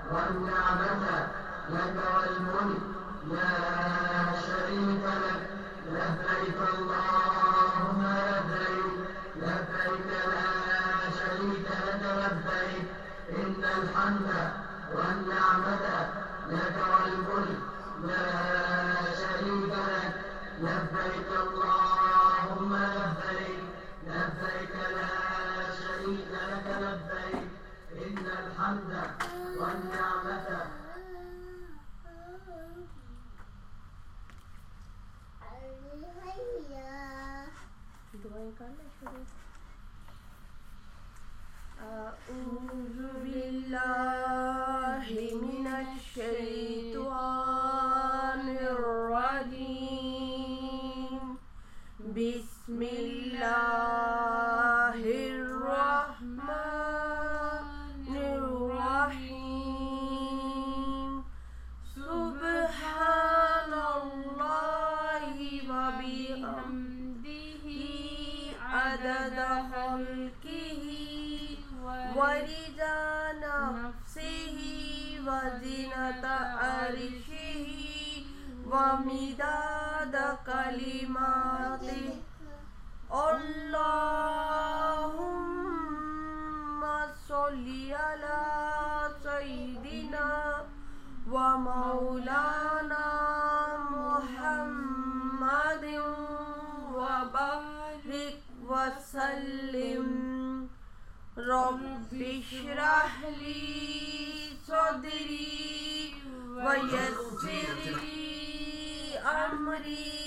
والنعمة لك والملك لا شريك لك لبيك اللهم لبيك لبيك لا شريك لك لبيك إن الحمد والنعمة لك والملك لا شريك لك لبيك اللهم لبيك لبيك لا شريك لك لبيك إن الحمد والنعمة أعوذ بالله من الشيطان الرجيم بسم الله الرحمن الرحيم سبحان الله وبحمده عدد خلقه ورضا نفسه وزنة عرشه ومداد كلماته اللهم صل على سيدنا ومولانا محمد وبارك وسلم رب اشرح لي صدري ويسر لي أمري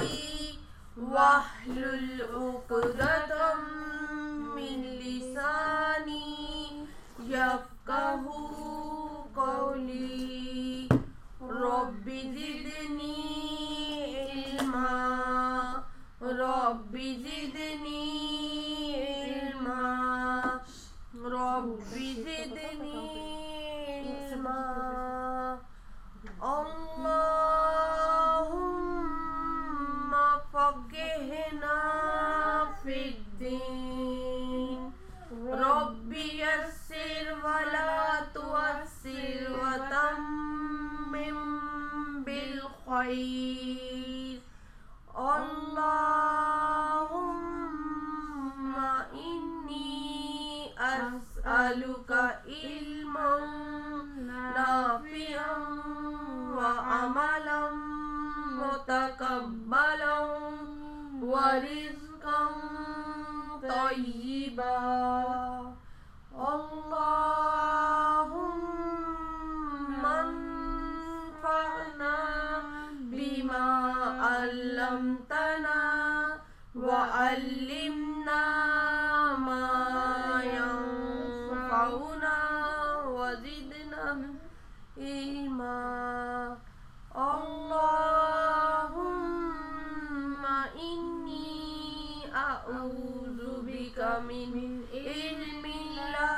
واحلل عقدة من لساني يفقه قولي رب زدني علما رب زدني علما رب زدني علما اللهم فقهنا في الدين رب يسر ولا تعسر وتمم بالخير اللهم إني أسألك علما نافعا وعملا متقبلا ورزقا طيبا اللهم انفعنا بما علمتنا وعلمنا ما ينفعنا وزدنا علما اللهم إني أعوذ بك من علم لا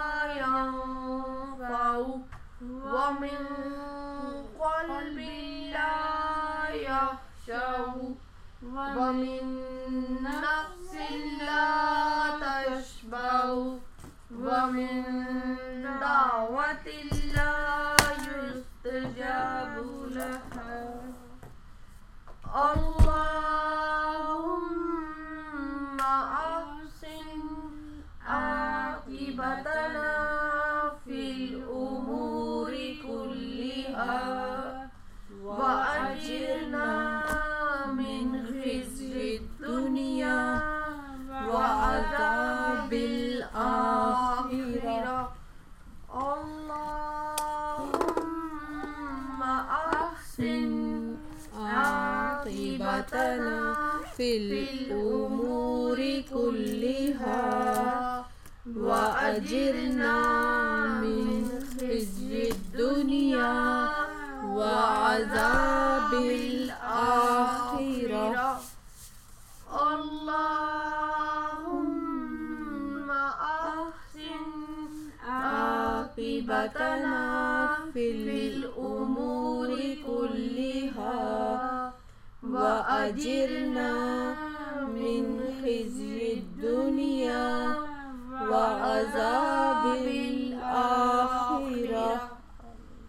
ينفع ومن قلب لا يخشع ومن نفس لا تشبع ومن دعوة لا يستجاب لها اللهم أحسن عاقبتنا في الأمور كلها وأجرنا من خزي الدنيا وعذاب الآخرة اللهم أحسن عاقبتنا في الأمور كلها وأجرنا من خزي الدنيا وعذاب الآخرة اللهم أحسن عاقبتنا في الأمور كلها وأجرنا من خزي الدنيا وعذاب الآخرة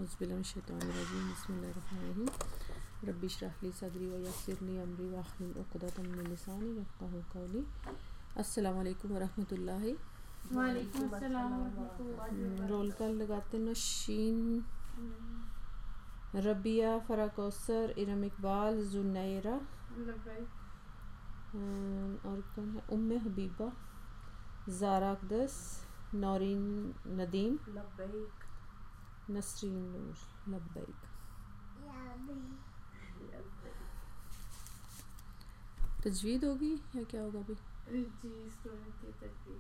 اعوذ باللہ من الشیطان الرجیم بسم اللہ الرحمن الرحیم رب اشرح لی صدری ویسر لی امری واحلل عقدۃ من لسانی یفقہوا قولی. السلام علیکم ورحمۃ اللہ. وعلیکم السلام ورحمۃ اللہ. رول کال لگاتے ہیں. شین ربیہ فرا کوثر ارم اقبال زنیرہ اور کون ہے ام حبیبہ زارا اقدس نورین ندیم لبیک نسرین نور لبیک. تجوید ہوگی یا کیا ہوگا ابھی؟ جی اسٹوڈنٹ کی تجوید.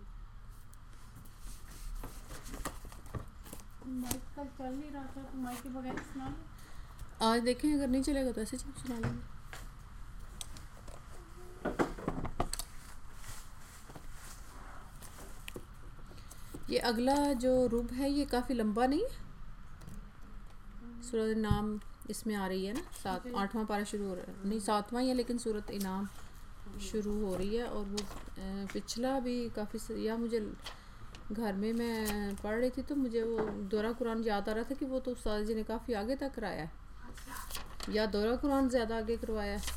مائک کل چل نہیں رہا تھا تو مائک کے بغیر سنا لیں. آج دیکھیں اگر نہیں چلے گا تو ایسے سنا لیں گے. یہ اگلا جو رب ہے یہ کافی لمبا نہیں ہے. سورۃ انعام اس میں آ رہی ہے نا. 8واں پارہ شروع ہو رہا ہے, نہیں 7واں ہی ہے لیکن سورۃ انعام شروع ہو رہی ہے. اور وہ پچھلا بھی کافی یا مجھے گھر میں پڑھ رہی تھی تو مجھے وہ دورہ قرآن یاد آ رہا تھا کہ وہ تو استاد جی نے کافی آگے تک کرایا ہے, یا دورہ قرآن زیادہ آگے کروایا ہے.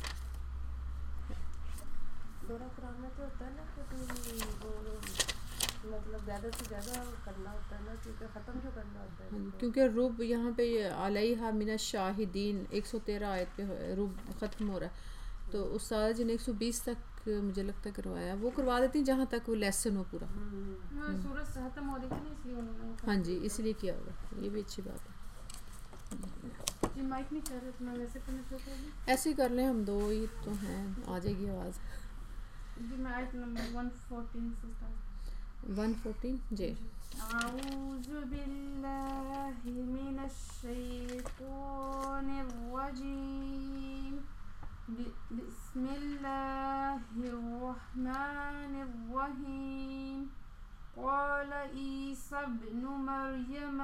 دورہ قرآن میں تو ہوتا ہے نا کہ مطلب زیادہ سے زیادہ کرنا ہوتا ہے نا, کیونکہ ختم جو کرنا ہوتا ہے. کیونکہ رب یہاں پہ علیہ من الشاہدین 113 آیت پہ رب ختم ہو رہا ہے. تو استاد جی نے 120 تک مجھے لگتا ہے کروایا. وہ کروا دیتی ہیں جہاں تک وہ لیسن ہو پورا. سورج ختم ہو رہی تھی نا اس لیے انہوں نے. ہاں جی اس لیے کیا ہوگا, یہ بھی اچھی بات ہے. جی مائک نہیں چل رہا تو میں ویسے کرنا چاہتا ہوں. ایسے ہی کر لیں, ہم دو ہی تو ہیں, آ جائے گی آواز. جی میں آیت نمبر 114 سے اسٹارٹ. 114 جی. اعوذ باللہ من الشیطان الرجیم بسم اللہ الرحمن الرحیم. قال عیسی ابن مریم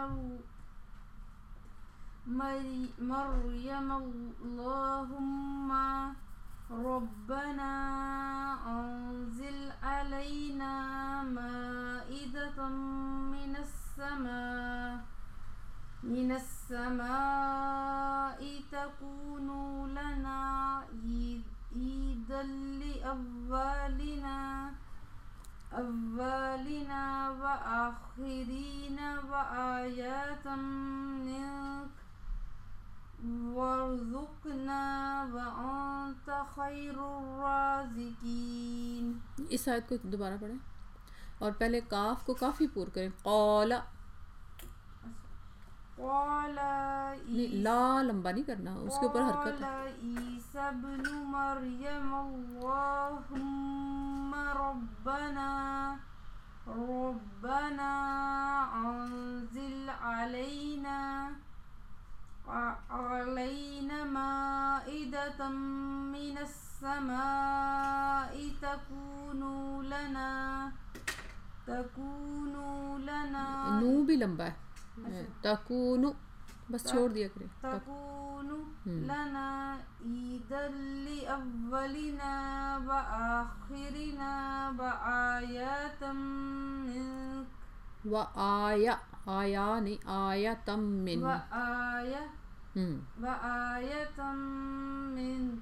اللہم ربنا انزل علینا مائدۃ من السماء تکون لنا عیدا لأولنا وآخرنا وآیۃ منک وارزقنا وانت خیر الرازقین. اس آیت کو دوبارہ پڑھیں اور پہلے کاف کو کافی پور کریں. قال لا لمبا نہیں کرنا, اس کے اوپر حرکت ہے. قال عیسی ابن مریم اللہم ربنا انزل علینا مائدۃ من السماء تکون لنا نو بھی لمبا ہے. تکون بس چھوڑ دیا کریں. تکون لنا عیدا لأولنا وآخرنا وآیۃ منک آیا نہیں آیۃ من وآیۃ منک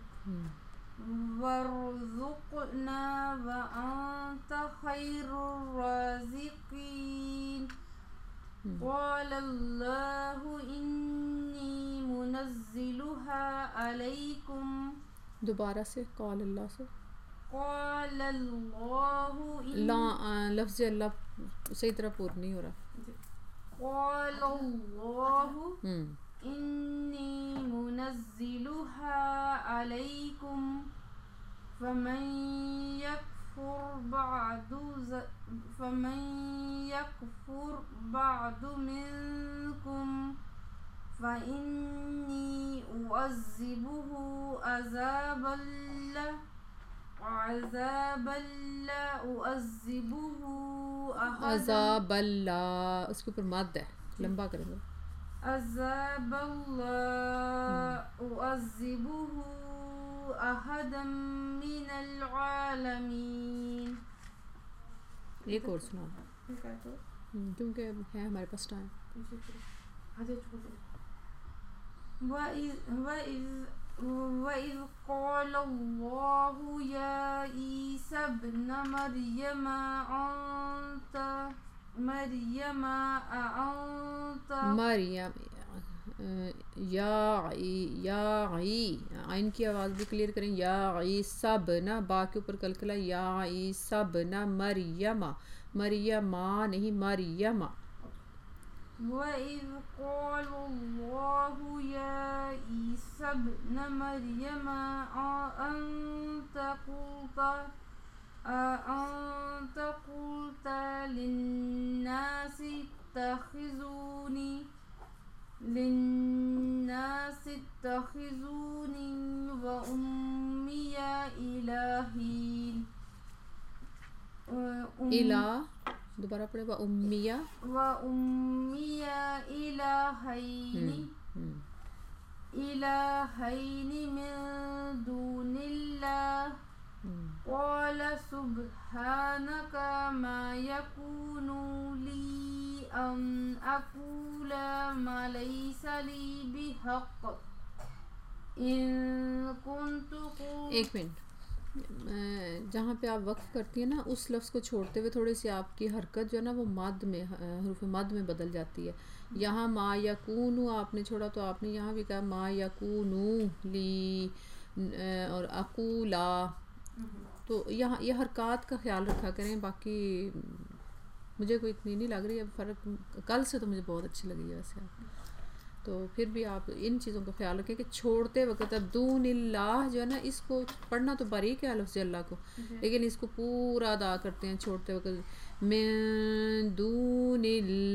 وارزقنا وانت خیر الرازقین. قال اللہ انی منزلها علیکم. دوبارہ سے قال اللہ سے. قال اللہ لفظ اللہ صحیح طرح پور نہیں ہو رہا. قال اللہ انی منزلها علیکم فمن یکفر بعد منکم فإنی أعذبه عذابا لا أعذبه عذاب اللہ اس کے اوپر مد ہے, لمبا کریں گے. عذاب اللہ أعذبه أحدا من العالمین. ایک اور سنا کیونکہ ہے ہمارے پاس ٹائم. وَإِذْ قَالَ اللَّهُ يَا عِيسَى ابْنَ مَرْيَمَ أَأَنْتَ مریم یا عین کی آواز بھی کلیئر کریں. یا عیسی ابن با کے اوپر کلکلا. یا عیسی ابن مریم. مریمہ نہیں مریم. وَإِذْ قَالَ اللَّهُ يَا عِيسَى ابْنَ مَرْيَمَ أَأَنْتَ قُلْتَ لِلنَّاسِ اتَّخِذُونِي وَأُمِّيَ إِلَٰهَيْنِ. دوبارہ پڑھے. وَأُمِّيَ إِلَٰهَيْنِ مِن دُونِ اللَّهِ. قَالَ سُبْحَانَكَ مَا يَكُونُ لِي أَنْ أَقُولَ مَا لَيْسَ لِي بِحَقٍّ إِن كُنتُ ایک منٹ. جہاں پہ آپ وقف کرتی ہیں نا اس لفظ کو چھوڑتے ہوئے تھوڑی سی آپ کی حرکت جو ہے نا وہ مد میں حروف مد میں بدل جاتی ہے. یہاں ما یکونو آپ نے چھوڑا تو آپ نے یہاں بھی کہا ما یکونو لی اور اقولا. تو یہاں یہ حرکات کا خیال رکھا کریں. باقی مجھے کوئی اتنی نہیں لگ رہی ہے فرق. کل سے تو مجھے بہت اچھی لگی ہے ویسے آپ. تو پھر بھی آپ ان چیزوں کا خیال رکھیں کہ چھوڑتے وقت اب دون اللہ جو ہے نا اس کو پڑھنا تو باریک ہے لفظ اللہ کو, لیکن اس کو پورا ادا کرتے ہیں چھوڑتے وقت. من دون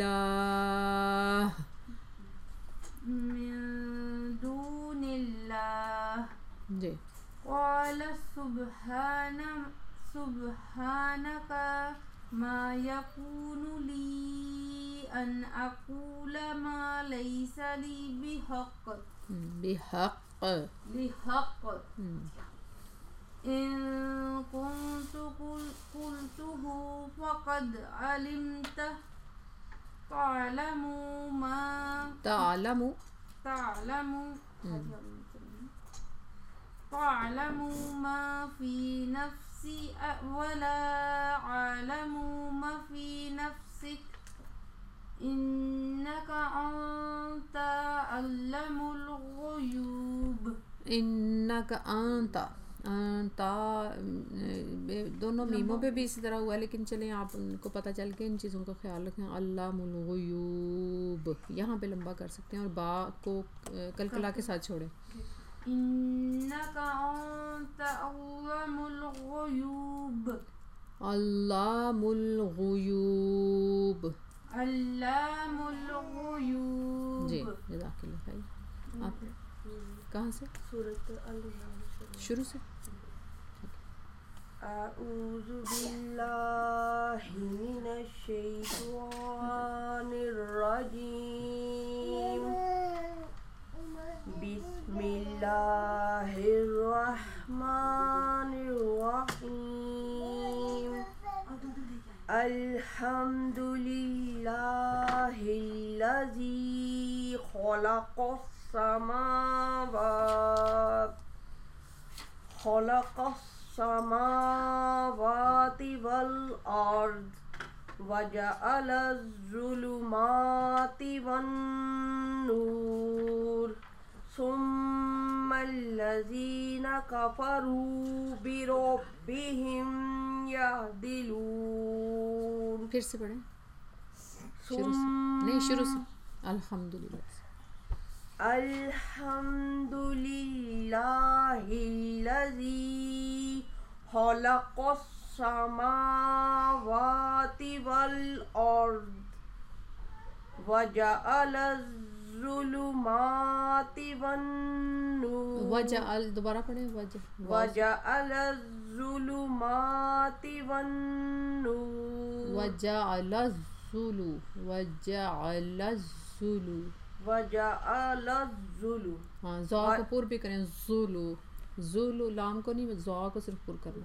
اللہ جی. قال سبحانك ما يكون لي أن أقول ما ليس لي بحق إن كنت قلته فقد علمته تعلم ما في نفسي ولا أعلم ما في نفسك إنك أنت علم الغيوب. إنك أنت دونوں میموں پہ بھی اسی طرح ہوا ہے, لیکن چلیں آپ ان کو پتہ چل کے ان چیزوں کا خیال رکھیں. علام الغیوب یہاں پہ لمبا کر سکتے ہیں اور با کو کلکلا کے ساتھ چھوڑیں. إنك أنت علام الغيوب. علام الغیوب جی. جزاک اللہ خیر. آپ کہاں سے سورۃ النحل شروع سے؟ اعوذ باللہ من الشیطان الرجیم. بسم اللہ الرحمن الرحیم. الحمد للہ الذی خلق السماوات والأرض وجعل الظلمات والنور ثم الذين كفروا بربهم يعدلون. پھر سے پڑھیں شروع سے. نہیں شروع سے. الحمدللہ. الحمد للہ الذی خلق السماوات والارض وجعل الظلمات والنور. وجعل دوبارہ پڑھیں. وجعل الظلمات والنور. وجعل الظلو ہاں زا کو پر بھی کریں. زولو لام کو نہیں, زا کو صرف پر کرنا.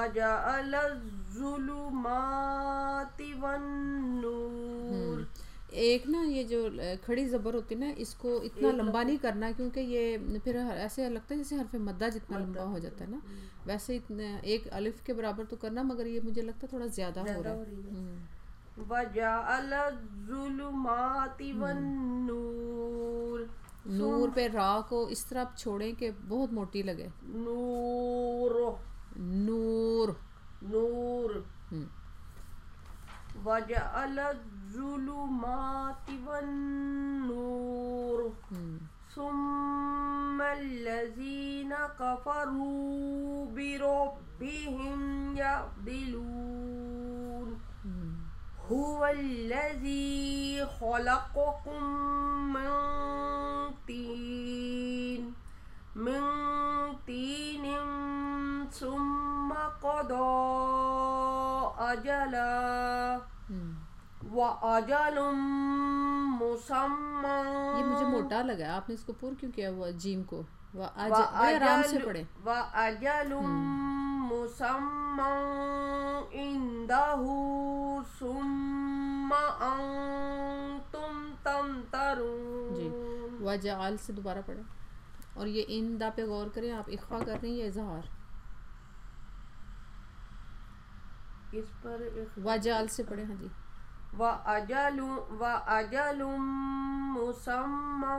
وجعل الظلمات والنور. ایک نا یہ جو کھڑی زبر ہوتی ہے نا اس کو اتنا لمبا نہیں کرنا کیونکہ یہ پھر ایسے لگتا ہے جیسے حرف مدہ جتنا لمبا ہو جاتا ہے نا ویسے ایک الف کے برابر تو کرنا مگر یہ مجھے لگتا ہے تھوڑا زیادہ ہو رہا ہے. وَجَعَلَ الظُّلُمَاتِ وَالنُّورِ نور پہ را کو اس طرح چھوڑیں کہ بہت موٹی لگے. نور نور نور وَجَعَلَ الظُّلُمَاتِ وَالنُّورِ ثُمَّ الَّذِينَ كَفَرُوا بِرَبِّهِمْ يَعْدِلُونَ هُوَ الَّذِي خَلَقَكُم من طين ثم قضى أجلا وأجل مسمى. یہ مجھے موٹا لگا آپ نے اس کو پور کیوں کیا ہوا جیم کو آرام سے پڑھیں. وأجل مسمى عنده ثم أنتم تمترون. جی وجعل سے دوبارہ پڑھیں اور یہ ان دا پہ غور کریں آپ اخفا کر رہی ہیں یا اظہار. اس پر وجعل سے پڑھیں. ہاں جی وَأَجَلٌ مُّسَمًّى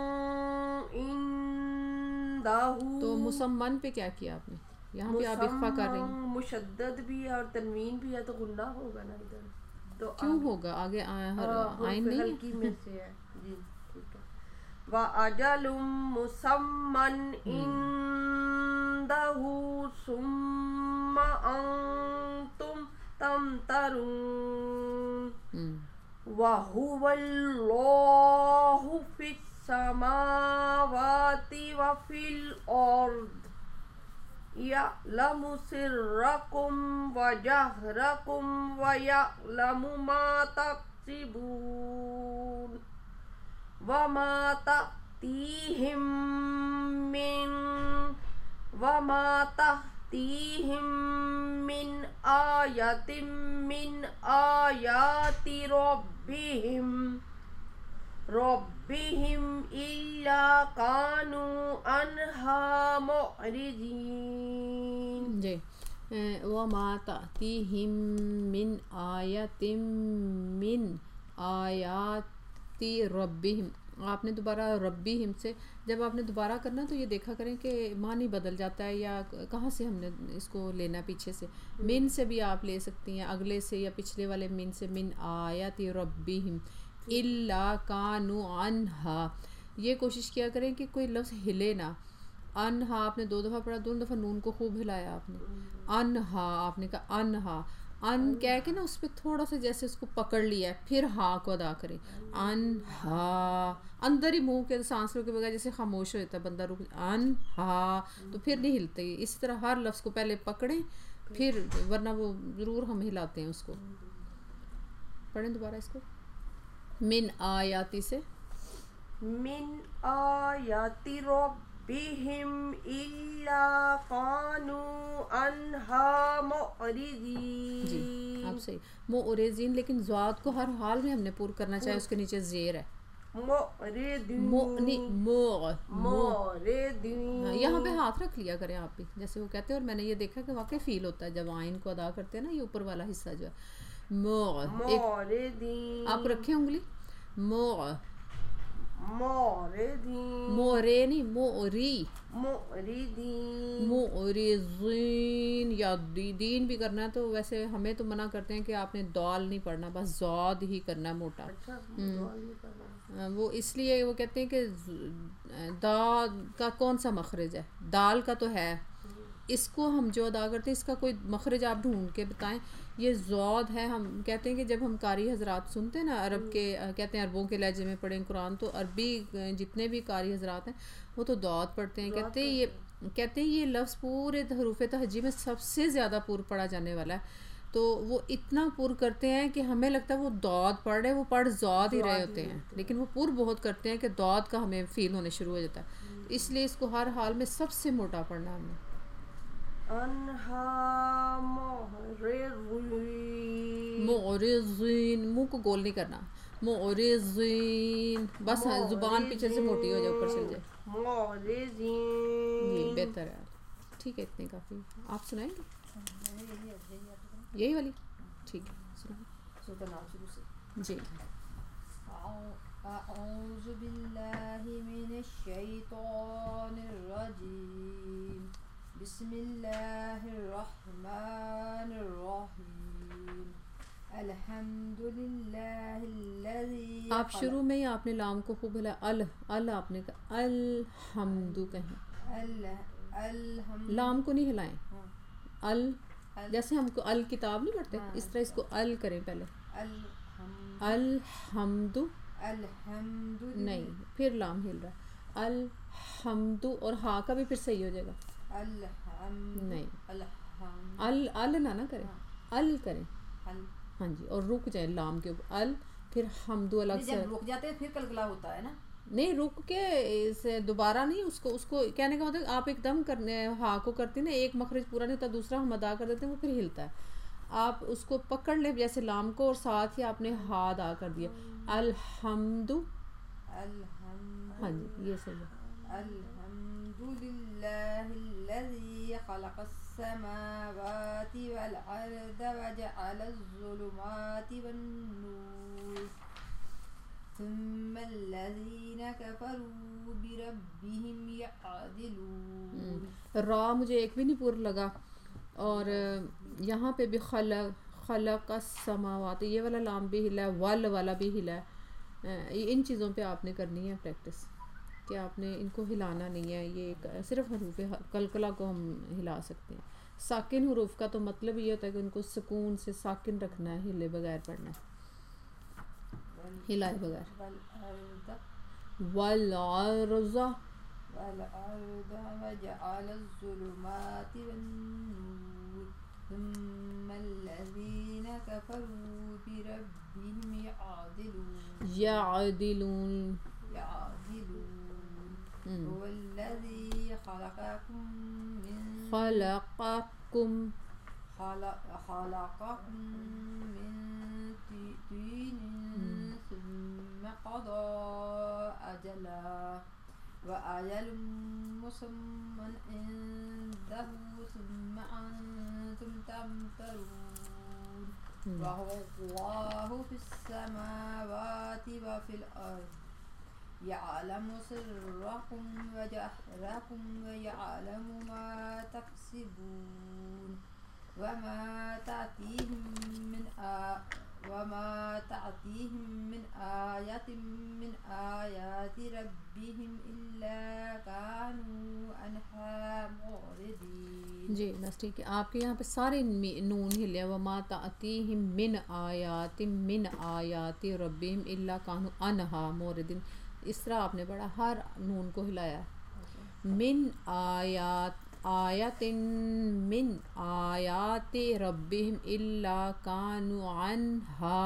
عِندَهُ. تو مسمن پہ کیا کیا آپ نے یہاں پہ آپ اخفا کر رہی ہیں مشدد بھی ہے اور تنوین بھی ہے تو غنہ ہوگا نا ادھر تو کیوں ہوگا آگے آئین نہیں ہے ہلکی میں سے ہے. جی ٹھیک ہے. وَأَجَلٌ مُّسَمًّى عِندَهُ ثُمَّ أَنتُمْ تمترون. وَهُوَ اللَّهُ فِي السَّمَاوَاتِ وَفِي الْأَرْضِ يَعْلَمُ سِرَّكُمْ وَجَهْرَكُمْ وَيَعْلَمُ مَا تَكْسِبُونَ وَمَا تَأْتِيهِم من آيَةٍ من آيات ربهم إلا كانوا عنها معرضين. جی وما تأتيهم من آية من آيات ربهم. آپ نے دوبارہ ربیہم سے جب آپ نے دوبارہ کرنا تو یہ دیکھا کریں کہ معنی بدل جاتا ہے یا کہاں سے ہم نے اس کو لینا پیچھے سے. من سے بھی آپ لے سکتی ہیں اگلے سے یا پچھلے والے من سے. من آیات ربیہم الا کانوا عنہا. یہ کوشش کیا کریں کہ کوئی لفظ ہلے نہ. انہا آپ نے 2 دفعہ پڑھا دونوں دفعہ نون کو خوب ہلایا آپ نے. انہا آپ نے کہا انہا ان کہہ کے نا اس پہ تھوڑا سا جیسے اس کو پکڑ لیا ہے پھر ہا کو ادا کریں. انہا اندر ہی منہ کے سانس کے بغیر جیسے خاموش ہو جاتا ہے بندہ رک. انہا تو پھر نہیں ہلتے. اس طرح ہر لفظ کو پہلے پکڑیں پھر ورنہ وہ ضرور ہم ہلاتے ہیں اس کو. پڑھیں دوبارہ اس کو. من آیاتی سے من آیات ربهم إلا كانوا عنها معرضين. جی آپ صحیح. معرضین لیکن زواد کو ہر حال میں ہم نے پور کرنا چاہے اس کے نیچے زیر ہے. معرضين یہاں پہ ہاتھ رکھ لیا کریں آپ بھی جیسے وہ کہتے ہیں. اور میں نے یہ دیکھا کہ واقعی فیل ہوتا ہے جب آئین کو ادا کرتے ہیں نا یہ اوپر والا حصہ جو ہے معرضين. آپ رکھیں انگلی. معرضين مورے نہیں موری. معرضين معرضین یا دین بھی کرنا ہے تو ویسے ہمیں تو منع کرتے ہیں کہ آپ نے دال نہیں پڑھنا بس زاد ہی کرنا ہے موٹا. وہ اس لیے وہ کہتے ہیں کہ دال کا کون سا مخرج ہے. دال کا تو ہے اس کو ہم جو ادا کرتے ہیں اس کا کوئی مخرج آپ ڈھونڈ کے بتائیں. یہ زود ہے. ہم کہتے ہیں کہ جب ہم قاری حضرات سنتے ہیں نا عرب کے کہتے ہیں عربوں کے لہجے میں پڑھیں قرآن تو عربی جتنے بھی قاری حضرات ہیں وہ تو دعوت پڑھتے ہیں. کہتے ہیں یہ لفظ پورے حروف تہجی میں سب سے زیادہ پور پڑھا جانے والا ہے. تو وہ اتنا پور کرتے ہیں کہ ہمیں لگتا ہے وہ دعوت پڑھ رہے وہ پڑھ زاد ہی رہے ہوتے ہیں لیکن وہ پور بہت کرتے ہیں کہ دعوت کا ہمیں فیل ہونے شروع ہو جاتا ہے. اس لیے اس کو ہر حال میں سب سے موٹا پڑھنا ہم نے. انہا معرضین. معرضین منہ کو گول نہیں کرنا. معرضین، بس زبان پیچھے سے موٹی ہو جائے، اوپر چل جائے. معرضین. جی بہتر ہے. ٹھیک ہے، اتنے کافی. آپ سنائیں گے یہی والی؟ ٹھیک ہے سنائیں. سورۃ النام شروع سے. جی. اعوذ باللہ من الشیطان الرجیم، بسم اللہ الرحمن الرحیم، الحمد للہ الذی. آپ شروع میں ہی آپ نے لام کو خوب ہلا، آپ نے کہا الحمد کہیں، لام کو نہیں ہلائیں. جیسے ہم کو الکتاب نہیں پڑھتے اس طرح اس کو کریں پہلے. الحمد نہیں، پھر لام ہل رہا ہے. الحمد اور ہا کا بھی پھر صحیح ہو جائے گا. نہیں نہ کریں، کریں. ہاں جی، اور رک جائیں لام کے اوپر. پھر حمد الگ سے جب رک جاتے ہیں پھر کلکلا ہوتا ہے نا. نہیں، رک کے اسے دوبارہ نہیں، اس کو کہنے کا مطلب آپ ایک دم کرنے ہا کو کرتی نا، ایک مخرج پورا نہیں ہوتا، دوسرا ہم ادا کر دیتے ہیں، وہ پھر ہلتا ہے. آپ اس کو پکڑ لیں جیسے لام کو، اور ساتھ ہی آپ نے ہا ادا کر دیا. الحمد. ہاں جی یہ صحیح ہے. الحمد للہ الذی خلق السماوات والارض وجعل الظلمات والنور ثم الذین کفروا بربهم یعدلون. را مجھے ایک بھی نہیں پورا لگا. اور یہاں پہ بھی خلق السماوات، یہ والا لام بھی ہلا ہے، ول والا بھی ہلا ہے. ان چیزوں پہ آپ نے کرنی ہے پریکٹس، کہ آپ نے ان کو ہلانا نہیں ہے. یہ صرف حروف قلقلہ کو ہم ہلا سکتے ہیں. ساکن حروف کا تو مطلب یہ ہوتا ہے کہ ان کو سکون سے ساکن رکھنا ہے، ہلے بغیر پڑھنا ہے، ہلائے بغیر. والعرض وجعل الظلمات والنور ثم الذین کفروا بربهم یعدلون. هو الذی خلقکم من طین ثم قضى أجلا وأجل مسمى عنده ثم أنتم تمترون. وهو الله في السماوات وفي الأرض يعلم سركم وجهركم ويعلم ما تكسبون وما تأتيهم من آية من آيات ربهم إلا كانوا عنها معرضين. جی بس ٹھیک ہے. آپ کے یہاں پہ سارے نون ہلے. وما تأتیہم من آیات ربہم الا کانوا عنہا معرضین. اس طرح آپ نے پڑھا، ہر نون کو ہلایا. من آیات ربہم الا کانوا عنہا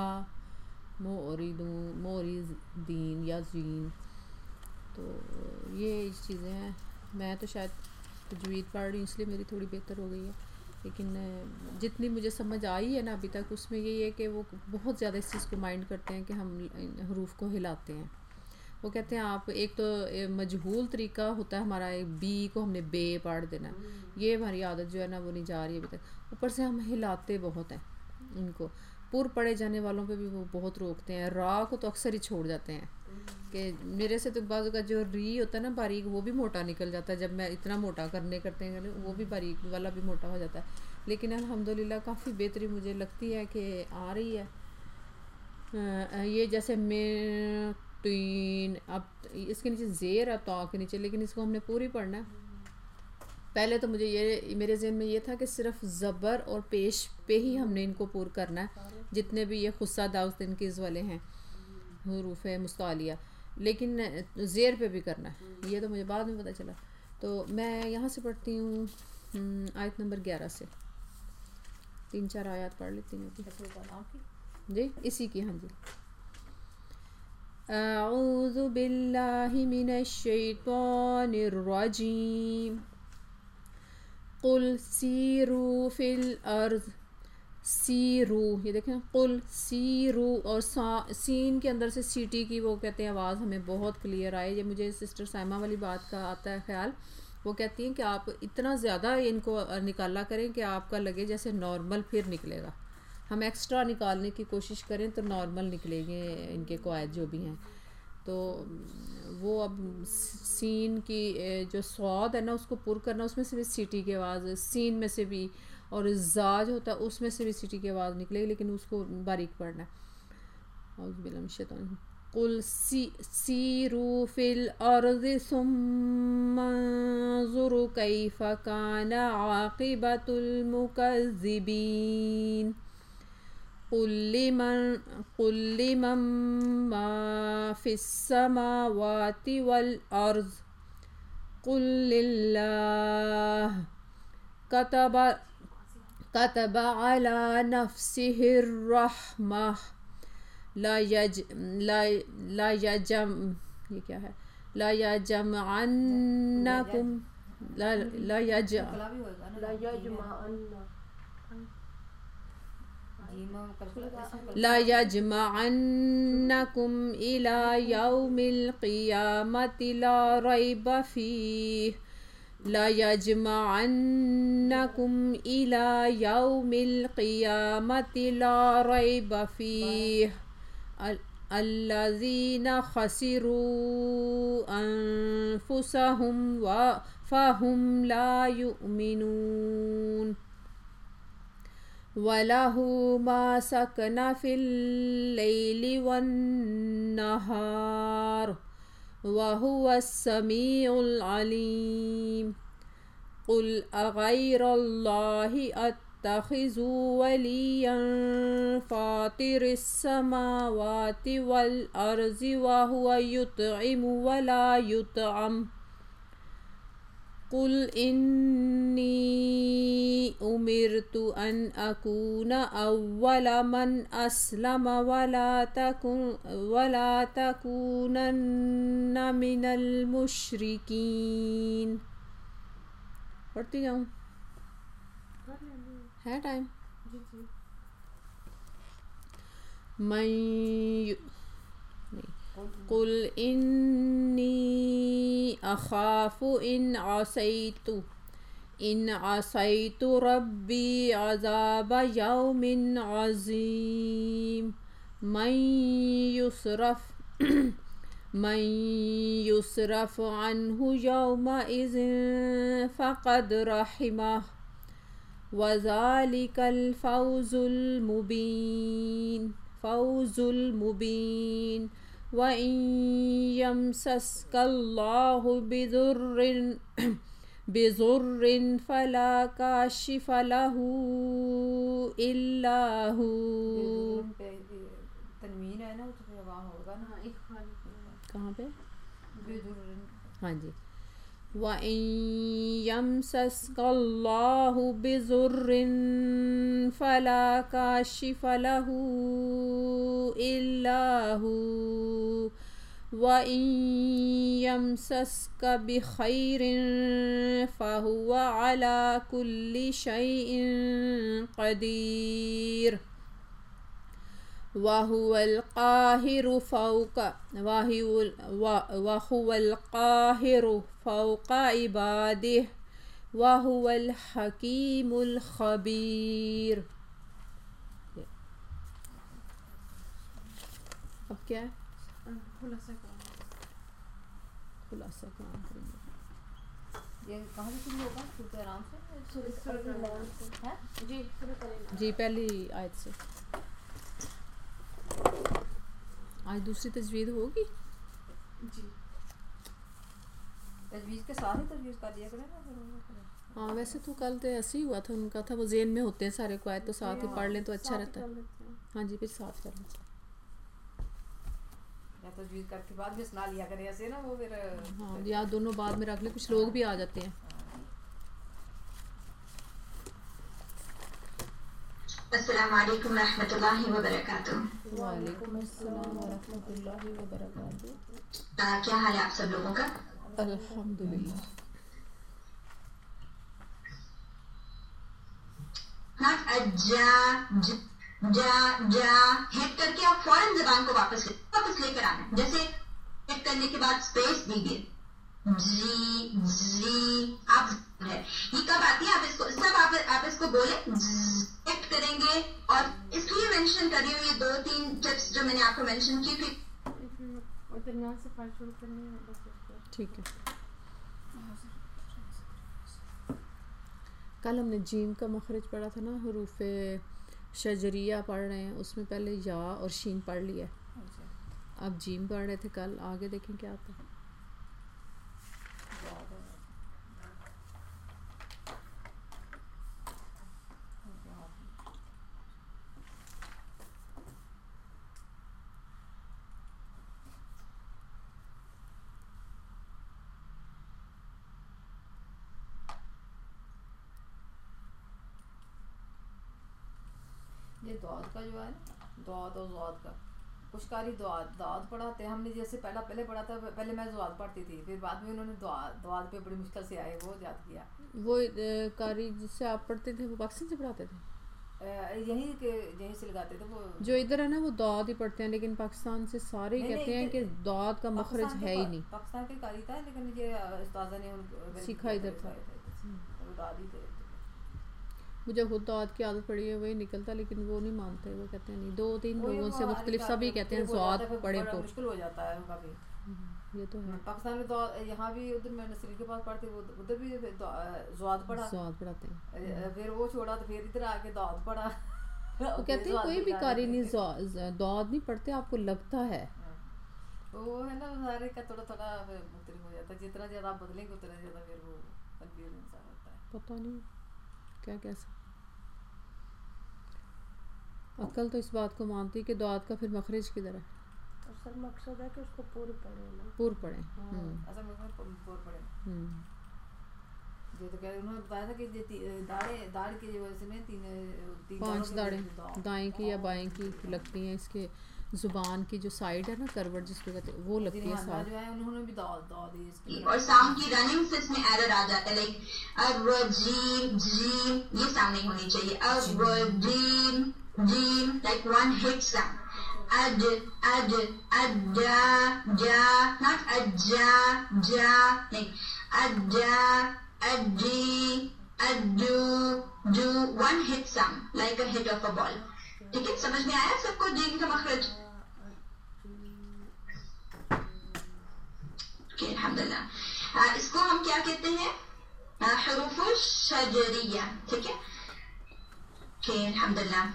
معرضین یا زین. تو یہ چیزیں ہیں. میں تو شاید تجوید پڑھ رہی ہوں اس لیے میری تھوڑی بہتر ہو گئی ہے، لیکن جتنی مجھے سمجھ آئی ہے نا ابھی تک، اس میں یہی ہے کہ وہ بہت زیادہ اس چیز کو مائنڈ کرتے ہیں کہ ہم حروف کو ہلاتے ہیں. وہ کہتے ہیں آپ ایک تو مجہول طریقہ ہوتا ہے ہمارا، بی کو ہم نے بے پڑھ دینا، یہ ہماری عادت جو ہے نا وہ نہیں جا رہی ابھی تک. اوپر سے ہم ہلاتے بہت ہیں ان کو. پر پڑھے جانے والوں پہ بھی وہ بہت روکتے ہیں. را کو تو اکثر ہی چھوڑ جاتے ہیں، کہ میرے سے تو بعض کا جو ری ہوتا ہے نا باریک، وہ بھی موٹا نکل جاتا ہے. جب میں اتنا موٹا کرتے ہیں وہ بھی باریک والا بھی موٹا ہو جاتا ہے. لیکن الحمدللہ کافی بہتری مجھے لگتی ہے کہ آ رہی ہے. یہ جیسے میں تین، اب اس کے نیچے زیر ہے تو کے نیچے، لیکن اس کو ہم نے پوری پڑھنا ہے. پہلے تو مجھے یہ میرے ذہن میں یہ تھا کہ صرف زبر اور پیش پہ ہی ہم نے ان کو پور کرنا ہے، جتنے بھی یہ خصہ داؤس تنکیز والے ہیں حروف مستعلیہ، لیکن زیر پہ بھی کرنا ہے. یہ تو مجھے بعد میں پتہ چلا. تو میں یہاں سے پڑھتی ہوں آیت نمبر 11 سے. 3-4 آیات پڑھ لیتی ہوں جی اسی کی. ہاں جی. اعوذ باللہ من الشیطان الرجیم. قل سیروا فی الارض سیرو، یہ دیکھیں قل سیرو، اور سین کے اندر سے سیٹی کی وہ کہتے ہیں آواز ہمیں بہت کلیئر آئے. یہ مجھے سسٹر سائمہ والی بات کا آتا ہے خیال. وہ کہتی ہیں کہ آپ اتنا زیادہ ان کو نکالا کریں کہ آپ کا لگے جیسے نارمل پھر نکلے گا. ہم ایکسٹرا نکالنے کی کوشش کریں تو نارمل نکلیں گے ان کے قواعد جو بھی ہیں. تو وہ اب سین کی جو سواد ہے نا اس کو پر کرنا، اس میں سے بھی سیٹی کی آواز، سین میں سے بھی، اور زا جو ہوتا ہے اس میں سے بھی سیٹی کی آواز نکلے گی، لیکن اس کو باریک پڑھنا ہے. اعوذ باللہ من الشیطان. قل سیروا فی الارض ثم انظروا کیف کان عاقبۃ المکذبین. قل لمن ما فی السماوات والارض قل للہ كتب على نفسه الرحمة لا يجمعنكم إلى يوم القيامة لا ريب فيه. لا يجمعنكم إلى يوم القيامة لا ريب فيه الذين خسروا أنفسهم فهم لا يؤمنون. وله ما سكن في الليل والنهار وهو السميع العليم. قل أغير الله أتخذ وليا فاطر السماوات والأرض وهو يطعم ولا يطعم. قل إني أمرت أن أكون أول من أسلم ولا تكونن من المشركين. پڑھتی جاؤں ہے ٹائم. قل إني أخاف إن عصيت ربي عذاب يوم عظيم. من يصرف عنه يومئذ فقد رحمه وذلك الفوز المبين. وإن يمسسك الله بضر فلا كاشف له إلا هو. تنوین ہے نا تو پھر وہاں ہوگا نا کہاں پہ؟ ہاں جی. وَإِن يَمْسَسْكَ اللَّهُ بِضُرٍّ فَلَا كَاشِفَ لَهُ إِلَّا هُوَ وَإِن يَمْسَسْكَ بِخَيْرٍ فَهُوَ عَلَى كُلِّ شَيْءٍ قَدِيرٌ. وَهُوَ الْقَاهِرُ فَوْقَ عِبَادِهِ وَهُوَ الْحَكِيمُ الْخَبِيرُ. اب کیا ہے؟ خلاصہ کام کریں گے. یہ کہاں سے شروع ہوگا؟ سورۃ انعام سے؟ جی پہلی آیت سے. آج دوسری تجوید ہوگی جی. تجویز کے ساتھ ہی تجویز کر دیا کریں نا. ہاں ویسے تو کل تو ایسے ہی ہوا تھا، ان کا تھا وہ ذہن میں ہوتے ہیں سارے قواعد تو ساتھ ہی پڑھ لیں تو اچھا رہتا ہے. ہاں جی پھر ساتھ کر لیں. تجویز کر کے بعد میں سنا لیا کریں ایسے نا وہ پھر. ہاں یا دونوں بعد میں رکھ لیں، کچھ لوگ بھی آ جاتے ہیں. السلام علیکم ورحمۃ اللہ وبرکاتہ. وعلیکم السلام ورحمۃ اللہ وبرکاتہ. کیا حال ہے آپ سب لوگوں کا؟ الحمدللہ. ہاں जा हिट करके आप फौरन जबान को वापस लेकर आना है। जैसे हिट करने के बाद स्पेस दीजिए, जी आप है ये कब आती है, आप इसको सब आप इसको बोले हिट करेंगे। और इसलिए मेंशन कर रही हूँ ये 2-3 टिप्स जो मैंने आपको मेंशन की थी। और दरमियान से फाइल शुरू करनी है बस उसको। ठीक है। कल हमने जीम का मखरज पढ़ा था ना, हरूफ शजरिया पढ़ रहे हैं, उसमें पहले या और शीन पढ़ लिया, अब जीम पढ़ रहे थे कल, आगे देखें क्या आता है। ये दौद का जो है ना, दौद और ज़ौद का कुछ कारी दौद पढ़ाते हैं हमने, जैसे पहले पढ़ा था, पहले मैं ज़ौद पढ़ती थी, फिर बाद में उन्होंने दौद पे बड़ी मुश्किल से आए वो याद किया। वो कारी जिससे आप पढ़ते थे वो पाकिस्तान से पढ़ाते थे? यहीं से लगाते थे वो। जो इधर है ना वो दौद ही पढ़ते हैं, लेकिन पाकिस्तान से सारे ही कहते हैं कि दौद का मखरज है ही नहीं। पाकिस्तान के कारी था, लेकिन ये उस्तादा ने सीखा इधर था। दादी थे, मुझे खुद दौद की आदत पड़ी है, वही निकलता, लेकिन वो नहीं मानते, वो कहते हैं नहीं। 2-3 लोगों से मुख्तलिफ सभी कहते हैं ज़ौद पढ़े तो मुश्किल हो जाता है काफी। ये तो है। पाकिस्तान में दौद, यहाँ भी उधर मैं नसरी के पास पढ़ती, वो उधर भी ज़ौद पढ़ाते हैं, फिर वो छोड़ा तो फिर इधर आके दौद पढ़ा। वो कहते हैं कोई भी कारी नहीं दौद नहीं पढ़ते, आपको लगता है वो है ना, सारे का थोड़ा मुख्तलिफ हो जाता है, जितना ज़्यादा आप बदलेंगे उतना ज़्यादा फिर वो कंफ्यूजन सा होता है। पता नहीं क्या कैसे। अक्ल तो इस बात को मानती है कि दौद का फिर मखरज किधर है, असल मकसद है कि उसको पूर पढ़े ना, पूर पढ़े। असल में पूर पढ़े। जो तो कह उन्होंने बताया था कि दाढ़ की जो इसमें 5 दाढ़ें दाएं की या बाएं की लगती हैं, इसके जुबान की जो साइड है ना करवट जिसको कहते हैं वो लगती है साथ। जो है उन्होंने भी दौद इसकी। और साउंड की रनिंग से इसमें एरर आ जाता है, लाइक अरजीम जीम ये साउंड नहीं होनी चाहिए, अरजीम जीम लाइक वन हिट साउंड, अड जा नॉट अजा जा, नहीं अजा अजी अडू डू, one hit sound like a hit of a ball. ठीक है, समझ में आया सबको जीम का मखरज? अल्हम्दुलिल्लाह। इसको हम क्या कहते हैं, हरूफ शजरिया। ठीक है, अल्हम्दुलिल्लाह।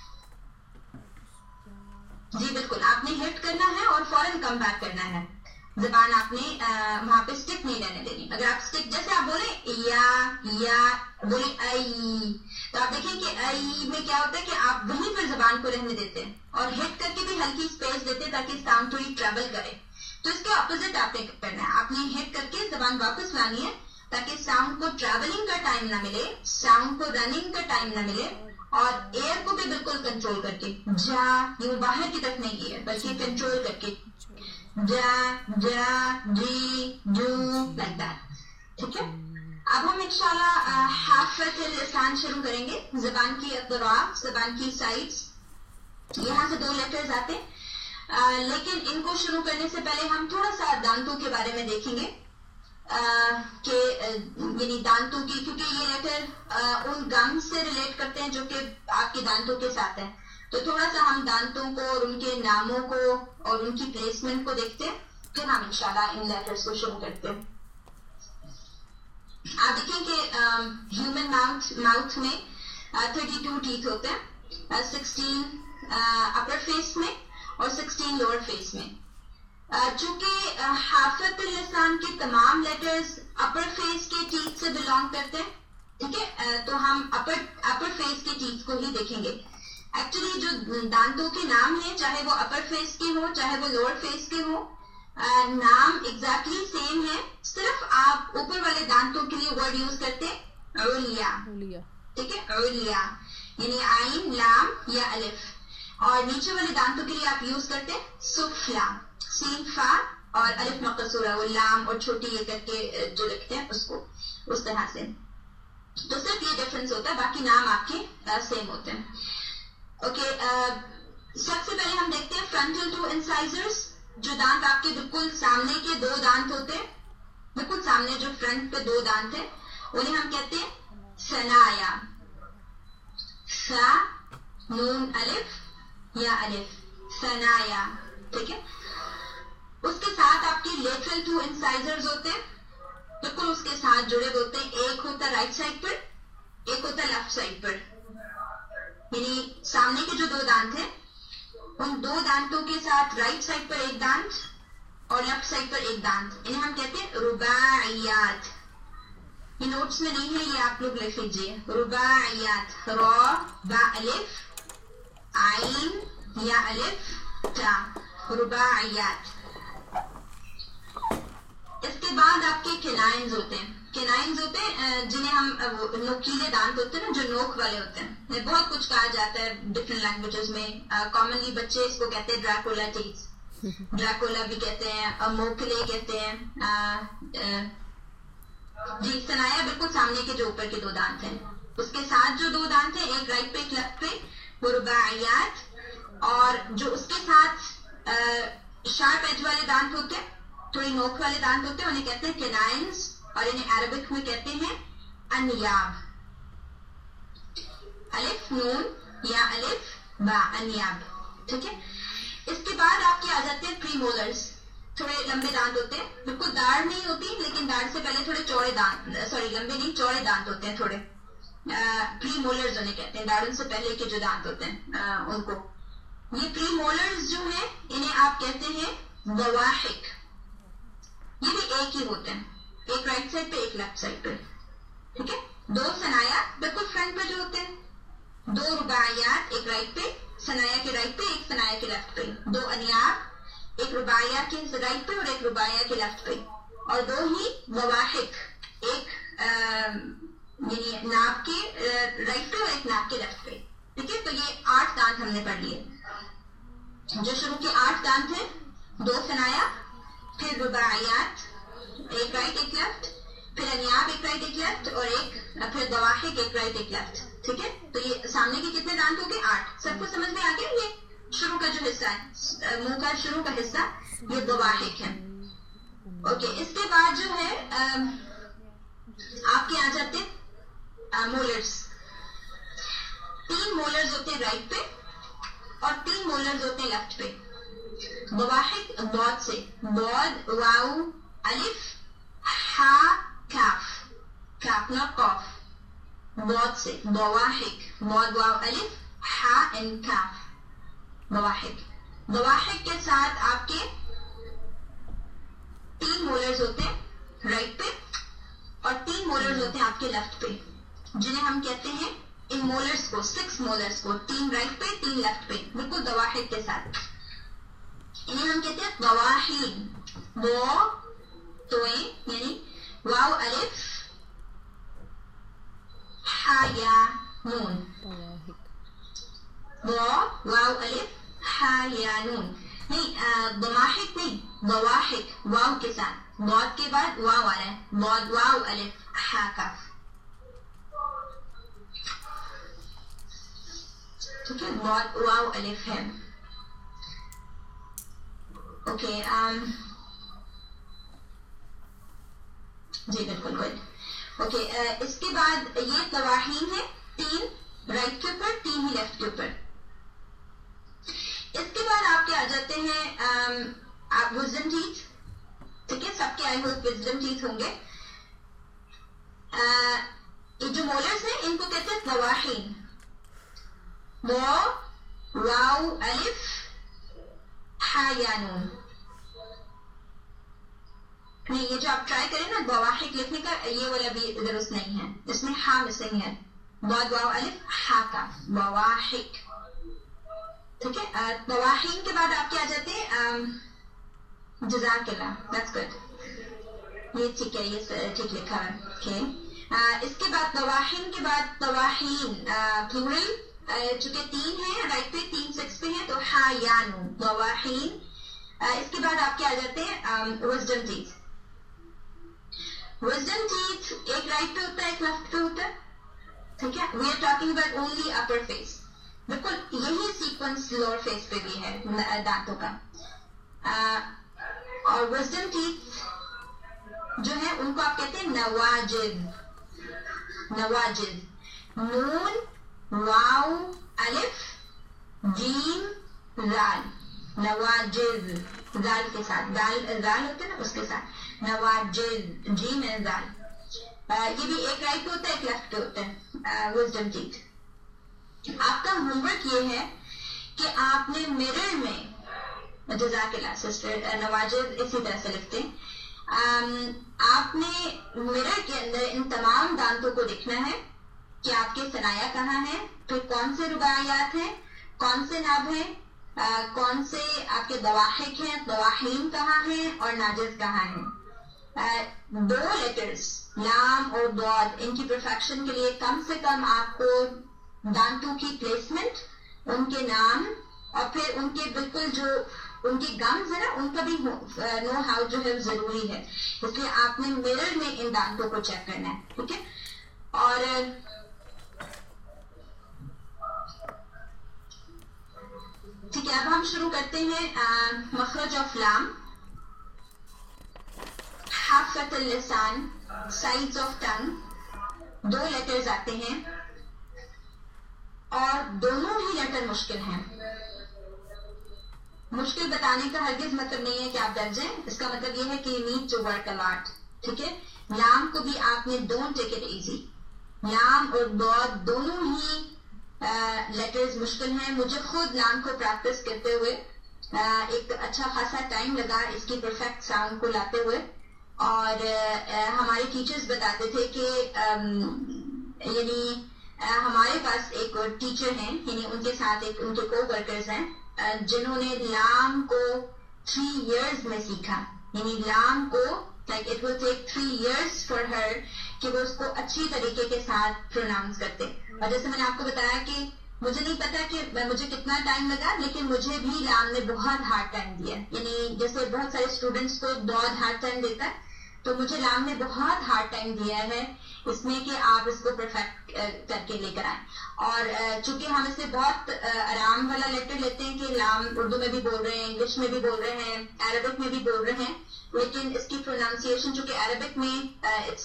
जी बिल्कुल, आपने हिट करना है और फौरन कम बैक करना है, जबान आपने वहां पे स्टिक नहीं रहने देनी। अगर आप स्टिक, जैसे आप बोले या बोले आई, तो आप देखें कि आई में क्या होता है कि आप वहीं पर जबान को रहने देते हैं और हिट करके भी हल्की स्पेस देते हैं ताकि साउंड थोड़ी ट्रेवल करे। तो इसके ऑपोजिट आपने करना है, आपने हिट करके जबान वापस लानी है ताकि साउंड को ट्रेवलिंग का टाइम ना मिले, साउंड को रनिंग का टाइम ना मिले, और एयर को भी बिल्कुल कंट्रोल करके, जा यूं बाहर की तरफ नहीं है बल्कि कंट्रोल करके, जा जी जू लाइक दैट। ठीक है, अब हम इंशाल्लाह हाफिज़ुल लिसान शुरू करेंगे। जबान की अतराफ, जबान की साइड्स, यहाँ से 2 लेटर्स आते हैं, लेकिन इनको शुरू करने से पहले हम थोड़ा सा दांतों के बारे में देखेंगे कि यानी दांतों की, क्योंकि ये लेटर उन गम से रिलेट करते हैं जो कि आपके दांतों के साथ है, तो थोड़ा सा हम दांतों को और उनके नामों को और उनकी प्लेसमेंट को देखते हैं, फिर हम इंशाल्लाह इन लेटर्स को शुरू करते हैं। आप देखें कि ह्यूमन माउथ में 32 टीथ होते हैं, 16 अपर फेस में और 16 लोअर फेस में। चूंकि हाफिज़ुल लिसान के तमाम लेटर्स अपर फेस के टीथ से बिलोंग करते हैं, ठीक है, तो हम अपर फेस के टीथ को ही देखेंगे। एक्चुअली जो दांतों के नाम हैं, चाहे वो अपर फेस के हो चाहे वो लोअर फेस के हो, नाम एग्जैक्टली सेम है, सिर्फ आप ऊपर वाले दांतों के लिए वर्ड यूज करते हैं औलिया। ठीक है, औलिया यानी आइन लाम या अलिफ, और नीचे वाले दांतों के लिए आप यूज करते हैं सुफला, सीन फा और अलिफ मकसूरा, वो लाम और छोटी ये करके जो लिखते हैं उसको उस तरह से। तो सिर्फ ये डिफरेंस होता है, बाकी नाम आपके सेम होते हैं. ओके, सबसे पहले हम देखते हैं फ्रंटल टू इंसाइजर्स. जो दांत आपके बिल्कुल सामने के 2 दांत होते हैं, बिल्कुल सामने जो फ्रंट पे 2 दांत है, उन्हें हम कहते हैं सनाया. सा नून अलिफ या अलिफ, सनाया. ठीक है. उसके साथ आपके लेटरल 2 इंसाइजर्स होते हैं, बिल्कुल उसके साथ जुड़े होते हैं. एक होता है राइट साइड पर, एक होता है लेफ्ट साइड पर. यानी सामने के जो 2 दांत हैं, उन 2 दांतों के साथ राइट साइड पर एक दांत और लेफ्ट साइड पर एक दांत, इन्हें हम कहते हैं रुबाइयात. ये नोट्स में नहीं है, ये आप लोग लिख लीजिए. रुबाइयात, रॉ बा अलिफ आइन या अलिफ ता, रुबाइयात. इसके बाद आपके केनाइन्स होते हैं. केनाइन्स होते हैं जिन्हें हम नोकीले दांत होते हैं ना, जो नोक वाले होते हैं. बहुत कुछ कहा जाता है डिफरेंट लैंग्वेजेस में. कॉमनली बच्चे इसको कहते हैं ड्रैकुला टीथ, ड्रैकुला भी कहते हैं, मोकले कहते हैं. जी, सनाया बिल्कुल सामने के जो ऊपर के 2 दांत हैं, उसके साथ जो 2 दांत हैं, एक राइट पे एक लेफ्ट पे, वो रुबाइयात. और जो उसके साथ शार्प एज वाले दांत होते हैं, थोड़ी नोक वाले दांत होते हैं, उन्हें कहते हैं केनाइन्स, और इन्हें अरबिक में कहते हैं अनियाब. अलिफ नून या अलिफ बा, अनियाब. ठीक है. इसके बाद आपके आ जाते हैं प्रीमोलर्स. थोड़े लंबे दांत होते हैं, बिल्कुल दाढ़ नहीं होती, लेकिन दाढ़ से पहले थोड़े चौड़े दांत, सॉरी लंबे नहीं, चौड़े दांत होते हैं थोड़े. प्रीमोलर्स उन्हें कहते हैं, दाढ़ों से पहले के जो दांत होते हैं उनको. ये प्रीमोलर्स जो है, इन्हें आप कहते हैं बवाहिक. ये भी एक ही होते हैं, एक राइट साइड पे एक लेफ्ट साइड पे. ठीक है. 2 सनाया बिल्कुल फ्रंट पे जो होते हैं, 2 रुबाइयात, एक राइट पे सनाया के राइट पे, एक सनाया के लेफ्ट पे. 2 अनियाब, एक रुबाइया के राइट पे और एक रुबाइया के लेफ्ट पे. और 2 ही बवाहिक, एक यानी नाक के राइट पे और एक नाक के लेफ्ट पे. ठीक है. तो ये 8 दांत हमने पढ़ लिए. जो शुरू के 8 दांत हैं, 2 सनाया, फिर रुबाइयात, एक राइट एक लेफ्ट, फिर अनियाब एक राइट एक लेफ्ट, और एक फिर दवाहिक एक राइट एक लेफ्ट. ठीक है. तो ये सामने के कितने दांत हो गए? 8. सबको समझ में आ गया? ये शुरू का जो हिस्सा है, मुंह का शुरू का हिस्सा, ये दवाहिक है. ओके. इसके बाद जो है आपके आ जाते हैं मोलर्स. 3 मोलर्स होते हैं राइट पे और 3 मोलर्स होते हैं लेफ्ट पे. दवाहिक दौद से, दौद वाउ अलिफ हा काफ, काफ ना कॉफ, दौद से दवाहिक, दौद वाउ अलिफ हा एंड काफ, दवाहिक. दवाहिक के साथ आपके 3 मोलर्स होते हैं राइट पे और 3 मोलर्स होते हैं आपके लेफ्ट पे, जिन्हें हम कहते हैं इन मोलर्स को, 6 मोलर्स को, 3 राइट पे 3 लेफ्ट पे, बिल्कुल दवाहिक के साथ. इन्हें हम कहते हैं दवाहीन. दो तोए यानी वाव अलिफ हा या नून, दो वाव अलिफ हा या नून. नहीं, दवाहिक नहीं, दवाहिक वाव के साथ, दौद के बाद वाव आ रहा है, दौद वाव अलिफ हा काफ. ठीक है. दौद वाव अलिफ है. ओके. जी बिल्कुल गुड. ओके. इसके बाद ये दवाहीन है, 3 राइट के ऊपर, 3 ही लेफ्ट के ऊपर. इसके बाद आपके आ जाते हैं आप विजडम टीथ. ठीक है. सबके आई होप विजडम टीथ होंगे. ये जो मोलर्स हैं इनको कहते हैं दवाहीन. वाव अलिफ हा या नून. नहीं, ये जो आप ट्राई करें ना दवाहिक लिखने का, ये वाला भी दुरुस्त नहीं है, इसमें हा मिसिंग है. दौद वाव अलिफ हा का, दवाहिक. ठीक है. दवाहीन के बाद आपके आ जाते हैं जज़ाकल्लाह, दैट्स गुड. ये ठीक है, ये ठीक लिखा है. ओके. इसके बाद दवाहीन के बाद दवाहीन प्लूरल, चूंकि 3 है राइट पे, 3 6 पे है, तो हा या नून, दवाहीन. इसके बाद आपके आ जाते हैं विजडम टीथ. विजडम टीथ एक राइट पे होता है, एक लेफ्ट पे होता है. ठीक है, we are talking about only upper face. बिल्कुल यही सीक्वेंस लोअर फेस पे भी है दांतों का. और विजडम टीथ जो है उनको आप कहते हैं नवाजिद. नवाजिद, नून वाव अलिफ जीम राल, नवाजिद राल के साथ, दाल राल होते हैं ना उसके साथ, नवाजिद जीम एंड राल. ये भी एक राइट पे होता है एक लेफ्ट पे होता है विजडम टीथ. आपका होमवर्क ये है कि आपने मिरर में, जज़ाकिल्लाह सिस्टर नवाजिद इसी तरह से लिखते हैं, आपने मिरर के अंदर इन तमाम दांतों को देखना है कि आपके सनाया कहाँ है, फिर कौन से रुबायात हैं, कौन से नाभ हैं, कौन से आपके दवाहिक हैं, दवाहीन कहाँ हैं और नाजिज कहाँ हैं. 2 लेटर्स लाम और दौद, इनकी परफेक्शन के लिए कम से कम आपको दांतों की प्लेसमेंट, उनके नाम और फिर उनके बिल्कुल जो उनकी गम्स है ना उनका भी नो हाउ जो है जरूरी है. इसलिए आपने मिरर में इन दांतों को चेक करना है. ठीक है, और ठीक है, अब हम शुरू करते हैं मखरज ऑफ लाम. हाफत लिसान, साइड्स ऑफ टंग, 2 लेटर्स आते हैं और दोनों ही लेटर मुश्किल हैं. मुश्किल बताने का हरगिज मतलब नहीं है कि आप डर जाएं, इसका मतलब ये है कि you need to work a lot. ठीक है, लाम को भी आपने डोंट टेक इट इजी. लाम और दौद दोनों ही लेटर्स मुश्किल हैं. मुझे खुद लाम को प्रैक्टिस करते हुए एक अच्छा खासा टाइम लगा इसकी परफेक्ट साउंड को लाते हुए. और हमारे टीचर्स बताते थे कि यानी हमारे पास एक टीचर हैं, यानी उनके साथ एक उनके को वर्कर्स हैं जिन्होंने लाम को 3 years में सीखा. यानी लाम को like it will take 3 years for her कि वो उसको अच्छी तरीके के साथ प्रोनाउंस करते. और जैसे मैंने आपको बताया कि मुझे नहीं पता कि मुझे कितना टाइम लगा, लेकिन मुझे भी लाम ने बहुत हार्ड टाइम दिया. यानी जैसे बहुत सारे स्टूडेंट्स को दौद हार्ड टाइम देता है, तो मुझे लाम ने बहुत हार्ड टाइम दिया है इसमें कि आप इसको परफेक्ट करके लेकर आए. और चूंकि हम इससे बहुत आराम वाला लेटर लेते हैं कि लाम उर्दू में भी बोल रहे हैं, इंग्लिश में भी बोल रहे हैं, अरबिक में भी बोल रहे हैं, लेकिन इसकी प्रोनाउंसिएशन चूंकि अरबिक में it's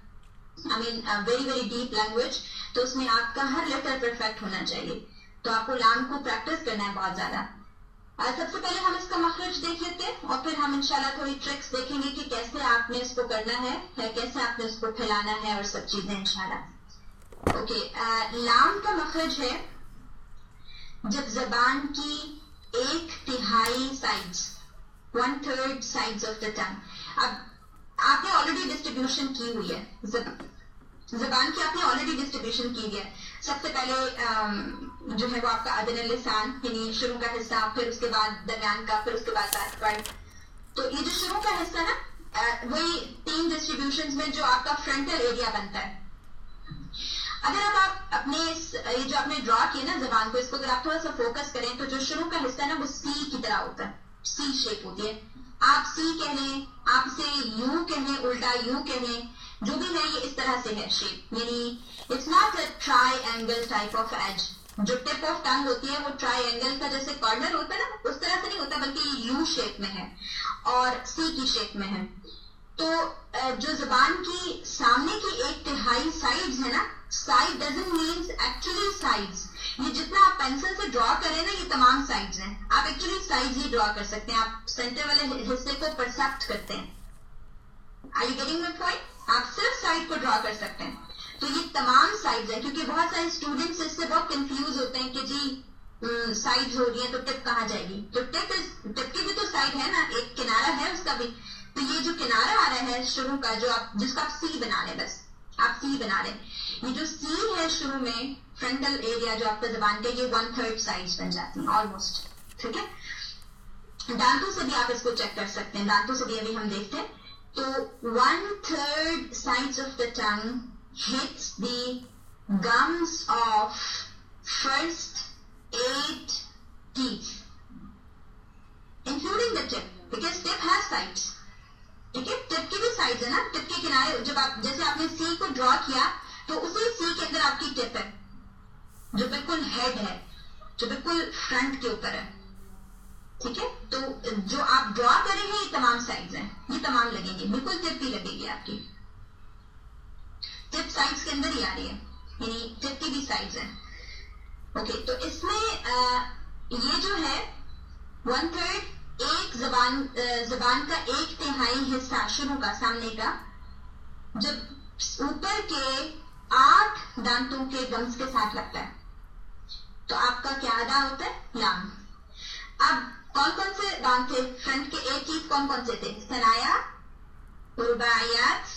very very deep language, तो उसमें आपका हर लेटर परफेक्ट होना चाहिए. तो आपको लाम को प्रैक्टिस करना है बहुत ज्यादा. सबसे पहले हम इसका मखरज देख लेते हैं और फिर हम इंशाल्लाह थोड़ी ट्रिक्स देखेंगे कि कैसे आपने इसको करना है, कैसे आपने इसको फैलाना है और सब चीजें इंशाल्लाह. ओके, लाम का मखरज है जब जबान की 1/3 sides, 1/3 sides of the tongue. अब आपने ऑलरेडी डिस्ट्रीब्यूशन की हुई है, जबान की आपने ऑलरेडी डिस्ट्रीब्यूशन की है. सबसे पहले जो है वो आपका अदन लिसान, यानी शुरू का हिस्सा, फिर उसके बाद दरमियान का, फिर उसके बाद बैक पार्ट. तो ये जो शुरू का हिस्सा ना वही 3 डिस्ट्रीब्यूशन में जो आपका फ्रंटल एरिया बनता है. अगर अब आप अपने ये जो आपने ड्रॉ किया ना जबान को, इसको अगर आप थोड़ा सा फोकस करें तो जो शुरू का हिस्सा है ना वो सी की तरह होता है, सी शेप होती है. आप सी कह लें, आप इसे यू कह लें, उल्टा यू कह लें, जो भी है ये इस तरह से है शेप. यानी it's not a triangle type of edge. जो टिप ऑफ टंग होती है वो ट्राइएंगल का जैसे कॉर्नर होता है ना उस तरह से नहीं होता, बल्कि ये यू शेप में है और सी की शेप में है. तो जो जबान की सामने की 1/3 साइड्स है ना, side doesn't means actually sides. ये जितना आप पेंसिल से ड्रॉ करें ना ये तमाम साइड्स हैं. आप एक्चुअली साइड्स ही ड्रॉ कर सकते हैं, आप सेंटर वाले हिस्से को परसेप्ट करते हैं. Are you getting my point? आप सिर्फ साइड को ड्रॉ कर सकते हैं. तो ये तमाम साइड्स हैं, क्योंकि बहुत सारे स्टूडेंट्स इससे बहुत कंफ्यूज होते हैं कि जी साइड्स हो रही है तो टिप कहाँ जाएगी. तो टिप की भी तो साइड है ना, एक किनारा है उसका भी. तो ये जो किनारा आ रहा है शुरू का, जो आप जिसका आप सी बना लें, बस आप सी बना लें, ये जो सी है शुरू में फ्रंटल एरिया जो आपका जबान का, ये 1/3 साइड्स बन जाती हैं ऑलमोस्ट. ठीक है, दांतों से भी आप इसको चेक कर सकते हैं, दांतों से भी अभी हम देखते हैं. तो 1/3 sides of the tongue hits the gums of first 8 teeth, including the tip, because tip has sides. ठीक है, टिप की भी साइड्स है ना, टिप के किनारे जब आप जैसे आपने सी को ड्रॉ किया تو اسی سی کے اندر آپ کی ٹپ ہے جو بالکل ہیڈ ہے, جو بالکل فرنٹ کے اوپر ہے, ٹھیک ہے. تو جو آپ ڈرا کر رہے ہیں یہ تمام سائڈز ہیں, یہ تمام لگیں گے, بالکل ٹپ ہی لگے گی آپ کی. ٹپ سائڈز کے اندر ہی آ رہی ہے, یعنی ٹپ کی بھی سائڈز ہیں. اوکے, تو اس میں یہ جو ہے 1/3 ایک زبان کا 1/3 حصہ شروع کا سامنے کا, جب اوپر کے 8 دانتوں کے گمز کے ساتھ لگتا ہے تو آپ کا کیا ادا ہوتا ہے؟ لام. اب کون کون سے دانت تھے فرنٹ کے؟ 8 چیز کون کون سے تھے؟ ثنایا, رباعیات,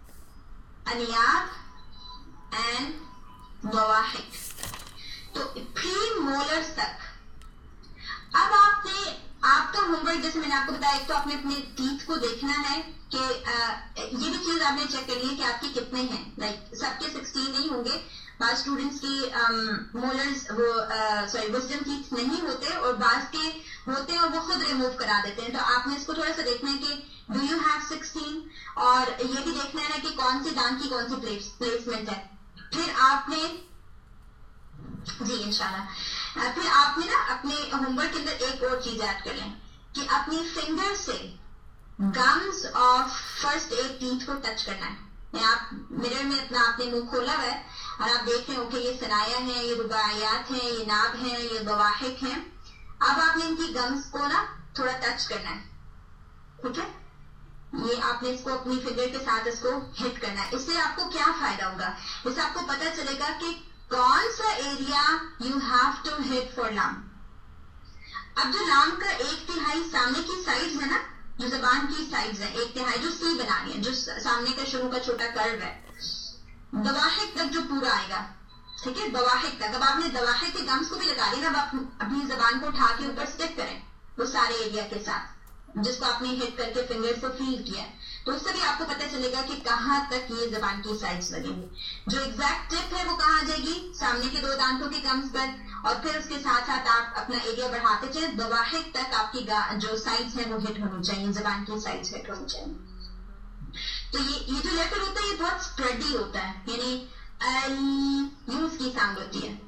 انیاب اینڈ ضواحک. تو پری مولرز تک. اب آپ کا ہوم ورک جیسے میں نے آپ کو بتایا, ایک تو آپ نے اپنے ٹیتھ کو دیکھنا ہے کہ یہ بھی چیز آپ نے چیک کرنی ہے کہ آپ کے کتنے ہیں. لائک سب کے 16 نہیں ہوں گے, بعض اسٹوڈنٹس کی مولرز وزڈم ٹیتھ نہیں ہوتے اور بعض کے ہوتے ہیں اور وہ خود ریموو کرا دیتے ہیں. تو آپ نے اس کو تھوڑا سا دیکھنا ہے کہ ڈو یو ہیو 16, اور یہ بھی دیکھنا ہے کہ کون سی دانت کی کون سی پلیسمنٹ ہے. پھر آپ نے جی انشاءاللہ پھر آپ نے نا اپنے ہوم ورک کے اندر ایک اور چیز ایڈ کر لیں کہ اپنی فنگر سے گمز آف فرسٹ 8 ٹیتھ کو ٹچ کرنا ہے. آپ مرر میں اپنا آپ نے منہ کھولا ہوا ہے اور آپ دیکھ رہے ہو کہ یہ ثنایا ہیں, یہ رباعیات ہیں, یہ ناب ہیں, یہ ضواحک ہیں. اب آپ نے ان کی گمز کو نا تھوڑا ٹچ کرنا ہے, ٹھیک ہے. یہ آپ نے اس کو اپنی فنگر کے ساتھ اس کو ہٹ کرنا ہے. اس سے آپ کو کیا فائدہ ہوگا؟ اس سے آپ کو پتہ چلے گا کہ کون سا area you have to hit for لام. اب جو لام کا 1/3 سامنے کی سائڈز ہے نا, جو زبان کی سائڈز ہیں 1/3 جو سی بنا رہی ہے, جو سامنے کا شروع کا چھوٹا کرو ہے, ضواحک تک جو پورا آئے گا, ٹھیک ہے. ضواحک تک. اب آپ نے ضواحک کے گمز کو بھی لگا لیا, اب آپ اپنی زبان کو اٹھا کے اوپر اسٹک کریں وہ سارے ایریا کے ساتھ جس کو آپ نے ہٹ کر کے فنگر سے فیل کیا ہے. تو اس سے بھی آپ کو پتہ چلے گا کہ کہاں تک یہ زبان کی سائڈز لگیں گی. جو ایگزیکٹ ٹپ ہے وہ کہاں آ جائے گی؟ سامنے کے 2 دانتوں کے گمز پر, اور پھر اس کے ساتھ ساتھ آپ اپنا ایریا بڑھاتے چلیں. ضواحک تک آپ کی جو سائڈز ہیں وہ ہٹ ہونی چاہیے, زبان کی سائڈز ہٹ ہونی چاہیے. تو یہ جو لیٹر ہوتا ہے یہ بہت اسپریڈی ہوتا ہے, یعنی یوں اس کی ساؤنڈ ہوتی ہے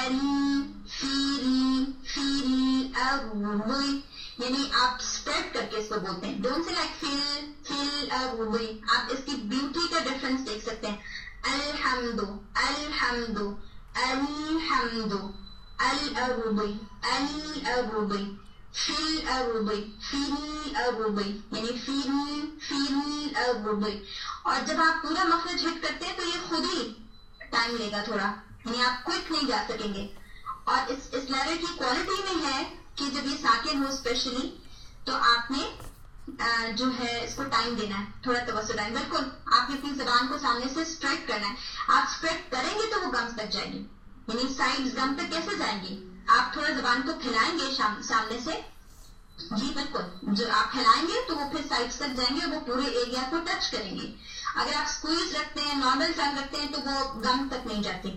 یعنی آپ اسپریڈ کر کے اس کو بولتے ہیں. ڈونٹ سے لائک فیل. آپ اس کی بیوٹی کا ڈفرنس دیکھ سکتے ہیں. الحمد الحمد الحمد الارض الارض فی الارض فی الارض, یعنی فی الارض. اور جب آپ پورا مخرج ہٹ کرتے ہیں تو یہ خود ہی ٹائم لے گا تھوڑا, یعنی آپ کوئک نہیں جا سکیں گے. اور اس لیٹر کی کوالٹی میں ہے کہ جب یہ ساکن ہو اسپیشلی تو آپ نے جو ہے اس کو ٹائم دینا ہے, تھوڑا توسط ٹائم. بالکل آپ نے اپنی زبان کو سامنے سے اسپریڈ کرنا ہے. آپ اسپریڈ کریں گے تو وہ گمز تک جائیں گی, یعنی سائڈز گم تک کیسے جائیں گی؟ آپ تھوڑا زبان کو پھیلائیں گے سامنے سے, جی بالکل. جو آپ پھیلائیں گے تو وہ پھر سائڈز تک جائیں گے اور وہ پورے ایریا کو ٹچ کریں گے. اگر آپ اسکویز رکھتے ہیں, نارمل ٹنگ رکھتے ہیں تو وہ گم تک نہیں جاتی.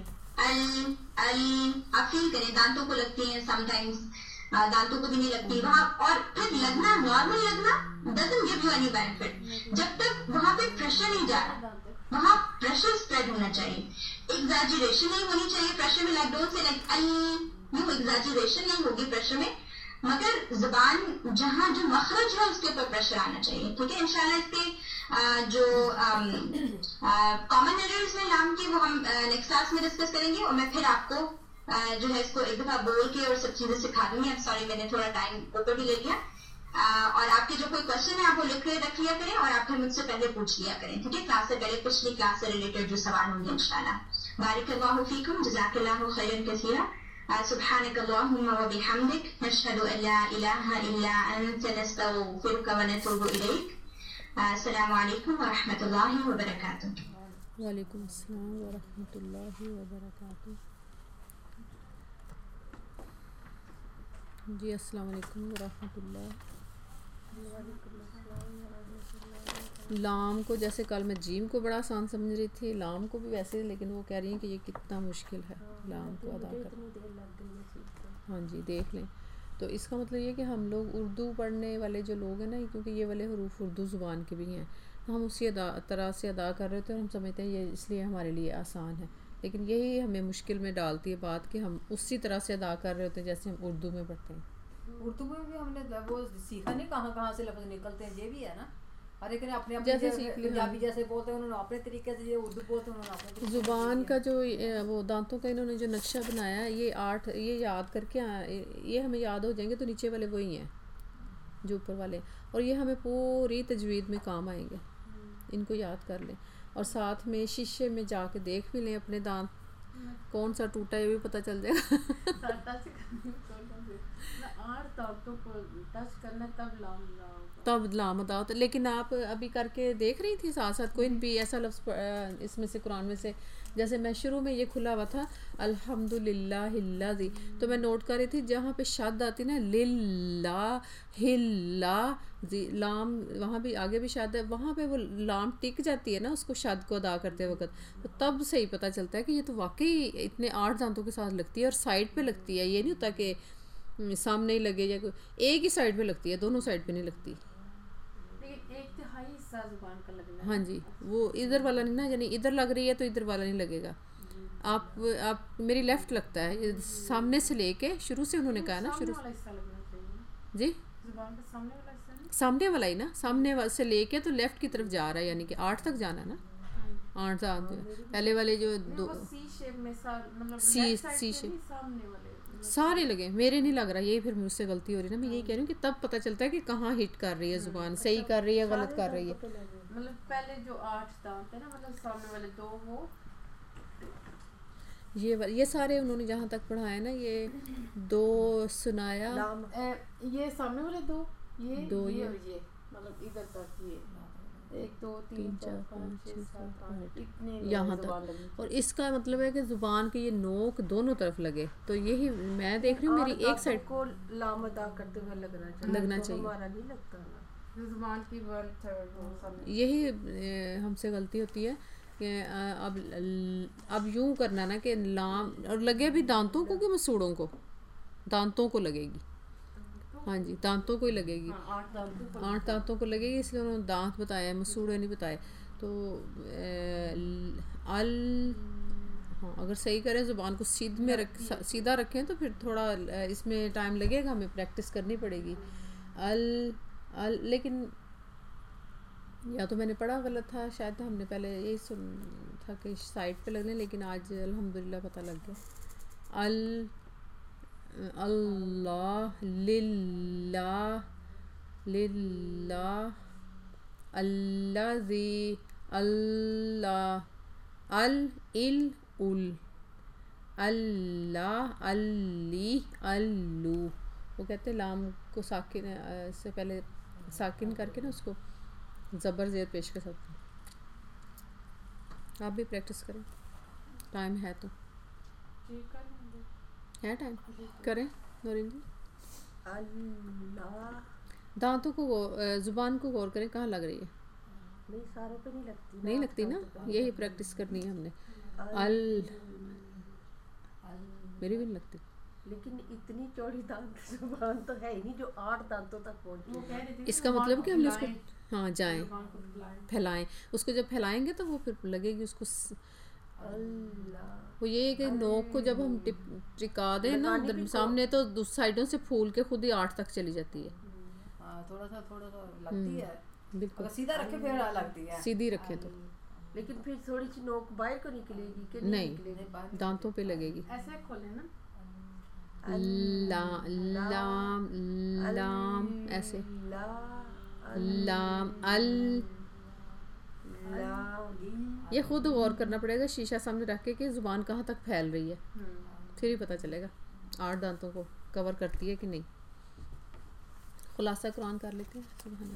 آپ فیل کریں, دانتوں کو لگتی ہیں سم ٹائمز, دانتوں کو بھی نہیں لگتی وہاں. اور پھر لگنا, نارمل لگنا doesn't give you any benefit. جب تک وہاں پہ پریشر نہیں جا رہا, وہاں پریشر اسپریڈ ہونا چاہیے, ایگزیجریشن نہیں ہونی چاہیے پریشر میں. لائک ڈونٹ سے لائک یوں ایگزیجریشن نہیں ہوگی پریشر میں, مگر زبان جہاں جو مخرج ہے اس کے اوپر پریشر آنا چاہیے, ٹھیک ہے. انشاءاللہ اس کے جو کامن ایررز ہیں لام کی وہ ہم نیکسٹ کلاس میں ڈسکس کریں گے, اور میں پھر آپ کو جو ہے اس کو ایک دفعہ بول کے اور سب چیزیں سکھا دوں گی. اب سوری میں نے تھوڑا ٹائم اوپر بھی لے لیا. اور آپ کے جو کوئی کوشچن ہے آپ وہ لکھ رکھ لیا کریں, اور آپ پھر مجھ سے پہلے پوچھ لیا کریں, ٹھیک ہے. کلاس سے پہلے پچھلی کلاس سے ریلیٹڈ جو سوال ہوں گے انشاءاللہ. بارک اللہ فیکم, جزاک اللہ خیرا کثیرا. سبحانك اللهم وبحمدك نشهد ان لا اله الا انت نستغفرك ونتوب اليك. السلام علیکم ورحمۃ اللہ وبرکاتہ. وعلیکم السلام ورحمۃ اللہ وبرکاتہ. جی السلام علیکم ورحمۃ اللہ. لام کو جیسے کل میں جیم کو بڑا آسان سمجھ رہی تھی, لام کو بھی ویسے, لیکن وہ کہہ رہی ہیں کہ یہ کتنا مشکل ہے لام کو ادا کرنا. ہاں جی دیکھ لیں. تو اس کا مطلب یہ کہ ہم لوگ اردو پڑھنے والے جو لوگ ہیں نا, کیونکہ یہ والے حروف اردو زبان کے بھی ہیں, ہم اسی طرح سے ادا کر رہے ہوتے ہیں اور ہم سمجھتے ہیں یہ اس لیے ہمارے لیے آسان ہے، لیکن یہی ہمیں مشکل میں ڈالتی ہے بات کہ ہم اسی طرح سے ادا کر رہے ہوتے ہیں جیسے ہم اردو میں پڑھتے ہیں۔ اردو میں بھی ہم نے وہ سیکھا نہیں کہاں سے لفظ نکلتے ہیں، یہ بھی ہے نا، ہر ایک نے اپنے جیسے سیکھ لیا، پنجابی جیسے بولتے ہیں انہوں نے اپنے طریقے سے، یہ اردو بولتے ہیں انہوں نے اپنے طریقے سے۔ زبان کا جو وہ دانتوں کا انہوں نے جو نقشہ بنایا ہے، یہ 8 یہ یاد کر کے یہ ہمیں یاد ہو جائیں گے تو نیچے والے وہی ہیں جو اوپر والے ہیں، اور یہ ہمیں پوری تجوید میں کام آئیں گے، ان کو یاد کر لیں، اور ساتھ میں شیشے میں جا کے دیکھ بھی لیں اپنے دانت کون سا ٹوٹا ہے، یہ بھی پتہ چل جائے گا۔ تب لام ادا ہوتا ہے، لیکن آپ ابھی کر کے دیکھ رہی تھی ساتھ ساتھ کوئی بھی ایسا لفظ اس میں سے قرآن میں سے، جیسے میں شروع میں یہ کھلا ہوا تھا الحمد للہ الذی، تو میں نوٹ کر رہی تھی جہاں پہ شد آتی نا للہ ہلا لام، وہاں بھی آگے بھی شد ہے، وہاں پہ وہ لام ٹک جاتی ہے نا اس کو شد کو ادا کرتے وقت، تو تب سے ہی پتہ چلتا ہے کہ یہ تو واقعی اتنے 8 دانتوں کے ساتھ لگتی ہے، اور سائڈ پہ لگتی ہے، یہ نہیں ہوتا کہ سامنے ہی لگے یا ایک ہی سائڈ پہ لگتی ہے، دونوں سائڈ پہ نہیں لگتی۔ ہاں جی، وہ ادھر والا نہیں نا، یعنی ادھر لگ رہی ہے تو ادھر والا نہیں لگے گا، آپ میری لیفٹ لگتا ہے، سامنے سے لے کے شروع سے انہوں نے کہا نا، شروع جی سامنے والا ہی نا، سامنے سے لے کے تو لیفٹ کی طرف جا رہا ہے، یعنی کہ 8 تک جانا ہے نا، 8 دانت پہلے والے جو دو سی شیپ سارے لگے، میرے نہیں لگ رہا، یہی پھر مجھ سے غلطی ہو رہی ہے نا، میں یہی کہہ رہی ہوں کہ تب پتہ چلتا ہے کہ کہاں ہٹ کر رہی ہے زبان، صحیح کر رہی ہے غلط کر رہی ہے۔ مطلب پہلے جو 8 دانت ہیں نا، مطلب سامنے والے 2 وہ یہ سارے انہوں نے جہاں تک پڑھایا نا، یہ 2 سنایا، یہ سامنے والے 2 یہ 2 یہ مطلب ادھر تک یہ 1 2 3 4 5 6 7 8 اتنے یہاں تک، اور اس کا مطلب ہے کہ زبان کے یہ نوک دونوں طرف لگے، تو یہی میں دیکھ رہی ہوں میری ایک سائڈ کو لام ادا کرتے ہوئے لگنا چاہیے، ہمارا نہیں لگتا نا زبان کی 1/3 یہی ہم سے غلطی ہوتی ہے کہ اب یوں کرنا نا کہ لام، اور لگے بھی دانتوں کو کہ مسوڑوں کو، دانتوں کو لگے گی، ہاں جی دانتوں کو ہی لگے گی، 8 دانتوں کو لگے گی، اس لیے انہوں نے دانت بتایا، مسوڑے نہیں بتائے، تو ہاں اگر صحیح کریں زبان کو سیدھا رکھیں تو پھر تھوڑا اس میں ٹائم لگے گا، ہمیں پریکٹس کرنی پڑے گی۔ لیکن یا تو میں نے پڑھا غلط تھا شاید، ہم نے پہلے یہی سن تھا کہ سائڈ پہ لگنے، لیکن آج الحمدللہ پتہ لگ گیا، اللہ للہ للہ الذی اللہ اللہ علی الو، وہ کہتے ہیں لام کو ساکن سے پہلے ساکن کر کے نا اس کو زبر زیر پیش کے ساتھ۔ آپ بھی پریکٹس کریں، ٹائم ہے تو ہے، ٹائم کریں نورین جی۔ اللہ دانتوں کو زبان کو غور کریں کہاں لگ رہی ہے، نہیں ساروں پہ نہیں لگتی نا، یہی پریکٹس کرنی ہے ہم نے، میری بھی نہیں لگتی، لیکن اتنی چوڑی دانت زبان تو ہے ہی نہیں جو 8 دانتوں تک پہنچے، اس کا مطلب کہ ہم نے اس کو ہاں جائیں پھیلائیں، اس کو جب پھیلائیں گے تو وہ پھر لگے گی اس کو، وہ یہ ہے کہ نوک کو جب ہم ٹکا دیں نا سامنے تو سائڈوں سے پھول کے خود ہی 8 تک چلی جاتی ہے، تھوڑا سا لگتی ہے، بالکل سیدھا رکھے پھر لگتی ہے، سیدھی رکھیں تو، لیکن پھر تھوڑی سی نوک باہر کو نکلے گی کہ نہیں دانتوں پہ لگے گی، ایسے کھولے نا، لام لام ایسے، لام یہ خود غور کرنا پڑے گا شیشہ سامنے رکھ کے کہ زبان کہاں تک پھیل رہی ہے، پھر ہی پتہ چلے گا 8 دانتوں کو کور کرتی ہے کہ نہیں۔ خلاصہ قرآن کر لیتے ہیں، سبحان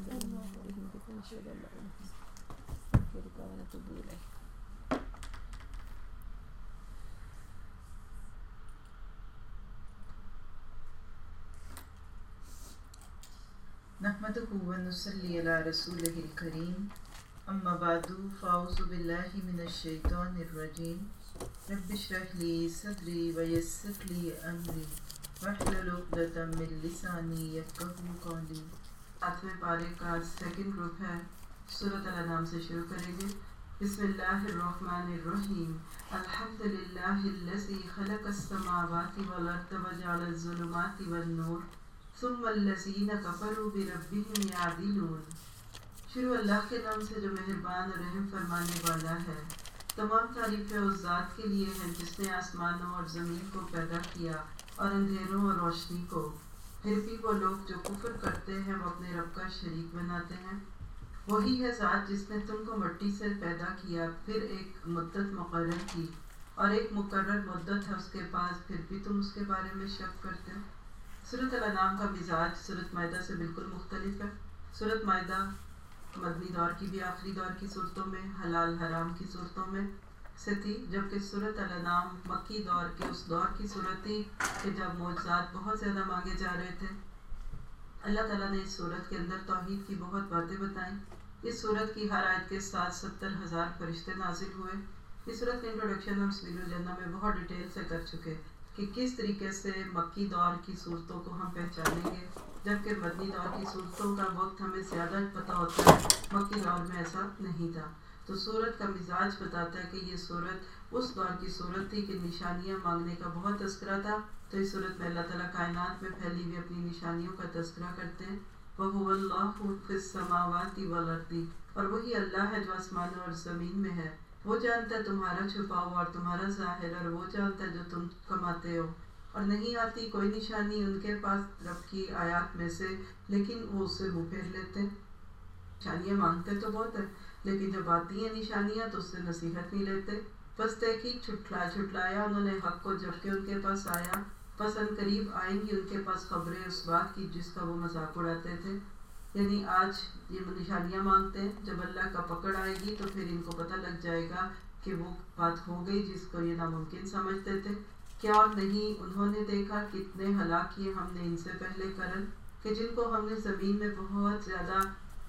نحمده ونصلي على رسوله الكريم، اما بعد فاعوذ بالله من الشيطان الرجيم، رب اشرح لي صدري ويسر لي امري واحلل عقدة من لساني يفقهوا قولي۔ 7ویں پارے کا سیکنڈ گروپ ہے سورۃ الانعام سے شروع کریں گے. بسم اللہ الرحمن الرحیم. الحمد للہ الذی خلق السماوات والارض وجعل الظلمات والنور ثم الذین کفروا بربهم یعدلون. شروع اللہ کے نام سے جو مہربان اور رحم فرمانے والا ہے. تمام تعریفیں اس ذات کے لیے ہیں جس نے آسمانوں اور زمین کو پیدا کیا اور اندھیروں اور روشنی کو. پھر بھی وہ لوگ جو کفر کرتے ہیں وہ اپنے رب کا شریک بناتے ہیں. وہی ہے ذات جس نے تم کو مٹی سے پیدا کیا، پھر ایک مدت مقرر کی اور ایک مقرر مدت ہے اس کے پاس، پھر بھی تم اس کے بارے میں شک کرتے ہو. سورۃ الانعام کا مزاج سورۃ مائدہ سے بالکل مختلف ہے. سورۃ مائدہ مدنی دور کی بھی آخری دور کی صورتوں میں، حلال حرام کی صورتوں میں سے تھی، جبکہ سورۃ الانعام مکی دور کے اس دور کی صورت تھی کہ جب معجزات بہت زیادہ مانگے جا رہے تھے. اللہ تعالیٰ نے اس صورت کے اندر توحید کی بہت باتیں بتائیں. اس صورت کی ہر آیت کے ساتھ 70,000 فرشتے نازل ہوئے. اس صورت کا انٹروڈکشن ہم سبیل الجنہ میں بہت ڈیٹیل سے کر چکے کہ کس طریقے سے مکی دور کی صورتوں کو ہم پہچانیں گے، جبکہ مدنی دور کی صورتوں کا وقت ہمیں زیادہ پتہ ہوتا ہے. مکی دور میں ایسا نہیں تھا. تو صورت کا مزاج بتاتا ہے کہ یہ صورت اس دور کی صورت تھی کہ نشانیاں مانگنے کا بہت تذکرہ تھا. تو اس صورت میں اللہ تعالیٰ کائنات میں پھیلی ہوئی اپنی نشانیوں کا تذکرہ کرتے ہیں. وَهُوَ اللَّهُ فِي السَّمَاوَاتِ وَالْأَرْضِ، اور وہی اللہ ہے جو آسمانوں اور زمین میں ہے. وہ جانتا ہے تمہارا چھپا ہوا اور تمہارا ظاہر، اور وہ جانتا ہے جو تم کماتے ہو. اور نہیں آتی کوئی نشانی ان کے پاس رب کی آیات میں سے، لیکن وہ اس سے منہ پھیر لیتے ہیں. نشانیاں مانگتے تو بہت ہے، لیکن جب آتی ہیں نشانیاں تو اس سے نصیحت نہیں لیتے. بس تحقیق چھٹلایا انہوں نے حق کو جبکہ ان کے پاس آیا. بس ان قریب آئیں گی ان کے پاس خبریں اس بات کی جس کا وہ مذاق اڑاتے تھے. یعنی آج یہ نشانیاں مانگتے ہیں، جب اللہ کا پکڑ آئے گی تو پھر ان کو پتہ لگ جائے گا کہ وہ بات ہو گئی جس کو یہ ناممکن سمجھتے تھے. کیا اور نہیں انہوں نے دیکھا کتنے ہلاک کیے ہم نے ان سے پہلے قرن، کہ جن کو ہم نے زمین میں بہت زیادہ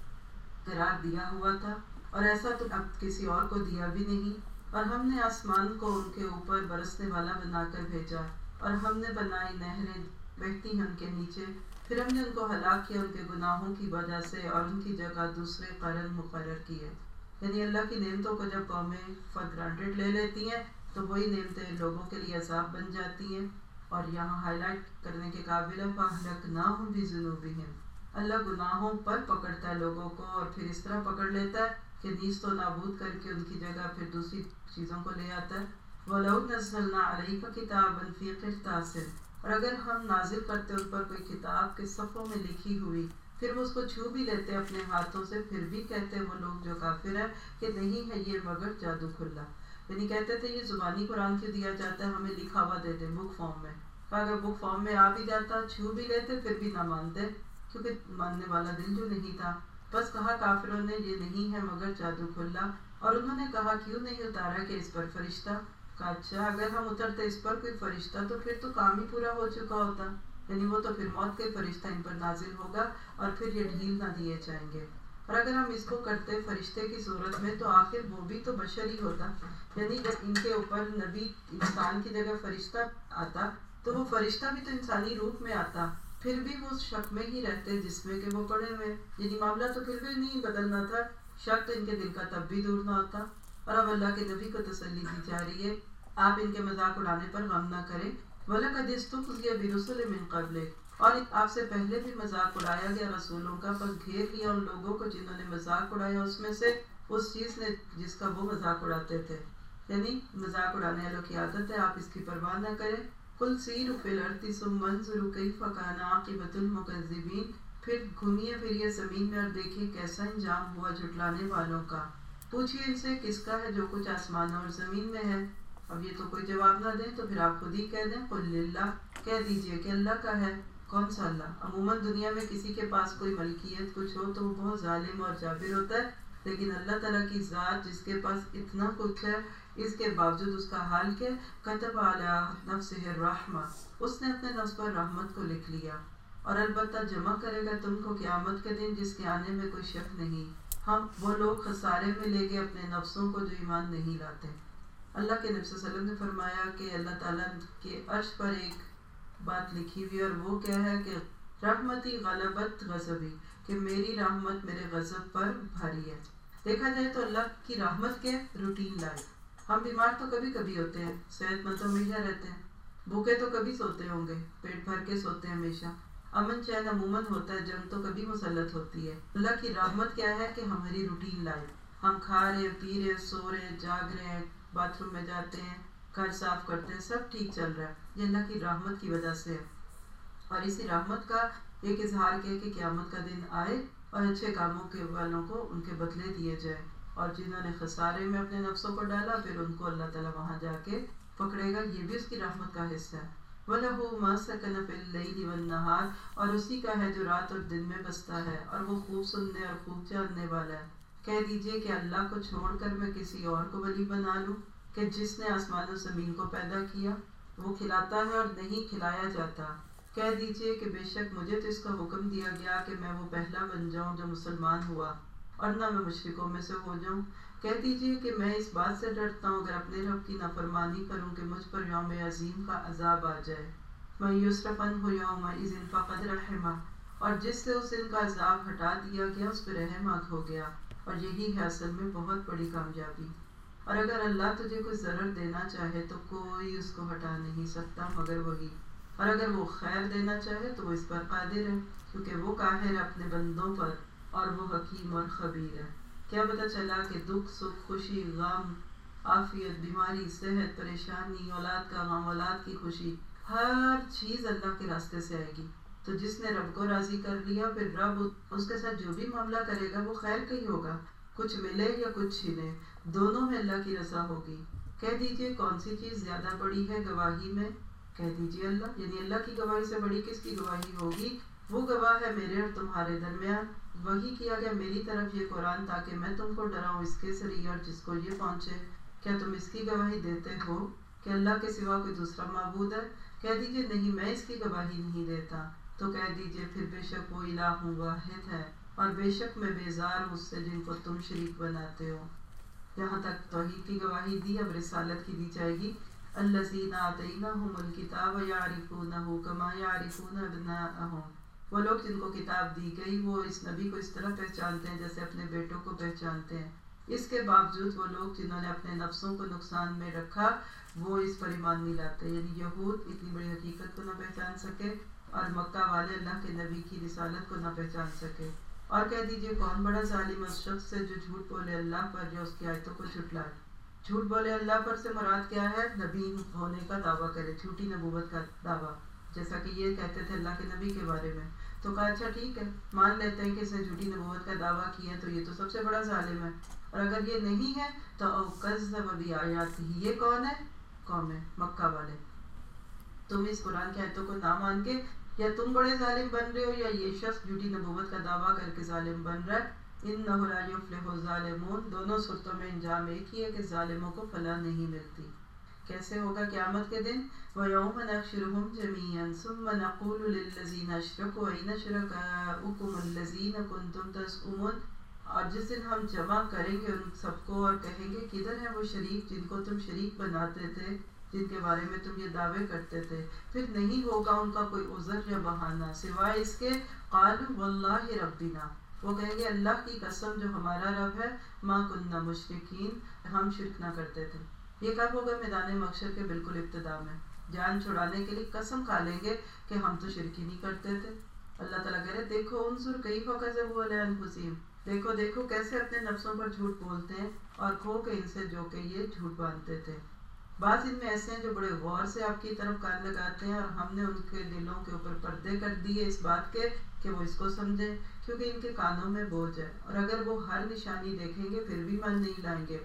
قرار دیا ہوا تھا، اور ایسا تو اب کسی اور کو دیا بھی نہیں. اور ہم نے آسمان کو ان کے اوپر برسنے والا بنا کر بھیجا، اور ہم نے بنائی نہریں بہتی ہیں ان کے نیچے. پھر ہم نے ان کو ہلاک کیا ان کے گناہوں کی وجہ سے، اور ان کی جگہ دوسرے قرن مقرر کیے. یعنی اللہ کی نعمتوں کو جب قومیں فار گرانٹیڈ لے لیتی ہیں تو وہی نعمتیں لوگوں کے لیے عذاب بن جاتی ہیں. اور یہاں ہائی لائٹ کرنے کے قابل ہے فَأَهْلَكْنَاهُمْ بِذُنُوبِهِمْ. اللہ گناہوں پر پکڑتا ہے لوگوں کو، اور پھر اس طرح پکڑ لیتا ہے کہ نیست و نابود کر کے ان کی جگہ پھر دوسری چیزوں کو لے آتا ہے. وَلَوْ نَزَّلْنَا عَلَيْكَ كِتَابًا فِي قِرْطَاسٍ، اور اگر ہم نازل کرتے ان پر کوئی کتاب کے صفوں میں لکھی ہوئی، پھر وہ اس کو چھو بھی لیتے اپنے ہاتھوں سے، پھر بھی کہتے وہ لوگ جو کافر ہیں کہ نہیں ہے یہ مگر جادو کھلا. یعنی کہتے تھے یہ زبانی قرآن کیوں دیا جاتا ہے، ہمیں لکھا ہوا دے دیں بک فارم میں. اگر بک فارم میں آ بھی جاتا چھو بھی لیتے پھر بھی نہ مانتے، کیونکہ ماننے والا دل جو نہیں تھا. بس کہا کافروں نے یہ نہیں ہے مگر جادو کھلا. اور انہوں نے کہا کیوں نہیں اتارا کہ اس پر فرشتہ. کہا اچھا اگر ہم اترتے اس پر کوئی فرشتہ تو پھر تو کام ہی پورا ہو چکا ہوتا. یعنی وہ تو پھر موت کے فرشتہ ان پر نازل ہوگا اور پھر یہ ڈھیل نہ دیے جائیں گے. اور اگر ہم اس کو کرتے فرشتے کی صورت میں تو آخر وہ بھی تو بشر ہی ہوتا. یعنی جب ان کے اوپر نبی انسان کی جگہ فرشتہ آتا تو وہ فرشتہ بھی تو انسانی روپ میں آتا، پھر بھی وہ شک میں ہی رہتے جس میں کہ وہ پڑے ہوئے. یعنی معاملہ تو پھر بھی نہیں بدلنا تھا، شک تو ان کے دل کا تب بھی دور نہ ہوتا. اور اب اللہ کے نبی کو تسلی دی جا رہی ہے آپ ان کے مذاق اڑانے پر غم نہ کریں. وَلَقَدِ اسْتُهْزِئَ بِرُسُلٍ مِّن قَبْلِكَ، اور آپ سے پہلے بھی مذاق اڑایا گیا رسولوں کا، پس گھیر لیا ان لوگوں کو جنہوں نے مذاق اڑایا اس میں سے اس چیز نے جس کا وہ مذاق اڑاتے تھے. یعنی مذاق اڑانے والوں کی عادت ہے، آپ اس کی پرواہ نہ کریں. قُلْ سِیرُوا فِی الْأَرْضِ ثُمَّ انظُرُوا کَیْفَ کَانَ عَاقِبَةُ الْمُکَذِّبِینَ، پھر گھومیے پھریے زمین میں اور دیکھیے کیسا انجام ہوا جھٹلانے والوں کا. پوچھیے ان سے کس کا ہے جو کچھ آسمانوں اور زمین میں ہے. اب یہ تو کوئی جواب نہ دیں تو پھر آپ خود ہی کہہ دیں قُلْ لِلَّهِ، کہہ دیجئے کہ اللہ کا ہے. کون سا اللہ؟ عموماً دنیا میں کسی کے پاس کوئی ملکیت کچھ ہو تو وہ بہت ظالم اور جابر ہوتا ہے، لیکن اللہ تعالیٰ کی ذات جس کے پاس اتنا کچھ ہے اس کے باوجود اس کا حال کیا؟ کتب علی نفسہ الرحمہ، اس نے اپنے نفس پر رحمت کو لکھ لیا. اور البتہ جمع کرے گا تم کو قیامت کے دن جس کے آنے میں کوئی شک نہیں. ہم وہ لوگ خسارے میں لے گئے اپنے نفسوں کو جو ایمان نہیں لاتے. اللہ کے نبی صلی اللہ علیہ وسلم نے فرمایا کہ اللہ تعالیٰ کے عرش پر ایک بات لکھی ہوئی اور وہ کیا ہے کہ رحمتی غلبت غضبی، کہ کہ میری رحمت میرے غضب پر بھاری ہے۔ دیکھا جائے تو اللہ کی رحمت کے روٹین لائف، ہم بیمار تو کبھی کبھی ہوتے ہیں، صحت مند تو ہمیشہ رہتے ہیں، بھوکے تو کبھی سوتے ہوں گے، پیٹ بھر کے سوتے ہیں ہمیشہ، امن چین عموماً ہوتا ہے، جنگ تو کبھی مسلط ہوتی ہے۔ اللہ کی رحمت کیا ہے کہ ہماری روٹین لائف، ہم کھا رہے ہیں، پی رہے ہیں، سو رہے ہیں، جاگ رہے ہیں، باتھ روم میں جاتے ہیں، گھر صاف کرتے ہیں، سب ٹھیک چل رہا ہے، یہ اللہ کی رحمت کی وجہ سے ہے۔ اور اسی رحمت کا ایک اظہار کیا کہ قیامت کا دن آئے اور اچھے کاموں کے والوں کو ان کے بدلے دیے جائیں، اور جنہوں نے خسارے میں اپنے نفسوں کو ڈالا پھر ان کو اللہ تعالیٰ وہاں جا کے پکڑے گا، یہ بھی اس کی رحمت کا حصہ ہے۔ وَلَهُ مَا سَكَنَ فِي اللَّيْلِ وَالنَّهَارِ، اور اسی کا ہے جو رات اور دن میں بستا ہے، اور وہ خوب سننے اور خوب جاننے والا ہے۔ کہہ دیجئے کہ اللہ کو چھوڑ کر میں کسی اور کو ولی بنا لوں، کہ جس نے آسمان و زمین کو پیدا کیا، وہ کھلاتا ہے اور نہیں کھلایا جاتا۔ کہہ دیجئے کہ بے شک مجھے تو اس کا حکم دیا گیا کہ میں وہ پہلا بن جاؤں جو مسلمان ہوا، اور نہ میں مشرکوں میں سے ہو جاؤں۔ کہہ دیجئے کہ میں اس بات سے ڈرتا ہوں اگر اپنے رب کی نافرمانی کروں کہ مجھ پر یوم عظیم کا عذاب آ جائے۔ مَن یُصْرَفْ عَنْهُ یَوْمَئِذٍ فَقَدْ رَحِمَهُ، اور جس سے اس دن کا عذاب ہٹا دیا گیا اس پہ رحم ہو گیا، اور یہی ہے اصل میں بہت بڑی کامیابی۔ اور اگر اللہ تجھے کوئی ضرر دینا چاہے تو کوئی اس کو ہٹا نہیں سکتا مگر وہی، اور اگر وہ خیر دینا چاہے تو وہ اس پر قادر ہے، کیونکہ وہ قاہر ہے اپنے بندوں پر، اور وہ حکیم اور خبیر ہے۔ کیا پتہ چلا کہ دکھ، سکھ، خوشی، غم، عافیت، بیماری، صحت، پریشانی، اولاد کا غم، اولاد کی خوشی، ہر چیز اللہ کے راستے سے آئے گی۔ تو جس نے رب کو راضی کر لیا پھر رب اس کے ساتھ جو بھی معاملہ کرے گا وہ خیر کا ہی ہوگا، کچھ ملے یا کچھ چھینے، دونوں میں اللہ کی رضا ہوگی۔ کہہ دیجئے کون سی چیز زیادہ بڑی ہے گواہی میں؟ کہہ دیجئے اللہ، یعنی اللہ کی گواہی سے بڑی کس کی گواہی ہوگی؟ وہ گواہ ہے میرے اور تمہارے درمیان۔ وہی کیا گیا میری طرف یہ قرآن تاکہ میں تم کو ڈراؤں اس کے ذریعے اور جس کو یہ پہنچے۔ کیا تم اس کی گواہی دیتے ہو کہ اللہ کے سوا کوئی دوسرا معبود ہے؟ کہہ دیجئے نہیں، میں اس کی گواہی نہیں دیتا۔ تو کہہ دیجئے پھر بے شک وہ الہ واحد ہے، اور بے شک میں بیزار ہوں اس سے جن کو تم شریک بناتے ہو۔ یہاں تک توحید کی گواہی دی، اب رسالت کی دی جائے گی۔ الذین آتیناہم الکتاب یعرفونہ کما یعرفون ابناءہم، وہ لوگ جن کو کتاب دی گئی وہ اس نبی کو اس طرح پہچانتے ہیں جیسے اپنے بیٹوں کو پہچانتے ہیں۔ اس کے باوجود وہ لوگ جنہوں نے اپنے نفسوں کو نقصان میں رکھا وہ اس پر ایمان نہیں لاتے، یعنی یہود اتنی بڑی حقیقت کو نہ پہچان سکے، اور مکہ والے اللہ کے نبی کی رسالت کو نہ پہچان سکے۔ اور کہہ دیجئے کون بڑا ظالم اس شخص سے جو جھوٹ بولے اللہ پر یا اس کی آیتوں کو جھٹلائے۔ جھوٹ بولے اللہ پر سے مراد کیا ہے؟ نبی ہونے کا دعویٰ کرے، جھوٹی نبوت کا دعویٰ، جیسا کہ یہ کہتے تھے اللہ کے نبی کے بارے میں۔ تو کہا اچھا ٹھیک ہے، مان لیتے ہیں کہ اس نے جھوٹی نبوت کا دعویٰ کیا تو یہ تو سب سے بڑا ظالم ہے، اور اگر یہ نہیں ہے تو کذب بآیاتہ، یہ کون ہے؟ قوم ہے مکہ والے۔ تم اس قرآن کی آیتوں کو نہ مان کے یا تم بڑے ظالم بن رہے ہو یا یہ شخص جھوٹی نبوت کا دعویٰ کر کے ظالم بن رہا ہے۔ انہ لا یفلح الظالمون، دونوں صورتوں میں انجام ایک ہی ہے کہ ظالموں کو فلاح نہیں ملتی۔ کیسے ہوگا قیامت کے دن؟ وَيَوْمَ نَحْشُرُهُمْ جَمِيعًا ثُمَّ نَقُولُ لِلَّذِينَ أَشْرَكُوا أَيْنَ شُرَكَاؤُكُمُ الَّذِينَ كُنتُمْ تَزْعُمُونَ، اور جس دن ہم جمع کریں گے ان سب کو اور کہیں گے کدھر ہیں وہ شریک جن کو تم شریک بناتے تھے، جن کے بارے میں تم یہ دعوے کرتے تھے؟ پھر نہیں ہوگا ان کا کوئی عذر یا بہانہ سوائے اس کے قالوا واللہ ربنا، وہ کہیں گے اللہ کی قسم جو ہمارا رب ہے، ما کننا مشرکین، ہم شرک نہ کرتے تھے۔ یہ کب ہوگا؟ میدان محشر کے بالکل ابتدا میں، جان چھڑانے کے لیے قسم کھا لیں گے کہ ہم تو شرک ہی نہیں کرتے تھے۔ اللہ تعالیٰ کہہ رہے دیکھو انظر کیف کذبوا علی انفسہم، دیکھو دیکھو کیسے اپنے نفسوں پر جھوٹ بولتے ہیں اور کھو کے ان سے جو کہ یہ جھوٹ باندھتے تھے۔ بعض ان میں ایسے ہیں جو بڑے غور سے آپ کی طرف کان لگاتے ہیں، اور ہم نے ان کے دلوں کے اوپر پردے کر دیے اس بات کے کہ وہ اس کو سمجھیں، کیونکہ ان کے کانوں میں بوجھ ہے، اور اگر وہ ہر نشانی دیکھیں گے پھر بھی من نہیں لائیں گے،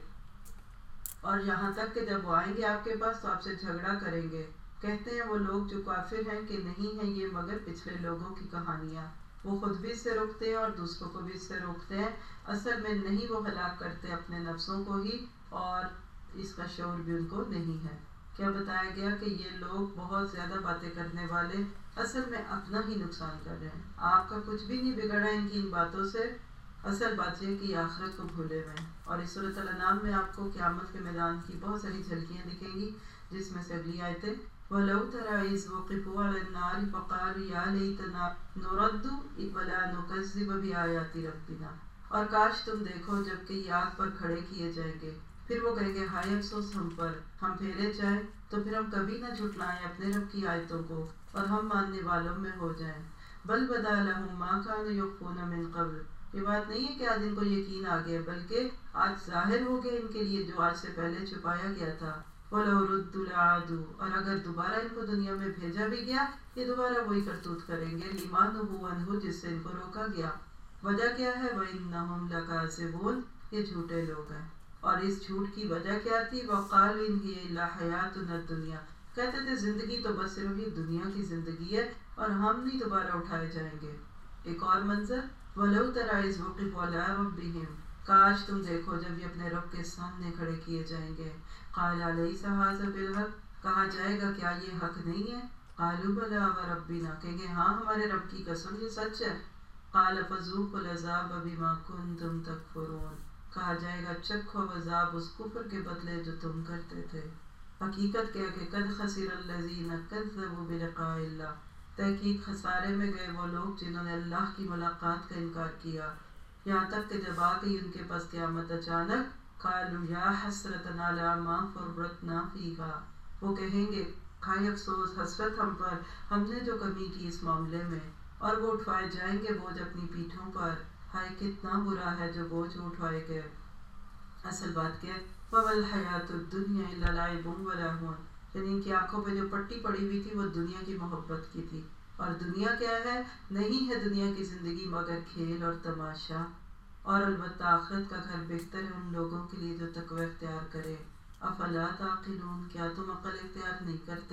اور یہاں تک کہ جب وہ آئیں گے آپ کے پاس تو آپ سے جھگڑا کریں گے۔ کہتے ہیں وہ لوگ جو کافر ہیں کہ نہیں ہیں یہ مگر پچھلے لوگوں کی کہانیاں، وہ خود بھی اس سے روکتے ہیں اور دوسروں کو بھی اس سے روکتے ہیں، اصل میں نہیں وہ ہلاک کرتے اپنے نفسوں کو ہی، اور اس کا شعور بھی ان کو نہیں ہے۔ کیا بتایا گیا کہ یہ لوگ بہت زیادہ باتیں کرنے والے اصل میں اپنا ہی نقصان کر رہے ہیں، آپ کا کچھ بھی نہیں بگڑا ان کی ان باتوں سے، اصل بات یہ کہ آخرت کو بھولے ہوئے ہیں۔ اور اس صورت الانعام میں آپ کو قیامت کے میدان کی بہت ساری جھلکیاں دکھیں گی، جس میں سے اگلی آیتیں وَلَوْ تَرَىٰ إِذْ وُقِفُوا عَلَى النَّارِ فَقَالُوا يَا لَيْتَنَا نُرَدُّ وَلَا نُكَذِّبَ بِآيَاتِ رَبِّنَا، اور کاش تم دیکھو جب کہ یہ آگ پر کھڑے کیے جائیں گے، پھر وہ کہیں گے ہائے افسوس ہم پر، ہم پھیرے جائیں تو پھر ہم کبھی نہ جھٹلائیں اپنے رب کی آیتوں کو اور ہم ماننے والوں میں ہو جائیں۔ بل بدا لهم ما كانوا يخفون من قبل، یہ بات نہیں ہے کہ آج ان کو یقین آ گیا، بلکہ آج ظاہر ہو گیا ان کے لیے جو آج سے پہلے چھپایا گیا تھا۔ وَلَوْ رُدُّوا لَعَادُوا، اور اگر دوبارہ ان کو دنیا میں بھیجا بھی گیا یہ دوبارہ وہی کرتوت کریں گے، لِمَا نُهُوا عَنْهُ، جس سے ان کو روکا گیا۔ وجہ کیا ہے؟ وَإِنَّهُمْ لَكَاذِبُونَ، یہ جھوٹے لوگ ہیں۔ اور اس جھوٹ کی وجہ کیا تھی؟ وَقَالُوا إِنْ هِيَ إِلَّا حَيَاتُنَا الدُّنْيَا، کہتے تھے زندگی تو بس صرف یہ دنیا کی زندگی ہے اور ہم نہیں دوبارہ اٹھائے جائیں گے۔ ایک اور منظر وَلَوْ تَرَىٰ إِذْ وُقِفُوا عَلَىٰ رَبِّهِمْ، کاش تم دیکھو جب یہ اپنے رب کے سامنے کھڑے کیے جائیں گے۔ قَالَ أَلَيْسَ هَٰذَا بِالْحَقِّ، کہا جائے گا کیا یہ حق نہیں ہے؟ قَالُوا بَلَىٰ وَرَبِّنَا، کہیں گے ہاں ہمارے رب کی قسم یہ سچ ہے۔ قَالَ فَذُوقُوا الْعَذَابَ بِمَا كُنتُمْ تَكْفُرُونَ، کہا جائے گا چکھو عذاب اس کفر کے بدلے جو تم کرتے تھے۔ حقیقت کیا کہ قد خسر الذین کذبوا بلقاء اللہ، تحقیق خسارے میں گئے وہ لوگ جنہوں نے اللہ کی ملاقات کا انکار کیا، یہاں تک کہ جب آ گئی ان کے پاس قیامت اچانک، قالوا یا حسرتنا علی ما فرطنا فیہا، وہ کہیں گے ہائے افسوس حسرت ہم پر، ہم نے جو کمی کی اس معاملے میں، اور وہ اٹھوائے جائیں گے بوجھ اپنی پیٹھوں پر، ہائے کتنا برا ہے جو بوجھ اٹھوائے گئے۔ اصل بات کیا ہے؟ وَمَا الْحَيَاةُ الدُّنْيَا إِلَّا لَعِبٌ وَلَهْوٌ، یعنی ان کی آنکھوں پہ جو پٹی پڑی ہوئی تھی وہ دنیا کی محبت کی تھی، اور دنیا کیا ہے؟ نہیں ہے دنیا کی زندگی مگر کھیل اور تماشا، اور البتہ آخرت کا گھر بہتر ہے ان لوگوں کے لیے جو تقوی اختیار کرے۔ افلا تعقلون، کیا تم عقل اختیار نہیں کرتے؟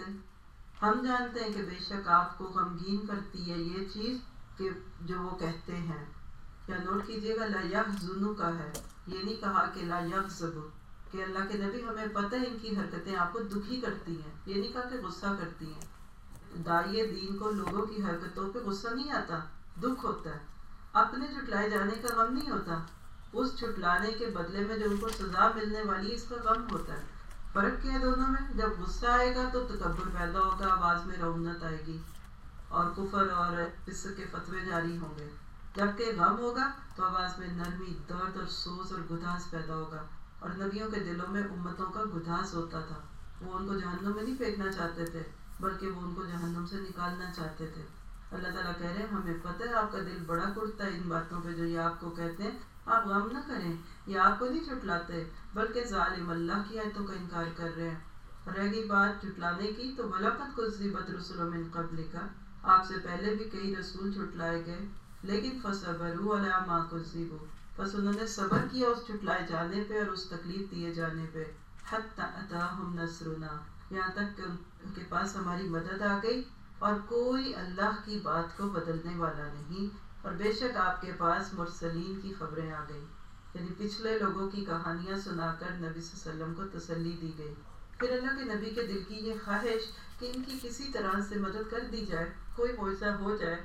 ہم جانتے ہیں کہ بے شک آپ کو غمگین کرتی ہے یہ چیز کہ جو وہ کہتے ہیں، یا نوٹ کیجئے گا لا یحزن کا ہے، یہ نہیں کہا کہ لا یغضب، کہ اللہ کے نبی ہمیں پتہ ہے ان کی حرکتیں آپ کو دکھی کرتی ہیں، یہ نہیں کہا کہ غصہ کرتی ہیں۔ داعیے دین کو لوگوں کی حرکتوں پہ غصہ نہیں آتا، دکھ ہوتا ہے، اپنے جھٹلائے جانے کا غم نہیں ہوتا، اس جھٹلانے کے بدلے میں جو ان کو سزا ملنے والی ہے اس کا غم ہوتا ہے۔ فرق کیا ہے دونوں میں؟ جب غصہ آئے گا تو تکبر پیدا ہوگا، آواز میں رعونت آئے گی اور کفر اور فسق کے فتوے جاری ہوں گے، جبکہ غم ہوگا تو آواز میں نرمی، درد اور سوز اور گداز پیدا ہوگا۔ اور نبیوں کے دلوں میں امتوں کا گداز ہوتا تھا، وہ ان کو جہنم میں نہیں پھینکنا چاہتے تھے بلکہ وہ ان کو جہنم سے نکالنا چاہتے تھے۔ اللہ تعالیٰ کہہ رہے ہیں ہمیں پتہ ہے آپ کا دل بڑا کڑتا ہے ان باتوں پہ جو یہ آپ کو کہتے ہیں، آپ غم نہ کریں، یہ آپ کو نہیں جھٹلاتے بلکہ ظالم اللہ کی آیتوں کا انکار کر رہے ہیں۔ رہ گئی بات جھٹلانے کی تو وَلَقَدْ كُذِّبَتْ رُسُلٌ مِّن قَبْلِكَ، آپ سے پہلے بھی کئی رسول جھٹلائے گئے، لیکن فَصَبَرُوا عَلَىٰ مَا كُذِّبُوا، بس انہوں نے صبر کیا اس جھٹلائے جانے پہ اور اس تکلیف دیے جانے پہ، حَتَّىٰ أَتَاهُمْ نَصْرُنَا، یہاں تک کہ ان کے پاس ہماری مدد آ گئی، اور کوئی اللہ کی بات کو بدلنے والا نہیں، اور بے شک آپ کے پاس مرسلین کی خبریں آ گئی، یعنی پچھلے لوگوں کی کہانیاں سنا کر نبی صلی اللہ علیہ وسلم کو تسلی دی گئی۔ پھر اللہ کے نبی کے دل کی یہ خواہش کہ ان کی کسی طرح سے مدد کر دی جائے، کوئی معجزہ ہو جائے،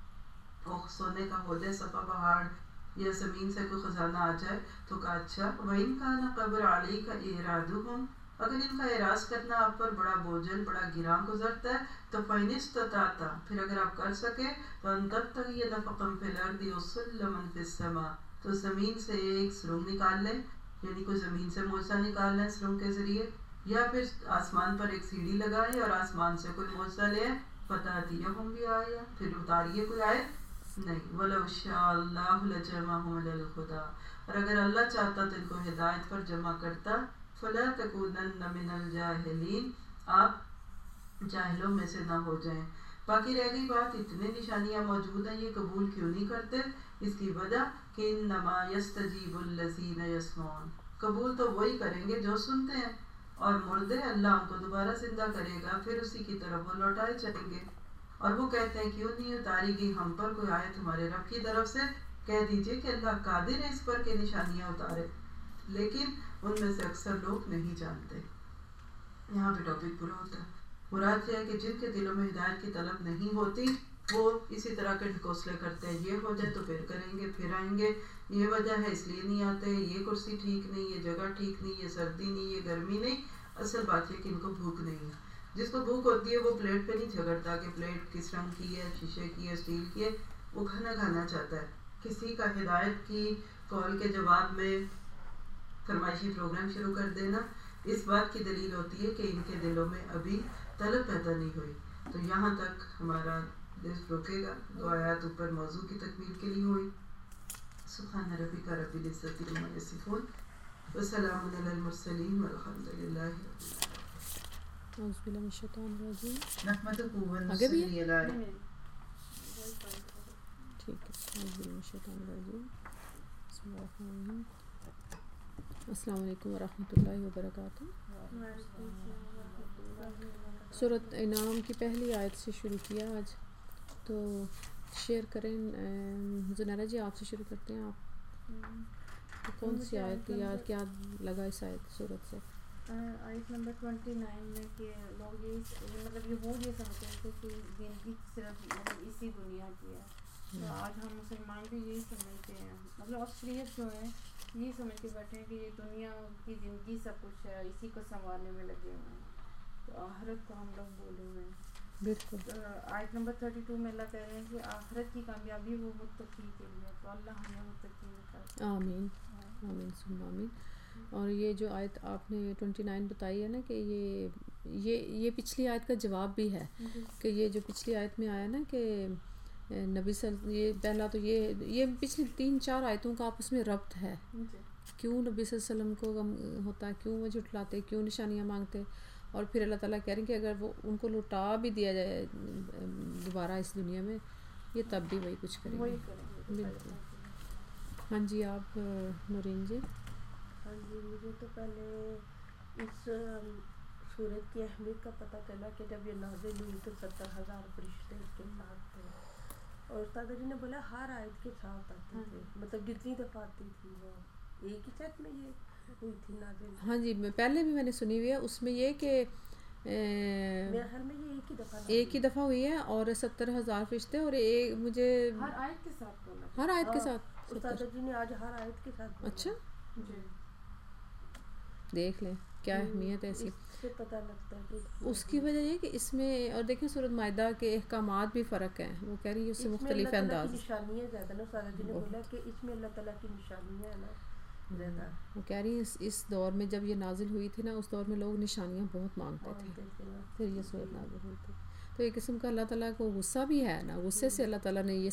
سونے کا ہو جائے صفا پہاڑ یا زمین سے کوئی خزانہ آ جائے، تو کہا اچھا وَإِنْ كَانَ قَبْرَ عَلَيْكَ إِعْرَاضُهُمْ، اگر ان کا اعراض کرنا آپ پر بڑا بوجھل، بڑا گراں گزرتا ہے تو فَإِنِ اسْتَطَعْتَ، پھر اگر آپ کر سکے تو أَن تَبْتَغِيَ نَفَقًا فِي الْأَرْضِ وَسُلَّمًا فِي السَّمَاءِ، تو زمین سے ایک سرنگ نکال لیں، یعنی کوئی زمین سے معجزہ نکال لیں سرنگ کے ذریعے، یا پھر آسمان پر ایک سیڑھی لگائیں اور آسمان سے کوئی معجزہ لے آئیں، فَتَأْتِيَهُم بِآيَةٍ، پھر اتاریے کوئی آیت نہیں۔ وَلَوْ شَاءَ اللَّهُ لَجَمَعَهُمْ عَلَى الْهُدَىٰ، اور اگر اللہ چاہتا تو ان کو ہدایت پر جمع کرتا، فَلَا تَكُونَنَّ مِنَ الْجَاهِلِينَ، آپ جاہلوں میں سے نہ ہو جائیں۔ باقی رہ گئی بات اتنے نشانیاں موجود ہیں، یہ قبول کیوں نہیں کرتے؟ اس کی وجہ کہ انما یستجیب الذین یسمعون، قبول تو وہی کریں گے جو سنتے ہیں، اور مردے اللہ ان کو دوبارہ زندہ کرے گا، پھر اسی کی طرف وہ لوٹائے جائیں گے۔ اور وہ کہتے ہیں کیوں نہیں اتاری گئی ہم پر کوئی آیت ہمارے رب کی طرف سے؟ کہہ دیجئے کہ اللہ قادر ہے اس پر کہ نشانیاں اتارے، لیکن ان میں سے اکثر لوگ نہیں جانتے۔ یہاں پہ ٹاپک پورا ہوتا ہے۔ مراد یہ ہے کہ جن کے دلوں میں ہدایت کی طلب نہیں ہوتی وہ اسی طرح کے ڈھکوسلے کرتے ہیں، یہ ہو جائے تو پھر کریں گے، پھر آئیں گے، یہ وجہ ہے اس لیے نہیں آتے، یہ کرسی ٹھیک نہیں، یہ جگہ ٹھیک نہیں، یہ سردی نہیں، یہ گرمی نہیں، اصل بات یہ کہ ان کو بھوک نہیں ہے. جس کو بھوک ہوتی ہے وہ پلیٹ پہ نہیں جھگڑتا کہ پلیٹ کس رنگ کی ہے, شیشے کی ہے, اسٹیل کی ہے, وہ کھانا کھانا چاہتا ہے. کسی کا ہدایت کی کال کے جواب میں فرمائشی پروگرام شروع کر دینا اس بات کی دلیل ہوتی ہے کہ ان کے دلوں میں ابھی طلب پیدا نہیں ہوئی. تو یہاں تک ہمارا درس رکے گا. 2 آیات اوپر موضوع کی تکمیل کے لیے ہوئی. سبحان ربک رب العزت عما یصفون وسلام علی المرسلین والحمد للہ اعوذ باللہ من الشیطان الرجیم. نحمدہ و آگے بھی نصلی علی ٹھیک ہے. اعوذ باللہ من الشیطان الرجیم. بسم اللہ الرحمن الرحیم. السلام علیکم ورحمۃ اللہ وبرکاتہ. سورۃ انعام کی پہلی آیت سے شروع کیا آج, تو شیئر کریں. زنیرہ جی آپ سے شروع کرتے ہیں. آپ کون سی آیت یا کیا لگا اس آیت سورت سے؟ آیت نمبر 29 میں کہ لوگ مطلب یہ سمجھتے ہیں کہ زندگی صرف مطلب اسی دنیا کی ہے. تو آج ہم مسلمان بھی یہی سمجھتے ہیں, مطلب اکثریت جو ہے یہی سمجھ کے بیٹھے ہیں کہ یہ دنیا کی زندگی سب کچھ ہے, اسی کو سنوارنے میں لگے ہوئے ہیں. تو آخرت کو ہم لوگ بولے ہوئے ہیں. بالکل. آیت نمبر 32 میں اللہ کہہ رہے ہیں کہ آخرت کی کامیابی وہ متقی کے لیے. تو اللہ ہمیں متقی کر. آمین آمین ثم آمین. اور یہ جو آیت آپ نے 29 بتائی ہے نا کہ یہ پچھلی آیت کا جواب بھی ہے کہ یہ جو پچھلی آیت میں آیا نا کہ نبی یہ پہلا تو یہ پچھلی 3-4 آیتوں کا آپس میں ربط ہے. کیوں نبی صلی اللہ علیہ وسلم کو غم ہوتا ہے, کیوں وہ جھٹلاتے, کیوں نشانیاں مانگتے, اور پھر اللہ تعالیٰ کہہ رہے ہیں کہ اگر وہ ان کو لوٹا بھی دیا جائے دوبارہ اس دنیا میں, یہ تب بھی وہی کچھ کریں گے. بالکل. ہاں جی آپ نورین جی. ہاں جی, مجھے تو پہلے اس سورت کی اہمیت کا پتہ چلا کہ جب یہ نازل ہوئی تو 70,000 فرشتے اس کے ساتھ تھے, اور استاد جی نے بولا ہر آیت کے ساتھ آتے تھے, مطلب جتنی دفعہ آتی تھی وہ ایک ہی سیٹ میں یہ ہوئی تھی نازل. ہاں جی, پہلے بھی میں نے سنی ہوئی ہے. اس میں یہ کہ میرے خیال میں یہ ایک ہی دفعہ ہوئی ہے اور 70,000 فرشتے, اور ایک مجھے ہر آیت کے ساتھ بولا. ہر آیت کے ساتھ استاد جی نے آج ہر آیت کے ساتھ بولا. اچھا جی دیکھ لیں کیا اہمیت ہے اس کی. اس سے پتہ لگتا ہے کہ اس کی وجہ یہ کہ اس میں, اور دیکھیں سورۃ مائدہ کے احکامات بھی فرق ہیں. وہ کہہ رہی ہے اس سے مختلف انداز. نشانیاں زیادہ نا, استاد جی نے بولا کہ اس میں اللہ تعالیٰ کی نشانیاں ہیں نا زیادہ. وہ کہہ رہی ہیں اس دور میں جب یہ نازل ہوئی تھی نا, اس دور میں لوگ نشانیاں بہت مانگتے تھے, پھر یہ صورت نازل ہوئی تھی. تو ایک قسم کا اللہ تعالیٰ کو غصہ بھی ہے نا, غصے سے اللہ تعالیٰ نے یہ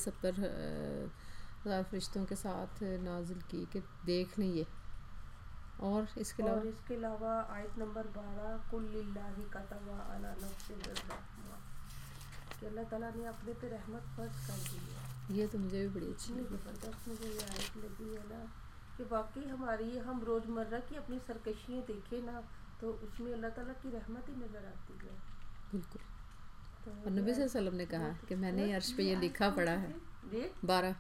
70,000 فرشتوں کے ساتھ نازل کی کہ دیکھ لیں یہ. اور اس کے علاوہ آیت نمبر 12 قل للہ کتب علی نفسہ الرحمہ, کہ اللہ تعالیٰ نے اپنے پہ رحمت فرض کر دی ہے. یہ تو مجھے بھی بڑی اچھی لگی, زبردست مجھے یہ آیت لگی ہے نا کہ واقعی ہماری ہم روزمرہ کی اپنی سرکشیاں دیکھیں نا تو اس میں اللہ تعالیٰ کی رحمت ہی نظر آتی ہے. بالکل. اور نبی صلی اللہ علیہ وسلم نے کہا کہ میں نے عرش پہ یہ لکھا پڑا ہے. 12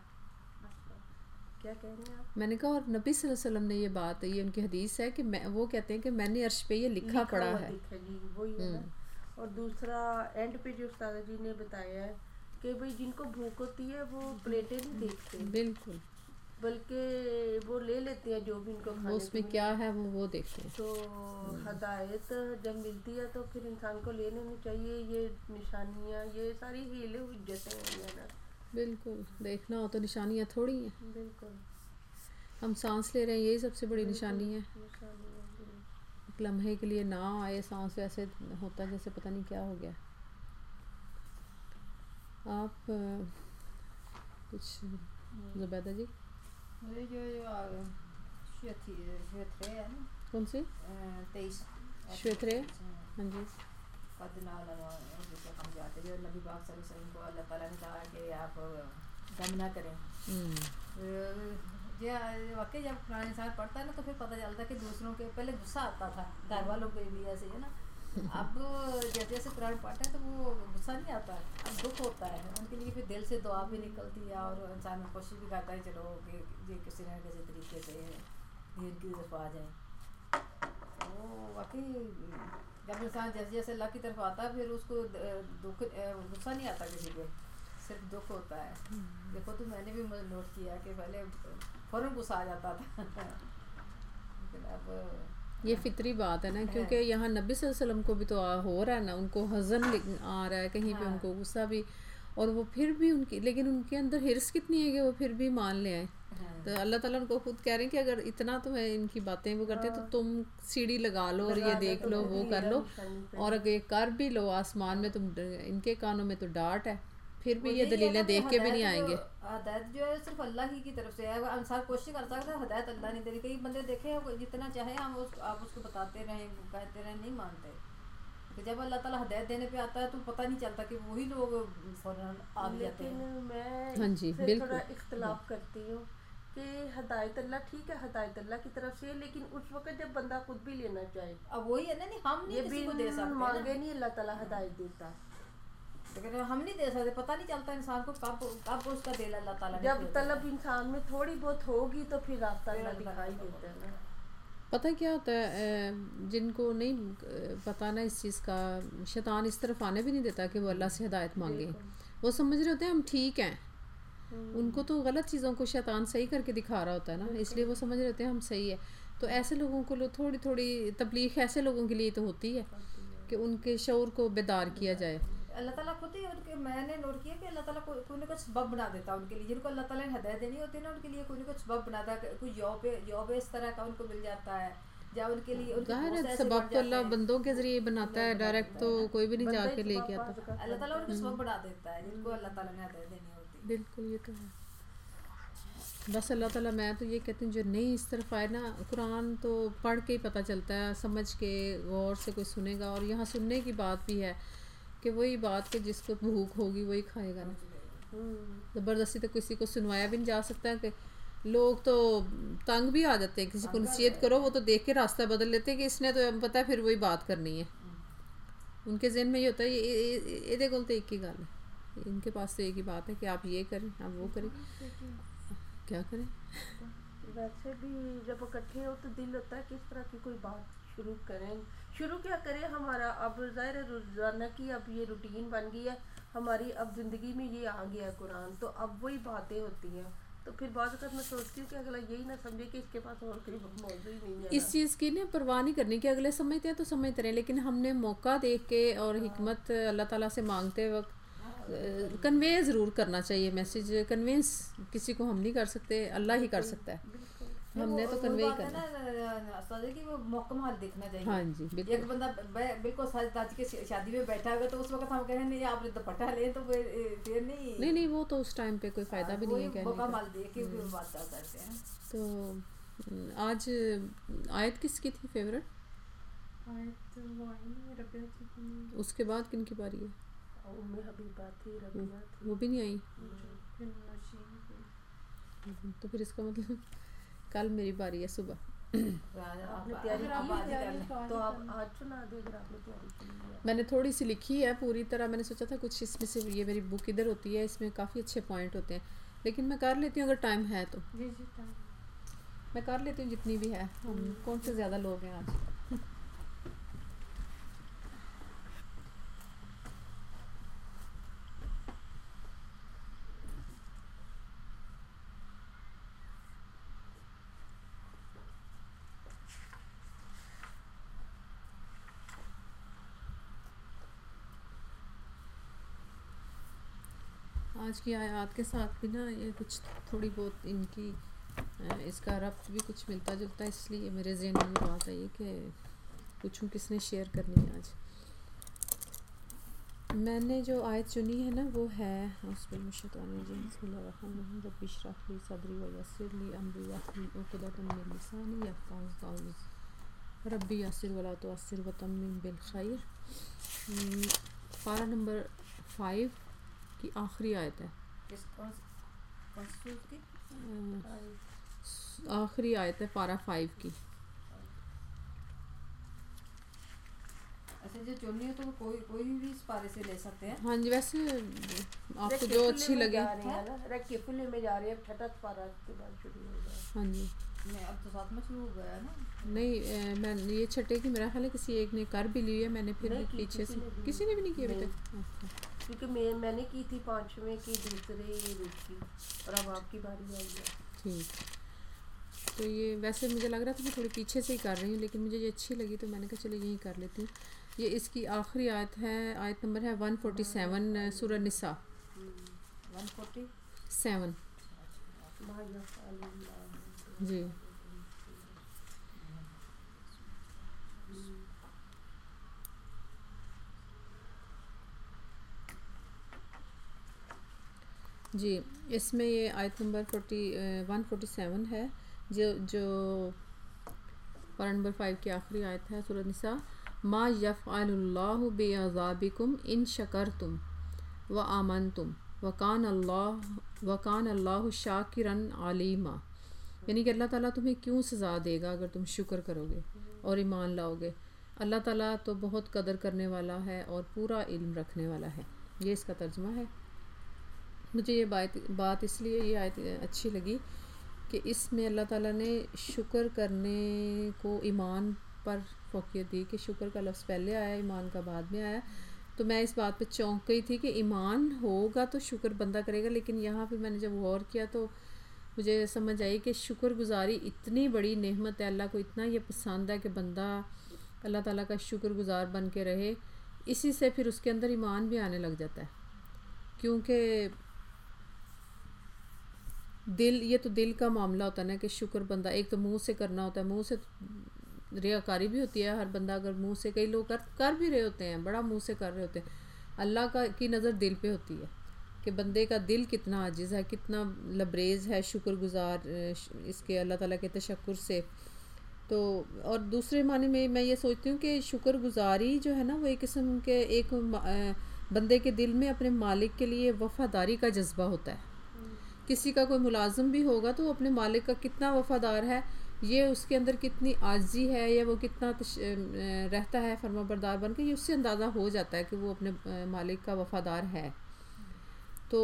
کیا کہہ رہے ہیں آپ؟ میں نے کہا, اور نبی صلی اللہ علیہ وسلم نے یہ بات, یہ ان کی حدیث ہے کہ وہ کہتے ہیں کہ میں نے عرش پہ یہ لکھا پڑا ہے. جی وہی ہے نا. اور دوسرا اینڈ پہ جو استاد جی نے بتایا ہے کہ بھئی جن کو بھوک ہوتی ہے وہ پلیٹیں نہیں دیکھتے, بالکل, بلکہ وہ لے لیتے ہیں جو بھی ان کو کھانے, اس میں کیا ہے وہ دیکھتے ہیں. تو ہدایت جب ملتی ہے تو پھر انسان کو لے لینی چاہیے. یہ نشانیاں یہ ساری ہیلے حجتیں ہیں نا. بالکل, دیکھنا ہو تو نشانیاں تھوڑی ہیں. بالکل, ہم سانس لے رہے ہیں, یہی سب سے بڑی نشانی ہے. ایک لمحے کے لیے نہ آئے سانس, ایسے ہوتا ہے جیسے پتہ نہیں کیا ہو گیا. آپ کچھ زبیدہ جی. مجھے جو شیترے ہے نا, کون سی 23 شیترے, ہاں جی, ہم جاتے جو نبی پاک صلی اللہ علیہ وسلم کو اللہ تعالیٰ نے کہا کہ آپ غم نہ کریں. واقعی جب قرآن انسان پڑھتا ہے نا تو پھر پتہ چلتا ہے کہ دوسروں کے پہلے غصہ آتا تھا, گھر والوں کے بھی ایسے ہی ہے نا. اب جیسے جیسے قرآن پڑھتے ہیں تو وہ غصہ نہیں آتا ہے, اب دکھ ہوتا ہے ان کے لیے. پھر دل سے دعا بھی نکلتی ہے اور انسان کوشش بھی کرتا ہے چلو کہ یہ کسی نہ کسی طریقے سے دین کی طرف آ جائیں. وہ واقعی جب انسان جیسے جیسے اللہ کی طرف آتا ہے پھر اس کو دکھ غصہ نہیں آتا کسی پہ, صرف دکھ ہوتا ہے. دیکھو تو میں نے بھی نوٹ کیا کہ پہلے فوراً غصہ آ جاتا تھا, لیکن اب یہ فطری بات ہے نا، کیونکہ یہاں نبی صلی اللہ علیہ وسلم کو بھی تو ہو رہا ہے نا، ان کو حزن آ رہا ہے کہیں پہ، ان کو غصہ بھی، اور وہ پھر بھی ان کی، لیکن ان کے اندر حرص کتنی ہے کہ وہ پھر بھی مان لے آئے. تو اللہ تعالیٰ ان کو خود کہہ رہے ہیں کہ اگر اتنا تمہیں ان کی باتیں وہ کرتے تو تم سیڑھی لگا لو اور یہ دیکھ لو، وہ کر لو، اور اگر یہ کر بھی لو آسمان میں، تم ان کے کانوں میں تو ڈانٹ ہے، پھر بھی یہ دلیلیں دیکھ کے بھی نہیں آئیں گے. ہدایت جو ہے صرف اللہ ہی کی طرف سے ہے، انسان کوشش کر سکتا ہے، ہدایت اللہ نہیں دے رہی. کئی بندے دیکھے جتنا چاہے ہم آپ اس کو بتاتے رہیں کہتے رہیں، نہیں مانتے. کہ جب اللہ تعالیٰ ہدایت دینے پہ آتا ہے تو پتہ نہیں چلتا کہ وہی لوگ فوراً آ جاتے ہیں. لیکن میں ہاں جی سے بالکل تھوڑا اختلاف کرتی ہوں کہ ہدایت اللہ ٹھیک ہے، ہدایت اللہ کی طرف سے، لیکن اس وقت جب بندہ خود بھی لینا چاہے. اب وہی ہے نا، نہیں ہم نہیں کسی کو دے سکتے، مانگے نہیں اللہ تعالیٰ ہدایت دیتا، لیکن ہم نہیں دے سکتے. پتہ نہیں چلتا انسان کو کب اس کا دل اللہ تعالیٰ نے جب طلب انسان میں تھوڑی بہت ہوگی تو پھر راستہ اللہ دکھائی دیتا ہے نا. پتہ کیا ہوتا ہے، جن کو نہیں پتہ نا اس چیز کا، شیطان اس طرف آنے بھی نہیں دیتا کہ وہ اللہ سے ہدایت مانگے. وہ سمجھ رہے ہوتے ہیں ہم ٹھیک ہیں، ان کو تو غلط چیزوں کو شیطان صحیح کر کے دکھا رہا ہوتا ہے نا، اس لیے وہ سمجھ رہے ہوتے ہیں ہم صحیح ہے. تو ایسے لوگوں کو تھوڑی تھوڑی تبلیغ ایسے لوگوں کے لیے تو ہوتی ہے کہ ان کے شعور کو بیدار کیا جائے. اللہ تعالیٰ خود ہی ان کے، میں نے نوٹ کیا کہ اللہ تعالیٰ کوئی نہ کچھ سبب بنا دیتا ان کے لیے، جن کو اللہ تعالیٰ نے ہدایت دینی ہوتی ہے نا، ان کے لیے کوئی نہ کچھ سبب بناتا ہے. کوئی جاب اس طرح کا ان کو مل جاتا ہے، یا ان کے لیے ظاہر ہے سبب تو اللہ بندوں کے ذریعے بناتا ہے، ڈائریکٹ تو کوئی بھی نہیں جا کے لے کے آتا. اللہ تعالیٰ ان کو سبب بنا دیتا ہے جن کو اللہ تعالیٰ نے ہدایت دینی ہوتی ہے. بالکل، یہ تو ہے. بس اللہ تعالیٰ، میں تو یہ کہتی ہوں جو نہیں اس طرف آئے نا، قرآن تو پڑھ کے ہی پتہ چلتا ہے، سمجھ کے غور سے کوئی سنے گا. اور یہاں سننے کی بات بھی ہے کہ وہی بات کہ جس کو بھوک ہوگی وہی کھائے گا نا. زبردستی تو کسی کو سنوایا بھی نہیں جا سکتا. کہ لوگ تو تنگ بھی آ جاتے ہیں، کسی کو نصیحت کرو وہ تو دیکھ کے راستہ بدل لیتے ہیں کہ اس نے تو پتہ ہے پھر وہی بات کرنی ہے. ان کے ذہن میں یہ ہوتا ہے یہ گل تو ایک ہی گل ہے، ان کے پاس تو ایک ہی بات ہے کہ آپ یہ کریں، آپ وہ کریں، کیا کریں. ویسے بھی جب اکٹھے ہو تو دل ہوتا ہے کہ اس طرح کی کوئی بات شروع کریں. شروع کیا کریں، ہمارا اب ظاہر ہے روزانہ کی اب یہ روٹین بن گئی ہے ہماری، اب زندگی میں یہ آ گیا ہے قرآن، تو اب وہی باتیں ہوتی ہیں. تو پھر بعض اوقات میں سوچتی ہوں کہ اگلا یہی نہ سمجھے کہ اس کے پاس اور کوئی موضوع ہی نہیں ہے. اس چیز کی نا پرواہ نہیں کرنی کہ اگلے سمجھتے ہیں تو سمجھتے رہیں، لیکن ہم نے موقع دیکھ کے اور حکمت اللہ تعالیٰ سے مانگتے وقت کنوے ضرور کرنا چاہیے. میسیج کنوینس کسی کو ہم نہیں کر سکتے، اللہ ہی کر سکتا ہے. ہم نے تو کنوے ہی کرنا ہے کہ وہ محکم حال دیکھنا چاہیے. ہاں جی بالکل. ایک بندہ بالکل سج دج کے شادی میں بیٹھا ہوگا تو اس وقت ہم کہیں نہیں آپ نے دوپٹہ لے تو پھر نہیں، وہ تو اس ٹائم پہ کوئی فائدہ بھی نہیں ہے کہنے محکم حال دیکھ کے بات کرتے ہیں. تو آج آیت کس کی تھی فیوریٹ؟ اس کے بعد کن کی باری ہے؟ وہ بھی نہیں آئی. تو پھر اس کا مطلب کل میری باری ہے صبح. میں نے تھوڑی سی لکھی ہے، پوری طرح میں نے سوچا تھا کچھ اس میں سے، یہ میری بک ادھر ہوتی ہے، اس میں کافی اچھے پوائنٹ ہوتے ہیں، لیکن میں کر لیتی ہوں اگر ٹائم ہے تو. میں کر لیتی ہوں جتنی بھی ہے. ہم کون سے زیادہ لوگ ہیں آج؟ آج کی آیات کے ساتھ بھی نا یہ کچھ تھوڑی بہت ان کی اس کا ربط بھی کچھ ملتا جلتا ہے، اس لیے میرے ذہن میں یہ بات آئی کہ پوچھوں کس نے شیئر کرنی ہے. آج میں نے جو آیت چنی ہے نا وہ ہے بسم اللہ الرحمن الرحیم رب اشرح لی صدری ویسر لی امری واحلل عقدۃ من لسانی یفقهوا قولی ربی یسر ولا تعسر وتمم بالخیر. پارہ نمبر 5 کی آخری آیت ہے. آخری آیت ہے پارہ 5 کی. اچھا جو چننی ہے تو کوئی بھی اس پارے سے لے سکتے ہیں. ہاں جی، ویسے آپ کو جو اچھی لگے. رکیفل میں جا رہے ہیں، چھٹا پارہ کے بعد شروع ہو گیا. ہاں جی میں اب تو ساتھ میں شروع ہو گیا نا. نہیں میں یہ چھٹے کی میرا خیال ہے کسی ایک نے کر بھی لی ہے، میں نے پھر بھی پیچھے سے کسی نے بھی نہیں کی ابھی تک. کیونکہ میں نے کی تھی 5ویں کی دوسرے روز کی، اور اب آپ کی باری آئی ہے. ٹھیک. تو یہ ویسے مجھے لگ رہا تھا میں تھوڑی پیچھے سے ہی کر رہی ہوں، لیکن مجھے یہ اچھی لگی تو میں نے کہا چلو یہی کر لیتی ہوں. یہ اس کی آخری آیت ہے، آیت نمبر ہے 147 سورہ نساء 147. جی جی اس میں یہ آیت نمبر 147 ہے، جو پارہ نمبر 5 کی آخری آیت ہے سورہ نساء. ما یفعل اللہ بعذابکم ان شکرتم وآمنتم وکان اللہ شاکرا علیما. یعنی کہ اللہ تعالیٰ تمہیں کیوں سزا دے گا اگر تم شکر کرو گے اور ایمان لاؤ گے. اللہ تعالیٰ تو بہت قدر کرنے والا ہے اور پورا علم رکھنے والا ہے. یہ اس کا ترجمہ ہے. مجھے یہ بات اس لیے یہ آیت اچھی لگی کہ اس میں اللہ تعالیٰ نے شکر کرنے کو ایمان پر فوقیت دی، کہ شکر کا لفظ پہلے آیا، ایمان کا بعد میں آیا. تو میں اس بات پہ چونک گئی تھی کہ ایمان ہوگا تو شکر بندہ کرے گا، لیکن یہاں پہ میں نے جب غور کیا تو مجھے سمجھ آئی کہ شکر گزاری اتنی بڑی نعمت ہے، اللہ کو اتنا یہ پسند ہے کہ بندہ اللہ تعالیٰ کا شکر گزار بن کے رہے. اسی سے پھر اس کے اندر ایمان بھی آنے لگ جاتا ہے، کیونکہ یہ تو دل کا معاملہ ہوتا ہے نا کہ شکر بندہ ایک تو منہ سے کرنا ہوتا ہے، منہ سے ریاکاری بھی ہوتی ہے. ہر بندہ اگر منہ سے، کئی لوگ کر بھی رہے ہوتے ہیں، بڑا منہ سے کر رہے ہوتے ہیں. اللہ کی نظر دل پہ ہوتی ہے کہ بندے کا دل کتنا عاجز ہے، کتنا لبریز ہے شکر گزار اس کے اللہ تعالیٰ کے تشکر سے. تو اور دوسرے معنی میں یہ سوچتی ہوں کہ شکر گزاری جو ہے نا وہ ایک قسم کے ایک بندے کے دل میں اپنے مالک کے لیے وفاداری کا جذبہ ہوتا ہے. کسی کا کوئی ملازم بھی ہوگا تو وہ اپنے مالک کا کتنا وفادار ہے، یہ اس کے اندر کتنی عاجزی ہے یا وہ کتنا رہتا ہے فرما بردار بن کے، یہ اس سے اندازہ ہو جاتا ہے کہ وہ اپنے مالک کا وفادار ہے. تو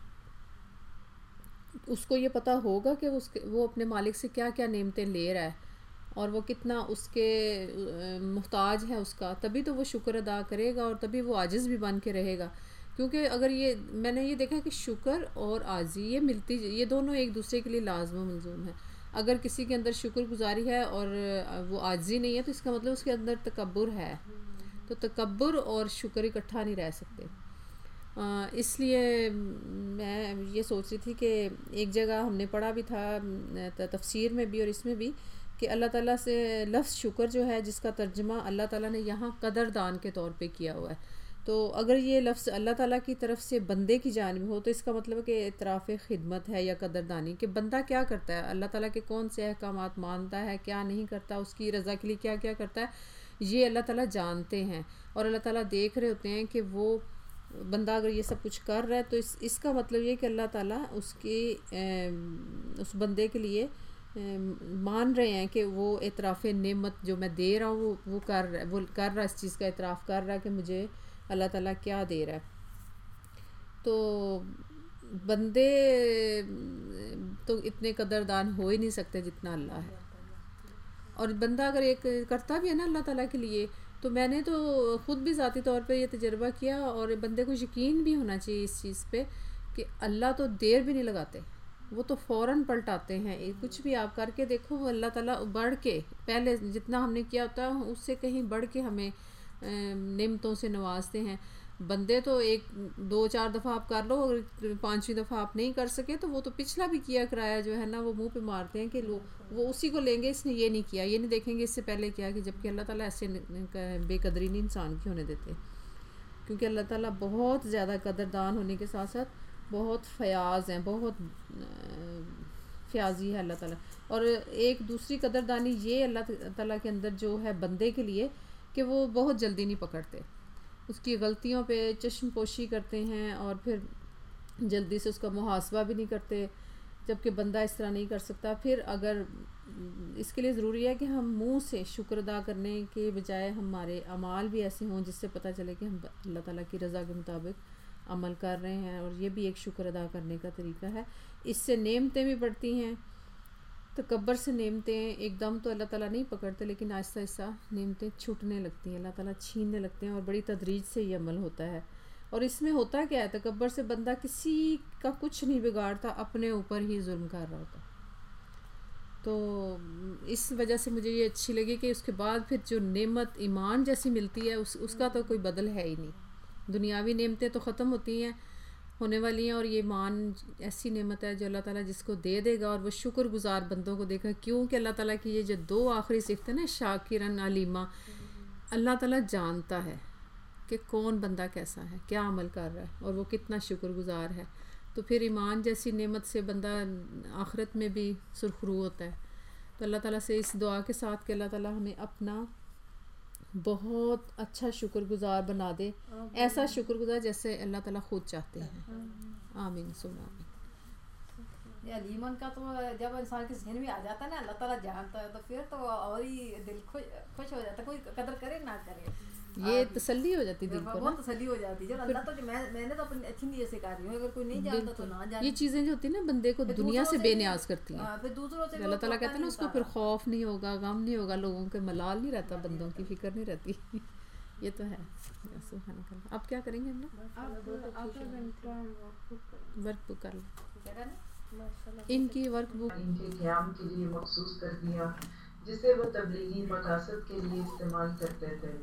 اس کو یہ پتہ ہوگا کہ وہ اپنے مالک سے کیا کیا نعمتیں لے رہا ہے اور وہ کتنا اس کے محتاج ہے اس کا، تبھی تو وہ شکر ادا کرے گا اور تبھی وہ عاجز بھی بن کے رہے گا. کیونکہ اگر میں نے یہ دیکھا کہ شکر اور عاجزی یہ دونوں ایک دوسرے کے لیے لازم و ملزوم ہے. اگر کسی کے اندر شکر گزاری ہے اور وہ عاجزی نہیں ہے تو اس کا مطلب اس کے اندر تکبر ہے. تو تکبر اور شکر اکٹھا نہیں رہ سکتے. اس لیے میں یہ سوچ رہی تھی کہ ایک جگہ ہم نے پڑھا بھی تھا تفسیر میں بھی اور اس میں بھی کہ اللہ تعالیٰ سے لفظ شکر جو ہے جس کا ترجمہ اللہ تعالیٰ نے یہاں قدردان کے طور پہ کیا ہوا ہے. تو اگر یہ لفظ اللہ تعالیٰ کی طرف سے بندے کی جانب ہو تو اس کا مطلب ہے کہ اعتراف خدمت ہے یا قدردانی، کہ بندہ کیا کرتا ہے، اللہ تعالیٰ کے کون سے احکامات مانتا ہے، کیا نہیں کرتا، اس کی رضا کے لیے کیا کیا کرتا ہے، یہ اللہ تعالیٰ جانتے ہیں. اور اللہ تعالیٰ دیکھ رہے ہوتے ہیں کہ وہ بندہ اگر یہ سب کچھ کر رہا ہے تو اس کا مطلب یہ کہ اللہ تعالیٰ اس بندے کے لیے مان رہے ہیں کہ وہ اعتراف نعمت جو میں دے رہا ہوں وہ کر رہا ہے، اس چیز کا اعتراف کر رہا ہے کہ مجھے اللہ تعالیٰ کیا دے رہا ہے. تو بندے تو اتنے قدردان ہو ہی نہیں سکتے جتنا اللہ ہے. اور بندہ اگر ایک کرتا بھی ہے نا اللہ تعالیٰ کے لیے، تو میں نے تو خود بھی ذاتی طور پہ یہ تجربہ کیا اور بندے کو یقین بھی ہونا چاہیے اس چیز پہ کہ اللہ تو دیر بھی نہیں لگاتے، وہ تو فوراً پلٹاتے ہیں. کچھ بھی آپ کر کے دیکھو، وہ اللہ تعالیٰ بڑھ کے پہلے جتنا ہم نے کیا ہوتا ہے اس سے کہیں بڑھ کے ہمیں نعمتوں سے نوازتے ہیں. بندے تو 2-4 دفعہ آپ کر لو، اگر 5ویں دفعہ آپ نہیں کر سکے تو وہ تو پچھلا بھی کیا کرایا جو ہے نا وہ منہ پہ مارتے ہیں کہ وہ اسی کو لیں گے، اس نے یہ نہیں کیا، یہ نہیں دیکھیں گے اس سے پہلے کیا، کہ جبکہ اللہ تعالیٰ ایسے بے قدری نہیں انسان کی ہونے دیتے. کیونکہ اللہ تعالیٰ بہت زیادہ قدردان ہونے کے ساتھ ساتھ بہت فیاض ہیں، بہت فیاضی ہے اللہ تعالیٰ. اور ایک دوسری قدردانی یہ اللہ تعالیٰ کے اندر جو ہے بندے کے لیے کہ وہ بہت جلدی نہیں پکڑتے، اس کی غلطیوں پہ چشم پوشی کرتے ہیں اور پھر جلدی سے اس کا محاسبہ بھی نہیں کرتے، جبکہ بندہ اس طرح نہیں کر سکتا. پھر اگر اس کے لیے ضروری ہے کہ ہم منہ سے شکر ادا کرنے کے بجائے ہمارے اعمال بھی ایسے ہوں جس سے پتہ چلے کہ ہم اللہ تعالیٰ کی رضا کے مطابق عمل کر رہے ہیں، اور یہ بھی ایک شکر ادا کرنے کا طریقہ ہے. اس سے نعمتیں بھی بڑھتی ہیں. تکبر سے نعمتیں ایک دم تو اللہ تعالیٰ نہیں پکڑتے، لیکن آہستہ آہستہ نعمتیں چھوٹنے لگتی ہیں، اللہ تعالیٰ چھیننے لگتے ہیں، اور بڑی تدریج سے یہ عمل ہوتا ہے. اور اس میں ہوتا کیا ہے، تکبر سے بندہ کسی کا کچھ نہیں بگاڑتا، اپنے اوپر ہی ظلم کر رہا ہوتا. تو اس وجہ سے مجھے یہ اچھی لگی کہ اس کے بعد پھر جو نعمت ایمان جیسی ملتی ہے اس کا تو کوئی بدل ہے ہی نہیں. دنیاوی نعمتیں تو ختم ہوتی ہیں, ہونے والی ہیں, اور یہ ایمان ایسی نعمت ہے جو اللہ تعالیٰ جس کو دے گا, اور وہ شکر گزار بندوں کو دے گا. کیونکہ اللہ تعالیٰ کی یہ جو 2 آخری صفت ہے نا, شاکرن علیمہ, اللہ تعالیٰ جانتا ہے کہ کون بندہ کیسا ہے, کیا عمل کر رہا ہے, اور وہ کتنا شکر گزار ہے. تو پھر ایمان جیسی نعمت سے بندہ آخرت میں بھی سرخرو ہوتا ہے. تو اللہ تعالیٰ سے اس دعا کے ساتھ کہ اللہ تعالیٰ ہمیں اپنا بہت اچھا شکر گزار بنا دے, ایسا شکر گزار جیسے اللہ تعالیٰ خود چاہتے ہیں. آمین ثم آمین. یہ علیمن کا تو جب انسان کے ذہن میں آ جاتا ہے نا اللہ تعالیٰ جانتا ہے, تو پھر تو اور ہی دل خوش ہو جاتا ہے, کوئی قدر کرے نہ کرے, یہ تسلی ہو جاتی دل کو نا, بہت تسلی ہو جاتی ہے. جب اللہ تو میں نے تو اپنی اچھی نیت سے کر رہی ہوں, اگر کوئی نہیں جانتا تو نہ جانے. یہ چیزیں جو ہوتی ہیں نا بندے کو دنیا سے بے نیاز کرتی ہیں. پھر دوسروں سے اللہ تعالیٰ کہتے ہیں نا اس کو پھر خوف نہیں ہوگا, غم نہیں ہوگا, لوگوں کے ملال نہیں رہتا, بندوں کی فکر نہیں رہتی. یہ تو ہے. سبحان اللہ. اب کیا کریں گے ہم لوگ؟ ورک بک کر لیں. ان کی ورک بک ان کے قیام کے لیے مخصوص کر دیا جسے وہ تبلیغی مقاصد کے لیے استعمال کرتے تھے.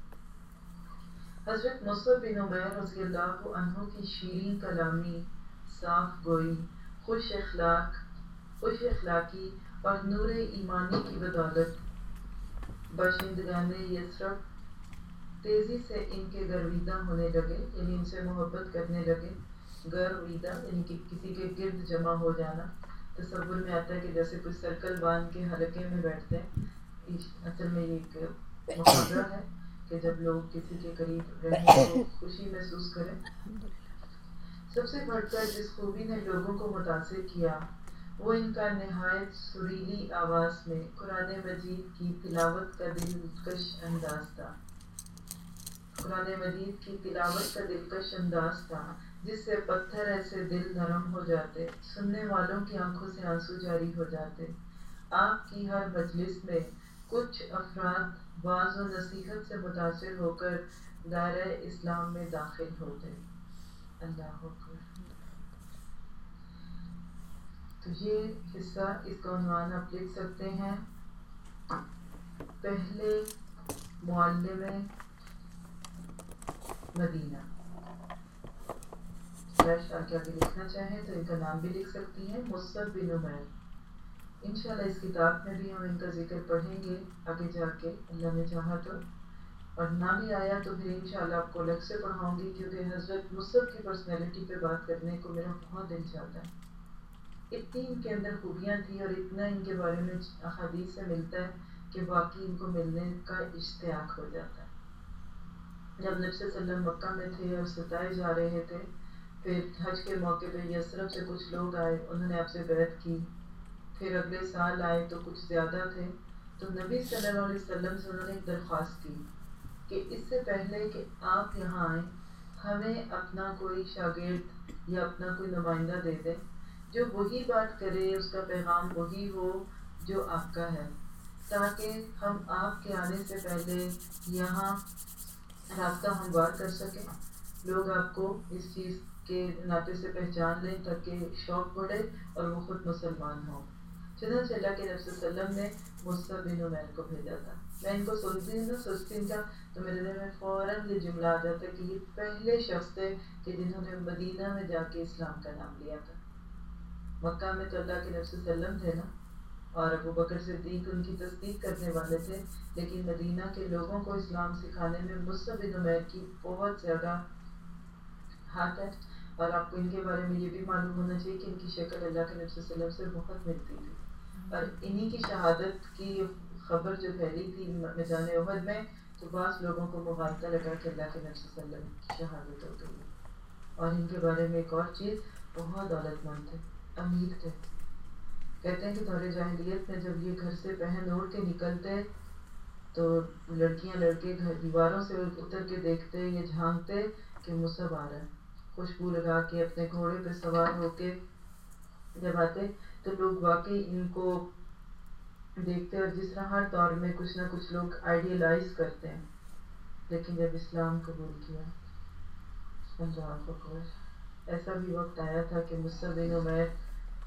حضرت مصعب بن عمیر رضی اللہ عنہ کی شیریں کلامی, صاف گوئی, خوش اخلاقی اور نور ایمانی کی بدولت باشندگان یثرب تیزی سے ان کے گرویدہ ہونے لگے, یعنی ان سے محبت کرنے لگے. گرویدہ یعنی کہ کسی کے گرد جمع ہو جانا. تصور میں آتا ہے کہ جیسے کوئی سرکل باندھ کے حلقے میں بیٹھتے ہیں. اصل میں یہ ایک محاورہ ہے کہ جب لوگ کسی کے قریب رہیں تو خوشی محسوس کریں. سب سے بڑھ کر جس خوبی نے لوگوں کو متاثر کیا وہ ان کا نہایت سریلی آواز میں قرآن مجید کی تلاوت کا دلکش انداز تھا. قرآن مجید کی تلاوت کا دلکش انداز تھا جس سے پتھر ایسے دل نرم ہو جاتے, سننے والوں کی آنکھوں سے آنسو جاری ہو جاتے. آپ کی ہر مجلس میں کچھ افراد وعظ و نصیحت سے متاثر ہو کر دائرہ اسلام میں داخل ہوتے. اللہ اکبر. تو یہ حصہ, اس کا عنوان آپ لکھ سکتے ہیں پہلے معلم مدینہ. آگے لکھنا چاہیں تو ان کا نام بھی لکھ سکتی ہیں, مصعب بن عمیر. انشاءاللہ اس کتاب میں بھی ہم ان کا ذکر پڑھیں گے آگے جا کے, اللہ نے چاہا تو. اور نہ بھی آیا تو پھر انشاءاللہ آپ کو الگ سے پڑھاؤں گی, کیونکہ حضرت مصعب کی پرسنالٹی پہ بات کرنے کو میرا بہت دل چاہتا ہے. اتنی ان کے اندر خوبیاں تھیں اور اتنا ان کے بارے میں احادیث سے ملتا ہے کہ واقعی ان کو ملنے کا اشتیاق ہو جاتا ہے. جب نبی صلی اللہ علیہ وسلم مکہ میں تھے اور ستائے جا رہے تھے, پھر حج کے موقع پہ یثرب سے کچھ لوگ آئے, انہوں نے آپ سے بیعت کی. پھر اگلے سال آئے تو کچھ زیادہ تھے, تو نبی صلی اللہ علیہ وسلم سے انہوں نے ایک درخواست کی کہ اس سے پہلے کہ آپ یہاں آئیں ہمیں اپنا کوئی شاگرد یا اپنا کوئی نمائندہ دے دیں جو وہی بات کرے, اس کا پیغام وہی ہو جو آپ کا ہے, تاکہ ہم آپ کے آنے سے پہلے یہاں راستہ ہموار کر سکیں, لوگ آپ کو اس چیز کے ناطے سے پہچان لیں تاکہ شوق بڑھے اور وہ خود مسلمان ہوں. چنانچہ اللہ کے نبی صلی اللہ علیہ وسلم نے مصعب بن عمیر کو بھیجا تھا. میں ان کو سنتی ہوں نا, سوچتی ہوں تو میرے دل میں فوراً یہ جملہ آ جاتا ہے کہ یہ پہلے شخص تھے کہ جنہوں نے مدینہ میں جا کے اسلام کا نام لیا تھا. مکہ میں تو اللہ کے نبی صلی اللہ علیہ وسلم تھے نا, اور ابو بکر صدیق ان کی تصدیق کرنے والے تھے, لیکن مدینہ کے لوگوں کو اسلام سکھانے میں مصعب بن عمیر کی بہت زیادہ ہاتھ ہے. اور آپ کو ان کے بارے میں یہ بھی معلوم ہونا چاہیے کہ ان کی شکل اللہ کے نبی صلی اللہ علیہ وسلم سے بہت ملتی تھی, اور انہی کی شہادت کی خبر جو پھیلی تھی میدان احد میں, تو بعض لوگوں کو مغالطہ لگا کہ اللہ کے نبی صلی اللہ علیہ وسلم کی شہادت ہو گئی. اور ان کے بارے میں ایک اور چیز, بہت دولت مند تھے, امیر تھے. کہتے ہیں کہ دور جاہلیت میں جب یہ گھر سے پہن اوڑھ کے نکلتے تو لڑکیاں لڑکے گھر دیواروں سے اتر کے دیکھتے یا جھانکتے کہ مصعب آ رہا ہے. خوشبو لگا کے اپنے گھوڑے پہ سوار ہو کے جب آتے تو لوگ واقعی ان کو دیکھتے, اور جس طرح ہر دور میں کچھ نہ کچھ لوگ آئیڈیلائز کرتے ہیں, لیکن جب اسلام قبول کیا, اللہ اکبر, ایسا بھی وقت آیا تھا کہ مصعب بن عمیر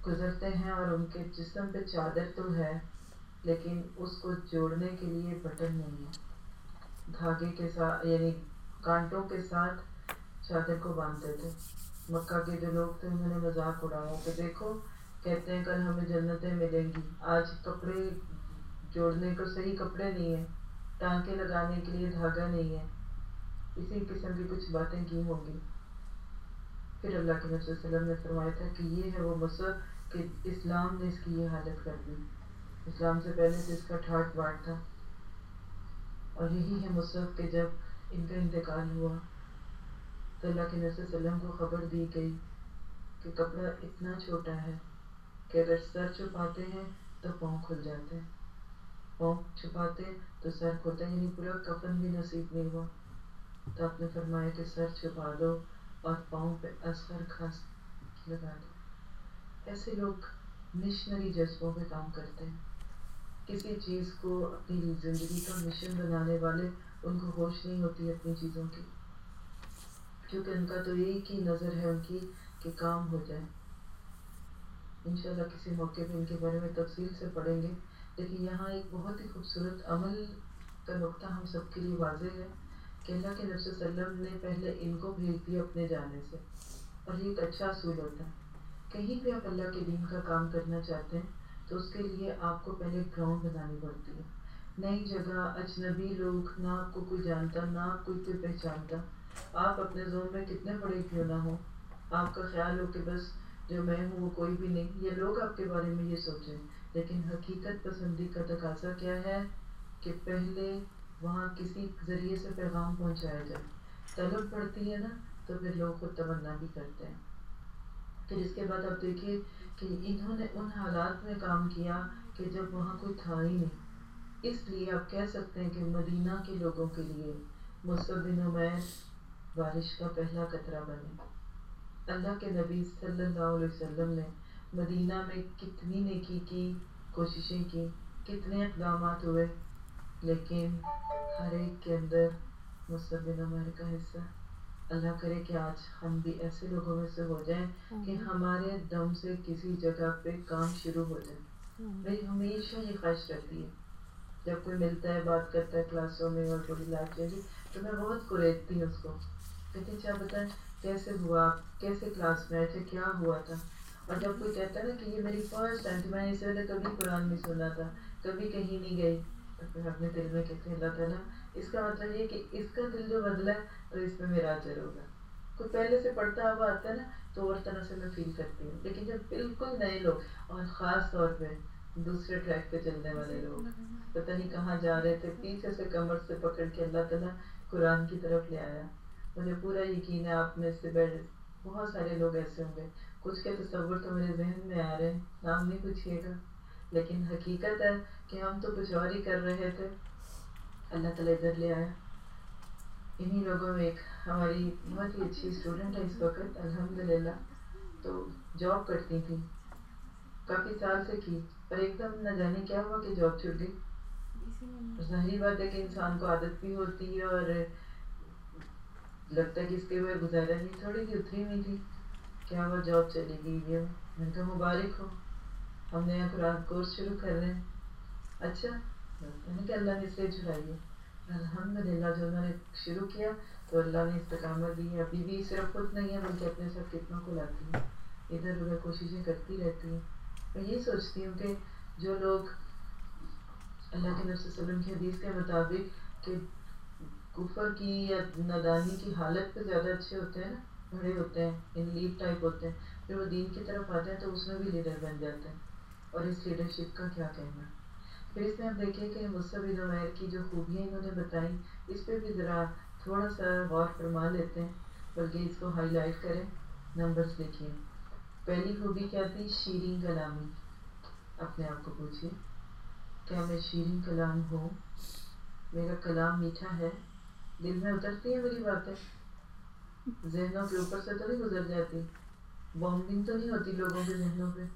گزرتے ہیں اور ان کے جسم پہ چادر تو ہے لیکن اس کو جوڑنے کے لیے بٹن نہیں ہے. دھاگے کے ساتھ یعنی کانٹوں کے ساتھ چادر کو باندھتے تھے. مکہ کے جو لوگ تھے انہوں نے مذاق اڑایا کہ دیکھو کہتے ہیں کل ہمیں جنتیں ملیں گی, آج کپڑے جوڑنے کو صحیح کپڑے نہیں ہیں, ٹانکے لگانے کے لیے دھاگا نہیں ہے. اسی قسم کی کچھ باتیں کی ہوں گی. پھر اللہ کے نبی صلی اللہ علیہ وسلم نے فرمایا تھا کہ یہ ہے وہ مصحف کہ اسلام نے اس کی یہ حالت کر دی. اسلام سے پہلے سے اس کا ٹھاٹ باٹ تھا. اور یہی ہے مصحف کہ جب ان کا انتقال ہوا تو اللہ کے نبی صلی اللہ علیہ وسلم کو خبر دی گئی کہ کپڑا اتنا چھوٹا ہے کہ اگر سر چھپاتے ہیں تو پاؤں کھل جاتے ہیں, پاؤں چھپاتے تو سر کھلتا ہے, یعنی پورا کفن بھی نصیب نہیں ہوا. تو آپ نے فرمایا کہ سر چھپا دو اور پاؤں پہ اصغر خاص لگا دو. ایسے لوگ مشنری جذبوں پہ کام کرتے ہیں. کسی چیز کو اپنی زندگی کا مشن بنانے والے ان کو ہوش نہیں ہوتی اپنی چیزوں کی, کیونکہ ان کا تو ایک ہی نظر ہے ان کی کہ کام ہو جائے. انشاءاللہ کسی موقع پہ ان کے بارے میں تفصیل سے پڑھیں گے. لیکن یہاں ایک بہت ہی خوبصورت عمل کا نقطہ ہم سب کے لیے واضح ہے کہ اللہ کے نبی صلی اللہ علیہ وسلم نے پہلے ان کو بھیج دیا اپنے جانے سے. اور یہ ایک اچھا اصول ہوتا ہے. کہیں بھی آپ اللہ کے دین کا کام کرنا چاہتے ہیں تو اس کے لیے آپ کو پہلے گراؤنڈ بنانی پڑتی ہے. نئی جگہ, اجنبی لوگ, نہ آپ کو کوئی جانتا نہ آپ کو کوئی پہچانتا. آپ اپنے زون میں کتنے بڑے کیوں نہ ہو, آپ کا خیال ہو کہ بس جو میں ہوں وہ کوئی بھی نہیں, یہ لوگ آپ کے بارے میں یہ سوچیں. لیکن حقیقت پسندی کا تقاضا کیا ہے کہ پہلے وہاں کسی ذریعے سے پیغام پہنچایا جائے. طلب پڑتی ہے نا تو پھر لوگ خود تمنا بھی کرتے ہیں. پھر اس کے بعد آپ دیکھیے کہ انہوں نے ان حالات میں کام کیا کہ جب وہاں کوئی تھا ہی نہیں. اس لیے آپ کہہ سکتے ہیں کہ مدینہ کے لوگوں کے لیے مصعب بن عمیر بارش کا پہلا قطرہ بنے. اللہ کے نبی صلی اللہ علیہ وسلم نے مدینہ میں کتنی نیکی کی کوششیں کی, کتنے اقدامات ہوئے, لیکن ہر ایک کے اندر مصعب بن عمیر کا حصہ. اللہ کرے کہ آج ہم بھی ایسے لوگوں میں سے ہو جائیں کہ ہمارے دم سے کسی جگہ پہ کام شروع ہو جائے. میری ہمیشہ یہ خواہش رہتی ہے جب کوئی ملتا ہے بات کرتا ہے کلاسوں میں اور تھوڑی لائف چینجی تو میں بہت کوریدتی ہوں اس کو, کہتی اچھا بتائیں کیسے ہوا, کیسے کلاس میں آئے تھے, کیا ہوا تھا. اور جب کوئی کہتا ہے نا کہ یہ میری فرسٹ ٹائم تھی, میں نے اس سے پہلے کبھی قرآن نہیں سنا تھا, کبھی کہیں نہیں گئی, تو پھر اپنے دل میں کہتے ہیں اللہ تعالیٰ اس کا مطلب یہ کہ اس کا دل جو بدلا ہے تو اس میں میرا اجر ہوگا. کوئی پہلے سے پڑھتا ہوا آتا ہے نا تو اور طرح سے میں فیل کرتی ہوں. لیکن جب بالکل نئے لوگ اور خاص طور پہ دوسرے ٹریک پہ چلنے والے لوگ پتہ نہیں کہاں جا رہے تھے, پیچھے سے کمر سے پکڑ کے اللہ تعالیٰ قرآن کی طرف لے آیا. مجھے پورا یقین ہے آپ میں سے بہت سارے لوگ ایسے ہوں گے. کچھ کے تصور تو میرے ذہن میں آ رہے ہیں, نام نہیں پوچھیے گا, لیکن حقیقت ہے کہ ہم تو کچھ اور ہی کر رہے تھے, اللہ تعالیٰ ادھر لے آیا. انہی لوگوں میں ایک ہماری بہت ہی اچھی اسٹوڈنٹ ہے اس وقت الحمدللہ, تو جاب کرتی تھی, کافی سال سے کی, پر ایک دم نہ جانے کیا ہوا کہ جاب چھوٹ گئی. ظاہری بات ہے کہ انسان کو عادت بھی ہوتی ہے اور لگتا ہے کہ اس کے ہوئے گزارا نہیں, تھوڑی سی اتری ہوئی تھی, کیا ہوا جاب چلی گئی. یہ میں نے کہا مبارک ہو, ہم نیا قرآن کورس شروع کر رہے ہیں. اچھا, میں نے کہا اللہ نے اس سے چھڑائی ہے. الحمدللہ جو انہوں نے شروع کیا تو اللہ نے استقامت دی ہے. ابھی بھی صرف خود نہیں ہے بلکہ اپنے ساتھ کتنوں کو لاتی ہے, ادھر ادھر کوششیں کرتی رہتی ہیں. میں یہ سوچتی ہوں کہ جو لوگ اللہ کے نبی صلی اللہ علیہ وسلم کی حدیث کے مطابق کہ کفر کی یا نادانی کی حالت پہ زیادہ اچھے ہوتے ہیں نا, بڑے ہوتے ہیں, ان لیڈ ٹائپ ہوتے ہیں, پھر وہ دین کی طرف آتے ہیں تو اس میں بھی لیڈر بن جاتے ہیں. اور اس لیڈرشپ کا کیا کہنا. پھر اس میں آپ دیکھیں کہ مصعب بن عمیر کی جو خوبیاں انہوں نے بتائیں, اس پہ بھی ذرا تھوڑا سا غور فرما لیتے ہیں, بلکہ اس کو ہائی لائٹ کریں. نمبرز دیکھیے. پہلی خوبی کیا تھی؟ شیریں کلامی. اپنے آپ کو پوچھیے کیا میں شیریں کلام ہوں, میرا کلام میٹھا ہے, دل میں اترتی ہے میری باتیں, ذہنوں کے اوپر سے تو نہیں گزر جاتی, بامبنگ تو نہیں ہوتی لوگوں کے ذہنوں پہ.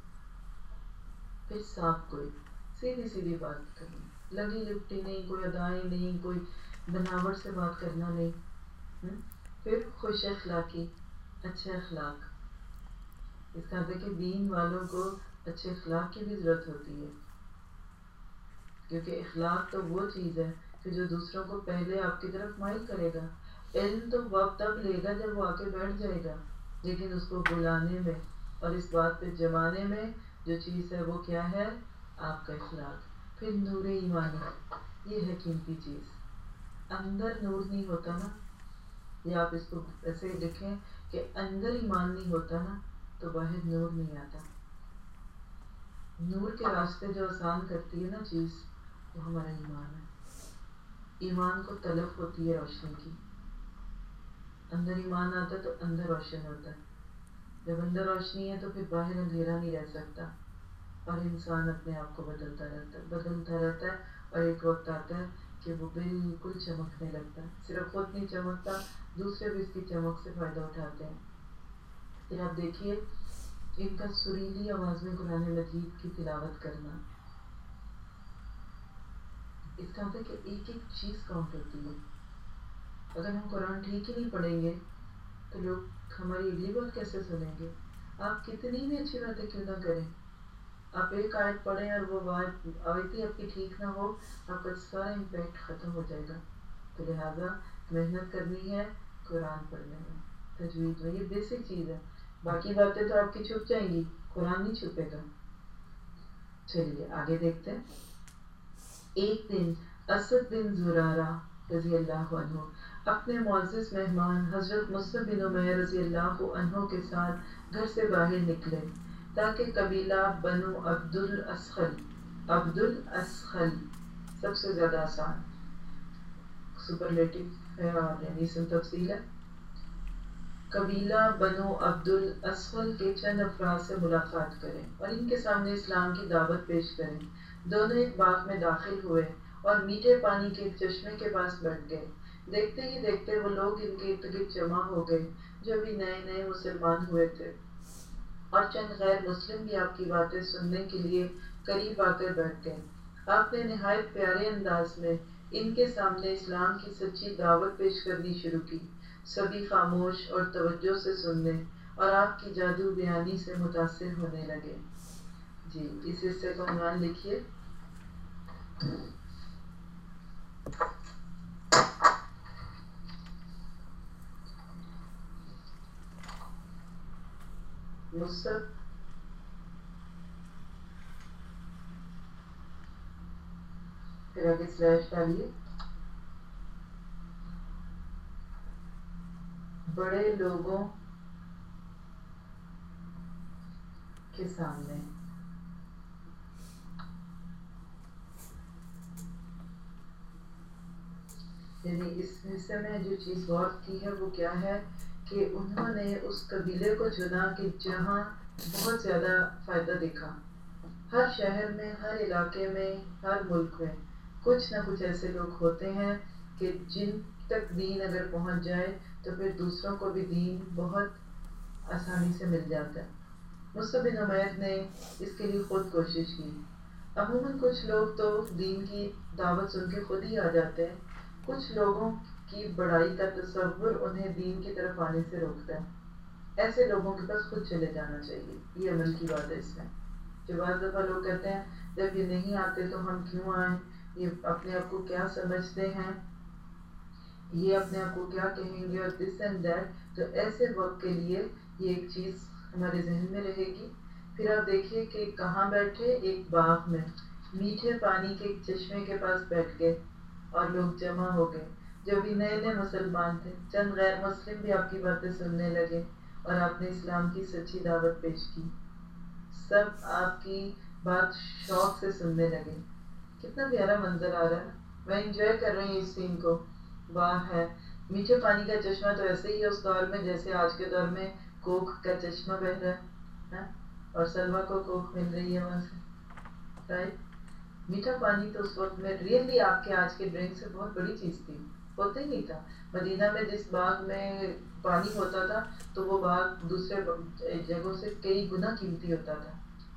پھر صاف کوئی سیدھی سیدھی بات کرنی, لگی لپٹی نہیں, کوئی ادائیں نہیں, کوئی بناوٹ سے بات کرنا نہیں. پھر خوش اخلاقی, اچھے اخلاق. اس کا کہ دین والوں کو اچھے اخلاق کی بھی ضرورت ہوتی ہے، کیونکہ اخلاق تو وہ چیز ہے کہ جو دوسروں کو پہلے آپ کی طرف مائل کرے گا. علم تو وقت تب لے گا جب وہ آ کے بیٹھ جائے گا، لیکن اس کو بلانے میں اور اس بات پہ جمانے میں جو چیز ہے وہ کیا ہے؟ آپ کا اخلاق. پھر نور ایمانی، یہ ہے قیمتی چیز. اندر نور نہیں ہوتا نا، یا آپ اس کو ایسے لکھیں کہ اندر ایمان نہیں ہوتا نا تو باہر نور نہیں آتا. نور کے راستے جو آسان کرتی ہے نا چیز، وہ ہمارا ایمان ہے. ایمان کو طلب ہوتی ہے روشنی کی. اندر ایمان آتا ہے تو اندر روشن ہوتا ہے. جب اندر روشنی ہے تو پھر باہر اندھیرا نہیں رہ سکتا، اور انسان اپنے آپ کو بدلتا رہتا ہے اور ایک وقت آتا ہے کہ وہ بالکل چمکنے لگتا ہے. صرف خود نہیں چمکتا، دوسرے بھی اس کی چمک سے فائدہ اٹھاتے ہیں. پھر آپ دیکھیے ان کا سریلی آواز میں قرآن مجید کی تلاوت کرنا، اس کا مطلب کہ ایک ایک چیز کاؤنٹ ہوتی ہے. اگر ہم قرآن ٹھیک ہی نہیں پڑھیں گے تو لوگ ہماری اگلی بات کیسے سنیں گے؟ آپ کتنی بھی اچھی باتیں کیوں نہ کریں، آپ ایک آیت پڑھیں اور وہ آیت ہی آپ کی ٹھیک نہ ہو، آپ کا سارا امپیکٹ ختم ہو جائے گا. تو لہٰذا محنت کرنی ہے قرآن پڑھنے میں، تجوید میں. یہ بیسک چیز ہے. باقی باتیں تو آپ کی چھپ جائیں گی، قرآن نہیں چھپے گا. چلیے آگے دیکھتے ہیں. ایک دن اسد بن زرارہ رضی اللہ عنہ اپنے معزز مہمان حضرت مصعب بن عمیر رضی اللہ عنہ کے ساتھ گھر سے باہر نکلے تاکہ قبیلہ بنو عبد الاسخل سب سے زیادہ آسان سپرلیٹو ہے اور یعنی اسم تفصیل ہے. قبیلہ بنو عبد الاسخل کے چند افراد سے ملاقات کریں اور ان کے سامنے اسلام کی دعوت پیش کریں. دونوں ایک باغ میں داخل ہوئے اور میٹھے پانی کے ایک چشمے کے پاس بیٹھ گئے. دیکھتے ہی دیکھتے وہ لوگ ان کے ارد گرد جمع ہو گئے جو بھی نئے نئے مسلمان ہوئے تھے، اور چند غیر مسلم بھی آپ کی باتیں سننے کے لیے قریب آ کر بیٹھ گئے. آپ نے نہایت پیارے انداز میں ان کے سامنے اسلام کی سچی دعوت پیش کرنی شروع کی. سبھی خاموش اور توجہ سے سننے اور آپ کی جادو بیانی سے متاثر ہونے لگے. جی اس حصے کو عنوان لکھیے. مصعب پھر آگے سلیش ڈالیے. بڑے لوگوں کے سامنے. یعنی اس حصے میں جو چیز غور کی ہے وہ کیا ہے کہ انہوں نے اس قبیلے کو چنا کہ جہاں بہت زیادہ فائدہ دکھا. ہر شہر میں، ہر علاقے میں، ہر ملک میں کچھ نہ کچھ ایسے لوگ ہوتے ہیں کہ جن تک دین اگر پہنچ جائے تو پھر دوسروں کو بھی دین بہت آسانی سے مل جاتا ہے. مصعب بن عمیر نے اس کے لیے خود کوشش کی. عموماً کچھ لوگ تو دین کی دعوت سن کے خود ہی آ جاتے ہیں، کچھ لوگوں کی بڑائی کا تصور انہیں دین کی طرف آنے سے روکتا ہے. ایسے لوگوں کے پاس خود چلے جانا چاہیے. یہ عمل کی بات ہے اس میں. جو بعض دفعہ لوگ کہتے ہیں جب یہ نہیں آتے تو ہم کیوں آئیں، یہ اپنے آپ کو کیا سمجھتے ہیں، یہ اپنے آپ کو کیا کہیں گے، اور دس اینڈ دیٹ. تو ایسے وقت کے لیے یہ ایک چیز ہمارے ذہن میں رہے گی. پھر آپ دیکھیے کہ کہاں بیٹھے، ایک باغ میں میٹھے پانی کے ایک چشمے کے پاس بیٹھ گئے اور لوگ جمع ہو گئے جو بھی نئے نئے مسلمان تھے. چند غیر مسلم بھی آپ کی باتیں سننے لگے اور آپ نے اسلام کی سچی دعوت پیش کی. سب آپ کی بات شوق سے سننے لگے. کتنا پیارا منظر آ رہا ہے. میں انجوائے کر رہی ہوں اس سین کو. واہ ہے. میٹھے پانی کا چشمہ تو ایسے ہی ہے اس دور میں جیسے آج کے دور میں کوک کا چشمہ بہ رہا ہے اور سلوا کو کوک مل رہی ہے وہاں سے، رائٹ. میٹھا پانی تو اس وقت میں ریئلی آپ کے آج کے ڈرنک سے بہت بڑی چیز تھی. ہوتا ہی نہیں تھا. مدینہ میں جس باغ میں پانی ہوتا تھا تو وہ باغ دوسرے جگہوں سے کئی گنا قیمتی ہوتا تھا.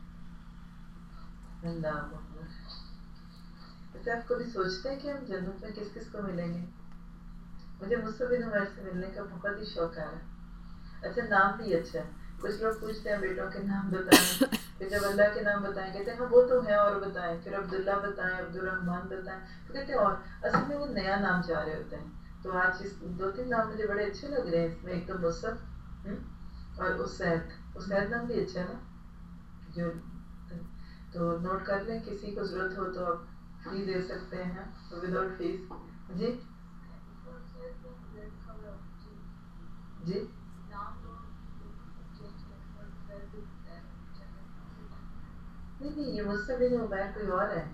اللہ اکبر. ویسے آپ کبھی سوچتے ہیں کہ ہم جنت میں کس کس کو ملیں گے؟ مجھے مصعب بن عمیر سے ملنے کا بہت ہی شوق آ رہا ہے. اچھا نام بھی اچھا ہے. کچھ لوگ پوچھتے ہیں بیٹوں کے نام بتائیں، پھر جب اللہ کے نام بتائیں کہتے ہیں ہاں وہ تو ہیں اور بتائیں، پھر عبداللہ بتائیں، عبدالرحمن بتائیں، پھر کہتے ہیں اور اصل میں وہ نیا نام چاہ رہے ہوتے ہیں. تو آج اس 2-3 نام مجھے بڑے اچھے لگ رہے ہیں. اس میں ایک تو مصعب اور اسید نام بھی اچھا ہے نا. جو تو نوٹ کر لیں، کسی کو ضرورت ہو تو آپ فری دے سکتے ہیں وداؤٹ فیس. جی جی نہیں یہ مصعب بن عمیر کوئی اور ہے.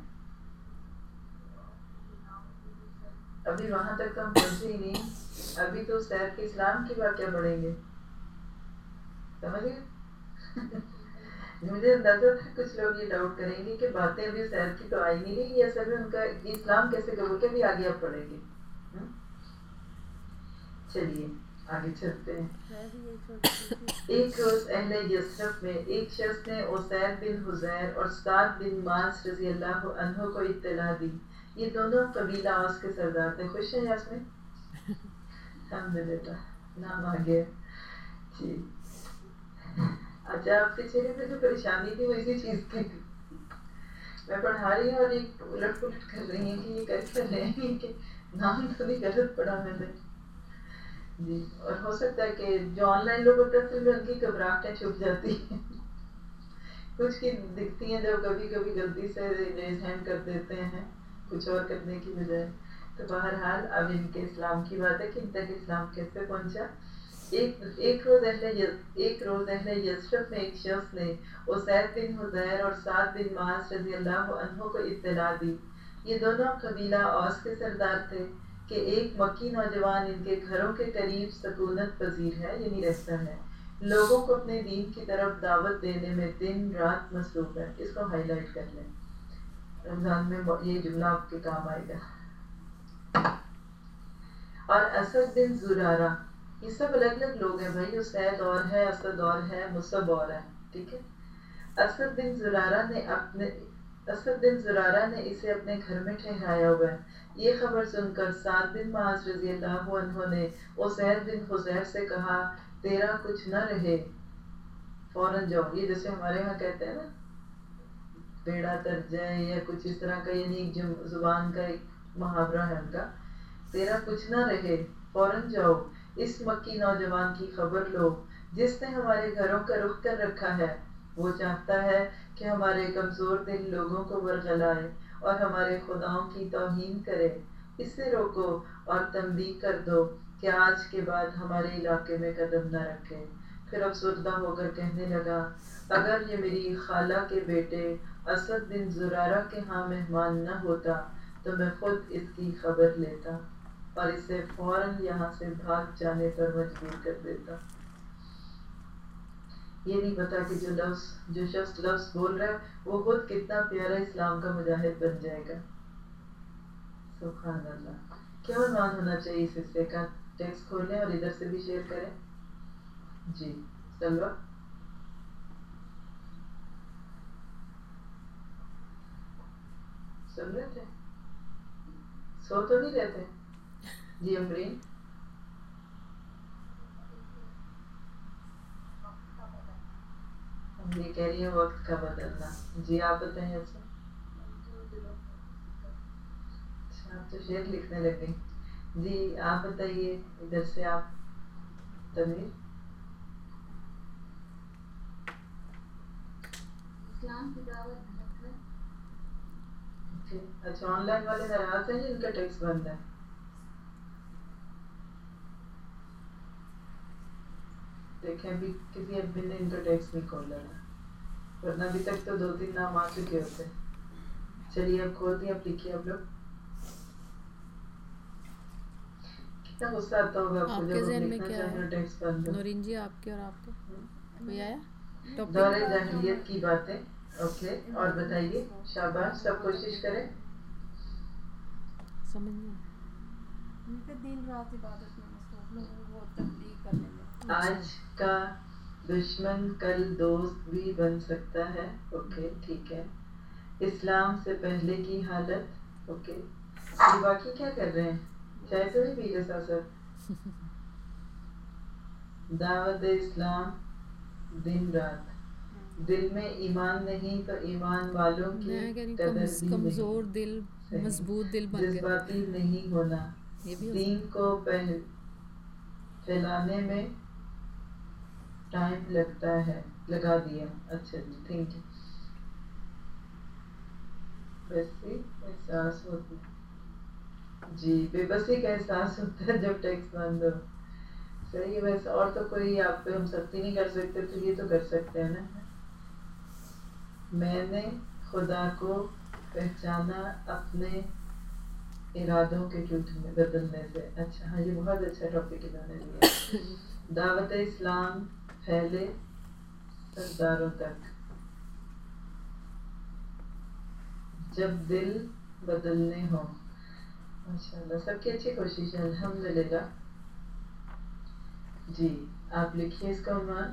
ابھی وہاں تک تو ہم پہنچے ہی نہیں. ابھی تو سیر کے اسلام کی بات کیا پڑھیں گے، سمجھ گئے. مجھے اندازہ تھا کچھ لوگ یہ ڈاؤٹ کریں گے کہ باتیں ابھی سیر کی تو آئی نہیں رہی، اصل میں ان کا اسلام کیسے قبول کیا، بھی آگے آپ پڑھیں گے. چلیے آگے چلتے ہیں. میں بھی یہی سوچ رہی تھی. ایک روز اہل یثرب میں ایک شخص نے اسید بن حذیر اور سعد بن معاذ رضی اللہ عنہ کو اطلاع دی. یہ دونوں قبیلہ اوس کے سردار تھے. خوش ہیں یاسمین؟ الحمدللہ نام آ گیا. جی اچھا، آپ کے چہرے پہ جو پریشانی تھی وہ اسی چیز کی تھی. میں پڑھا رہی ہوں اور ایک الٹ پلٹ کر رہی ہیں کہ یہ کر کر رہے ہیں کہ نام تو نہیں غلط پڑھا میں نے. جی اور ہو سکتا ہے کہ جو آن لائن لوگ ہوتے ہیں اصل میں ان کی گھبراہٹیں چھپ جاتی ہیں. کچھ کی دکھتی ہیں جو کبھی کبھی غلطی سے ریز ہینڈ کر دیتے ہیں کچھ اور کرنے کی بجائے. تو بہرحال اب ان کے اسلام کی بات ہے کہ ان تک اسلام کیسے پہنچا. ایک روز اہل یثرب میں ایک شخص نے اسید بن حذیر اور سعد بن معاذ رضی اللہ عنہ کو اطلاع دی. یہ دونوں قبیلہ اوس کے سردار تھے کہ ایک مکی نوجوان ان کے گھروں کے قریب سکونت پذیر ہے، یعنی رہتا ہے، لوگوں کو اپنے دین کی طرف دعوت دینے میں دن رات مصروف ہے. اس کو ہائی لائٹ کر لیں، رمضان میں یہ جملہ آپ کے کام آئے گا. اور اسد بن زرارہ، یہ سب الگ الگ لوگ ہیں بھائی. اسید اور ہے، اسد اور ہے، مصعب اور ہے، ٹھیک ہے. اسد بن زرارہ نے اسے اپنے گھر میں ٹھہرایا ہوا ہے. یہ خبر سن کر سعد بن معاذ رضی اللہ عنہ نے اسید بن حذیر سے کہا تیرا کچھ نہ رہے فوراً جاؤ. یہ جیسے ہمارے یہاں کہتے ہیں نا بیڑا تر جائے یا کچھ اس طرح کا، یعنی ایک زبان کا ایک محاورہ ہے ان کا. تیرا کچھ نہ رہے فوراً جاؤ، اس مکی نوجوان کی خبر لو جس نے ہمارے گھروں کا رخ کر رکھا ہے. وہ چاہتا ہے کہ ہمارے کمزور دل لوگوں کو ورغلائے اور ہمارے خداؤں کی توہین کرے. اس سے روکو اور تنبیہ کر دو کہ آج کے بعد ہمارے علاقے میں قدم نہ رکھے. پھر افسردہ ہو کر کہنے لگا اگر یہ میری خالہ کے بیٹے اسد بن زرارہ کے ہاں مہمان نہ ہوتا تو میں خود اس کی خبر لیتا اور اسے فوراً یہاں سے بھاگ جانے پر مجبور کر دیتا. یہ نہیں پتا کہ جو شخص لفظ بول رہا ہے وہ خود کتنا پیارا اسلام کا مجاہد بن جائے گا. سبحان اللہ. کیا عنوان ہونا چاہیے اس حصے کا؟ ٹیکسٹ کھولیں اور ادھر سے بھی شیئر کریں. جی سلوہ سن رہے تھے؟ سو تو نہیں رہتے؟ جی امرین یہ کہہ رہی ہے وقت کا بدلنا. جی آپ بتائیں. ایسا اچھا آپ تو شعر لکھنے لگ گئی. جی آپ بتائیے ادھر سے. آپ تنویر اسلام کی دعوت. اچھا آن لائن والے ناراض ہیں جن کا ٹیکس بند ہے. دیکھیں ابھی کسی ایڈمن نے ان کا ٹیکس نہیں کھولا ہے، ورنہ ابھی تک تو 2-3 نام آ چکے ہوتے. چلیے اب کھول دیں. اب لکھیے آپ لوگ. کتنا غصہ آتا ہوگا آپ کو جب ہم لکھنا چاہیں اور ٹیکس بند ہو. نورین جی آپ کے اور آپ کے کوئی آیا دور جاہلیت کی باتیں. اوکے اور بتائیے. شاباش سب کوشش کریں. سمجھ نہیں دن رات عبادت میں مصروف لوگوں کو تبلیغ کرنے میں. آج کا دشمن کل دوست بھی بن سکتا ہے. اوکے ٹھیک ہے. اسلام سے پہلے کی حالت. اوکے یہ باقی کیا کر رہے ہیں؟ چائے تو نہیں پی رہے ساتھ ساتھ؟ دعوت اسلام دن رات. دل میں ایمان نہیں تو ایمان والوں کی میں کہہ رہی قدر ہوں بھی کمزور نہیں. دل صحیح. مضبوط دل بن گیا. جذباتی نہیں ہونا. یہ بھی دین کو پھیلانے میں ٹائم لگتا ہے. لگا دیا. اچھا جی تھینک یو. بسی احساس ہوتا ہے جی، بے بسی کا احساس ہوتا ہے جب ٹیکس بند ہو. صحیح ہے. ویسے اور تو کوئی آپ پہ ہم سختی نہیں کر سکتے تو یہ تو کر سکتے ہیں نا. میں نے خدا کو پہچانا اپنے ارادوں کے جھوٹ میں بدلنے سے. اچھا ہاں یہ بہت اچھا ٹاپک انہوں نے لیا. دعوت اسلام پھیلے سرداروں تک جب دل بدلنے ہوں. ماشاء اللہ سب کی اچھی کوشش ہے الحمدللہ. جی آپ لکھیے اس کا عنوان.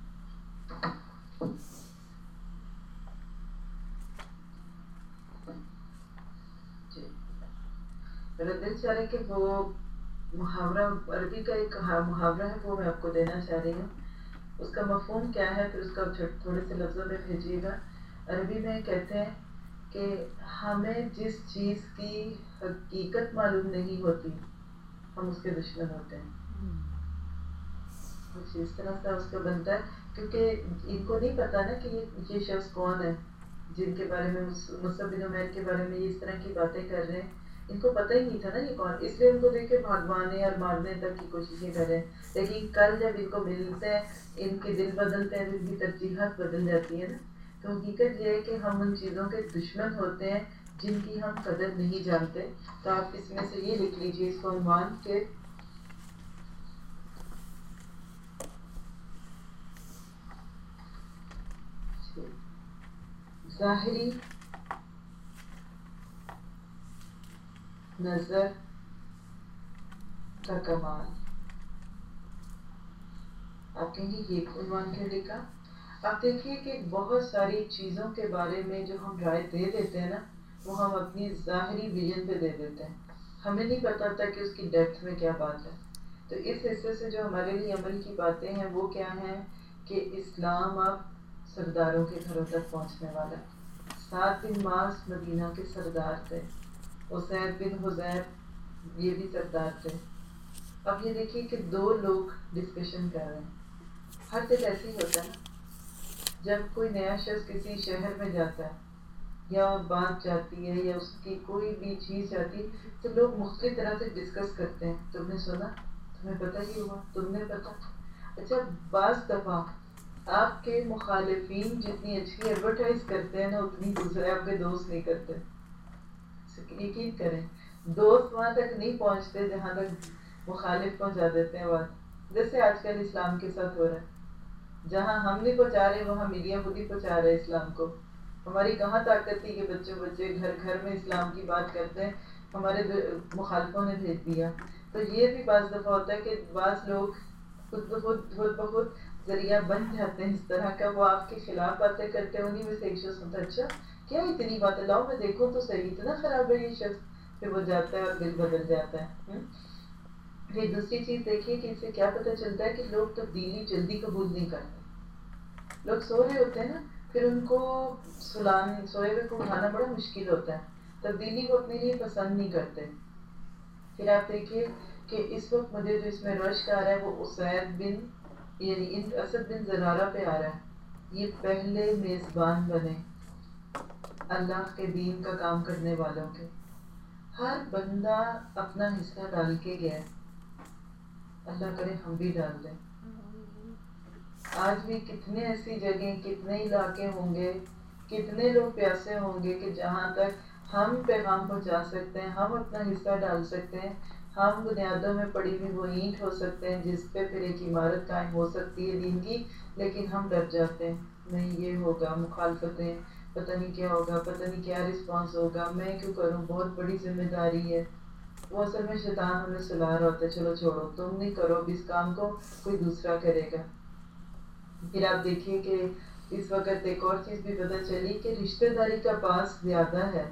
جی میرا دل چاہ رہا ہے کہ وہ محاورہ عربی کا ایک محاورہ ہے وہ میں آپ کو دینا چاہ رہی ہوں. اس کا مفہوم کیا ہے پھر اس کا تھوڑے سے لفظوں میں بھیجیے گا. عربی میں کہتے ہیں کہ ہمیں جس چیز کی حقیقت معلوم نہیں ہوتی ہم اس کے دشمن ہوتے ہیں. کچھ اس طرح سے اس کا بنتا ہے کیونکہ ان کو نہیں پتا نا کہ یہ شخص کون ہے جن کے بارے میں مصعب بن عمیر کے بارے میں یہ اس طرح کی باتیں کر رہے ہیں. ان کو پتہ ہی نہیں تھا نا یہ کون. اس لیے ان کو دیکھ کے بھگوانے اور مارنے تک کی کوششیں کر رہے ہیں. لیکن کل جب ان کو ملتے ہیں ان کے دل بدلتے ہیں ان کی ترجیحات بدل جاتی ہے نا. تو حقیقت یہ ہے کہ ہم ان چیزوں کے دشمن ہوتے ہیں جن کی ہم قدر نہیں جانتے. تو آپ اس میں سے یہ لکھ لیجیے اس کو عنوان کے ظاہری نظر کا کمال. آپ کہیں گے یہ عنوان کیوں لکھا؟ آپ دیکھیے کہ بہت ساری چیزوں کے بارے میں جو ہم رائے دے دیتے ہیں نا وہ ہم اپنی ظاہری ویژن پہ دے دیتے ہیں. ہمیں نہیں پتا تھا کہ اس کی ڈیپتھ میں کیا بات ہے. تو اس حصے سے جو ہمارے لیے عمل کی باتیں ہیں وہ کیا ہیں کہ اسلام اب سرداروں کے گھروں تک پہنچنے والا ہے. 7 بن معاذ مدینہ کے سردار تھے. اسید بن حضیر یہ بھی سردار تھے. اب یہ دیکھیے کہ 2 لوگ ڈسکشن کر رہے ہیں. ہر دل ایسے ہی ہوتا ہے نا جب کوئی نیا شخص کسی شہر میں جاتا ہے یا بات جاتی ہے یا اس کی کوئی بھی چیز جاتی ہے تو لوگ مختلف طرح سے ڈسکس کرتے ہیں. تم نے سنا؟ تمہیں پتہ ہی ہوا؟ تم نے پتہ؟ اچھا بعض دفعہ آپ کے مخالفین جتنی اچھی ایڈورٹائز کرتے ہیں نا اتنی دوسرے آپ کے دوست نہیں کرتے. یقین کریں دوست وہاں تک نہیں پہنچتے جہاں تک مخالف پہنچا دیتے ہیں بات. جیسے آج کل اسلام کے ساتھ ہو رہا ہے. جہاں ہم نہیں پہنچا رہے وہاں میڈیا خود ہی پہنچا رہے اسلام کو. ہماری کہاں طاقت تھی کہ بچے گھر گھر میں اسلام کی بات کرتے ہیں. ہمارے مخالفوں نے بھیج دیا. تو یہ بھی بعض دفعہ ہوتا ہے کہ بعض لوگ خود بخود ذریعہ بن جاتے ہیں اس طرح کا. وہ آپ کے خلاف باتیں کرتے ہیں. انہیں میں سے ایک شخص ہوتا ہے اچھا کیا اتنی باتیں لاؤ میں دیکھوں تو صحیح اتنا خراب ہے یہ شخص. پھر وہ جاتا ہے اور دل بدل جاتا ہے. پھر دوسری چیز دیکھیے کہ اس سے کیا پتہ چلتا ہے کہ لوگ تبدیلی جلدی قبول نہیں کرتے. لوگ سو رہے ہوتے ہیں نا پھر ان کو سوئے ہوئے کو اٹھانا بڑا مشکل ہوتا ہے. تبدیلی کو اپنے لیے پسند نہیں کرتے. پھر آپ دیکھیے کہ اس وقت مجھے جو اس میں رشک آ رہا ہے وہ اسید بن یعنی اسد بن زرارہ پہ آ رہا ہے. یہ پہلے میزبان بنے اللہ کے دین کا کام کرنے والوں کے. ہر بندہ اپنا حصہ ڈال کے گیا. اللہ کرے ہم بھی ڈال دیں. آج بھی کتنے ایسی جگہیں کتنے علاقے ہوں گے کتنے لوگ پیاسے ہوں گے کہ جہاں تک ہم پیغام پہنچا سکتے ہیں ہم اپنا حصہ ڈال سکتے ہیں. ہم بنیادوں میں پڑی ہوئی وہ اینٹ ہو سکتے ہیں جس پہ پھر ایک عمارت قائم ہو سکتی ہے دین کی. لیکن ہم ڈر جاتے ہیں نہیں یہ ہوگا مخالفتیں پتہ نہیں کیا ہوگا پتہ نہیں کیا رسپانس ہوگا میں کیوں کروں بہت بڑی ذمہ داری ہے. وہ اصل میں شیطان ہمیں سلا رہا ہوتا ہے چلو چھوڑو تم نہیں کرو اب اس کام کو کوئی دوسرا کرے گا. پھر آپ دیکھیے کہ اس وقت ایک اور چیز بھی پتہ چلی کہ رشتہ داری کا پاس زیادہ ہے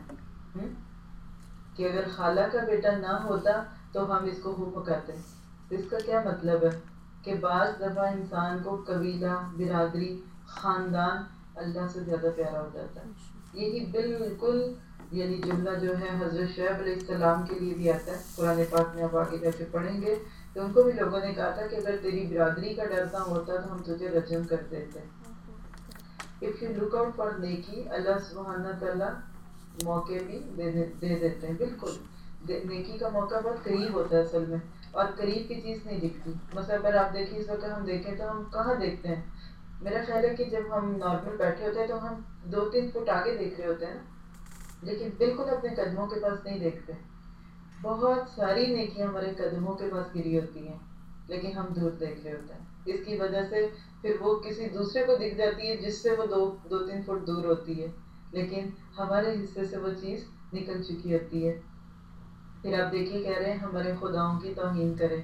کہ اگر خالہ کا بیٹا نہ ہوتا تو ہم اس کو ہو پکاتے. اس کا کیا مطلب ہے کہ بعض دفعہ انسان کو قبیلہ، برادری، خاندان اللہ سے زیادہ پیارا ہو جاتا ہے۔ یہی بالکل یعنی جملہ جو ہے حضرت شعیب علیہ السلام کے لیے بھی آتا ہے قرآن پاک میں، آپ آگے جا کے پڑھیں گے تو ان کو بھی لوگوں نے کہا تھا کہ اگر تیری برادری کا ڈر نہ ہوتا تو ہم تجھے رجم کر دیتے۔ If you look out for نیکی، اللہ سبحانہ تعالیٰ موقع بھی دے دیتے ہیں۔ بالکل نیکی کا موقع بہت قریب ہوتا ہے اصل میں، اور قریب کی چیز نہیں دکھتی۔ مثلا اگر آپ دیکھیں اس وقت ہم دیکھیں تو ہم کہاں دیکھتے ہیں؟ میرا خیال ہے کہ جب ہم نارمل بیٹھے ہوتے ہیں تو ہم 2-3 فٹ آگے دیکھ رہے ہوتے ہیں نا، لیکن بالکل اپنے قدموں کے پاس نہیں دیکھتے۔ بہت ساری نیکیاں ہمارے قدموں کے پاس گری ہوتی ہیں لیکن ہم دور دیکھ رہے ہوتے ہیں۔ اس کی وجہ سے پھر وہ کسی دوسرے کو دکھ جاتی ہے جس سے وہ 2-3 فٹ دور ہوتی ہے، لیکن ہمارے حصے سے وہ چیز نکل چکی ہوتی ہے۔ پھر آپ دیکھیے کہہ رہے ہیں ہمارے خداؤں کی توہین کرے۔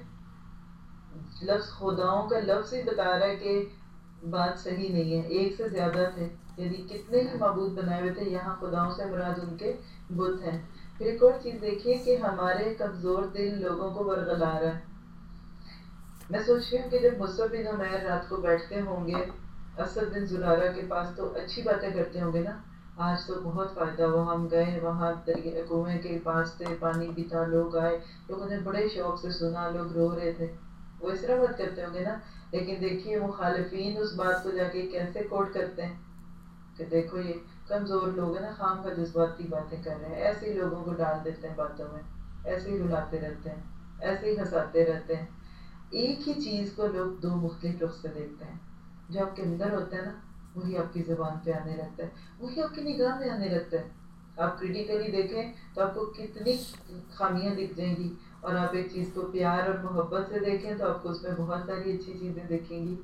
لفظ خداؤں کا لفظ ہی بتا رہا ہے کہ بات صحیح نہیں ہے، ایک سے زیادہ تھے، یعنی کتنے ہی معبود بنائے ہوئے تھے، یہاں خداؤں سے مراد ان کے بت ہیں۔ پھر ایک اور چیز دیکھیے کہ ہمارے کمزور دل لوگوں کو ورغلا رہا ہے۔ میں سوچ رہی ہوں کہ جب مصعب بن عمیر رات کو بیٹھتے ہوں گے اسد بن زرارہ کے پاس تو اچھی باتیں کرتے ہوں گے نا، آج تو بہت فائدہ ہوا، ہم گئے وہاں کنویں کے پاس تھے، پانی بھی تھا، لوگ آئے، لوگوں نے بڑے شوق سے سنا، لوگ رو رہے تھے، وہ اس طرح بات کرتے ہوں گے نا۔ لیکن دیکھیے مخالفین اس بات کو جا کے کیسے کوٹ کرتے ہیں کہ دیکھو یہ کمزور لوگ ہیں نا، خام کا جذباتی باتیں کر رہے ہیں، ایسے ہی لوگوں کو ڈال دیتے ہیں باتوں میں، ایسے ہی رلاتے رہتے ہیں، ایسے ہی ہنساتے رہتے ہیں۔ ایک ہی چیز کو لوگ 2 مختلف رخ سے دیکھتے ہیں، جو آپ کے اندر ہوتا ہے نا وہی آپ کی زبان پہ آنے لگتا ہے، وہی آپ کی نگاہ میں آنے لگتا ہے۔ آپ کریٹیکلی دیکھیں تو آپ کو کتنی خامیاں دکھ جائیں گی، اور آپ ایک چیز کو پیار اور محبت سے دیکھیں تو آپ کو اس میں بہت ساری اچھی چیزیں دیکھیں گی۔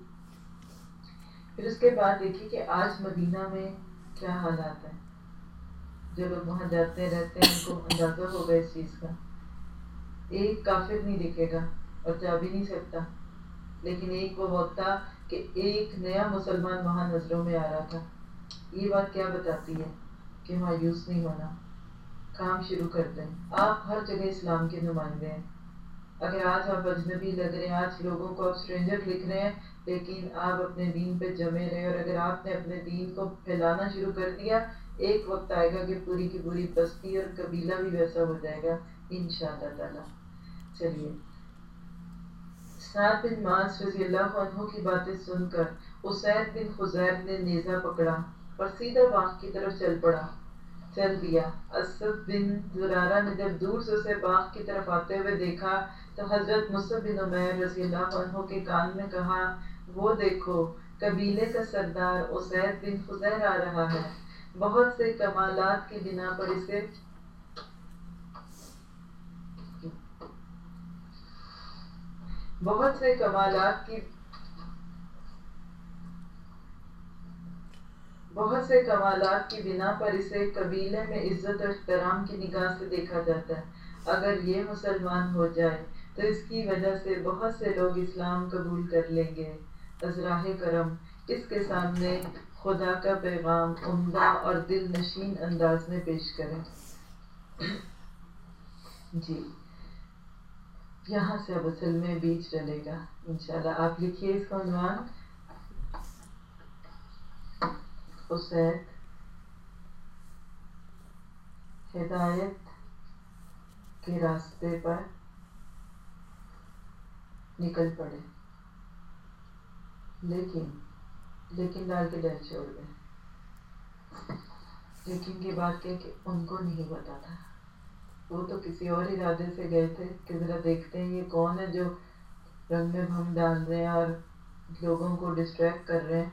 پھر اس کے بعد دیکھیے کہ آج مدینہ میں کیا حالات ہیں۔ جو لوگ وہاں جاتے رہتے ہیں ان کو اندازہ ہوگا اس چیز کا۔ ایک کافر نہیں دکھے گا اور جا بھی نہیں سکتا، لیکن ایک وہ وقت تھا کہ ایک نیا مسلمان وہاں نظروں میں آ رہا تھا۔ یہ بات کیا بتاتی ہے کہ مایوس نہیں ہونا، کام شروع کر دیں۔ آپ ہر جگہ اسلام کے نمائندے ہیں۔ اگر آج آپ اجنبی لگ رہے ہیں، آج لوگوں کو آپ اسٹرینجر لکھ رہے ہیں، لیکن آپ اپنے دین پہ جمے رہے، اور اگر آپ نے اپنے دین کو پھیلانا شروع کر دیا، ایک وقت آئے گا کہ پوری کی پوری بستی اور قبیلہ بھی ویسا ہو جائے گا انشاءاللہ تعالی۔ چلیے، سعد بن معاذ رضی اللہ عنہ کی باتیں سن کر اسید بن خزیر نے نیزہ پکڑا اور سیدھا باغ کی طرف چل دیا۔ اسد بن زرارہ نے جب دور سے اسے باغ کی طرف آتے ہوئے دیکھا تو حضرت مصعب بن عمیر رضی اللہ عنہ کے کان میں کہا، وہ دیکھو قبیلے کا سردار اسید بن خزیر آ رہا ہے، بہت سے کمالات کی بنا پر اسے بنا پر اسے قبیلے میں عزت اور احترام کی نگاہ سے دیکھا جاتا ہے۔ اگر یہ مسلمان ہو جائے تو اس کی وجہ سے بہت سے لوگ اسلام قبول کر لیں گے۔ ازراہ کرم اس کے سامنے خدا کا پیغام عمدہ اور دل نشین انداز میں پیش کریں۔ جی یہاں سے اب اصل میں بیچ ڈلے گا انشاءاللہ۔ آپ لکھیے اس کا عنوان، اسید ہدایت کے راستے پر نکل پڑے، لیکن ڈال کے ڈر چھوڑ گئے۔ لیکن کی بات کہ ان کو نہیں پتا تھا، وہ تو کسی اور ارادے سے گئے تھے کہ ذرا دیکھتے ہیں یہ کون ہے جو رنگ میں بھنگ ڈال رہے ہیں اور لوگوں کو ڈسٹریکٹ کر رہے ہیں،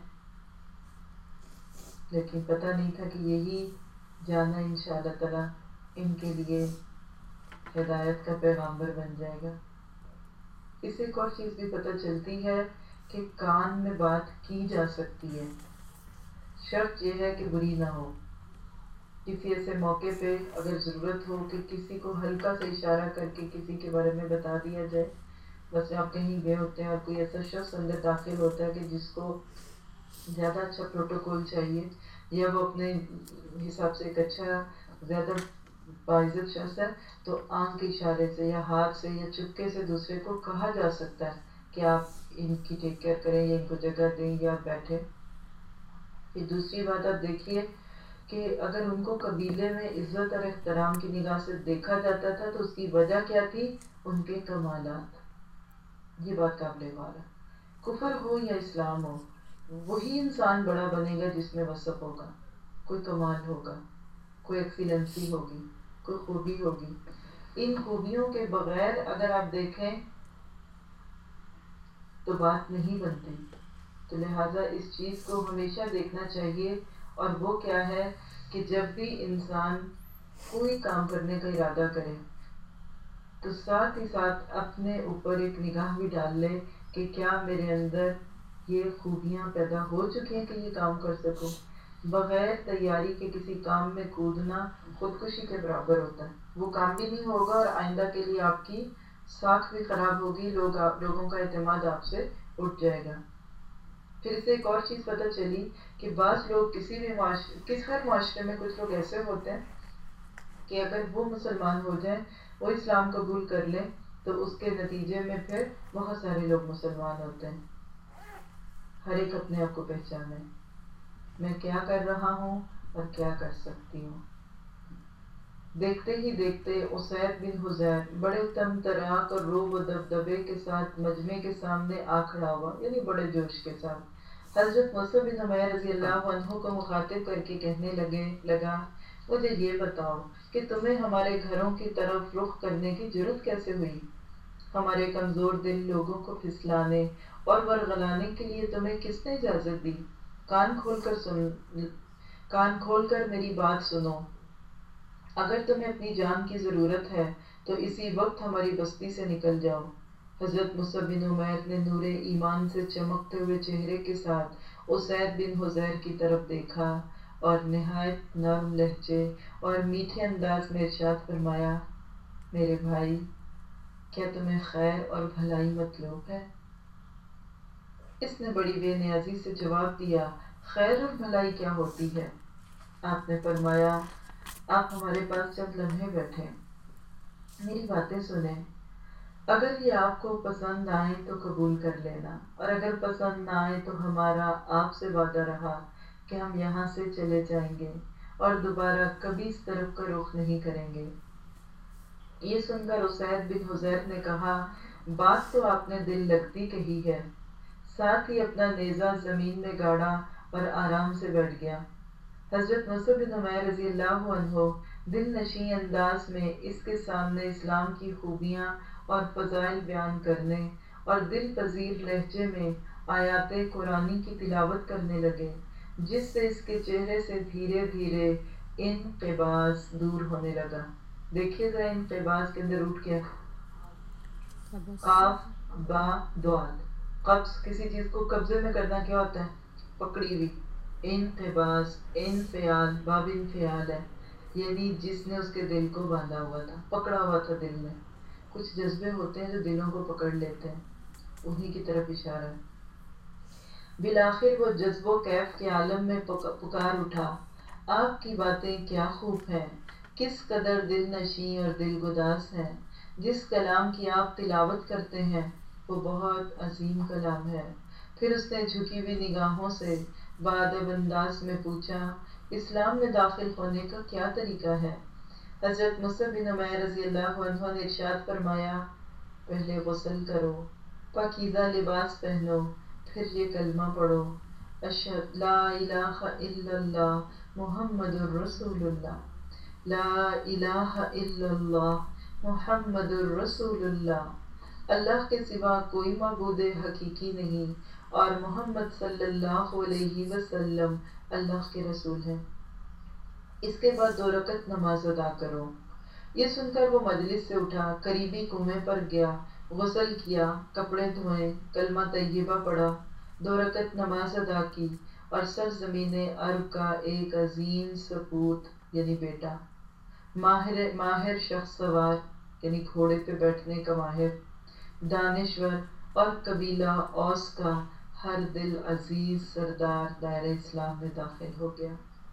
لیکن پتہ نہیں تھا کہ یہی جانا انشاءاللہ تعالی ان کے لیے ہدایت کا پیغامبر بن جائے گا۔ اس سے ایک اور چیز بھی پتہ چلتی ہے کہ کان میں بات کی جا سکتی ہے، شرط یہ ہے کہ بری نہ ہو۔ کسی ایسے موقع پہ اگر ضرورت ہو کہ کسی کو ہلکا سے اشارہ کر کے کسی کے بارے میں بتا دیا جائے، بس آپ کہیں گئے ہوتے ہیں اور کوئی ایسا شخص اندر داخل ہوتا ہے کہ جس کو زیادہ اچھا پروٹوکول چاہیے، یا وہ اپنے حساب سے ایک اچھا زیادہ باعزت شخص ہے، تو آنکھ کے اشارے سے یا ہاتھ سے یا چپکے سے دوسرے کو کہا جا سکتا ہے کہ آپ ان کی ٹیک کیئر کریں یا ان کو جگہ دیں یا بیٹھیں. پھر دوسری بات آپ دیکھیے کہ اگر ان کو قبیلے میں عزت اور احترام کی نگاہ سے دیکھا جاتا تھا تو اس کی وجہ کیا تھی؟ ان کے کمالات. یہ بات قابل غور ہے. کفر ہو یا اسلام ہو، وہی انسان بڑا بنے گا جس میں وصف ہوگا، کوئی کمال ہوگا، کوئی ایکسیلنسی ہوگی، کوئی خوبی ہوگی. ان خوبیوں کے بغیر اگر آپ دیکھیں تو بات نہیں بنتی. تو لہٰذا اس چیز کو ہمیشہ دیکھنا چاہیے. اور وہ کیا ہے کہ جب بھی انسان کوئی کام کرنے کا ارادہ کرے تو ساتھ ہی ساتھ اپنے اوپر ایک نگاہ بھی ڈال لے کہ کیا میرے اندر یہ خوبیاں پیدا ہو چکی ہیں کہ یہ کام کر سکوں. بغیر تیاری کے کسی کام میں کودنا خودکشی کے برابر ہوتا ہے. وہ کام بھی نہیں ہوگا اور آئندہ کے لیے آپ کی ساکھ بھی خراب ہوگی، لوگوں کا اعتماد آپ سے اٹھ جائے گا. پھر اس سے ایک اور چیز پتہ چلی کہ بعض لوگ ہر معاشرے میں کچھ لوگ ایسے ہوتے ہیں کہ اگر وہ مسلمان ہو جائیں، وہ اسلام قبول کر لیں تو اس کے نتیجے میں پھر بہت سارے لوگ مسلمان ہوتے ہیں. ہر ایک اپنے آپ کو پہچانے، میں کیا کر رہا ہوں اور کیا کر سکتی ہوں. دیکھتے ہی دیکھتے اسید بن حضیر بڑے تم تراک اور روب و دبدبے کے ساتھ مجمع کے سامنے آ کھڑا ہوا، یعنی بڑے جوش کے ساتھ. حضرت مصعب بن عمیر رضی اللہ عنہ کو مخاطب کر کے کہنے لگا مجھے یہ بتاؤ کہ تمہیں ہمارے گھروں کی طرف رخ کرنے کی جرت کیسے ہوئی؟ ہمارے کمزور دل لوگوں کو پھسلانے اور ورغلانے کے لیے تمہیں کس نے اجازت دی؟ کان کھول کر میری بات سنو. اگر تمہیں اپنی جان کی ضرورت ہے تو اسی وقت ہماری بستی سے نکل جاؤ. حضرت مصعب بن عمیر نے نور ایمان سے چمکتے ہوئے چہرے کے ساتھ اسید بن حضیر کی طرف دیکھا اور نہایت نرم لہجے اور میٹھے انداز میں ارشاد فرمایا، میرے بھائی، کیا تمہیں خیر اور بھلائی مطلوب ہے؟ اس نے بڑی بے نیازی سے جواب دیا، خیر اور بھلائی کیا ہوتی ہے؟ آپ نے فرمایا، آپ ہمارے پاس چند لمحے بیٹھیں، میری باتیں سنیں. اگر یہ آپ کو پسند آئیں تو قبول کر لینا، اور اگر پسند نہ آئے تو ہمارا آپ سے وعدہ رہا کہ ہم یہاں سے چلے جائیں گے اور دوبارہ کبھی اس طرف کا رخ نہیں کریں گے. یہ سن کر اسید بن حضیر نے کہا، بات تو آپ نے دل لگتی کہی ہے. ساتھ ہی اپنا نیزہ زمین میں گاڑا اور آرام سے بیٹھ گیا. حضرت مصعب بن عمیر رضی اللہ عنہ دل نشیں انداز میں اس کے سامنے اسلام کی خوبیاں اور فضائل بیان کرنے اور دل پذیر لہجے میں آیات قرآنی کی تلاوت کرنے لگے، جس سے اس کے چہرے سے دھیرے دھیرے انقباض دور ہونے لگا. دیکھیے ذرا انقباض کے اندر اٹھ گیا قاف با دعات. قبض کسی چیز کو قبضے میں کرنا کیا ہوتا ہے؟ پکڑی ہوئی. انقباض انفعال باب انفعال ہے، یعنی جس نے اس کے دل کو باندھا ہوا تھا، پکڑا ہوا تھا دل میں. کچھ جذبے ہوتے ہیں جو دلوں کو پکڑ لیتے ہیں، انہی کی طرف اشارہ ہے. بالآخر وہ جذب و کیف کے عالم میں پکار اٹھا، آپ کی باتیں کیا خوب ہیں، کس قدر دل نشیں اور دل گداز ہیں. جس کلام کی آپ تلاوت کرتے ہیں وہ بہت عظیم کلام ہے. پھر اس نے جھکی ہوئی نگاہوں سے بادب انداز میں پوچھا، اسلام میں داخل ہونے کا کیا طریقہ ہے؟ حضرت مصعب بن عمیر رضی اللہ عنہ نے ارشاد فرمایا، پہلے غسل کرو، پاکیزہ لباس پہنو، پھر یہ کلمہ پڑھو، اشہد لا الہ الا اللہ محمد الرسول اللہ، لا الہ الا اللہ محمد الرسول اللہ. اللہ کے سوا کوئی معبود حقیقی نہیں اور محمد صلی اللہ علیہ وسلم اللہ کے رسول ہیں. اس کے بعد 2 رکعت نماز ادا کرو. یہ سن کر وہ مجلس سے اٹھا، قریبی کنویں پر گیا، غسل کیا، کپڑے دھوئے، کلمہ طیبہ پڑھا، 2 رکعت نماز ادا کی اور سرزمین عرب کا ایک عظیم سپوت یعنی بیٹا، ماہر شخص سوار یعنی گھوڑے پہ بیٹھنے کا ماہر، دانشور اور قبیلہ اوس کا ہر دل عزیز سردار دائرہ اسلام میں داخل ہو گیا.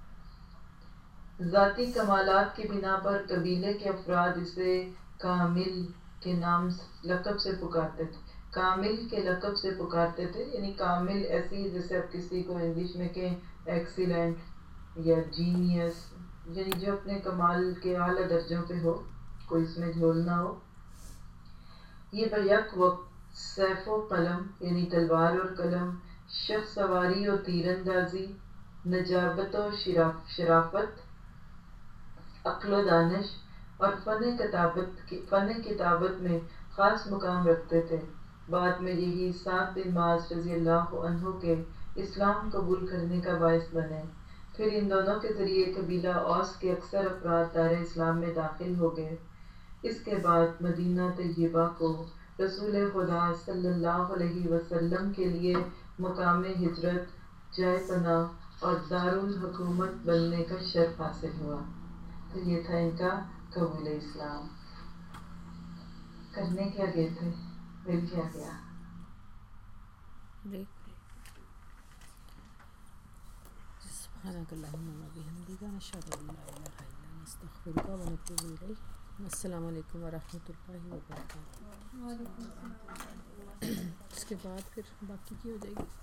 ذاتی کمالات کی بنا پر قبیلے کے افراد اسے کامل کے نام لقب سے پکارتے تھے. کامل کے لقب سے پکارتے تھے، یعنی کامل ایسی جیسے آپ کسی کو انگلش میں کہیں ایکسیلنٹ یا جینیس، یعنی جو اپنے کمال کے اعلیٰ درجوں پہ ہو، کوئی اس میں جھول نہ ہو. یہ بیک وقت سیف و قلم یعنی تلوار اور قلم، شخص سواری و تیر اندازی، نجابت و شرافت، عقل و دانش اور فن کتابت میں خاص مقام رکھتے تھے. بعد میں یہی سعد بن معاذ رضی اللہ عنہ کے اسلام قبول کرنے کا باعث بنے. پھر ان دونوں کے ذریعے قبیلہ اوس کے اکثر افراد دار اسلام میں داخل ہو گئے. اس کے بعد مدینہ طیبہ کو رسول خدا صلی اللہ علیہ وسلم کے لیے مقام ہجرت، جائے پناہ اور دارالحکومت بننے کا شرف حاصل ہوا. تو یہ تھا ان کا قبول اسلام. کرنے کیا گئے تھے، مل کیا گیا. سبحانك اللهم وبحمدك نشهد ان لا اله الا انت نستغفرك ونتوب اليك. السلام علیکم ورحمۃ اللہ وبرکاتہ. اس کے بعد پھر باقی کی ہو جائے گی.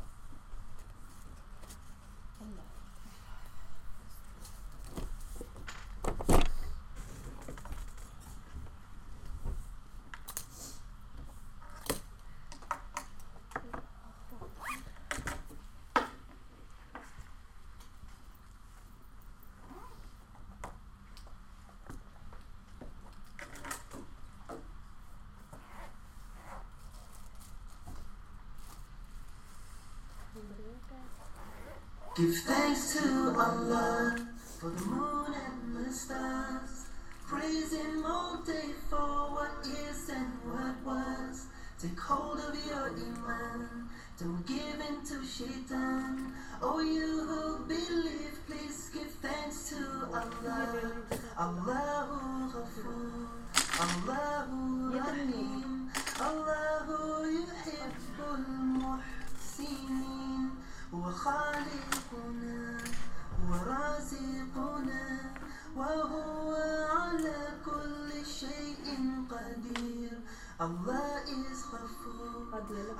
Give thanks to Allah for the moon and the stars. Praise Him all day for what is and what was. Take hold of your iman, don't give in to shaitan. Oh, you who believe, please give thanks to Allah. Allahu Ghafoor, Allahu Rahim, Allahu Yuhibbul Muhsinin. هو خالقنا هو رازقنا وهو على كل شيء قدير. Allah is غفور.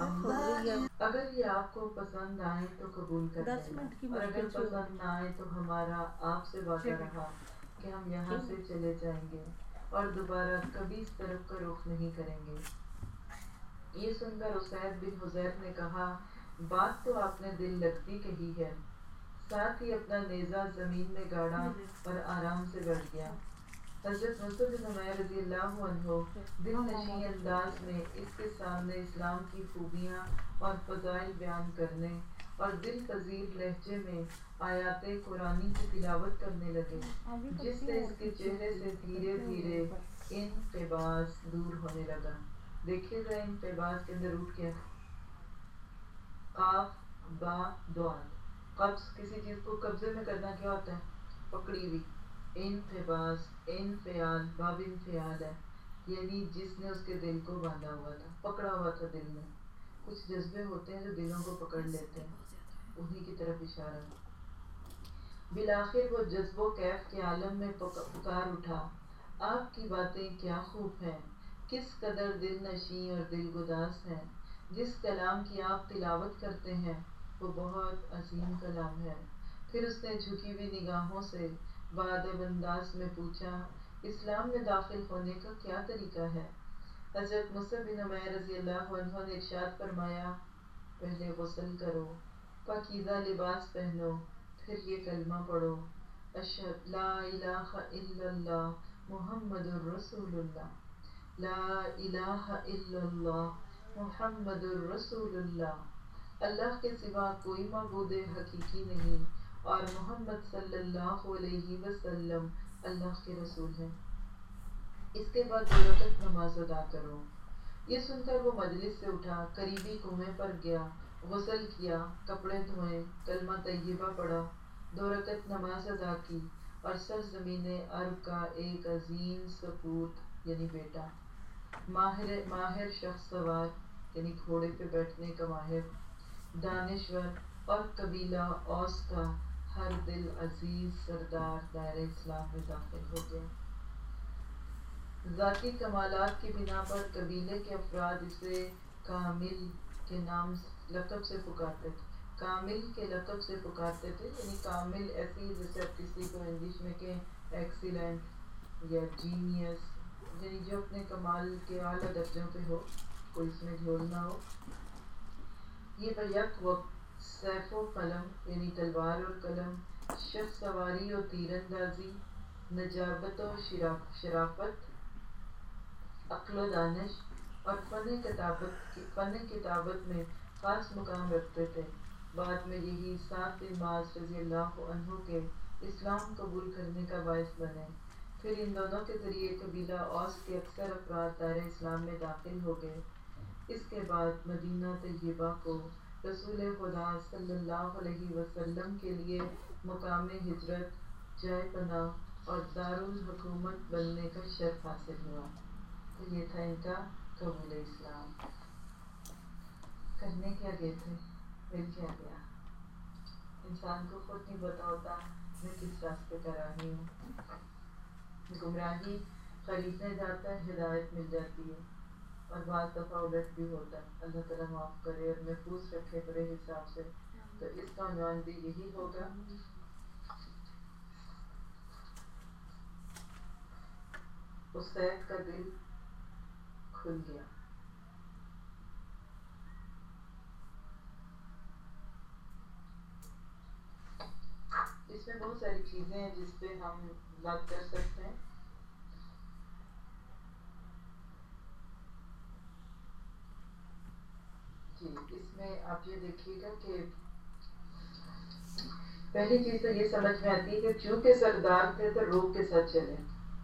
اگر یہ آپ کو پسند آئے تو قبول کر لینا، اور اگر پسند نہ آئے تو ہمارا آپ سے وعدہ رہا کہ ہم یہاں سے چلے جائیں گے اور دوبارہ کبھی اس طرف کا رخ نہیں کریں گے. یہ سن کر اسید بن حذیر نے کہا، بات تو آپ نے دل لگتی کہی ہے. ساتھ ہی اپنا نیزہ زمین میں گاڑا اور آرام سے بیٹھ گیا. حضرت مصعب بن عمیر رضی اللہ عنہ دل نشین انداز میں اس کے سامنے اسلام کی خوبیاں اور فضائل بیان کرنے اور دل پذیر لہجے میں آیات قرآنی کی تلاوت کرنے لگے، جس سے اس کے چہرے سے دھیرے دھیرے انقباض دور ہونے لگا. دیکھیے ذرا انقباض کے اندر روٹ کیا ہے؟ قاف با دعا. قبض کسی چیز کو قبضے میں کرنا کیا ہوتا ہے؟ پکڑی ہوئی. انقباض انفعال باب انفعال ہے، یعنی جس نے اس کے دل کو باندھا ہوا تھا، پکڑا ہوا تھا دل میں. کچھ جذبے ہوتے ہیں جو دلوں کو پکڑ لیتے ہیں، انہی کی طرف اشارہ. بالآخر وہ جذب و کیف کے عالم میں پکار اٹھا، آپ کی باتیں کیا خوب ہیں، کس قدر دل نشیں اور دل گداز ہیں. جس کلام کی آپ تلاوت کرتے ہیں وہ بہت عظیم کلام ہے. پھر اس نے جھکی ہوئی نگاہوں سے بادب انداز میں پوچھا، اسلام میں داخل ہونے کا کیا طریقہ ہے؟ حضرت مصعب بن عمیر رضی اللہ عنہ نے ارشاد فرمایا، پہلے غسل کرو، پاکیزہ لباس پہنو، پھر یہ کلمہ پڑھو، اشہد لا الہ الا اللہ محمد الرسول اللہ، لا الہ الا اللہ محمد الرسول اللہ. اللہ کے سوا کوئی معبود حقیقی نہیں اور محمد صلی اللہ علیہ وسلم اللہ کے رسول ہیں. اس کے بعد 2 رکعت نماز ادا کرو. یہ سن کر وہ مجلس سے اٹھا، قریبی کنویں پر گیا، غسل کیا، کپڑے دھوئے، کلمہ طیبہ پڑھا، 2 رکعت نماز ادا کی اور سرزمین عرب کا ایک عظیم سپوت یعنی بیٹا، ماہر شخص سوار یعنی گھوڑے پہ بیٹھنے کا ماہر، دانشور اور قبیلہ اوس کا ہر دل عزیز سردار دائرہ اسلام میں داخل ہو گیا. ذاتی کمالات کی بنا پر قبیلے کے افراد اسے کامل کے نام لقب سے پکارتے تھے، کامل کے لقب سے پکارتے تھے، یعنی کامل ایسی جیسے آپ کسی کو انگلش میں کہیں ایکسیلنٹ یا جینیس، یعنی جو اپنے کمال کے اعلیٰ درجوں پہ ہو، کوئی اس میں جھول نہ ہو. یہ بیک وقت سیف و قلم یعنی تلوار اور قلم، شخص سواری و تیر اندازی، نجابت و شرافت، عقل و دانش اور فن کتابت میں خاص مقام رکھتے تھے. بعد میں یہی سعد بن معاذ رضی اللہ عنہ کے اسلام قبول کرنے کا باعث بنے. پھر ان دونوں کے ذریعے قبیلہ اوس کے اکثر افراد دار اسلام میں داخل ہو گئے. اس کے بعد مدینہ طیبہ کو رسول خدا صلی اللہ علیہ وسلم کے لیے مقام ہجرت، جائے پناہ اور دارالحکومت بننے کا شرف حاصل ہوا. تو یہ تھا ان کا قبول اسلام. کرنے کیا گئے تھے، مل کیا گیا. انسان کو خود نہیں پتا ہوتا میں کس راستے پر آ رہی ہوں. گمراہی خریدنے جاتا ہے، ہدایت مل جاتی ہے، اور بعض دفعہ الٹ بھی ہوتا ہے. اللہ تعالیٰ معاف کرے اور محفوظ رکھے برے حساب سے. تو اس کا عنوان بھی یہی ہوگا. اسید کا دل کھل گیا. اس میں بہت ساری چیزیں ہیں جس پہ ہم بات کر سکتے ہیں. جی اس میں آپ یہ دیکھیے گا کہ پہلی چیز تو یہ سمجھ میں آتی ہے کہ چونکہ سردار تھے تو روک کے ساتھ چلے.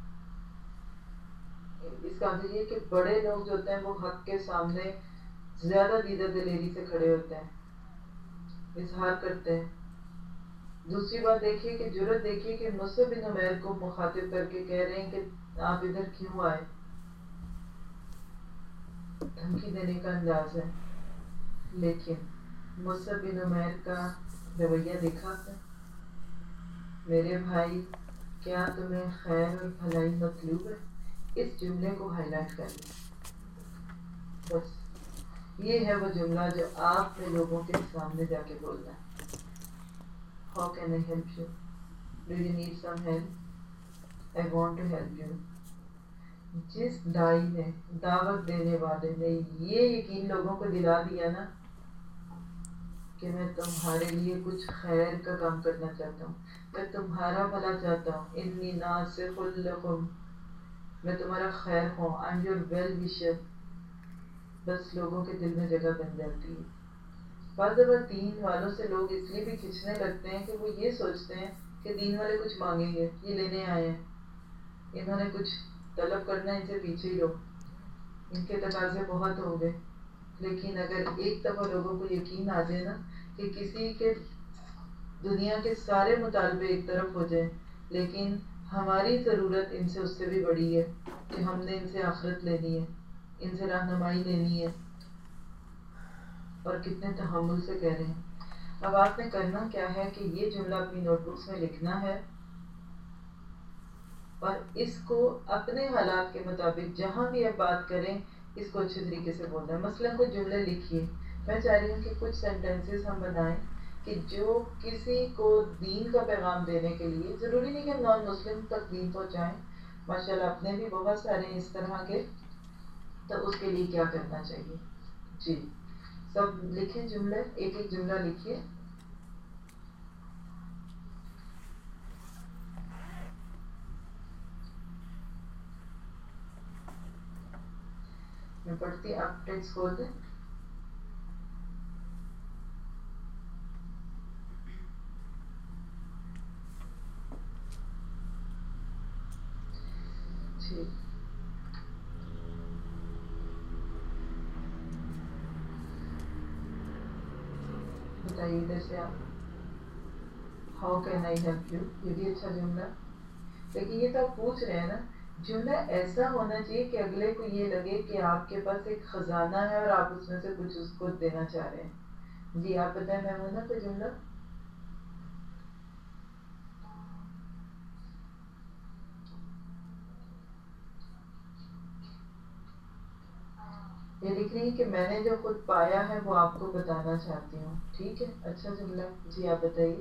اس کا مطلب یہ کہ بڑے لوگ جو ہوتے ہیں وہ حق کے سامنے زیادہ دیدہ دلیری سے کھڑے ہوتے ہیں، اظہار کرتے ہیں. دوسری بات دیکھیے کہ جرت دیکھیے کہ مصعب بن عمیر کو مخاطب کر کے کہہ رہے ہیں کہ آپ ادھر کیوں آئے. دھمکی دینے کا انداز ہے. لیکن مصعب بن عمیر کا رویہ دیکھا ہے. میرے بھائی کیا تمہیں خیر اور بھلائی مطلوب ہے؟ اس جملے کو ہائی لائٹ کر لیں. بس یہ ہے وہ جملہ جو آپ نے لوگوں کے سامنے جا کے بولنا ہے. How can I help you? Do you need some help? I want to help you. جس دائی نے، دعوت دینے والے نے یہ یقین لوگوں کو دلا دیا نا کہ میں تمہارے لیے کچھ خیر کا کام کرنا چاہتا ہوں، میں تمہارا بھلا چاہتا ہوں، انی ناصح لکم، میں تمہارا خیر ہوں، I'm your well wisher. بس لوگوں کے دل میں جگہ بن جاتی ہے. بعض دفعہ دین والوں سے لوگ اس لیے بھی کھنچنے لگتے ہیں کہ وہ یہ سوچتے ہیں کہ دین والے کچھ مانگیں گے، یہ لینے آئے ہیں، انہوں نے کچھ طلب کرنا ہے، ان سے پیچھے ہی رہو، ان کے تقاضے بہت ہوں گے. لیکن اگر ایک دفعہ لوگوں کو یقین آ جائے نا کہ کسی کے دنیا کے سارے مطالبے ایک طرف ہو جائیں لیکن ہماری ضرورت ان سے اس سے بھی بڑی ہے کہ ہم نے ان سے آخرت لینی ہے، ان سے رہنمائی لینی ہے، اور کتنے تحمل سے کہہ رہے ہیں. اب آپ نے کرنا کیا ہے کہ یہ جملہ اپنی نوٹ بکس میں لکھنا ہے اور اس کو اپنے حالات کے مطابق جہاں بھی آپ بات کریں اس کو اچھے طریقے سے بولنا ہے. مثلا کچھ جملے لکھیے. میں چاہ رہی ہوں کہ کچھ سینٹینسز ہم بنائیں کہ جو کسی کو دین کا پیغام دینے کے لیے، ضروری نہیں کہ ہم نان مسلم تک دین پہنچائیں، ماشاء اللہ اپنے بھی بہت سارے ہیں اس طرح کے، تو اس کے لیے کیا کرنا چاہیے. جی سب لکھیں جملے، ایک ایک جملہ لکھیے. میں پڑھتی، آپ ٹیکسٹ کھول دیں. ٹھیک، بتائیے ادھر سے آپ. How can I help you, یہ بھی اچھا جملہ. لیکن یہ تو آپ پوچھ رہے ہیں نا، جملہ ایسا ہونا چاہیے کہ اگلے کو یہ لگے کہ آپ کے پاس ایک خزانہ ہے اور آپ اس میں سے کچھ اس کو دینا چاہ رہے ہیں. جی آپ بتائیں میمونہ کوئی جملہ. یہ لکھ رہی ہے کہ میں نے جو خود پایا ہے وہ آپ کو بتانا چاہتی ہوں. ٹھیک ہے, اچھا جملہ. جی آپ بتائیے.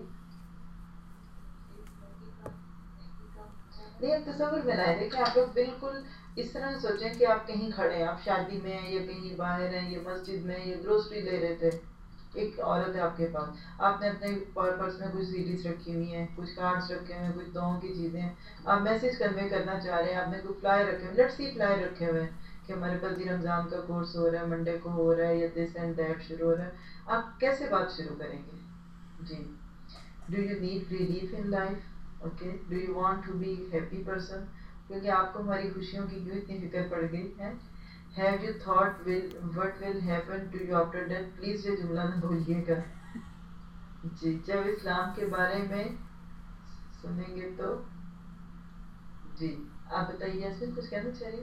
نہیں, اب تصور بنائے. دیکھیں آپ لوگ بالکل اس طرح سوچیں کہ آپ کہیں کھڑے ہیں, آپ شادی میں ہیں یا کہیں باہر ہیں یا مسجد میں یا گروسری لے رہے تھے. ایک عورت ہے آپ کے پاس, آپ نے اپنے پرس میں کچھ سیڈیز رکھی ہوئی ہیں, کچھ کارڈز رکھے ہوئے ہیں, کچھ دعاؤں کی چیزیں ہیں, آپ میسج کنوے کرنا چاہ رہے ہیں. آپ نے کوئی فلائی رکھے ہوئے, لیٹس سی فلائی رکھے ہوئے ہیں کہ ہمارے پاس جی رمضان کا کورس ہو رہا ہے, منڈے کو ہو رہا ہے, یا دس اینڈ دیٹ شروع ہو رہا ہے. آپ کیسے بات شروع کریں گے؟ جی, do you need relief in life? Okay, do you want to be happy person? کیونکہ آپ کو ہماری خوشیوں کی کیوں اتنی فکر پڑ گئی ہے. Have you thought what will happen to you after death؟ Please یہ جملہ نہ بھولیے گا. جی, جب اسلام کے بارے میں سنیں گے تو جی آپ بتائیے. یاسمین کچھ کہنا چاہیے؟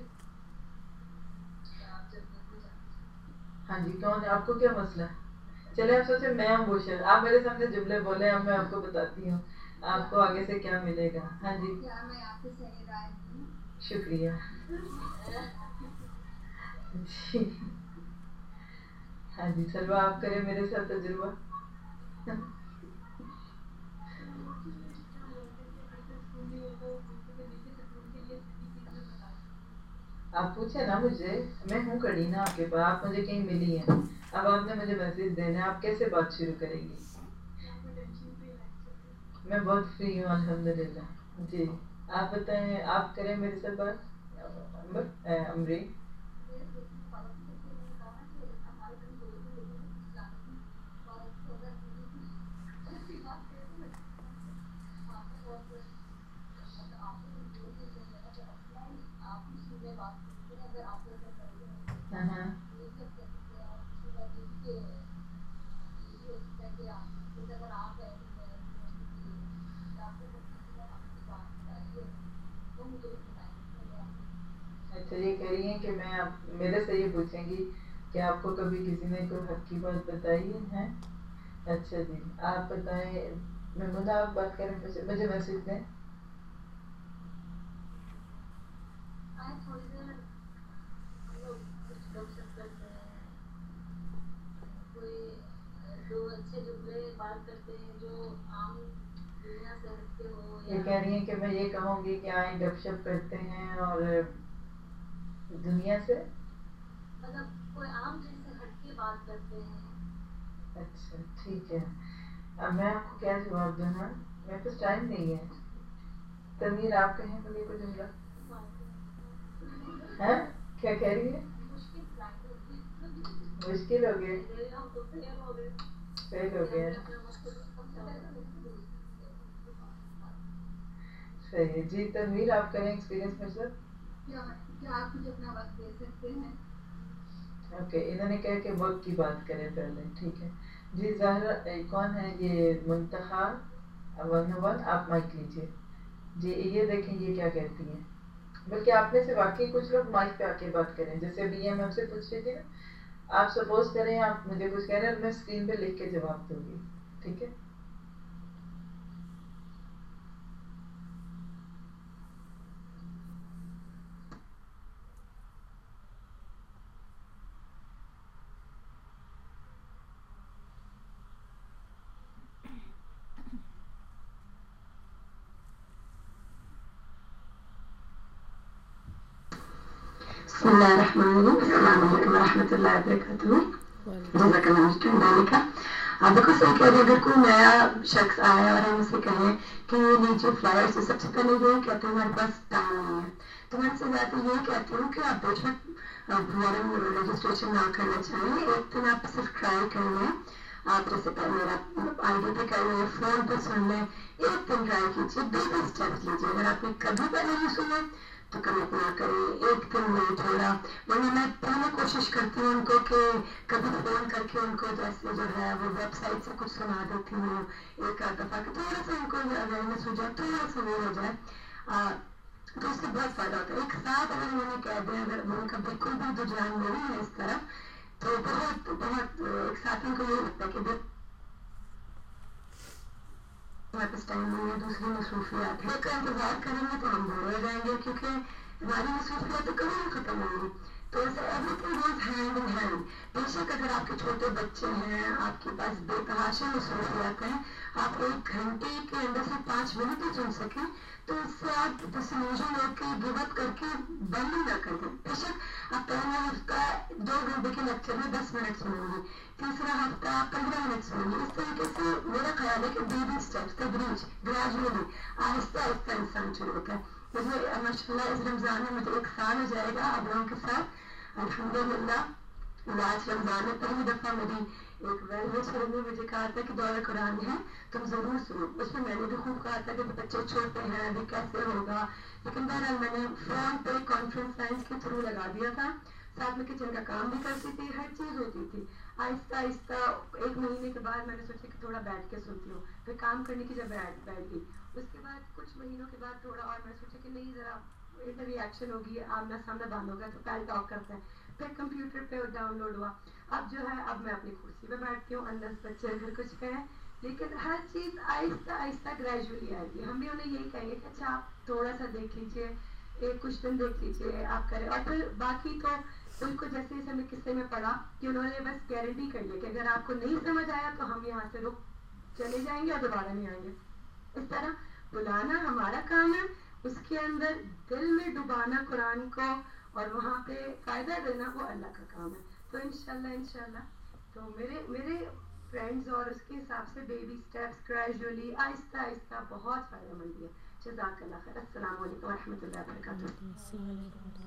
ہاں جی, کون ہے, آپ کو کیا مسئلہ ہے؟ چلے آپ سوچے میں ہوں بوشر, آپ میرے سامنے جملے بولے, اب میں آپ کو بتاتی ہوں آپ کو آگے سے کیا ملے گا. ہاں جی, شکریہ. جی ہاں جی, سلوہ آپ کریں میرے ساتھ تجربہ. آپ پوچھیں نا مجھے, میں ہوں کھڑی نا آپ کے پاس, آپ مجھے کہیں ملی ہیں, اب آپ نے مجھے میسج دینا ہے, آپ کیسے بات شروع کریں گی؟ میں بہت فری ہوں الحمدللہ. جی آپ بتائیں, آپ کریں میرے ساتھ بات. امری ہاں ہاں اچھا, یہ کہہ رہی ہیں کہ میں میرے سے یہ پوچھیں گی کہ آپ کو کبھی کسی نے کوئی حق کی بات بتائی ہے؟ اچھا جی, آپ بتائیں. محمود آپ بات کریں, مجھے میسج دیں. یہ کہہ رہی ہیں کہ میں یہ کہوں گی کہ آئیں گپ شپ کرتے ہیں اور دنیا سے مطلب کوئی عام چیز سے ہٹ کے بات کرتے ہیں. اچھا ٹھیک ہے, اب میں آپ کو کیا جواب دوں گا, میرے پاس ٹائم نہیں ہے. تنویر آپ کہیں مجھے کوئی جملہ. ہاں کیا کہہ رہی ہے؟ مشکل ہو گئے, فیل ہو گیا. صحیح ہے جی. تنویر آپ کریں ایکسپیرینس میرے ساتھ. کیا آپ مجھے اپنا وقت دے سکتے ہیں؟ اوکے, انہوں نے کہا کہ وقت کی بات کریں پہلے. ٹھیک ہے جی. ظاہرہ کون ہے یہ؟ منتہا 101, آپ مائک لیجیے. جی یہ دیکھیں یہ کیا کہتی ہیں. بلکہ آپ میں سے واقعی کچھ لوگ مائک پہ آ کے بات کریں, جیسے ابھی یہ میں آپ سے پوچھ رہی تھی نا, آپ سپوز کریں آپ مجھے کچھ کہہ رہے ہیں, میں اسکرین پہ لکھ کے جواب دوں گی. ٹھیک ہے. بسم اللہ الرحمن الرحیم. السلام علیکم ورحمۃ اللہ وبرکاتہ. جزاک اللہ خیر ڈالے کا. آپ دیکھو صحیح کہہ رہے, اگر کوئی نیا شخص آیا اور ہم اسے کہیں کہ یہ لیجیے فلائر, سے سب سے پہلے یہ کہتے ہیں ہمارے پاس ٹائم نہیں ہے, تو میں سے زیادہ یہ کہتی ہوں کہ آپ فارم رجسٹریشن نہ کرنا چاہیں, ایک دن آپ صرف ٹرائی کر لیں. آپ جیسے میرا آئی ڈی پہ کر لیں, فون پہ سن لیں, ایک دن ٹرائی کیجیے, بیبی اسٹیپس لیجیے. اگر آپ نے کبھی پہلے نہیں سنا تو کمٹ نہ کریں, ایک دن میں تھوڑا. ورنہ میں پہلے کوشش کرتی ہوں ان کو کہ کبھی فون کر کے ان کو جیسے جو ہے وہ ویب سائٹ سے کچھ سنا دیتی ہوں ایک آدھ دفعہ, کہ تھوڑا سا ان کو اویئرنیس ہو جائے, تھوڑا سا وہ ہو جائے, تو اس سے بہت فائدہ ہوتا ہے. ایک ساتھ اگر انہوں نے کہہ دیا, اگر ان کا بالکل بھی رجحان نہیں ہے اس طرف, تو بہت بہت ایک ساتھ ان کو یہ لگتا ہے کہ واپس ٹائم نہیں ہے, دوسری مصروفیات ہے, کا انتظار کریں گے تو ہم بور ہو جائیں گے, کیونکہ ہماری مصروفیات تو کبھی نہیں ختم ہوں گی. تو everything goes hand in hand. بے شک اگر آپ کے چھوٹے بچے ہیں, آپ کے پاس بے تحاشا مصروفیات ہیں, آپ 1 گھنٹے کے اندر سے 5 منٹ ہی چن سکیں تو اس سے آپ ڈسلیوژن ہو کے گیو اپ کر کے بند نہ کر دیں. بے شک آپ پہلا ہفتہ 2 گھنٹے کے لیکچر میں 10 منٹ سنیں گے, تیسرا ہفتہ 15 منٹ سنیں گے. اس طریقے سے میرا خیال ہے کہ بیبی اسٹیپس تدریج گریجولی آہستہ آہستہ انسان شروع ہوتا ہے. مجھے ماشاء اللہ اس رمضان میں مجھے 1 سال ہو جائے گا آپ لوگوں کے ساتھ الحمدللہ. لاسٹ رمضان میں پہلی دفعہ میری ایک ویلویچر نے مجھے کہا تھا کہ دورہ قرآن ہے تم ضرور سنو. اس میں میں نے بھی خوب کہا تھا کہ بچے چھوٹے ہیں ابھی کیسے ہوگا, لیکن بہرحال میں نے فون پہ کانفرنس لائنس کے تھرو لگا دیا تھا. ساتھ میں کچن کا کام بھی کرتی تھی, ہر چیز ہوتی تھی. آہستہ آہستہ 1 مہینے کے بعد میں نے سوچا کہ تھوڑا بیٹھ کے سنتی ہوں, پھر کام کرنے کی جب بیٹھ گئی. اس کے بعد کچھ مہینوں کے بعد تھوڑا اور میں نے سوچا کہ نہیں ذرا انٹر ایکشن ہوگی, آمنا سامنا بند ہوگا تو پہل ٹاک کرتے ہیں. پھر کمپیوٹر پہ ڈاؤن لوڈ ہوا. اب جو ہے اب میں اپنی کرسی پہ بیٹھتی ہوں, اندر بچے اگر کچھ کہیں, لیکن ہر چیز آہستہ آہستہ گریجولی آئے گی. ہم بھی انہیں یہی کہیں گے کہ اچھا آپ تھوڑا سا دیکھ لیجیے, کچھ دن دیکھ لیجیے, آپ کریں. اور پھر باقی تو ان کو جیسے جیسے ہمیں قصے میں پڑھا کہ انہوں نے بس گارنٹی کر لی کہ اگر آپ کو نہیں سمجھ آیا تو ہم یہاں سے رک چلے جائیں گے اور دوبارہ نہیں آئیں گے. اس طرح بلانا ہمارا کام ہے, اس کے اندر دل میں ڈبانا قرآن کو اور وہاں پہ فائدہ دینا وہ اللہ کا کام ہے. تو انشاءاللہ تو میرے فرینڈز اور اس کے حساب سے بیبی اسٹیپس گریجولی آہستہ آہستہ بہت فائدہ مند ہے. جزاک اللہ خیر. السلام علیکم ورحمۃ اللہ وبرکاتہ.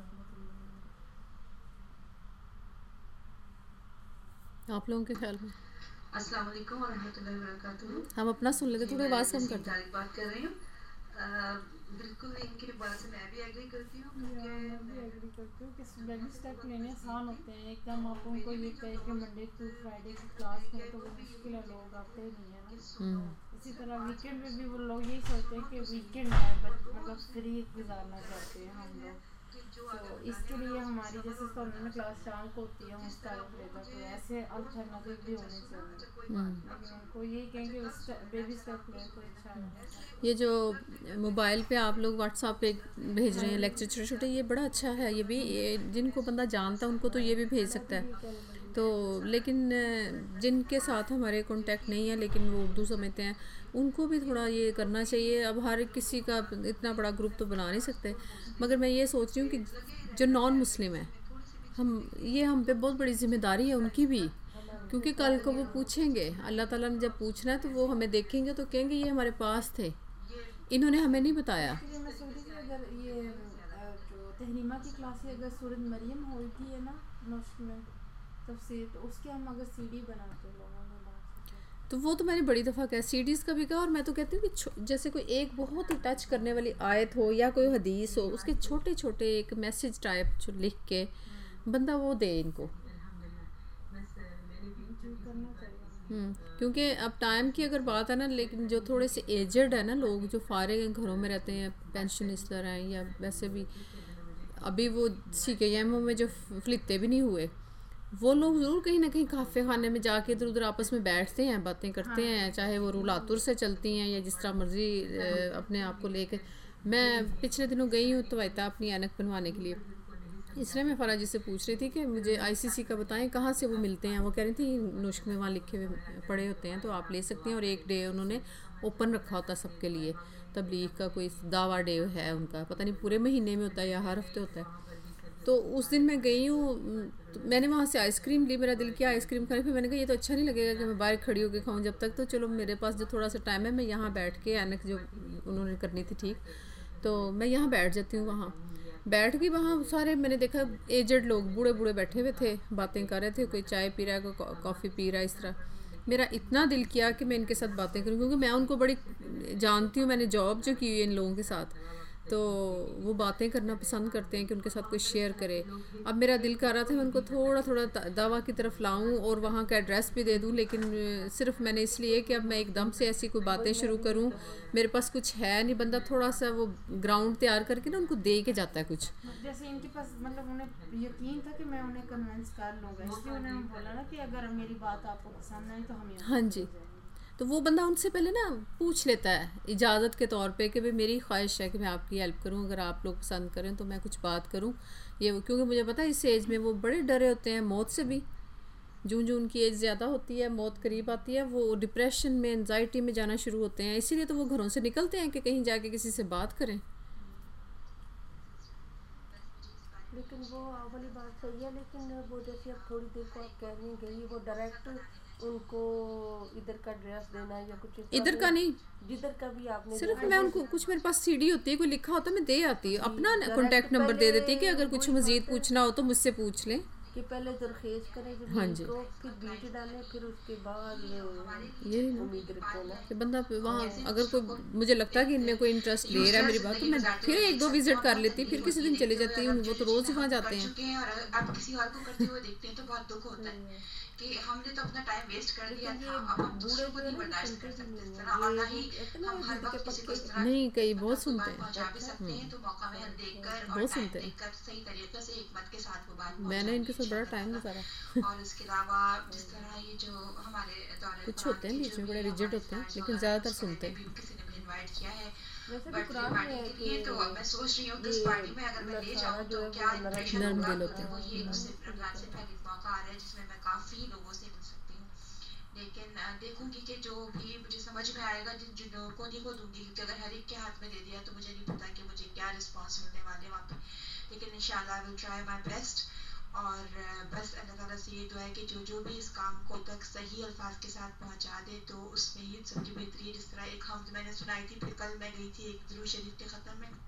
آپ لوگوں کے خیال میں؟ السلام علیکم ورحمۃ اللہ وبرکاتہ. ہم اپنا سن لیتے, تھوڑی آواز کم کر دیں. بات کر رہی ہوں. بالکل ان کی بات سے میں بھی ایگری کرتی ہوں کہ بیبی اسٹیپ لینے آسان ہوتے ہیں. ایک دم آپ ان کو یہ کہے کہ منڈے ٹو فرائیڈے کی کلاس میں تو وہ مشکل ہے, لوگ آتے ہی نہیں ہیں نا. اسی طرح ویکینڈ میں بھی وہ لوگ یہی سوچتے ہیں کہ ویکینڈ ہے مطلب فری گزارنا چاہتے ہیں ہم لوگ. تو اس کے لیے ہماری جیسے سننے میں کلاس شام کو ہوتی ہے ہم اسٹارٹ لیتا, تو ایسے الٹرنیٹیو بھی ہونے چاہیے. ان کو یہی کہیں کہ بیبی اسٹیپ لیں تو اچھا ہے. یہ جو موبائل پہ آپ لوگ واٹس ایپ پہ بھیج رہے ہیں لیکچر چھوٹے چھوٹے, یہ بڑا اچھا ہے. یہ بھی جن کو بندہ جانتا ہے ان کو تو یہ بھی بھیج سکتا ہے. تو لیکن جن کے ساتھ ہمارے کانٹیکٹ نہیں ہے لیکن وہ اردو سمجھتے ہیں, ان کو بھی تھوڑا یہ کرنا چاہیے. اب ہر کسی کا اتنا بڑا گروپ تو بنا نہیں سکتے, مگر میں یہ سوچ رہی ہوں کہ جو نان مسلم ہیں ہم پہ بہت بڑی ذمہ داری ہے ان کی بھی, کیونکہ کل کو وہ پوچھیں گے, اللہ تعالیٰ نے جب پوچھنا ہے تو وہ ہمیں دیکھیں گے تو کہیں گے یہ ہمارے پاس تھے, انہوں نے ہمیں نہیں بتایا. میں سوچ رہی تھی اگر یہ جو تحریمہ کی کلاسیں اگر سورۃ مریم ہوتی ہے نا نوشت میں تفسیر, تو اس کے ہم اگر سی ڈی بناتے لوگوں میں تو وہ تو میں نے بڑی دفعہ کہا سی ڈیز کا بھی کہا. اور میں تو کہتی ہوں کہ جیسے کوئی ایک بہت ہی ٹچ کرنے والی آیت ہو یا کوئی حدیث ہو, اس کے چھوٹے چھوٹے ایک میسیج ٹائپ جو لکھ کے بندہ وہ دے ان کو. کیونکہ اب ٹائم کی اگر بات ہے نا, لیکن جو تھوڑے سے ایجڈ ہے نا لوگ, جو فارغ ہیں گھروں میں رہتے ہیں, پینشنسٹر ہیں یا ویسے بھی ابھی وہ CKM میں جو فلکتے بھی نہیں ہوئے, وہ لوگ ضرور کہیں نہ کہیں کافے خانے میں جا کے ادھر ادھر آپس میں بیٹھتے ہیں, باتیں کرتے ہیں, چاہے وہ رولاتر سے چلتی ہیں یا جس طرح مرضی اپنے آپ کو لے کے. میں پچھلے دنوں گئی ہوں تویتا اپنی اینک بنوانے کے لیے, اس لیے میں فرا جی سے پوچھ رہی تھی کہ مجھے ICC کا بتائیں کہاں سے وہ ملتے ہیں. وہ کہہ رہی تھی نوشک میں وہاں لکھے ہوئے پڑے ہوتے ہیں تو آپ لے سکتے ہیں, اور ایک ڈے انہوں نے اوپن رکھا ہوتا سب کے لیے. تبلیغ کا کوئی دعویٰ ڈے ہے ان کا, پتہ نہیں پورے مہینے میں ہوتا ہے یا ہر ہفتے ہوتا ہے. تو اس دن میں گئی ہوں, میں نے وہاں سے آئس کریم لی, میرا دل کیا آئس کریم کھانے, پھر میں نے کہا یہ تو اچھا نہیں لگے گا کہ میں باہر کھڑی ہو کے کھاؤں جب تک, تو چلو میرے پاس جو تھوڑا سا ٹائم ہے میں یہاں بیٹھ کے اینک جو انہوں نے کرنی تھی ٹھیک, تو میں یہاں بیٹھ جاتی ہوں. وہاں بیٹھ گئی, وہاں سارے میں نے دیکھا ایجڈ لوگ بوڑھے بوڑھے بیٹھے ہوئے تھے, باتیں کر رہے تھے, کوئی چائے پی رہا ہے, کوئی کافی پی رہا ہے. اس طرح میرا اتنا دل کیا کہ میں ان کے ساتھ باتیں کروں, کیونکہ میں ان کو بڑی جانتی ہوں, میں نے جاب جو کی ہوئی ہے ان لوگوں کے ساتھ, تو وہ باتیں کرنا پسند کرتے ہیں کہ ان کے ساتھ کوئی شیئر کرے. اب میرا دل کر رہا تھا میں ان کو تھوڑا تھوڑا دعویٰ کی طرف لاؤں اور وہاں کا ایڈریس بھی دے دوں, لیکن صرف میں نے اس لیے کہ اب میں ایک دم سے ایسی کوئی باتیں شروع کروں, میرے پاس کچھ ہے نہیں. بندہ تھوڑا سا وہ گراؤنڈ تیار کر کے نا ان کو دے کے جاتا ہے کچھ. جیسے ان کے پاس مطلب انہیں یقین تھا کہ میں انہیں کنونس کر لوں گا, اس لیے انہوں نے بولا نا کہ اگر میری بات آپ کو پسند آئی تو ہم ہاں جی, تو وہ بندہ ان سے پہلے نا پوچھ لیتا ہے اجازت کے طور پہ کہ بھئی میری خواہش ہے کہ میں آپ کی ہیلپ کروں, اگر آپ لوگ پسند کریں تو میں کچھ بات کروں یہ, کیونکہ مجھے پتہ ہے اس ایج میں وہ بڑے ڈرے ہوتے ہیں موت سے بھی. جو ان کی ایج زیادہ ہوتی ہے, موت قریب آتی ہے, وہ ڈپریشن میں, انزائٹی میں جانا شروع ہوتے ہیں. اسی لیے تو وہ گھروں سے نکلتے ہیں کہ کہیں جا کے کسی سے بات کریں. لیکن وہ والی بات صحیح ہے, لیکن وہ جیسے اب تھوڑی دیر کو آپ کہنے گئی, وہ ڈائریکٹ ان کو ادھر کا ایڈریس دینا یا کچھ ادھر کا نہیں, جدھر کا بھی آپ نے صرف میں ان کو کچھ میرے پاس سی ڈی ہوتی ہے, کوئی لکھا ہوتا ہے میں دے آتی ہوں, اپنا کانٹیکٹ نمبر دے دیتی کہ اگر کچھ مزید پوچھنا ہو تو مجھ سے پوچھ لیں. کہ پہلے درخواست کریں ہاں جی, کو, پھر بیچ ڈالیں, پھر اس کے بعد یہی امید رکھو نا کہ بندہ وہاں اگر کوئی مجھے لگتا ہے کہ ان میں کوئی انٹرسٹ لے رہا ہے میری بات, تو میں پھر 1-2 وزٹ کر لیتی, پھر کسی دن چلے جاتی ہوں. وہ تو روز ہی وہاں جاتے ہیں. اور اب کسی اور کو کرتے ہوئے دیکھتے ہیں تو بہت دکھ ہوتا ہے کہ ہم نے تو اپنا ٹائم ویسٹ کر دیا تھا, اب ہم دوسروں کو نہیں برداشت کر سکتے اس طرح, اور نہ ہی ہم ہر وقت کسی کو اس طرح نہیں, کئی بہت سنتے ہیں, پہنچا بھی سکتے ہیں. تو موقع میں دیکھ کر اور بہت ٹائم سنتے ہیں. دیکھ کر صحیح طریقے سے حکمت کے ساتھ وہ بات میں نے ان کے ساتھ بڑا ٹائم گزارا. اور اس کے علاوہ جس طرح یہ جو ہمارے دورے کچھ ہوتے ہیں بیچ میں بڑے ریجڈ ہوتے ہیں, لیکن زیادہ تر سنتے ہیں. کسی نے مجھے انوائٹ کیا ہے ویسے بھی برتھ ڈے قرآن میں پارٹی ہے کے لیے, تو میں سوچ رہی ہوں کہ اس پارٹی میں اگر میں لے جاؤں تو کیا امپریشن نرم ہوگا. دل ہوتے ہیں. وہ یہ اس سے رمضان سے پہلے موقع آ رہا ہے جس میں میں کافی لوگوں سے مل سکتی ہوں, لیکن دیکھوں گی کہ جو بھی مجھے سمجھ میں آئے گا جن لوگوں کو نہیں کو دوں گی, کیونکہ اگر ہر ایک کے ہاتھ میں دے دیا تو مجھے نہیں پتا کہ مجھے کیا رسپانس ملنے والے وہاں پہ, لیکن انشاءاللہ آئی ول ٹرائی مائی بیسٹ. اور بس اللہ تعالیٰ سے یہ دعا ہے کہ جو بھی اس کام کو تک صحیح الفاظ کے ساتھ پہنچا دے تو اس میں ہی سب کی بہتری ہے. جس طرح ایک حمد میں نے سنائی تھی, پھر کل میں گئی تھی ایک درود شریف کے ختم میں,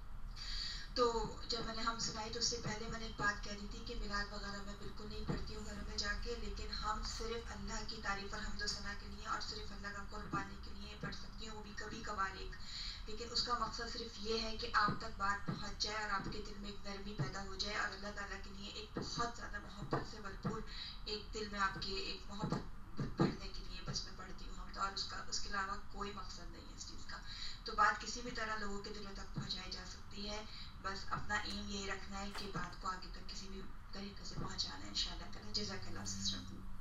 تو جب میں نے ہم سنائی تو اس سے پہلے میں نے ایک بات کہہ دی تھی کہ میلاد وغیرہ میں بالکل نہیں پڑھتی ہوں گھروں میں جا کے, لیکن ہم صرف اللہ کی تعریف اور حمد و ثنا کے لیے اور صرف اللہ کا قرب پانے کے لیے پڑھ سکتی ہوں, وہ بھی کبھی کبھار ایک, لیکن اس کا مقصد صرف یہ ہے کہ آپ تک بات پہنچ جائے اور آپ کے دل میں ایک نرمی پیدا ہو جائے, اور اللہ تعالیٰ کے لیے ایک بہت زیادہ محبت سے بھرپور ایک دل میں آپ کے ایک محبت بڑھنے کے لیے بس میں پڑھتی ہوں ہم, اور اس کے علاوہ کوئی مقصد نہیں ہے اس چیز کا. تو بات کسی بھی طرح لوگوں کے دلوں تک پہنچائی جا سکتی ہے, بس اپنا ایم یہی رکھنا ہے کہ بات کو آگے تک کسی بھی طریقے سے پہنچانا ہے انشاءاللہ تعالیٰ. جزاک اللہ سسٹر.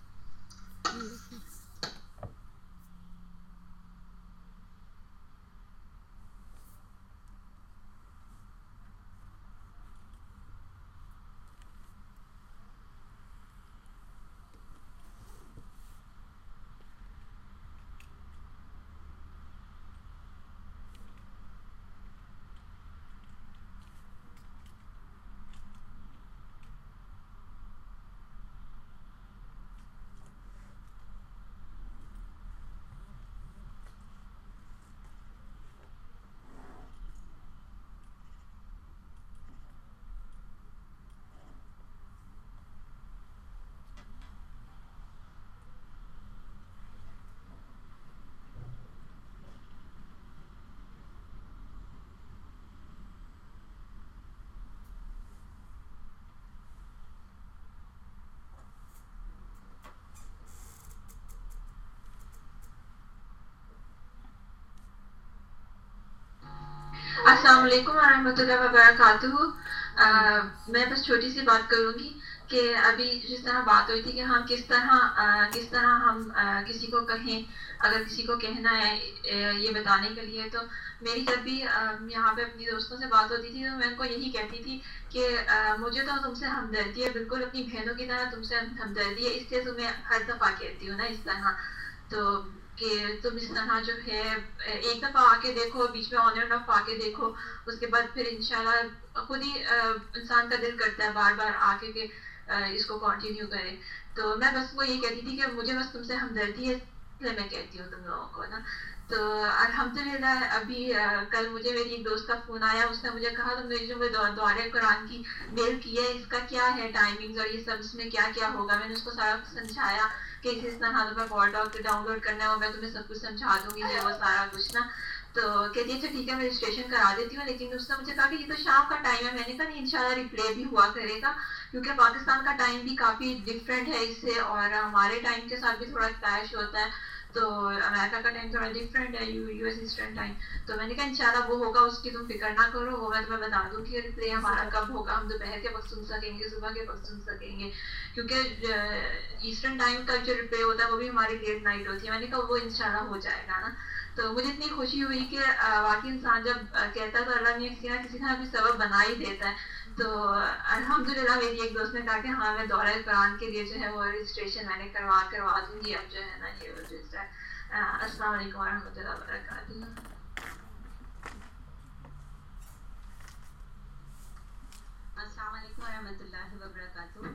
السلام علیکم ورحمۃ اللہ وبرکاتہ. میں بس چھوٹی سی بات کروں گی کہ ابھی جس طرح بات ہوئی تھی کہ ہم کس طرح ہم کسی کو کہیں, اگر کسی کو کہنا ہے یہ بتانے کے لیے, تو میری جب بھی یہاں پہ اپنی دوستوں سے بات ہوتی تھی تو میں ان کو یہی کہتی تھی کہ مجھے تو تم سے ہمدردی ہے, بالکل اپنی بہنوں کی طرح تم سے ہمدردی ہے, اس لیے تمہیں ہر دفعہ کہتی ہوں نا اس طرح, تو کہ تم اس طرح جو ہے ایک دفعہ آ کے دیکھو, بیچ میں آن اینڈ آف آ کے دیکھو, اس کے بعد پھر انشاءاللہ خود ہی انسان کا دل کرتا ہے بار بار آ کے کہ اس کو کنٹینیو کرے. تو میں بس وہ یہ کہتی تھی کہ مجھے بس تم سے ہمدردی ہے, اس لیے میں کہتی ہوں تم لوگوں کو نا. تو الحمدللہ ابھی کل مجھے میری ایک دوست کا فون آیا, اس نے مجھے کہا تم نے جو دورے قرآن کی میل کی ہے اس کا کیا ہے ٹائمنگز اور یہ سب اس میں کیا کیا ہوگا. میں نے اس کو سارا سمجھایا کہ اس طرح تمہیں کال ڈاک ڈاؤن لوڈ کرنا ہے, میں تمہیں سب کچھ سمجھا دوں گی وہ سارا کچھ نا. تو کہتی ہے اچھا ٹھیک ہے میں رجسٹریشن کرا دیتی ہوں, لیکن اس نے مجھے کہا کہ یہ تو شام کا ٹائم ہے. میں نے کہا نہیں انشاءاللہ ریپلے بھی ہوا کرے گا, کیونکہ پاکستان کا ٹائم بھی کافی ڈفرینٹ ہے اس سے, اور ہمارے ٹائم کے ساتھ بھی تھوڑا کلیش ہوتا ہے. تو امریکہ کا ٹائم تھوڑا ڈفرینٹ ہے، یو ایس ایسٹرن ٹائم. تو میں نے کہا انشاءاللہ وہ ہوگا، اس کی تم فکر نہ کرو، وہ میں تمہیں بتا دوں کہ ریپلے ہمارا کب ہوگا، ہم دوپہر کے وقت سن سکیں گے، صبح کے وقت سن سکیں گے، کیونکہ ایسٹرن ٹائم کا جو ریپلے ہوتا ہے وہ بھی ہماری لیٹ نائٹ ہوتی ہے. میں نے کہا وہ انشاءاللہ ہو جائے گا نا. تو مجھے اتنی خوشی ہوئی کہ واقعی انسان جب کہتا ہے تو اللہ نے کسی نہ کسی طرح بھی سبب بنا ہی دیتا ہے. تو الحمدللہ میری ایک دوست نے کہا کہ ہاں میں دورہ قرآن کے لیے جو ہے وہ رجسٹریشن میں نے کروا دوں گی اب جو ہے نا یہ رجسٹر. السلام علیکم ورحمۃ اللہ وبرکاتہ. السلام علیکم ورحمۃ اللہ وبرکاتہ.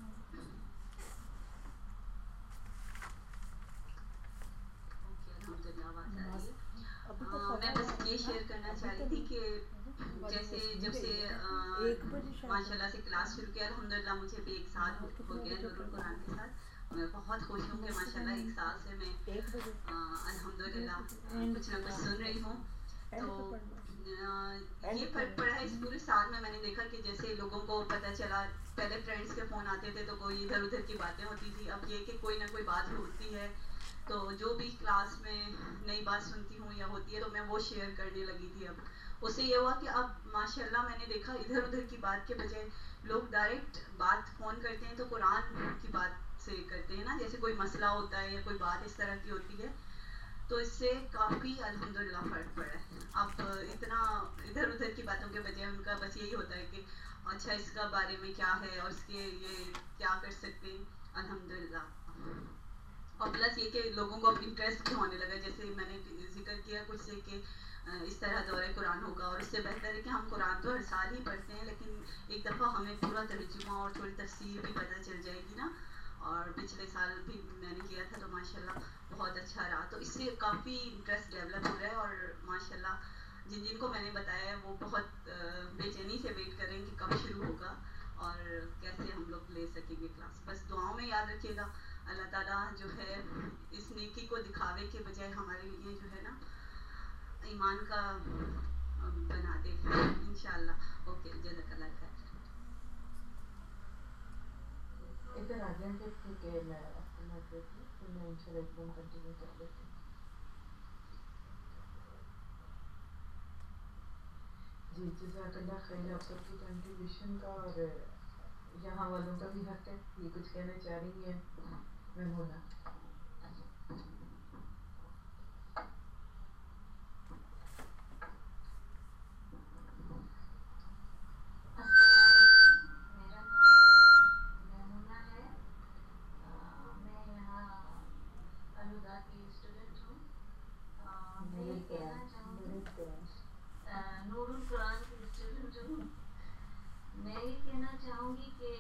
میں بس یہ شیئر کرنا چاہ رہی تھی کہ جیسے جب سے ماشاء اللہ سے کلاس شروع کیا الحمدللہ مجھے بھی 1 سال ہو گیا نور القرآن کے ساتھ. میں بہت خوش ہوں کہ ماشاء اللہ 1 سال سے میں الحمدللہ کچھ نہ کچھ سن رہی ہوں. تو یہ فرق پڑا ہے اس پورے سال میں. میں نے دیکھا کہ جیسے لوگوں کو پتہ چلا، پہلے فرینڈس کے فون آتے تھے تو کوئی ادھر ادھر کی باتیں ہوتی تھی، اب یہ کہ کوئی نہ کوئی بات ہوتی ہے. تو جو بھی کلاس میں نئی بات سنتی ہوں یا ہوتی ہے تو میں وہ شیئر کرنے لگی تھی. اب اس سے یہ ہوا کہ اب ماشاء اللہ میں نے دیکھا ادھر ادھر کی بات کے بجائے لوگ ڈائریکٹ بات فون کرتے ہیں تو قرآن کی بات سے کرتے ہیں نا، جیسے کوئی مسئلہ ہوتا ہے یا کوئی بات اس طرح کی ہوتی ہے. تو اس سے کافی الحمدللہ فرق پڑا ہے. اب اتنا ادھر ادھر کی باتوں کے بجائے ان کا بس یہی ہوتا ہے کہ اچھا اس کا بارے میں کیا ہے اور اس کے یہ کیا کر سکتے ہیں الحمدللہ. اور پلس یہ کہ لوگوں کو اب انٹرسٹ بھی ہونے لگا، جیسے میں نے ذکر کیا کچھ سے کہ اس طرح دورہ قرآن ہوگا. اور اس سے بہتر ہے کہ ہم قرآن تو ہر سال ہی پڑھتے ہیں لیکن ایک دفعہ ہمیں پورا ترجمہ اور تھوڑی تفسیر بھی پتہ چل جائے گی نا. اور پچھلے سال بھی میں نے کیا تھا تو ماشاءاللہ بہت اچھا رہا. تو اس سے کافی انٹرسٹ ڈیولپ ہو رہا ہے. اور ماشاءاللہ جن کو میں نے بتایا ہے وہ بہت بے چینی سے ویٹ کر رہے ہیں کہ کب شروع ہوگا اور کیسے ہم لوگ لے سکیں گے کلاس. بس دعاؤں میں یاد رکھیے گا اللہ تعالیٰ جو ہے اس نیکی کو دکھاوے کے بجائے ہمارے لیے جو ہے نا ایمان کا بنا دے انشاءاللہ. اوکے جزاک اللہ خیر. ادھر آ جائیں گے کیونکہ میں اپنا دیکھ لوں پھر میں انشاءاللہ ایک دم کنٹینیو کر لیتی ہوں. جی جزاک اللہ خیر آپ سب کی کنٹریبیوشن کا. اور یہاں والوں کا بھی حق ہے یہ کچھ کہنا چاہ رہی ہیں میمونہ. نور القرآن کی اسٹوڈنٹ ہوں. میں یہ کہنا چاہوں گی کہ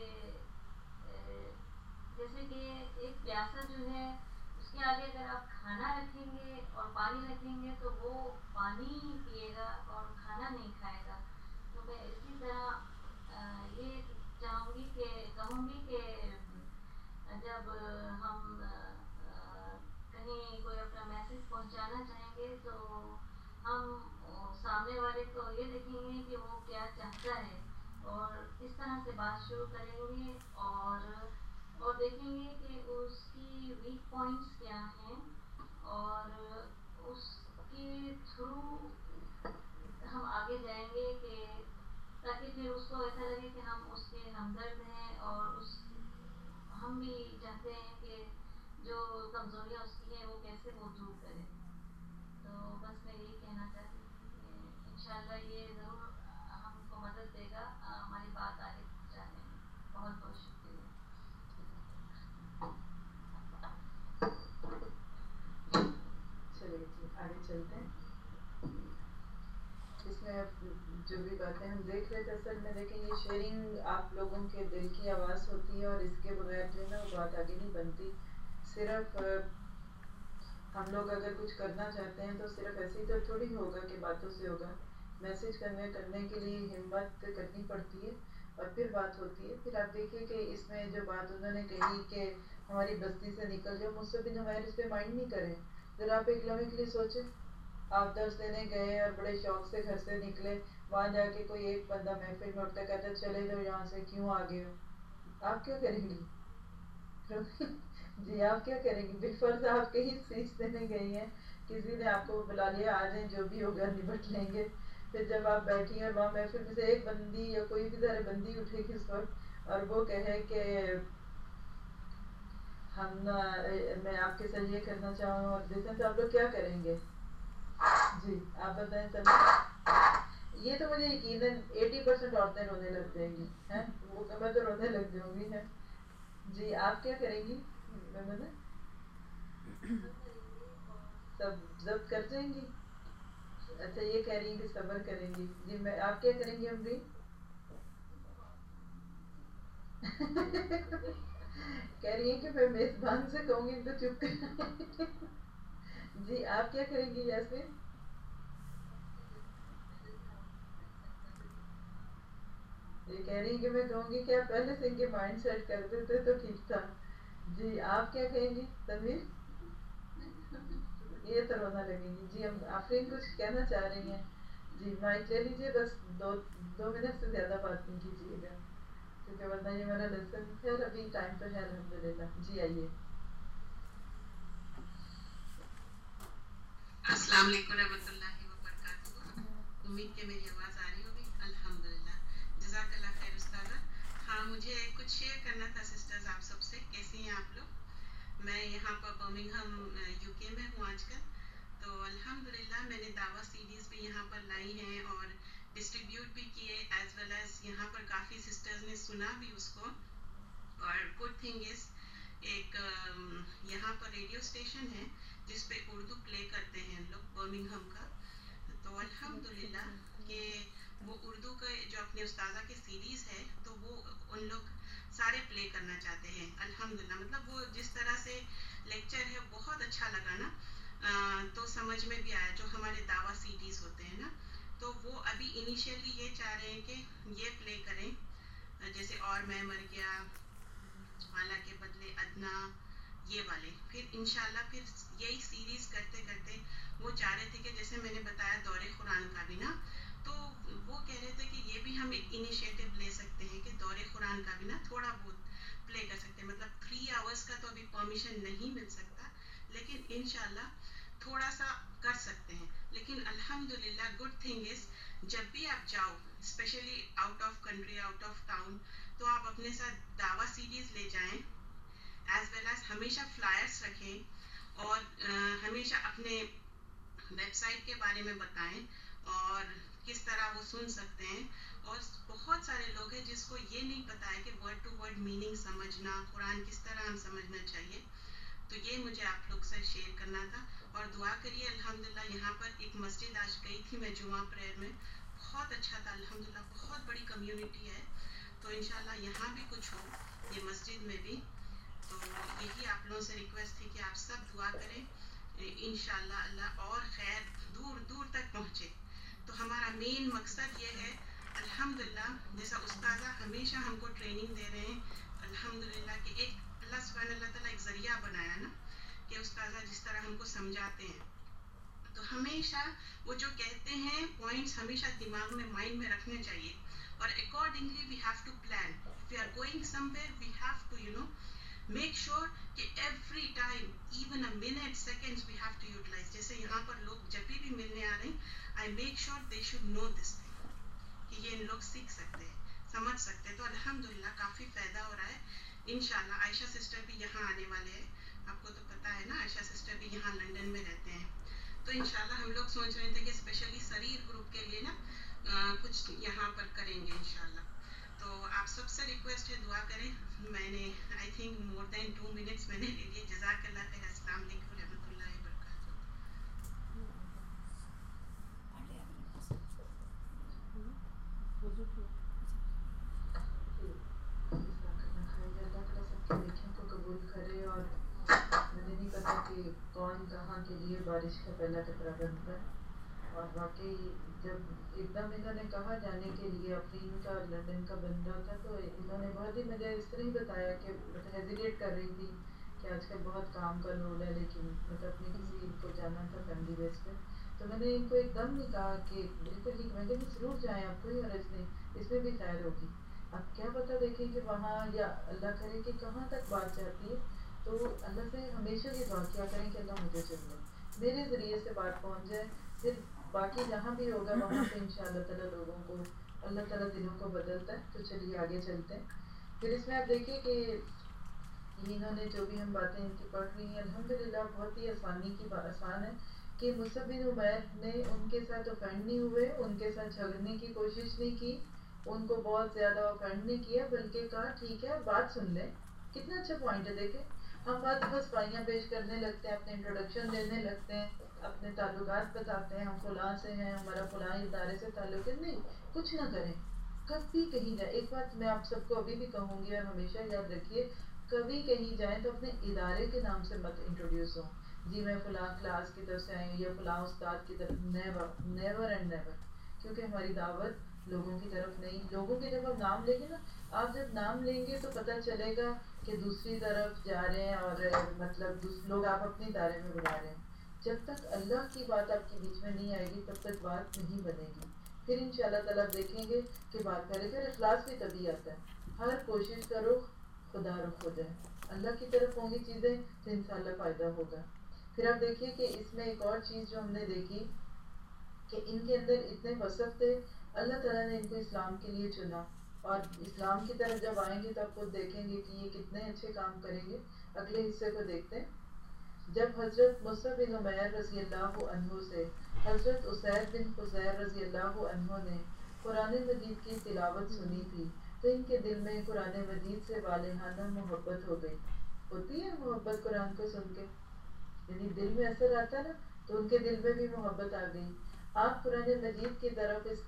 جیسے کہ ایک پیاسا جو ہے اس کے آگے اگر آپ کھانا رکھیں گے اور پانی رکھیں گے تو وہ پانی پیے گا اور کھانا نہیں کھائے گا. تو میں اسی طرح یہ چاہوں گی کہ کہوں گی کہ جب ہم کہیں کوئی اپنا میسج پہنچانا چاہیں گے تو ہم سامنے والے کو یہ دیکھیں گے کہ وہ کیا چاہتا ہے اور اس طرح سے بات شروع کریں گے اور دیکھیں گے کہ اس کی ویک پوائنٹس کیا ہیں اور اس کے تھرو ہم آگے جائیں گے کہ تاکہ پھر اس کو ایسا لگے کہ ہم اس کے ہمدرد ہیں اور ہم بھی چاہتے ہیں کہ جو کمزوریاں اس کی ہیں وہ کیسے وہ دور کریں. تو بس میں یہی کہنا چاہتی ہوں کہ انشاءاللہ یہ ضرور ہم کو مدد دے گا ہماری بات آگے پہنچانے میں. بہت بہت شکریہ. چلیے جی آگے چلتے ہیں. اس میں جو بھی باتیں ہم دیکھ رہے تھے اصل میں دیکھیں یہ شیئرنگ آپ لوگوں کے دل کی آواز ہوتی ہے اور اس کے بغیر جو ہے نا وہ بات آگے نہیں بنتی. صرف ہم لوگ اگر کچھ کرنا چاہتے ہیں تو صرف ایسے ہی تو تھوڑی ہوگا کہ باتوں سے ہوگا. میسج کرنے کے لیے ہمت کرنی پڑتی ہے اور پھر بات ہوتی ہے. پھر آپ دیکھیے کہ اس میں جو بات انہوں نے کہی کہ ہماری بستی سے نکل جاؤ، مجھ سے بھی نمائر اس پہ مائنڈ نہیں کریں. ذرا آپ ایک لمحے کے لیے سوچیں آپ درس دینے گئے اور بڑے شوق سے گھر سے نکلے، وہاں جا کے کوئی ایک بندہ محفل میں اٹھتا کہتا چلے جاؤ یہاں سے، کیوں آ گئے ہو؟ آپ کیوں کریں گی؟ جی آپ کیا کریں گی؟ بالفرض آپ کہیں اسپیچ دینے گئی ہیں, کسی نے آپ کو بلا لیا, آ جائیں جو بھی ہوگا نبٹ لیں گے. پھر جب آپ بیٹھی ہیں اور وہاں محفل میں سے ایک بندی یا کوئی بھی ذرا بندی اٹھے گی اس وقت اور وہ کہے کہ میں آپ کے ساتھ یہ کرنا چاہوں اور دیکھیں, تو آپ لوگ کیا کریں گے؟ جی آپ بتائیں. یہ تو مجھے یقیناً 80% عورتیں رونے لگ جائیں گی ہیں, وہ میں تو رونے لگ جاؤں گی. ہیں جی آپ کیا کریں گی؟ سب ضبط کر جائیں گی. اچھا یہ کہہ رہی ہیں کہ صبر کریں گی. جی میں آپ کیا کریں گی امری؟ کہہ رہی ہیں کہ میں میزبان سے کہوں گی تو چپ کر. جی آپ کیا کریں گی یاسمین؟ یہ کہہ رہی ہیں کہ میں کہوں گی کہ آپ پہلے سے ان کے مائنڈ سیٹ کر دیتے تو ٹھیک تھا. جی آپ کیا کہیں گی تنویر؟ یہ تو رونا لگیں گی. جی ہم آفرین کچھ کہنا چاہ رہی ہیں. جی مائک لے لیجیے, بس 2 منٹ سے زیادہ بات نہیں کیجیے گا کیونکہ ورنہ یہ میرا لیسن ہے. ابھی ٹائم تو ہے الحمدللہ. جی آئیے. السلام علیکم رحمۃ اللہ وبرکاتہ. امید کہ میری آواز آ رہی ہوگی. الحمدللہ, جزاک اللہ خیر استاذہ. ہاں مجھے کچھ شیئر کرنا تھا سسٹرز آپ سب سے. کیسی ہیں آپ لوگ؟ میں یہاں پر برمنگھم یو کے میں ہوں آج کل. تو الحمدللہ میں نے دعوت سیریز بھی یہاں پر لائی ہیں اور ڈسٹریبیوٹ بھی کیے, ایز ویل ایز یہاں پر کافی سسٹرز نے سنا بھی اس کو. اور گڈ تھنگ از ایک یہاں پر ریڈیو اسٹیشن ہے جس پہ اردو پلے کرتے ہیں لوگ, برمنگھم کا. تو الحمدللہ کہ وہ اردو کا جو اپنے استاذہ کی سیریز ہے تو وہ ان لوگ سارے پلے کرنا چاہتے ہیں. الحمدللہ مطلب وہ جس طرح سے لیکچر ہے بہت اچھا لگا نا. تو سمجھ میں بھی آیا جو ہمارے دعویٰ سیریز ہوتے ہیں نا, تو وہ ابھی انیشیلی یہ چاہ رہے ہیں کہ یہ پلے کریں جیسے اور میں مر گیا, والا کے بدلے ادنا, یہ والے. پھر انشاءاللہ پھر یہی سیریز کرتے کرتے وہ چاہ رہے تھے کہ جیسے میں نے بتایا دورے قرآن کا بھی نا, تو وہ کہہ رہے تھے کہ یہ بھی ہم ایک انیشیٹو لے سکتے ہیں کہ دورے قرآن کا بھی نا تھوڑا بہت پلے کر سکتے ہیں. مطلب 3 آورس کا تو ابھی پرمیشن نہیں مل سکتا, لیکن انشاءاللہ تھوڑا سا کر سکتے ہیں. لیکن الحمدللہ گڈ تھنگ از جب بھی آپ جاؤ especially out of country, out of town, تو آپ اپنے ساتھ دعویٰ سیریز لے جائیں, ایز ویل ایز ہمیشہ فلائرس رکھیں اور ہمیشہ اپنے ویب سائٹ کے بارے میں بتائیں اور کس طرح وہ سن سکتے ہیں. اور بہت سارے لوگ ہیں جس کو یہ نہیں پتا ہے کہ ورڈ ٹو ورڈ میننگ سمجھنا, قرآن کس طرح ہم سمجھنا چاہیے. تو یہ مجھے آپ لوگ سے شیئر کرنا تھا. اور دعا کریے الحمدللہ. یہاں پر ایک مسجد آج گئی تھی میں جمعہ پریئر میں, بہت اچھا تھا الحمدللہ, بہت بڑی کمیونٹی ہے. تو انشاءاللہ یہاں بھی کچھ ہو یہ مسجد میں بھی. تو یہی آپ لوگوں سے ریکویسٹ تھی کہ آپ سب دعا کریں, انشاءاللہ اللہ اور خیر دور دور تک پہنچے. تو ہمارا مین مقصد یہ ہے الحمدللہ, جیسا استاذہ ہمیشہ ہم کو ٹریننگ دے رہے ہیں الحمدللہ, کہ ایک اللہ سبحانہ اللہ تعالیٰ ایک ذریعہ بنایا نا, کہ استاذہ جس طرح ہم کو سمجھاتے ہیں تو ہمیشہ وہ جو کہتے ہیں پوائنٹس ہمیشہ دماغ میں مائنڈ میں رکھنے چاہیے. اور accordingly we have to plan. If we are going somewhere we have to make sure کہ every time even a minute seconds we have to utilize. جیسے یہاں پر لوگ جب بھی ملنے آ رہے ہیں, I make sure they should know this thing کہ یہ ان لوگ سیکھ سکتے ہیں, سمجھ سکتے ہیں. تو الحمدللہ کافی فائدہ ہو رہا ہے. انشاءاللہ عائشہ سسٹر بھی یہاں آنے والے ہیں, آپ کو تو پتہ ہے نا عائشہ سسٹر بھی یہاں لنڈن میں رہتے ہیں. تو انشاءاللہ ہم لوگ سوچ رہے تھے کہ اسپیشلی سریر گروپ کے لیے نا کچھ یہاں پر کریں گے انشاءاللہ. تو آپ سب سے ریکویسٹ ہے دعا کریں. میں نے I think more then 2 minutes میں نے لے لیے. جزاک اللہ خیر. السلام علیکم رحمۃ اللہ وبرکاتہ. کو قبول کرے. اور مجھے نہیں پتا کہ کون کہاں کے لیے بارش کا پہلا قطرہ بنتا ہے. اور واقعی جب ایک دم انہوں نے کہا جانے کے لیے افرین کا لندن کا بن رہا تھا, تو انہوں نے بہت ہی مجھے اس طرح ہی بتایا کہ ہیزیٹیٹ کر رہی تھی کہ آج کل بہت کام کا لوڈ ہے, لیکن مطلب اپنی کسی کو جانا تھا فیملی بیس پہ. تو میں نے ان کو ایک دم نہیں کہا کہ بالکل ٹھیک, میں کہ ضرور جائیں آپ, کوئی حرج نہیں, اس میں بھی خیر ہوگی. اب کیا پتہ دیکھیں کہ وہاں یا اللہ کرے کہ کہاں تک بات جاتی ہے. تو اللہ سے ہمیشہ یہ دعا کیا کریں کہ اللہ مجھے چن لے، میرے ذریعے سے بات پہنچ جائے، پھر باقی جہاں بھی ہوگا وہاں پہ انشاءاللہ تعالیٰ لوگوں کو اللہ تعالیٰ دلوں کو بدلتا ہے. تو چلیے آگے چلتے ہیں. پھر اس میں آپ دیکھیے کہ انہوں نے جو بھی ہم باتیں ان کی پڑھ رہی ہیں الحمدللہ بہت ہی آسان ہے کہ مصعب بن عمیر نے ان کے ساتھ اوفینڈ نہیں ہوئے، ان کے ساتھ جھگڑنے کی کوشش نہیں کی، ان کو بہت زیادہ اوفینڈ نہیں کیا، بلکہ کہا ٹھیک ہے بات سن لیں. کتنا اچھا پوائنٹ ہے. دیکھیں ہم بس پائیاں پیش کرنے لگتے ہیں، اپنے انٹروڈکشن دینے لگتے ہیں، اپنے تعلقات بتاتے ہیں، ہم فلاں سے ہیں، ہمارا فلاں ادارے سے تعلق ہے. نہیں، کچھ نہ کریں، کبھی کہیں جائیں. ایک بات میں آپ سب کو ابھی بھی کہوں گی اور ہمیشہ یاد رکھیے، کبھی کہیں جائیں تو اپنے ادارے کے نام سے مت انٹروڈیوس ہوں. جی میں فلاں کلاس کی طرف سے آئی ہوں یا فلاں استاد کی طرف. Never and never. کیونکہ ہماری دعوت لوگوں کی طرف نہیں. لوگوں کی جب آپ نام لیں گے نا، آپ جب نام لیں گے تو پتہ چلے گا کہ دوسری طرف جا رہے ہیں اور مطلب لوگ آپ اپنے ادارے میں بلا رہے ہیں. جب تک اللہ کی بات آپ کے بیچ میں نہیں آئے گی تب تک بات نہیں بنے گی. پھر انشاءاللہ تعالیٰ دیکھیں گے کہ بات کرے. پھر اخلاص بھی تبھی آتا ہے. ہر کوشش کرو خدا رخ ہو جائے، اللہ کی طرف ہوں گی چیزیں تو انشاءاللہ فائدہ ہوگا. پھر آپ دیکھیے کہ اس میں ایک اور چیز جو ہم نے دیکھی کہ ان کے اندر اتنے وصف تھے، اللہ تعالیٰ نے ان کو اسلام کے لیے چنا. اور اسلام کی طرف جب آئیں گے تو آپ خود دیکھیں گے کہ یہ کتنے اچھے کام کریں گے. اگلے حصے کو دیکھتے ہیں. جب حضرت مصعب بن عمیر رضی اللہ عنہ سے حضرت اسید بن حضیر رضی اللہ عنہ نے قرآن مجید کی تلاوت سنی تھی تو ان کے دل میں قرآن مجید سے والہانہ محبت ہو گئی. ہوتی ہے محبت قرآن کو سن کے، یعنی دل میں اثر آتا ہے نا، تو ان کے دل میں بھی محبت آ گئی. آپ قرآن مجید کی طرف اس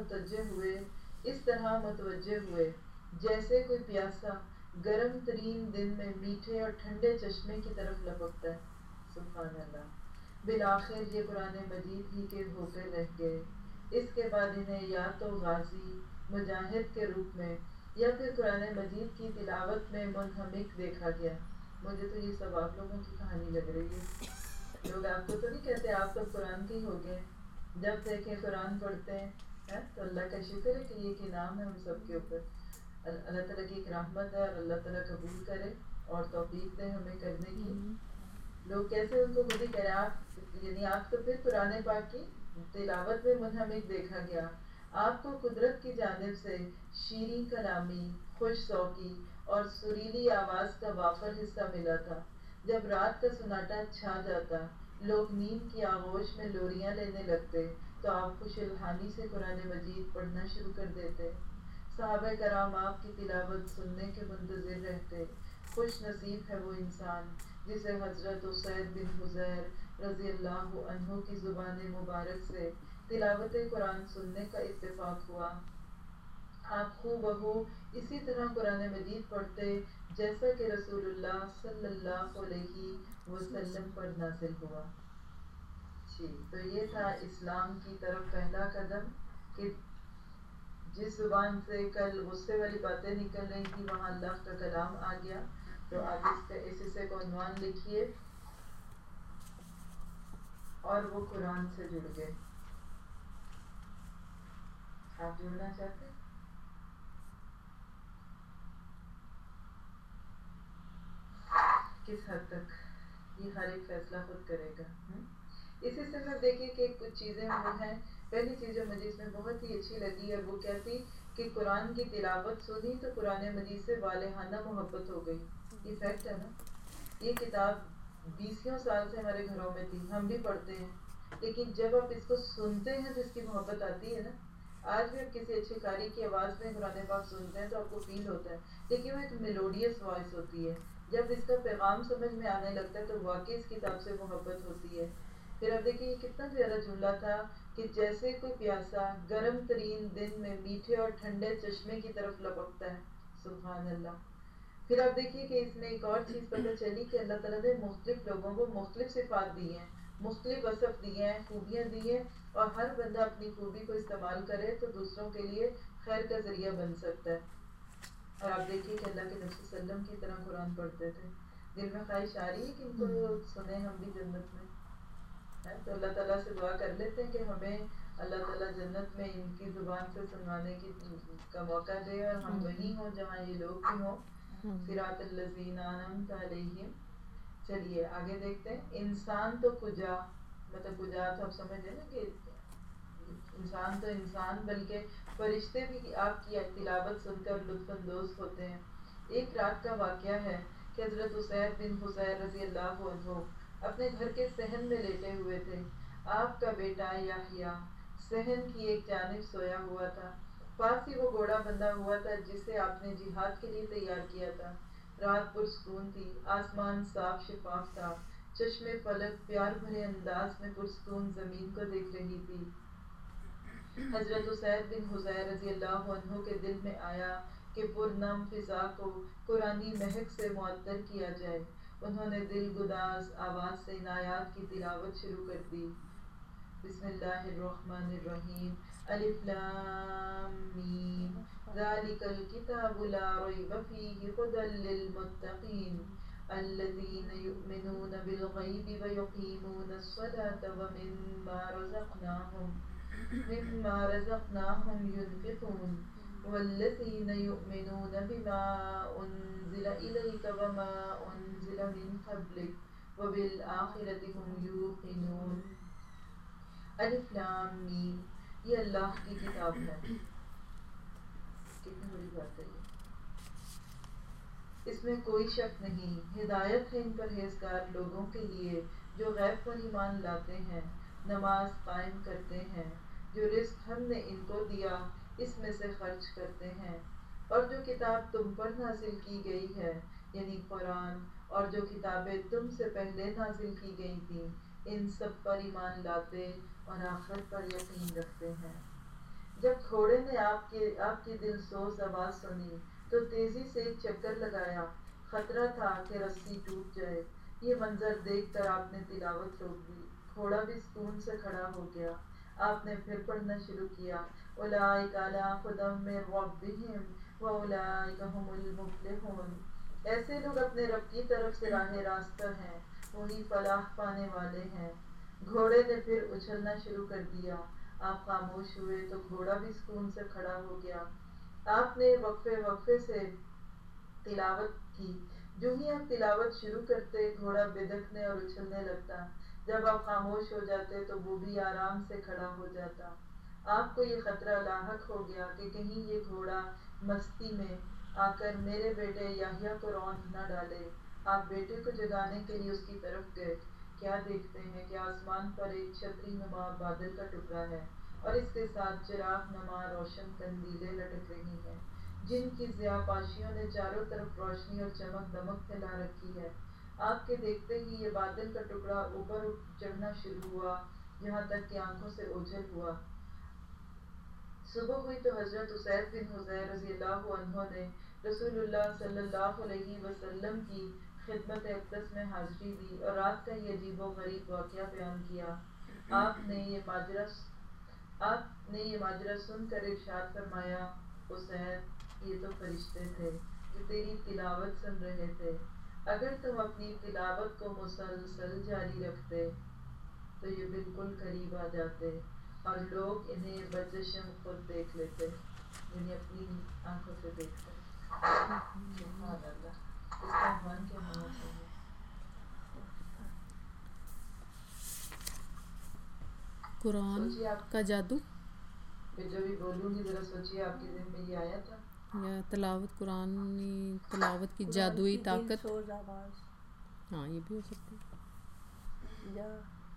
طرح متوجہ ہوئے جیسے کوئی پیاسا گرم ترین دن میں میٹھے اور ٹھنڈے چشمے کی طرف لپکتا ہے. سبحان اللہ. بالآخر یہ قرآن مجید ہی کے ہو کر رہ گئے. اس کے بعد انہیں یا تو غازی مجاہد کے روپ میں یا پھر قرآن مجید کی تلاوت میں منہمک دیکھا گیا. مجھے تو یہ سب آپ لوگوں کی کہانی لگ رہی ہے. لوگ آپ کو تو نہیں کہتے آپ تو قرآن کے ہی ہو گئے. جب دیکھیں قرآن پڑھتے ہیں تو اللہ کا شکر ہے کہ یہ ایک انعام ہے ہم سب کے اوپر. اللہ تعالیٰ کی ایک رحمت ہے اور اللہ تعالیٰ قبول کرے اور توفیق دے ہمیں کرنے کی. لوگ کیسے ان کو خود ہی کہہ رہے ہیں آپ، یعنی آپ تو پھر قرآن پاک کی تلاوت میں منہمک دیکھا گیا. آپ کو قدرت کی جانب سے شیریں کلامی، خوش ذوقی اور سریلی آواز کا وافر حصہ ملا تھا. جب رات کا سناٹا چھا جاتا، لوگ نیند کی آغوش میں لوریاں لینے لگتے تو آپ خوش الحانی سے قرآن مجید پڑھنا شروع کر دیتے. صحابہ کرام آپ کی تلاوت سننے کے منتظر رہتے. خوش نصیب ہے وہ انسان جسے حضرت اسید بن حضیر رضی اللہ عنہ کی زبان مبارک سے تلاوت قرآن سننے کا اتفاق ہوا. آپ خو بہو اسی طرح قرآن مجید پڑھتے جیسا کہ رسول اللہ صلی اللہ علیہ وسلم پر نازل ہوا. جی تو یہ تھا اسلام کی طرف پہلا قدم کہ جس زبان سے کل غصے والی باتیں نکل رہی تھی وہاں اللہ کا کلام آ گیا. تو آپ اس حصے کو عنوان لکھیے اور وہ قرآن سے جڑ گئے. آپ جڑنا چاہتے ہیں؟ کس حد تک یہ ہر ایک فیصلہ خود کرے گا. اس حصے میں دیکھیے کہ کچھ چیزیں وہ ہیں. پہلی چیز جو مجھے اس میں بہت ہی اچھی لگی اور وہ کیا تھی کہ قرآن کی تلاوت سنی تو قرآن مجید سے والہانہ محبت ہو گئی. یہ فیکٹ ہے نا. یہ کتاب 20 سال سے ہمارے گھروں میں تھی، ہم بھی پڑھتے ہیں، لیکن جب آپ اس کو سنتے ہیں تو اس کی محبت آتی ہے نا. آج بھی آپ کسی اچھے قاری کی آواز میں قرآن پاک سنتے ہیں تو آپ کو فیل ہوتا ہے، لیکن وہ ایک میلوڈیس وائس ہوتی ہے. جب اس کا پیغام سمجھ میں آنے لگتا ہے تو واقعی اس کتاب سے محبت ہوتی ہے. پھر اب دیکھیے یہ کتنا پیارا جملہ تھا کہ جیسے کوئی پیاسا گرم ترین دن میں میٹھے اور ٹھنڈے چشمے کی طرف لپکتا ہے. سبحان اللہ. پھر آپ دیکھیے کہ اس میں ایک اور چیز پتہ چلی کہ اللہ تعالیٰ نے مختلف لوگوں کو مختلف صفات دی ہیں، مختلف وصف دیے ہیں، خوبیاں دی ہیں، اور ہر بندہ اپنی خوبی کو استعمال کرے تو دوسروں کے لیے خیر کا ذریعہ بن سکتا ہے. اور آپ دیکھیے کہ اللہ کے نبی صلی اللہ علیہ وسلم کی طرح قرآن پڑھتے تھے. دل میں خواہش آ رہی ہے کہ ان کو سنیں ہم بھی جنت میں. تو اللہ تعالیٰ سے دعا کر لیتے ہیں کہ ہمیں اللہ تعالیٰ جنت میں ان کی زبان سے سنوانے کا موقع دے اور ہم وہیں ہوں جہاں یہ لوگ بھی ہوں. صراط الذین انعمت علیہم چلیے آگے دیکھتے ہیں. انسان تو کجا، مطلب کجا تو آپ سمجھ ہیں نا کہ انسان تو انسان، بلکہ فرشتے بھی آپ کی تلاوت سن کر لطف اندوز ہوتے ہیں. ایک رات کا واقعہ ہے کہ حضرت اسید بن حضیر رضی اللہ عنہ اپنے گھر کے صحن میں لیٹے ہوئے تھے. آپ کا بیٹا یحییٰ صحن کی ایک جانب سویا ہوا تھا. پاس ہی وہ گھوڑا بندھا ہوا تھا جسے آپ نے جہاد کے لیے تیار کیا تھا. رات پرسکون تھی، آسمان صاف شفاف تھا، چشم فلک پیار بھرے انداز میں پرسکون زمین کو دیکھ رہی تھی. حضرت اسید بن حضیر رضی اللہ عنہ کے دل میں آیا کہ پرنم فضا کو قرآنی مہک سے معطر کیا جائے. انہوں نے دل گداز آواز سے ان آیات کی تلاوت شروع کر دی. بسم اللہ الرحمن الرحیم. الف لام میم ذالک الکتاب لا ریب فیہ ھدی للمتقین الذین یؤمنون بالغیب ویقیمون الصلاة مما رزقناهم ينفقون والذين يؤمنون بما أنزل إليك وما أنزل من قبلك وبالآخرة هم يوقنون. الف لام میم، یہ اللہ کی کتاب ہے. کتنی بڑی بات ہے یہ. اس میں کوئی شک نہیں، ہدایت ہے ان پرہیزگار لوگوں کے لیے جو غیب پر ایمان لاتے ہیں، نماز قائم کرتے ہیں، جو رزق ہم نے ان کو دیا اس میں سے خرچ کرتے ہیں، اور جو کتاب تم پر نازل کی گئی ہے یعنی قرآن، اور جو کتابیں تم سے پہلے نازل کی گئی تھیں، ان سب پر ایمان لاتے اور آخرت پر یقین رکھتے ہیں. جب گھوڑے نے آپ کی دل سوز آواز سنی تو تیزی سے ایک چکر لگایا. خطرہ تھا کہ رسی ٹوٹ جائے. یہ منظر دیکھ کر آپ نے تلاوت روک دی. گھوڑا بھی سکون سے کھڑا ہو گیا. آپ نے پھر پڑھنا شروع کیا. اولئک علی ھدی من ربہم واولئک ھم المفلحون. ایسے لوگ اپنے رب کی طرف سے راہ راست پر ہیں، وہی فلاح پانے والے ہیں. گھوڑے نے پھر اچھلنا شروع کر دیا. آپ خاموش ہوئے تو گھوڑا بھی سکون سے کھڑا ہو گیا. آپ نے وقفے سے تلاوت کی. جو ہی آپ تلاوت شروع کرتے گھوڑا بدکنے اور اچھلنے لگتا. جب آپ خاموش ہو جاتے تو وہ بھی آرام سے کھڑا ہو جاتا. آپ کو یہ خطرہ لاحق ہو گیا کہ کہیں یہ گھوڑا مستی میں آ کر میرے بیٹے یحییٰ کو روند نہ ڈالے. آپ بیٹے کو جگانے کے لیے اس کی طرف گئے. کیا دیکھتے ہیں کہ آسمان پر ایک چھتری نما بادل کا ٹکڑا ہے اور اس کے ساتھ چراغ نما روشن قندیلیں لٹک رہی ہیں جن کی ضیاء پاشیوں نے چاروں طرف روشنی اور چمک دمک پھیلا رکھی ہے. آپ کے دیکھتے ہی یہ بادل کا ٹکڑا اوپر چڑھنا شروع ہوا یہاں تک کہ آنکھوں سے اوجھل ہوا. صبح ہوئی تو حضرت اسید بن حضیر رضی اللہ عنہ نے رسول اللہ صلی اللہ علیہ وسلم کی خدمت اقدس میں حاضری دی اور رات کا یہ عجیب و غریب واقعہ بیان کیا. آپ نے یہ ماجرا سن کر ارشاد فرمایا، اسید یہ تو فرشتے تھے جو تیری تلاوت سن رہے تھے. اگر تم اپنی تلاوت کو مسلسل جاری رکھتے تو یہ بالکل قریب آ جاتے اور لوگ انہیں بچشم خود دیکھ لیتے، یعنی اپنی آنکھوں سے دیکھ کر. سبحان اللہ. اس کا عنوان کیا ہونا چاہیے؟ قرآن کا جادو. جو بھی بولوں گی ذرا سوچیے آپ کے ذہن میں یہ آیا تھا یا تلاوت قرآن تلاوت کی جادوئی طاقت. ہاں یہ بھی ہو سکتا ہے. یا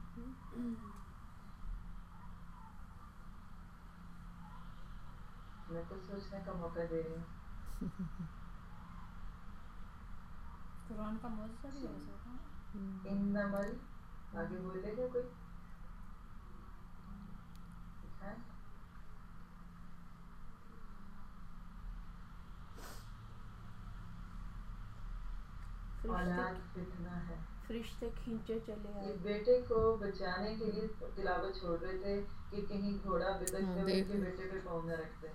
میں تو سوچنے کا موقع دے رہی ہوں. قرآن کا معجزہ بھی ہو سکتا ہے. انمل آگے بولے گا کوئی؟ اولاد فتنہ ہے. فرشتے کھینچے چلے آئے. یہ بیٹے کو بچانے کے لیے تلاوت چھوڑ رہے تھے کہ کہیں گھوڑا بدکتے ہوئے کے بیٹے پہ پاؤں نہ رکھتے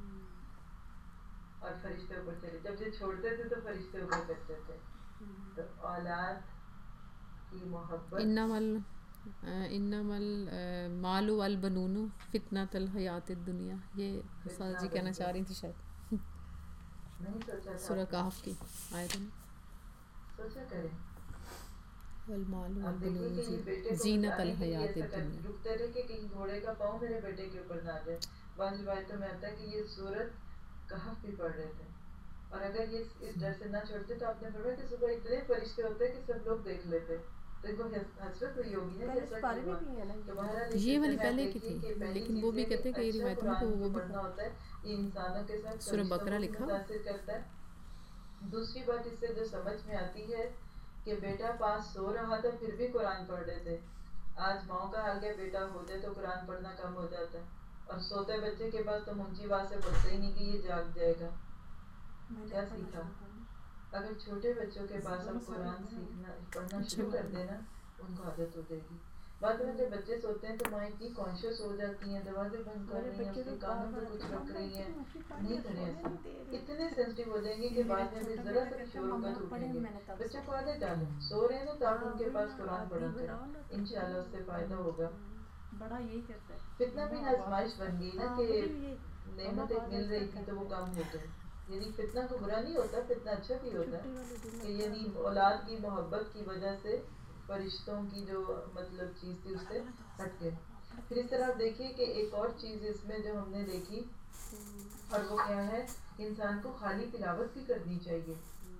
اور فرشتے اوپر چلے. جب یہ چھوڑتے تھے تو فرشتے اوپر کرتے تھے. تو اولاد کی محبت. انما المال والبنون فتنۃ الحیات الدنیا. یہ استاد جی کہنا چاہ رہی تھی شاید. نہیں سوچا سورہ کہف کی آیت ہے. سوچا کریں والمال آپ دیکھیے کہ یہ بیٹے کو زینت بتانے کے لیے الحیات ایسا الدنیا. رکتے رہے کہ کہیں گھوڑے کا پاؤں میرے بیٹے کے اوپر نہ آ جائے. بعض روایتوں میں آتا ہے کہ یہ سورت کہف بھی پڑھ رہے تھے، اور اگر یہ اس ڈر سے نہ چھوڑتے تو آپ نے فرمایا کہ صبح اتنے فرشتے ہوتے کہ سب لوگ دیکھ لیتے. تو ان کو حسرت ہوئی ہوگی نا کہ ایسا کیوں ہوا. تو بہرحال یہ والی پہلے کی تھی، لیکن وہ بھی کہتے ہیں کہ روایتوں میں وہ بھی پڑھنا ہوتا ہے، یہ انسانوں کے ساتھ سورہ بقرہ لکھا متاثر کرتا ہے. دوسری بات اس سے جو سمجھ میں آتی ہے کہ بیٹا پاس سو رہا تھا پھر بھی قرآن پڑھ رہے تھے. آج ماؤں کا حال کیا، بیٹا ہو جائے تو قرآن پڑھنا کم ہو جاتا ہے، اور سوتے بچے کے پاس تو اونچی بات سے پڑھتے ہی نہیں کہ یہ جاگ جائے گا. کیا سیکھا؟ اگر چھوٹے بچوں کے پاس اب قرآن سیکھنا پڑھنا شروع کر دینا، ان کو عادت ہو جائے گی. بعد میں جب بچے سوتے ہیں تو ماں اتنی کانشیس ہو جاتی ہیں، دروازے بند کر رہی ہیں، اس کے کانوں پہ کچھ رکھ رہی ہیں. نہیں کریں ایسا، اتنے سینسٹیو ہو جائیں گے کہ بعد میں بھی ذرا سا بھی شور ہوگا تو اٹھیں گے. بچوں کو عادت ڈالیں، سو رہے ہیں نا تو آپ ان کے پاس قرآن پڑھا کریں، انشاءاللہ اس سے فائدہ ہوگا. بڑا یہی کرتا ہے. فتنہ بھی آزمائش بن گئی نا کہ نعمت ایک مل رہی تھی تو وہ کم ہو گئی. یعنی فتنہ کو برا نہیں ہوتا، فتنہ اچھا بھی ہوتا ہے کہ یعنی اولاد کی محبت کی وجہ سے فرشتوں کی جو مطلب چیز تھی اس سے ہٹ گئے. پھر اس طرح آپ دیکھیے کہ ایک اور چیز اس میں جو ہم نے دیکھی، اور وہ کیا ہے، انسان کو خالی تلاوت بھی کرنی چاہیے.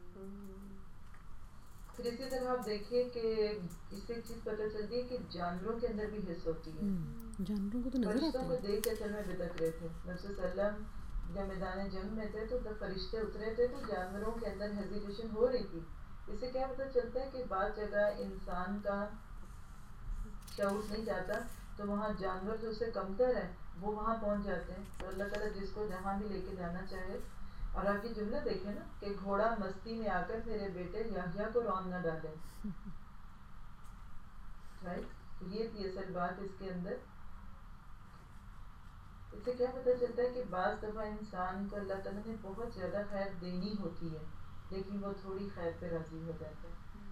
پھر اسی طرح آپ دیکھیے کہ اس سے ایک چیز پتہ چلتی ہے کہ جانوروں کے اندر بھی حس ہوتی ہے. جانوروں کو تو نظر فرشتوں آتا کو ہے. دیکھ کے اصل میں بدک رہے تھے. نبی صلی اللہ علیہ وسلم جب میدان جنگ میں تھے تو جب فرشتے اترے تھے تو جانوروں کے اندر ہیزیٹیشن ہو رہی تھی. اس سے کیا پتہ چلتا ہے کہ بعض جگہ انسان کا شعور نہیں جاتا تو وہاں جانور جو اس سے کمتر ہے وہ وہاں پہنچ جاتے ہیں. تو اللہ تعالیٰ جس کو جہاں بھی لے کے جانا چاہے. اور آپ یہ جملہ دیکھیں نا کہ گھوڑا مستی میں آ کر میرے بیٹے یحییٰ کو رون نہ ڈالے. رائٹ، یہ تھی اصل بات اس کے اندر. اس سے کیا پتہ چلتا ہے کہ بعض دفعہ انسان کو اللہ تعالیٰ نے بہت زیادہ خیر دینی ہوتی ہے لیکن وہ تھوڑی خیر پہ راضی ہو جاتا ہے.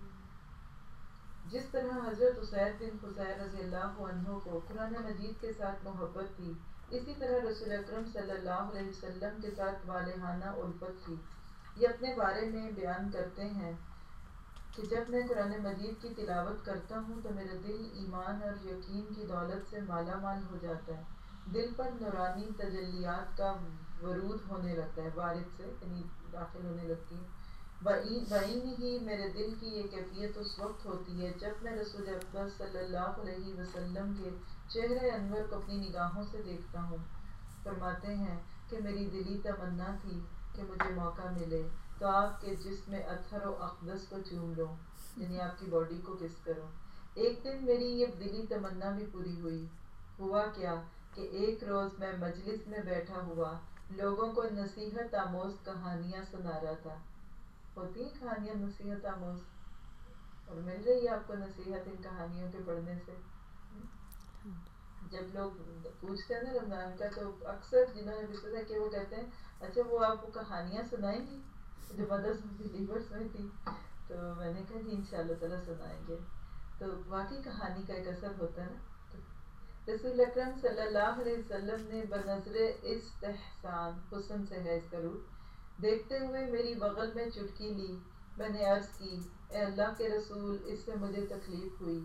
جس طرح حضرت اسید بن خضیر رضی اللہ عنہ کو قرآن مجید کے ساتھ محبت تھی، اسی طرح رسول اکرم صلی اللہ علیہ وسلم کے ساتھ والہانہ الفت تھی. یہ اپنے بارے میں بیان کرتے ہیں کہ جب میں قرآن مجید کی تلاوت کرتا ہوں تو میرا دل ایمان اور یقین کی دولت سے مالا مال ہو جاتا ہے. دل پر نورانی تجلیات کا ورود ہونے لگتا ہے، وارد سے یعنی داخل ہونے لگتی ہے. بعین ہی میرے دل کی یہ کیفیت اس وقت ہوتی ہے جب میں رسول اکبر صلی اللہ علیہ وسلم کے چہرے انور کو اپنی نگاہوں سے دیکھتا ہوں. فرماتے ہیں کہ میری دلی تمنا تھی کہ مجھے موقع ملے تو آپ کے جسم اطہر و اقدس کو چوم لوں، یعنی آپ کی باڈی کو کس کروں. ایک دن میری یہ دلی تمنا بھی پوری ہوئی. ہوا کیا کہ ایک روز میں مجلس میں بیٹھا ہوا لوگوں کو نصیحت آموز کہانیاں سنا رہا تھا. ہوتی ہیں کہانیاں نصیحت آموز، اور مل رہی ہے آپ کو نصیحت ان کہانیوں کے پڑھنے سے. جب لوگ پوچھتے ہیں نا رمضان کا تو اکثر جنہوں نے پوچھا تھا کہ وہ کہتے ہیں اچھا وہ آپ کو کہانیاں سنائیں گی جو مدرسہ بلیورس میں تھی. تو میں نے کہا جی انشاءاللہ تعالیٰ سنائیں گے. تو واقعی کہانی کا ایک اثر ہوتا ہے نا. رسول اکرم صلی اللہ علیہ وسلم نے بنظر استحسان، حسن سے ہے اس کا روح، دیکھتے ہوئے میری بغل میں چٹکی لی. میں نے عرض کی اے اللہ کے رسول اس سے مجھے تکلیف ہوئی.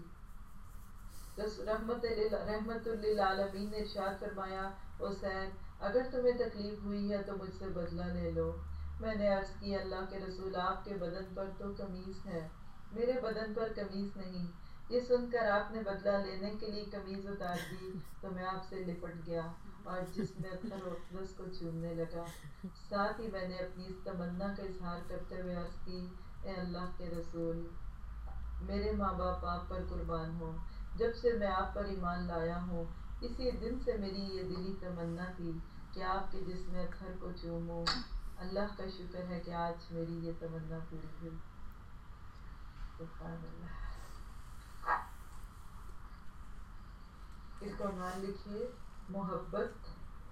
رحمت للعالمین نے ارشاد فرمایا اسید اگر تمہیں تکلیف ہوئی ہے تو مجھ سے بدلہ لے لو. میں نے عرض کی اللہ کے رسول آپ کے بدن پر تو قمیص ہے، میرے بدن پر قمیص نہیں. یہ سن کر آپ نے بدلہ لینے کے لیے قمیض اتار دی تو میں آپ سے لپٹ گیا اور جس میں اطہر و اقدس کو چومنے لگا. ساتھ ہی میں نے اپنی اس تمنا کا اظہار کرتے ہوئے عرض کی اے اللہ کے رسول میرے ماں باپ آپ پر قربان ہوں. جب سے میں آپ پر ایمان لایا ہوں اسی دن سے میری یہ دلی تمنا تھی کہ آپ کے جسم اطہر کو چوموں. اللہ کا شکر ہے کہ آج میری یہ تمنا پوری ہوئی. سبحان اللہ. اس کو عنوان لکھیے محبت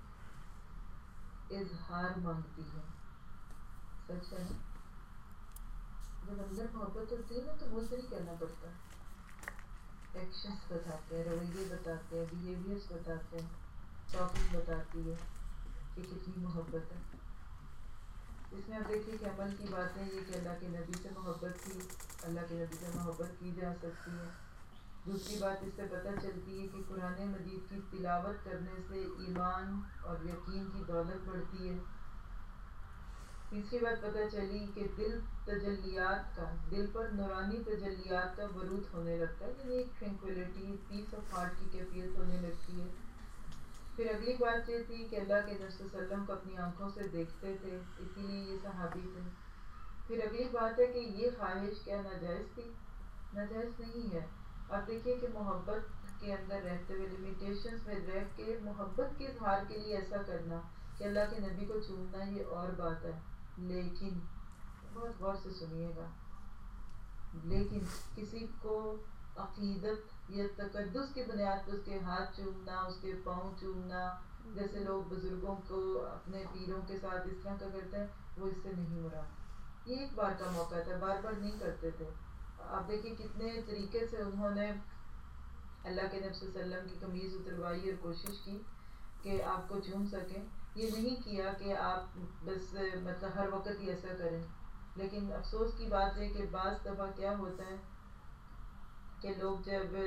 اظہار مانگتی ہے. سچ ہے نا، جب اندر محبت ہوتی ہے نا تو منہ سے نہیں کہنا پڑتا. ایکشنز بتاتے ہیں، رویے بتاتے ہیں، بیہیویئرس بتاتے ہیں، ٹاکنگ بتاتی ہے کہ کتنی محبت ہے. اس میں آپ دیکھیے کہ عمل کی باتیں یہ کہ اللہ کے نبی سے محبت تھی، اللہ کے نبی سے محبت کی جا سکتی ہے. دوسری بات اس سے پتہ چلتی ہے کہ قرآن مجید کی تلاوت کرنے سے ایمان اور یقین کی دولت بڑھتی ہے. تیسری بات پتہ چلی کہ دل تجلیات کا، دل پر نورانی تجلیات کا ورود ہونے لگتا ہے، یعنی ایک ٹرنکویلٹی، پیس آف ہارٹ کی کیفیت ہونے لگتی ہے. پھر اگلی بات یہ تھی کہ اللہ کے نبی صلی اللہ علیہ وسلم کو اپنی آنکھوں سے دیکھتے تھے، اسی لیے یہ صحابی تھے. پھر اگلی بات ہے کہ یہ خواہش کیا ناجائز تھی؟ ناجائز نہیں ہے. آپ دیکھیے کہ محبت کے اندر رہتے ہوئے، لیمیٹیشنز میں رہ کے محبت کے اظہار کے لیے ایسا کرنا کہ اللہ کے نبی کو چومنا، یہ اور بات ہے. لیکن بہت غور سے سنیے گا، لیکن کسی کو عقیدت یا تقدس کی بنیاد پر اس کے ہاتھ چومنا، اس کے پاؤں چومنا، جیسے لوگ بزرگوں کو اپنے پیروں کے ساتھ اس طرح کا کرتے ہیں، وہ اس سے نہیں مراد. یہ ایک بار کا موقع تھا، بار بار نہیں کرتے تھے. آپ دیکھیے کتنے طریقے سے انہوں نے اللہ کے نبی صلی اللہ علیہ وسلم کی قمیض اتروائی اور کوشش کی کہ آپ کو چوم سکیں. یہ نہیں کیا کہ آپ بس مطلب ہر وقت ہی ایسا کریں. لیکن افسوس کی بات ہے کہ بعض دفعہ کیا ہوتا ہے کہ لوگ جب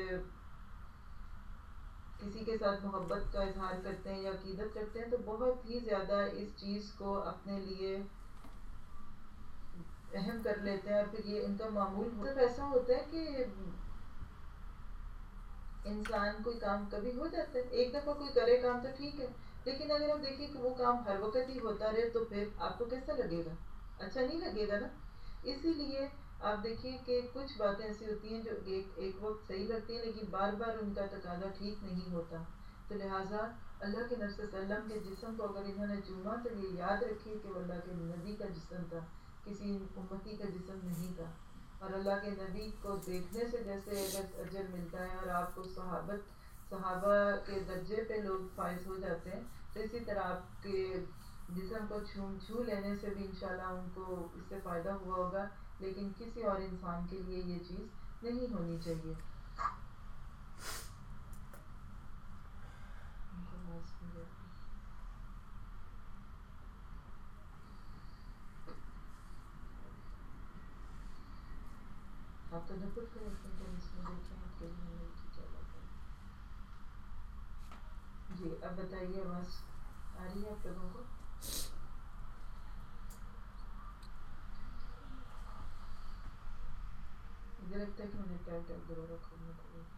کسی کے ساتھ محبت کا اظہار کرتے ہیں یا عقیدت کرتے ہیں تو بہت ہی زیادہ اس چیز کو اپنے لیے اہم کر لیتے ہیں، اور پھر یہ ان کا معمول صرف ایسا ہوتا ہے کہ انسان کوئی کام کبھی ہو جاتا ہے، ایک دفعہ کوئی کرے کام تو ٹھیک ہے، لیکن اگر آپ دیکھیں کہ وہ کام ہر وقت ہی ہوتا رہے تو پھر آپ کو کیسا لگے گا؟ اچھا نہیں لگے گا نا. اسی لیے آپ دیکھیے کہ کچھ باتیں ایسی ہوتی ہیں جو ایک وقت صحیح لگتی ہیں لیکن بار بار ان کا تقاضا ٹھیک نہیں ہوتا. تو لہٰذا اللہ کے نبی صلی اللہ علیہ وسلم کے جسم کو اگر انہوں نے چوما تو یہ یاد رکھیے کہ وہ اللہ کے نبی کا جسم تھا، کسی امتی کا جسم نہیں تھا. اور اللہ کے نبی کو دیکھنے سے جیسے اجر ملتا ہے اور آپ کو صحابہ کے درجے پہ لوگ فائز ہو جاتے ہیں، تو اسی طرح آپ کے جسم کو چھو لینے سے بھی انشاءاللہ ان کو اس سے فائدہ ہوا ہوگا. لیکن کسی اور انسان کے لیے یہ چیز نہیں ہونی چاہیے. آپ تو ڈبل کریں اس میں دیکھیں آپ کے لیے ملتی کیا بات ہے. جی اب بتائیے، آواز آ رہی ہے آپ لوگوں کو؟ مجھے لگتا ہے کہ میں نے ٹائٹل ضرور رکھوں گا.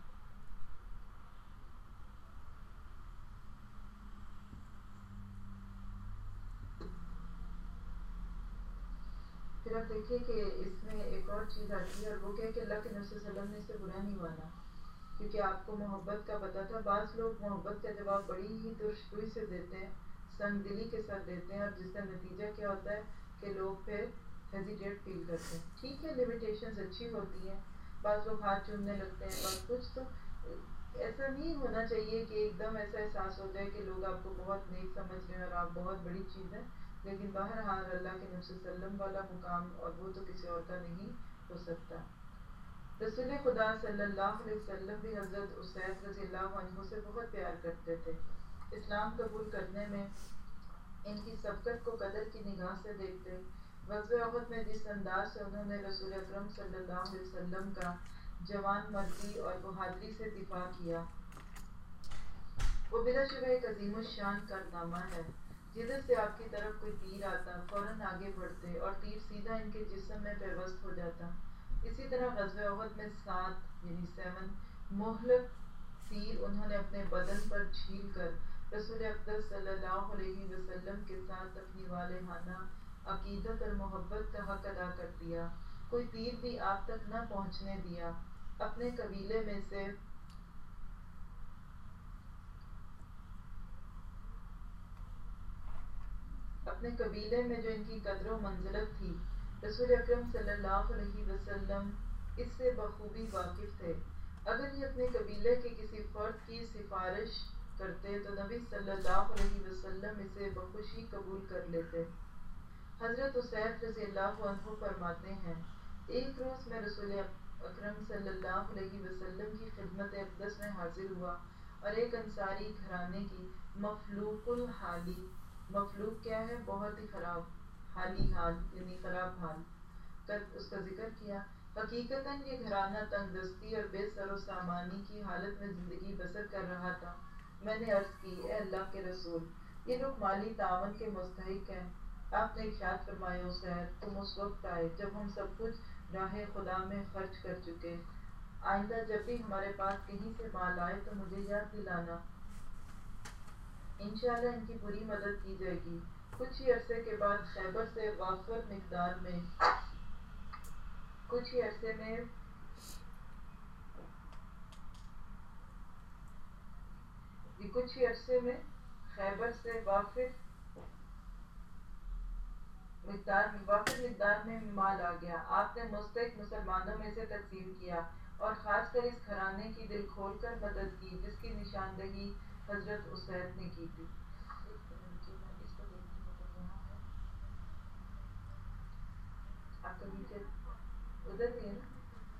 پھر آپ دیکھیے کہ اس میں ایک اور چیز آتی ہے، اور وہ کہ اللہ کے نبی صلی اللہ علیہ وسلم نے اس سے برا نہیں مانا، کیونکہ آپ کو محبت کا پتہ تھا. بعض لوگ محبت کا جواب بڑی ہی درشتوئی سے دیتے ہیں، سنگ دلی کے ساتھ دیتے ہیں، اور جس کا نتیجہ کیا ہوتا ہے کہ لوگ پھر ہیزیٹیٹ فیل کرتے ہیں. ٹھیک ہے، لیمیٹیشنز اچھی ہوتی ہیں، بعض لوگ ہاتھ چومنے لگتے ہیں، بعض کچھ. تو ایسا نہیں ہونا چاہیے کہ ایک دم ایسا احساس ہو جائے کہ لوگ آپ کو بہت نیک سمجھ رہے ہیں اور آپ بہت بڑی چیز ہے. لیکن بہرحال اللہ کے نبی صلی اللہ علیہ وسلم والا مقام اور وہ تو کسی اور کا نہیں ہو سکتا. رسول خدا صلی اللہ علیہ وسلم بھی حضرت اسید رضی اللہ عنہ سے بہت پیار کرتے تھے. اسلام قبول کرنے میں ان کی سبقت کو قدر کی نگاہ سے دیکھتے. غزوہ احد میں جس انداز سے انہوں نے رسول اکرم صلی اللہ علیہ وسلم کا جوان مردی اور بہادری سے دفاع کیا، وہ بلا شبہ ایک عظیم الشان کارنامہ ہے. جدھر سے آپ کی طرف کوئی تیر آتا فوراً آگے بڑھتے اور تیر سیدھا ان کے جسم میں پیوست ہو جاتا. اسی طرح غزوہ احد میں 7 مہلک تیر انہوں نے اپنے بدن پر چھیل کر رسول اقدس صلی اللہ علیہ وسلم کے ساتھ اپنی والہانہ عقیدت اور محبت کا حق ادا کر دیا. کوئی تیر بھی آپ تک نہ پہنچنے دیا. اپنے قبیلے میں سے اپنے قبیلے میں جو ان کی قدر و منزلت تھی، رسول اکرم صلی اللہ علیہ وسلم اس سے بخوبی واقف تھے. اگر یہ اپنے قبیلے کے کسی فرد کی سفارش کرتے تو نبی صلی اللہ علیہ وسلم اسے بخوشی قبول کر لیتے. حضرت اسید رضی اللہ عنہ فرماتے ہیں، ایک روز میں رسول اکرم صلی اللہ علیہ وسلم کی خدمت اقدس میں حاضر ہوا اور ایک انصاری گھرانے کی مفلوق الحالی، مفلوق کیا ہے؟ بہت ہی خراب، حالی حال یعنی خراب حال کا اس کا ذکر کیا. حقیقتاً یہ گھرانہ تنگ دستی اور بے سر و سامانی کی حالت میں زندگی بسر کر رہا تھا. میں نے عرض کی اے اللہ کے رسول یہ لوگ مالی تعاون کے مستحق ہیں. آپ نے ارشاد فرمایا عزیر تم اس وقت آئے جب ہم سب کچھ راہ خدا میں خرچ کر چکے. آئندہ جب بھی ہمارے پاس کہیں سے مال آئے تو مجھے یاد دلانا. انشاءاللہ ان کی پوری مدد کی جائے گی. کچھ ہی عرصے کے بعد خیبر سے وافر مقدار میں کچھ ہی عرصے میں خیبر سے وافر مقدار میں مال آ گیا. آپ نے مستحق مسلمانوں میں سے تقسیم کیا اور خاص کر اس گھرانے کی دل کھول کر مدد کی جس کی نشاندہی حضرت اسید نے کی تھی. آپ کا نیچے ادھر بھی ہے نا.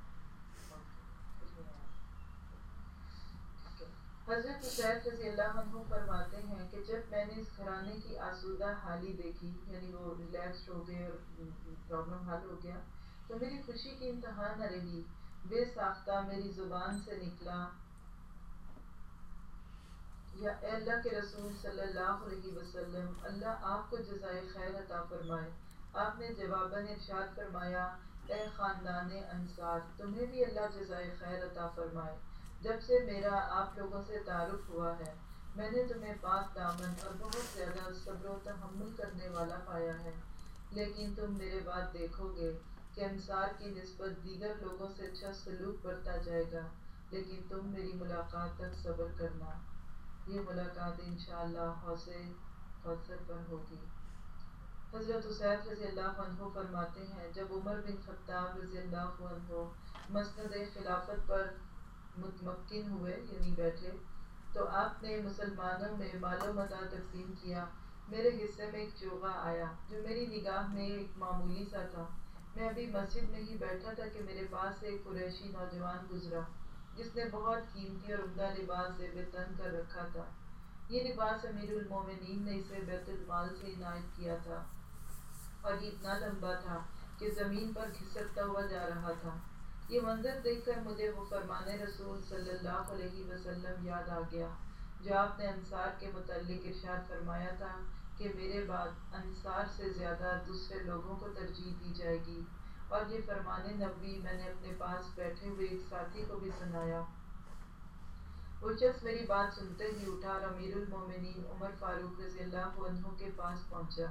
حضرت اسید رضی اللہ عنہ فرماتے ہیں کہ جب میں نے اس گھرانے کی آسودہ حالی دیکھی یعنی وہ ریلیکسڈ ہو گئے اور پرابلم حل ہو گیا تو میری خوشی کی انتہا نہ رہی. بے ساختہ میری زبان سے نکلا یا اے اللہ کے رسول صلی اللہ علیہ وسلم اللہ آپ کو جزائے خیر عطا فرمائے. آپ نے جواباً ارشاد فرمایا اے خاندان انصار تمہیں بھی اللہ جزائے خیر عطا فرمائے. جب سے میرا آپ لوگوں سے تعارف ہوا ہے میں نے تمہیں پاک دامن اور بہت زیادہ صبر و تحمل کرنے والا پایا ہے. لیکن تم میرے بعد دیکھو گے کہ انصار کی نسبت دیگر لوگوں سے اچھا سلوک بڑھتا جائے گا. لیکن تم میری ملاقات تک صبر کرنا. یہ ملاقات انشاءاللہ حوض کوثر پر ہوگی. حضرت اسید رضی اللہ عنہ فرماتے ہیں جب عمر بن خطاب رضی اللہ عنہ مسند خلافت پر متمکن ہوئے یعنی بیٹھے تو آپ نے مسلمانوں میں مال و متاع تقسیم کیا. میرے حصے میں ایک چوغا آیا جو میری نگاہ میں ایک معمولی سا تھا. میں ابھی مسجد میں ہی بیٹھا تھا کہ میرے پاس سے ایک قریشی نوجوان گزرا جس نے بہت قیمتی اور عمدہ لباس زیب تن کر رکھا تھا. یہ لباس امیر المومنین نے اسے بیت المال سے عنایت کیا تھا اور یہ اتنا لمبا تھا کہ زمین پر گھسٹتا ہوا جا رہا تھا. یہ منظر دیکھ کر مجھے وہ فرمان رسول صلی اللہ علیہ وسلم یاد آ گیا جو آپ نے انصار کے متعلق ارشاد فرمایا تھا کہ میرے بعد انصار سے زیادہ دوسرے لوگوں کو ترجیح دی جائے گی. اور یہ فرمان نبوی میں نے اپنے پاس بیٹھے ہوئے ایک ساتھی کو بھی سنایا. وہ شخص میری بات سنتے ہی اٹھا اور امیر المومنین عمر فاروق رضی اللہ عنہ کے پاس پہنچا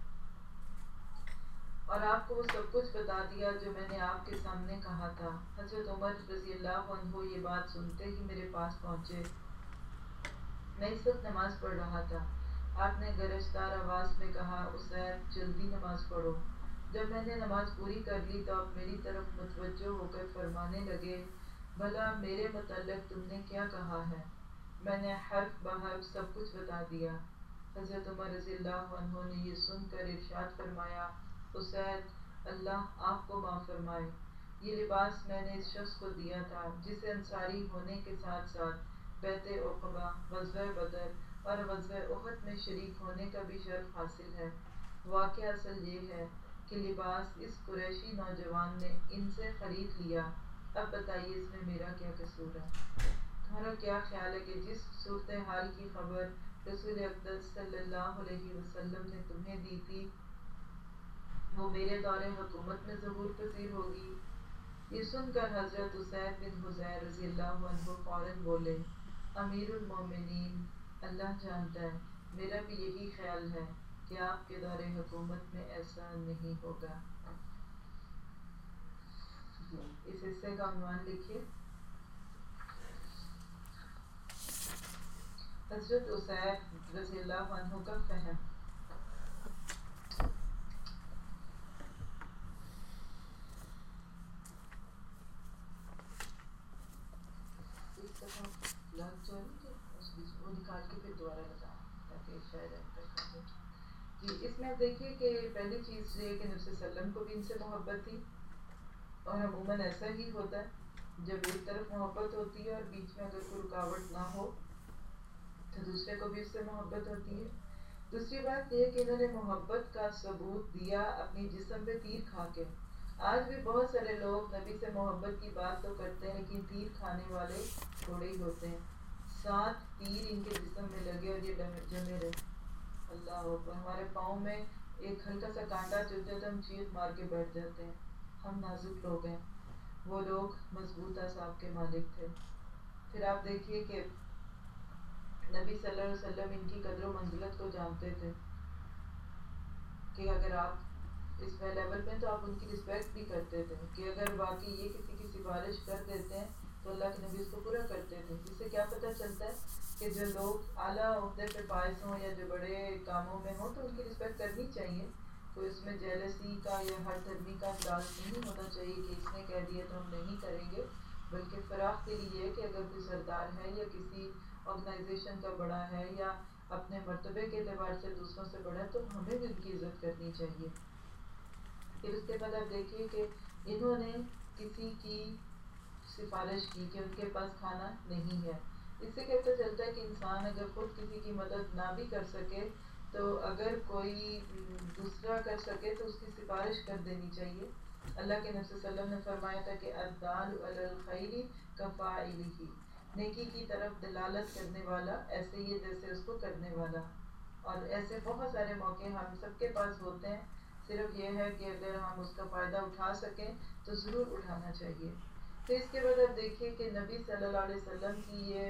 اور آپ کو وہ سب کچھ بتا دیا جو میں نے آپ کے سامنے کہا تھا. حضرت عمر رضی اللہ عنہ یہ بات سنتے ہی میرے پاس پہنچے. میں اس وقت نماز پڑھ رہا تھا. آپ نے گرجدار آواز میں کہا اسید جلدی نماز پڑھو. جب میں نے نماز پوری کر لی تو آپ میری طرف متوجہ ہو کر فرمانے لگے بھلا میرے متعلق تم نے کیا کہا ہے؟ میں نے حرف بحرف سب کچھ بتا دیا. حضرت عمر رضی اللہ عنہ نے یہ سن کر ارشاد فرمایا اسید اللہ آپ کو معاف فرمائے. یہ لباس میں نے اس شخص کو دیا تھا جسے انصاری ہونے کے ساتھ ساتھ بیعت عقبہ، غزوہ بدر اور غزوہ احد میں شریک ہونے کا بھی شرف حاصل ہے. واقعہ اصل یہ ہے کہ لباس اس قریشی نوجوان نے ان سے خرید لیا. اب بتائیے اس میں میرا کیا قصور ہے؟ تمہارا کیا خیال ہے کہ جس صورتحال کی خبر رسول اقدس صلی اللہ علیہ وسلم نے تمہیں دی تھی وہ میرے دور حکومت میں ظہور پذیر ہوگی؟ یہ سن کر حضرت اسید بن حضیر رضی اللہ عنہ فوراً بولے امیر المومنین اللہ جانتا ہے میرا بھی یہی خیال ہے کہ آپ کے دور حکومت میں ایسا نہیں ہوگا. اس حصے کا عنوان لکھیے حضرت اسید رضی اللہ عنہ کا فہم. وہ نکال کے پھر دوبارہ لگا تاکہ شاید جی. اس میں دیکھیے کہ پہلی چیز یہ کہ نبی صلی اللہ علیہ وسلم کو بھی ان سے محبت تھی اور عموماً ایسا ہی ہوتا ہے جب ایک طرف محبت ہوتی ہے اور بیچ میں اگر کوئی رکاوٹ نہ ہو تو دوسرے کو بھی اس سے محبت ہوتی ہے. دوسری بات یہ کہ انہوں نے محبت کا ثبوت دیا اپنی جسم پہ تیر کھا کے. آج بھی بہت سارے لوگ نبی سے محبت کی بات تو کرتے ہیں لیکن تیر کھانے والے تھوڑے ہی ہوتے ہیں. 7 تیر ان کے جسم میں لگے اور یہ جمے رہے. اللہ اکبر. ہمارے پاؤں میں ایک ہلکا سا کانٹا چلتا ہے تو ہم چیخ مار کے بیٹھ جاتے ہیں. ہم نازک لوگ ہیں. وہ لوگ مضبوط اعصاب کے مالک تھے. پھر آپ دیکھیے کہ نبی صلی اللہ علیہ وسلم ان کی قدر و منزلت کو جانتے تھے کہ اگر آپ اس لیول پہ تو آپ ان کی رسپیکٹ بھی کرتے تھے کہ اگر واقعی یہ کسی کی سفارش کر دیتے ہیں تو اللہ کے نبی اس کو پورا کرتے تھے. جس سے کیا پتہ چلتا ہے کہ جو لوگ اعلیٰ عہدے پہ فائز ہوں یا جو بڑے کاموں میں ہوں تو ان کی رسپیکٹ کرنی چاہیے. کوئی اس میں جیلسی کا یا ہر دھرمی کا انداز نہیں ہونا چاہیے کہ اس نے کہہ دیا تو ہم نہیں کریں گے. بلکہ فراخ کے لیے کہ اگر کوئی سردار ہے یا کسی آرگنائزیشن کا بڑا ہے یا اپنے مرتبے کے اعتبار سے دوسروں سے بڑا ہے تو ہمیں بھی ان کی عزت کرنی چاہیے. پھر اس کے بعد آپ دیکھیے کہ انہوں نے کسی کی سفارش کی کہ ان کے پاس کھانا نہیں ہے. اس سے کیا پتہ چلتا ہے کہ انسان اگر خود کسی کی مدد نہ بھی کر سکے تو اگر کوئی دوسرا کر سکے تو اس کی سفارش کر دینی چاہیے. اللہ کے نبی صلی اللہ علیہ وسلم نے فرمایا تھا کہ الدال علی الخیر کفاعلہ، نیکی کی طرف دلالت کرنے والا ایسے ہی جیسے اس کو کرنے والا. اور ایسے بہت سارے موقع ہم سب کے پاس ہوتے ہیں. صرف یہ ہے کہ اگر ہم اس کا فائدہ اٹھا سکیں تو ضرور اٹھانا چاہیے. پھر اس کے بعد آپ دیکھیے کہ نبی صلی اللہ علیہ وسلم کی یہ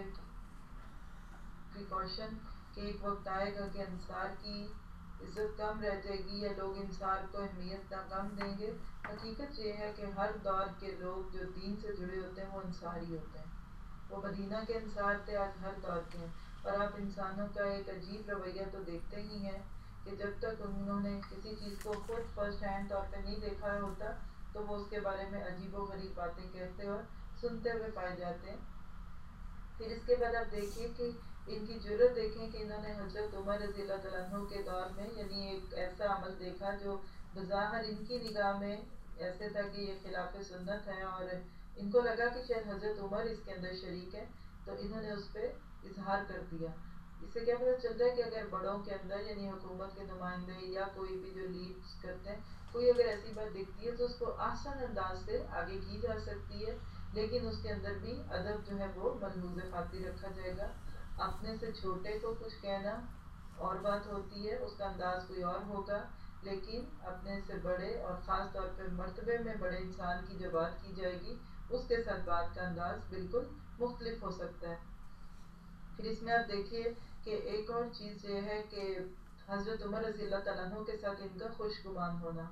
پریکاشن کہ ایک وقت آئے گا کہ انصار کی عزت کم رہ جائے گی یا لوگ انصار کو اہمیت نہ کم دیں گے. حقیقت یہ ہے کہ ہر دور کے لوگ جو دین سے جڑے ہوتے ہیں وہ انصار ہی ہوتے ہیں. وہ مدینہ کے انصار تھے، آج ہر دور کے ہیں. اور آپ انسانوں کا ایک عجیب رویہ تو دیکھتے ہی ہیں کہ جب تک انہوں نے کسی چیز کو خود فرسٹ ہینڈ طور پہ نہیں دیکھا ہوتا تو وہ اس کے بارے میں عجیب و غریب باتیں کہتے اور سنتے ہوئے پائے جاتے ہیں. پھر اس کے بعد آپ دیکھیے کہ ان کی جرت دیکھیں کہ انہوں نے حضرت عمر رضی اللہ تعالیٰ عنہ کے دور میں یعنی ایک ایسا عمل دیکھا جو بظاہر ان کی نگاہ میں ایسے تھا کہ یہ خلاف سنت ہے اور ان کو لگا کہ شاید حضرت عمر اس کے اندر شریک ہے تو انہوں نے اس پہ اظہار کر دیا. اس سے کیا پتہ چلتا ہے کہ اگر بڑوں کے اندر یعنی حکومت کے نمائندے یا کوئی بھی جو لیڈز کرتے ہیں کوئی اگر ایسی بات دکھتی ہے تو اس کو آسان انداز سے آگے کی جا سکتی ہے لیکن اس کے اندر بھی ادب جو ہے وہ ملحوظ خاطر رکھا جائے گا. اپنے سے چھوٹے کو کچھ کہنا اور بات ہوتی ہے، اس کا انداز کوئی اور ہوگا، لیکن اپنے سے بڑے اور خاص طور پہ مرتبے میں بڑے انسان کی جو بات کی جائے گی اس کے ساتھ بات کا انداز بالکل مختلف ہو سکتا ہے. پھر اس میں آپ دیکھیے کہ ایک اور چیز یہ ہے کہ حضرت عمر رضی اللہ تعالیٰ عنہ کے ساتھ ان کا خوش گمان ہونا.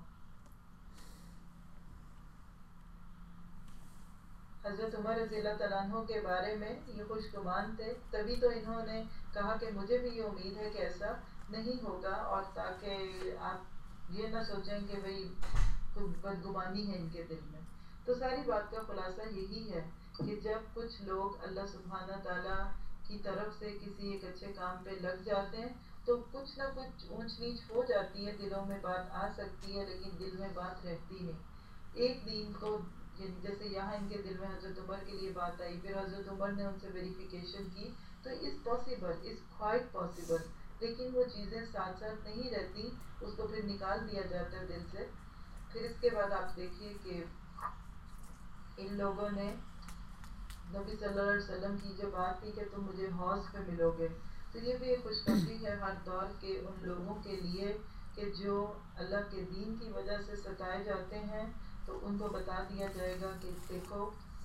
حضرت عمر رضی اللہ تعالیٰ عنہ کے بارے میں یہ خوش گمان تھے، تبھی تو انہوں نے کہا کہ مجھے بھی یہ امید ہے کہ ایسا نہیں ہوگا اور تاکہ آپ یہ نہ سوچیں کہ بھئی کوئی بدگمانی ہے ان کے دل میں. تو ساری بات کا خلاصہ یہی ہے کہ جب کچھ لوگ اللہ سبحانہ تعالیٰ کی طرف سے کسی ایک اچھے کام پہ لگ جاتے ہیں تو کچھ نہ کچھ اونچ نیچ ہو جاتی ہے، دلوں میں بات آ سکتی ہے لیکن دل میں بات رہتی نہیں. ایک دین کو جیسے یہاں ان کے دل میں حضرت عمر کے لیے بات آئی، پھر حضرت عمر نے ان سے ویریفیکیشن کی تو از کوائٹ پاسبل، لیکن وہ چیزیں ساتھ ساتھ نہیں رہتی، اس کو پھر نکال دیا جاتا ہے دل سے. پھر اس کے بعد آپ دیکھیے کہ ان لوگوں نے نبی صلی اللہ علیہ وسلم کی جو بات تھی کہ تم مجھے حوض پہ ملو گے، تو یہ بھی ایک خوشخبری ہے ہر دور کے ان لوگوں کے لیے کہ جو اللہ کے دین کی وجہ سے ستائے جاتے ہیں تو ان کو بتا دیا جائے گا کہ دیکھو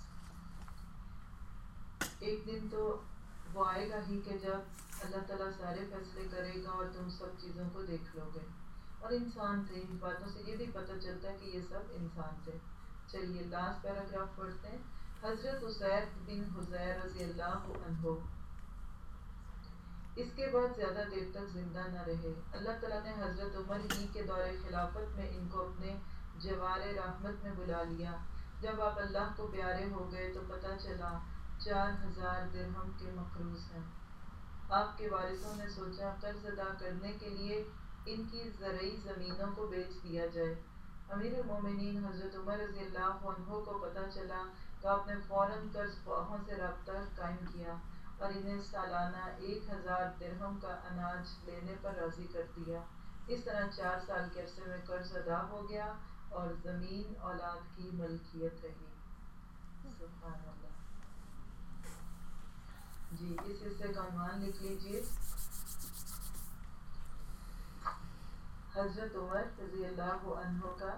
ایک دن تو وہ آئے گا ہی کہ جب اللہ تعالیٰ سارے فیصلے کرے گا اور تم سب چیزوں کو دیکھ لو گے. اور انسان تھے، ان باتوں سے یہ بھی پتہ چلتا ہے کہ یہ سب انسان تھے. چلیے لاسٹ پیراگراف پڑھتے ہیں. حضرت اسید بن حضیر رضی اللہ عنہ اس کے بعد زیادہ دیر تک زندہ نہ رہے. اللہ تعالیٰ نے حضرت عمر ہی کے دور خلافت میں ان کو اپنے جوار رحمت میں بلا لیا. جب آپ اللہ کو پیارے ہو گئے تو پتہ چلا 4000 درہم کے مقروض ہیں. آپ کے وارثوں نے سوچا قرض ادا کرنے کے لیے ان کی زرعی زمینوں کو بیچ دیا جائے. امیر المومنین حضرت عمر رضی اللہ عنہ کو پتہ چلا تو آپ نے فوراً قرض خواہوں سے رابطہ قائم کیا اور انہیں سالانہ 1000 درہم کا اناج لینے پر راضی کر دیا. اس طرح 4 سال کے عرصے میں قرض ادا ہو گیا اور زمین اولاد کی ملکیت رہی. سبحان اللہ. جی اس حصے کا عنوان لکھ لیجئے. حضرت عمر رضی اللہ عنہ کا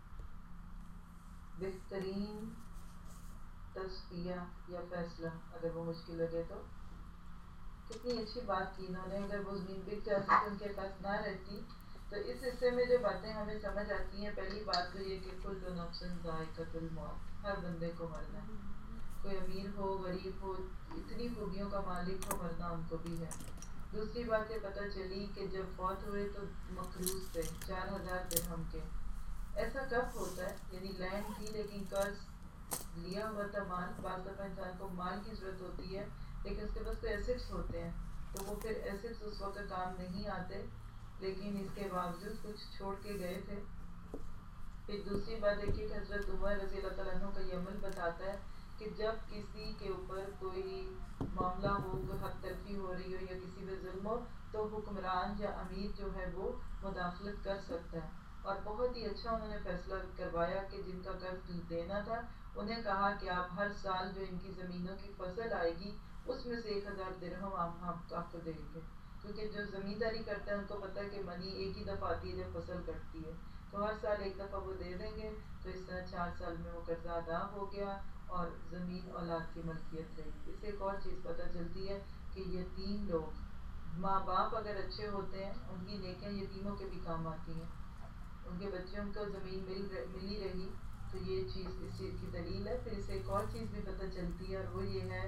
بہترین تصفیہ یا فیصلہ، اگر وہ مشکل لگے تو. کتنی اچھی بات کی انہوں نے. اگر وہ زمین بک جاتی تو ان کے پاس نہ رہتی. تو اس حصے میں جو باتیں ہمیں سمجھ آتی ہیں، پہلی بات تو یہ کہ کل نفس ذائقۃ الموت، ہر بندے کو مرنا ہے. کوئی امیر ہو غریب ہو، اتنی خوبیوں کا مالک ہو، مرنا ان کو بھی ہے. دوسری بات یہ پتہ چلی کہ جب فوت ہوئے تو مقروض تھے 4000 درہم کے. ایسا کب ہوتا ہے؟ یعنی لینڈ تھی لیکن قرض لیا ہوا تھا مال. بعض دفعہ انسان کو مال کی ضرورت ہوتی ہے لیکن اس کے پاس کوئی ایسٹس ہوتے ہیں تو وہ پھر ایسٹس اس وقت کام نہیں آتے، لیکن اس کے باوجود کچھ چھوڑ کے گئے تھے. پھر دوسری بات دیکھیے کہ حضرت عمر رضی اللہ تعالیٰ عنہ کا یہ عمل بتاتا ہے کہ جب کسی کے اوپر کوئی معاملہ ہو، کوئی حق تلفی ہو رہی ہو یا کسی پہ ظلم ہو، تو حکمران یا امیر جو ہے وہ مداخلت کر سکتا ہے. اور بہت ہی اچھا انہوں نے فیصلہ کروایا کہ جن کا قرض دینا تھا انہیں کہا کہ آپ ہر سال جو ان کی زمینوں کی فصل آئے گی اس میں سے 1000 درہم آپ کو دیں گے. کیونکہ جو زمینداری کرتے ہیں ان کو پتہ ہے کہ منی ایک ہی دفعہ آتی ہے جب فصل کٹتی ہے، تو ہر سال ایک دفعہ وہ دے دیں گے. تو اس طرح 4 سال میں وہ قرضہ ادا ہو گیا اور زمین اولاد کی ملکیت رہی. اس سے ایک اور چیز پتہ چلتی ہے کہ یتیم لوگ، ماں باپ اگر اچھے ہوتے ہیں ان کی نیکیاں یتیموں کے بھی کام آتی ہیں. ان کے بچوں کو زمین ملی رہی تو یہ چیز اس چیز کی دلیل ہے. پھر اس سے ایک اور چیز بھی پتہ چلتی ہے اور وہ یہ ہے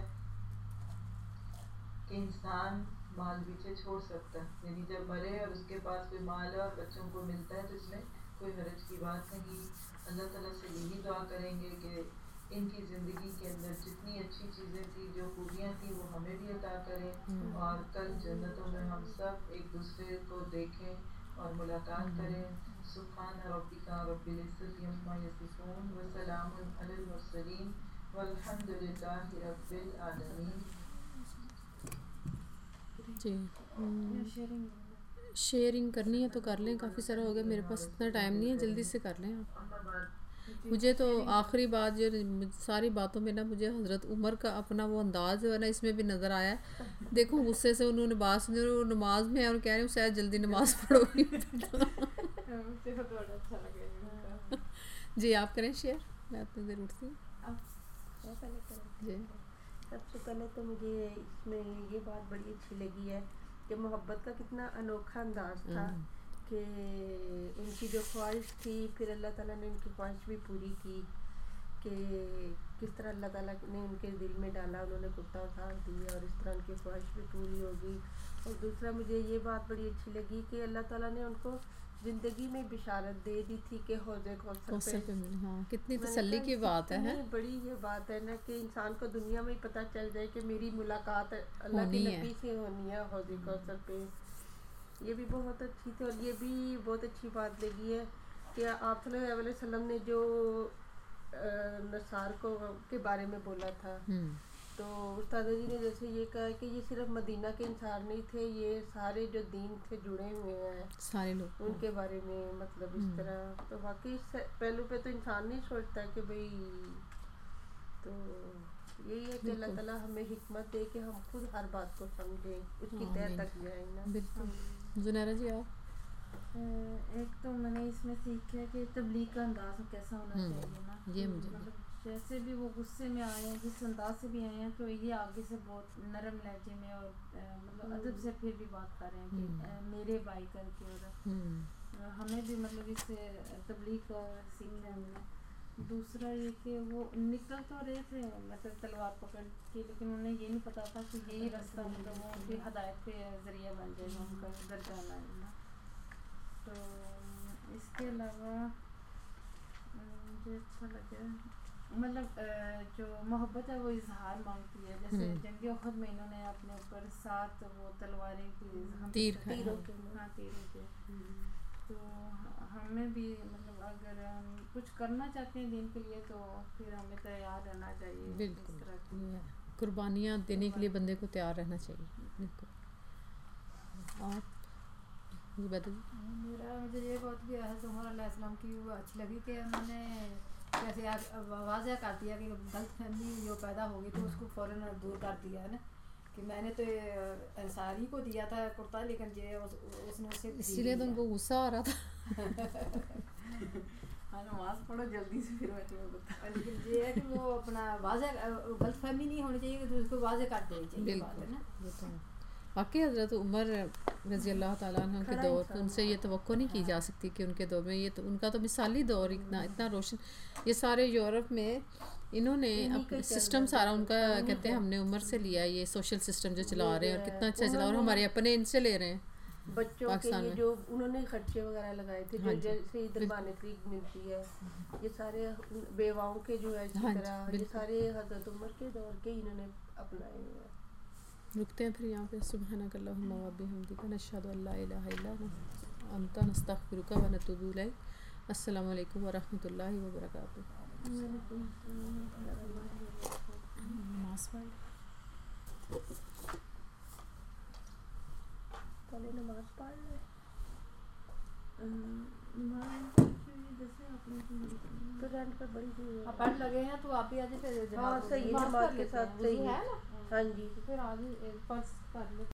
کہ انسان مال پیچھے چھوڑ سکتا ہے. یعنی جب مرے اور اس کے پاس کوئی مال ہے اور بچوں کو ملتا ہے تو اس میں کوئی حرج کی بات نہیں. اللہ تعالیٰ سے یہی دعا کریں گے کہ ان کی زندگی کے اندر جتنی اچھی چیزیں تھیں، جو خوبیاں تھیں، وہ ہمیں بھی عطا کریں اور کل جنتوں میں ہم سب ایک دوسرے کو دیکھیں اور ملاقات کریں. سبحان ربک رب العزت عما یصفون وسلام علی المرسلین والحمد للہ رب العالمین. جی شیئرنگ کرنی ہے تو کر لیں. کافی سارا ہو گیا، میرے پاس اتنا ٹائم نہیں ہے، جلدی سے کر لیں آپ. مجھے تو آخری بات جو ساری باتوں میں نا مجھے حضرت عمر کا اپنا وہ انداز جو ہے نا اس میں بھی نظر آیا ہے. دیکھو غصے سے انہوں نے بات سنی اور نماز میں اور کہہ رہے ہیں شاید جلدی نماز پڑھو گی. جی آپ کریں شیئر، میں اتنی دیر اٹھتی ہوں. جی سب سے پہلے تو مجھے اس میں یہ بات بڑی اچھی لگی ہے کہ محبت کا کتنا انوکھا انداز تھا کہ ان کی جو خواہش تھی پھر اللہ تعالیٰ نے ان کی خواہش بھی پوری کی کہ کس طرح اللہ تعالیٰ نے ان کے دل میں ڈالا، انہوں نے کتا اتار دیا اور اس طرح ان کی خواہش بھی پوری ہوگی. اور دوسرا مجھے یہ بات بڑی اچھی لگی کہ اللہ تعالیٰ نے ان کو زندگی میں بشارت دے دی تھی کہ حوض کوثر پہ. ہاں کتنی تسلی کی بات ہے. بڑی یہ بات ہے نا کہ انسان کو دنیا میں پتہ چل جائے کہ میری ملاقات اللہ کے نبی سے ہونی ہے حوض کوثر پہ. یہ بھی بہت اچھی تھی. اور یہ بھی بہت اچھی بات لگی ہے کہ آپ صلی اللہ علیہ وسلم نے جو نصار کو کے بارے میں بولا تھا تو استاد جی نے جیسے یہ کہا کہ یہ صرف مدینہ کے انصار نہیں تھے، یہ سارے جو دین سے جڑے ہوئے ہیں سارے لوگ ان کے بارے میں مطلب اس طرح. تو واقعی اس پہلو پہ تو انسان نہیں سوچتا کہ بھئی، تو یہی ہے کہ اللہ تعالیٰ ہمیں حکمت دے کہ ہم خود ہر بات کو سمجھیں، اس کی تہہ تک جائیں نا. بالکل. زنیرہ جی آپ؟ ایک تو میں نے اس میں سیکھا کہ تبلیغ کا انداز کیسا ہونا چاہیے نا. یہ مجھے مطلب جیسے بھی وہ غصے میں آئے ہیں، جس انداز سے بھی آئے ہیں، تو یہ آگے سے بہت نرم لہجے میں اور مطلب ادب سے پھر بھی بات کر رہے ہیں کہ میرے بھائی کر کے. اور ہمیں بھی مطلب اس سے تبلیغ کا سیکھنا ہے. دوسرا یہ کہ وہ نکل تو رہے تھے مطلب تلوار پکڑ کے، لیکن انہیں یہ نہیں پتا تھا کہ یہی راستہ مطلب وہ ان کی ہدایت کے ذریعہ بن جائے گا ان کا ادھر جانا ہے نا. تو اس کے علاوہ مجھے اچھا لگا مطلب جو محبت ہے وہ اظہار مانگتی ہے. جیسے جنگ احد میں انہوں نے اپنے اوپر 7 وہ تلواریں کی تیروں کے. تو ہمیں بھی مطلب اگر ہم کچھ کرنا چاہتے ہیں دین کے لیے تو پھر ہمیں تیار رہنا چاہیے. بالکل. قربانیاں دینے کے لیے بندے کو تیار رہنا چاہیے. بالکل. اور یہ بتائیے. میرا مجھے یہ بات بھی حضرت عمر علیہ السلام کی وہ اچھی لگی کہ انہوں نے کیسے واضح کر دیا کہ غلط فہمی جو پیدا ہوگی تو اس کو فوراً دور کر دیا ہے نا کہ میں نے تو انصاری کو دیا تھا کرتا لیکن یہ اس نے اسے اسی لیے تو ان کو غصہ آ رہا تھا. ہاں نماز پڑھو جلدی سے پھر میں لیکن یہ ہے کہ وہ اپنا واضح غلط فہمی نہیں ہونی چاہیے کہ اس کو واضح کر دینی چاہیے بات ہے نا. واقعی حضرت عمر رضی اللہ تعالیٰ عنہ کے دور ان سے یہ توقع نہیں کی جا سکتی کہ ان کے دور میں یہ تو ان کا تو مثالی دور اتنا روشن. یہ سارے یورپ میں انہوں نے سسٹم سارا ان کا کہتے ہیں ہم نے عمر سے لیا یہ سوشل سسٹم جو چلا رہے ہیں اور کتنا اچھا چلا اور ہمارے اپنے ان سے لے رہے ہیں. بچوں کے لیے جو انہوں نے خرچے وغیرہ لگائے تھے جو جیسے ادھر بانے فریق ملتی ہے یہ سارے بیواؤں کے جو ہے اسی طرح یہ سارے حضرت عمر کے دور کے انہوں نے اپنائے ہوئے ہیں. رکتے ہیں پھر یہاں پہ. سبحانک اللہم و بحمدک نشہد ان لا الہ الا انت نستغفرک و نتوب الیک. السلام علیکم و رحمۃ اللہ وبرکاتہ. نماز پڑھ پہلے نماز پڑھ لیں. تو رینٹ پر بڑی چیز پڑھ لگے ہیں تو آپ بھی آج پھر ہاں صحیح نماز کے ساتھ صحیح ہے. ہاں جی پھر آج فرض کر لو.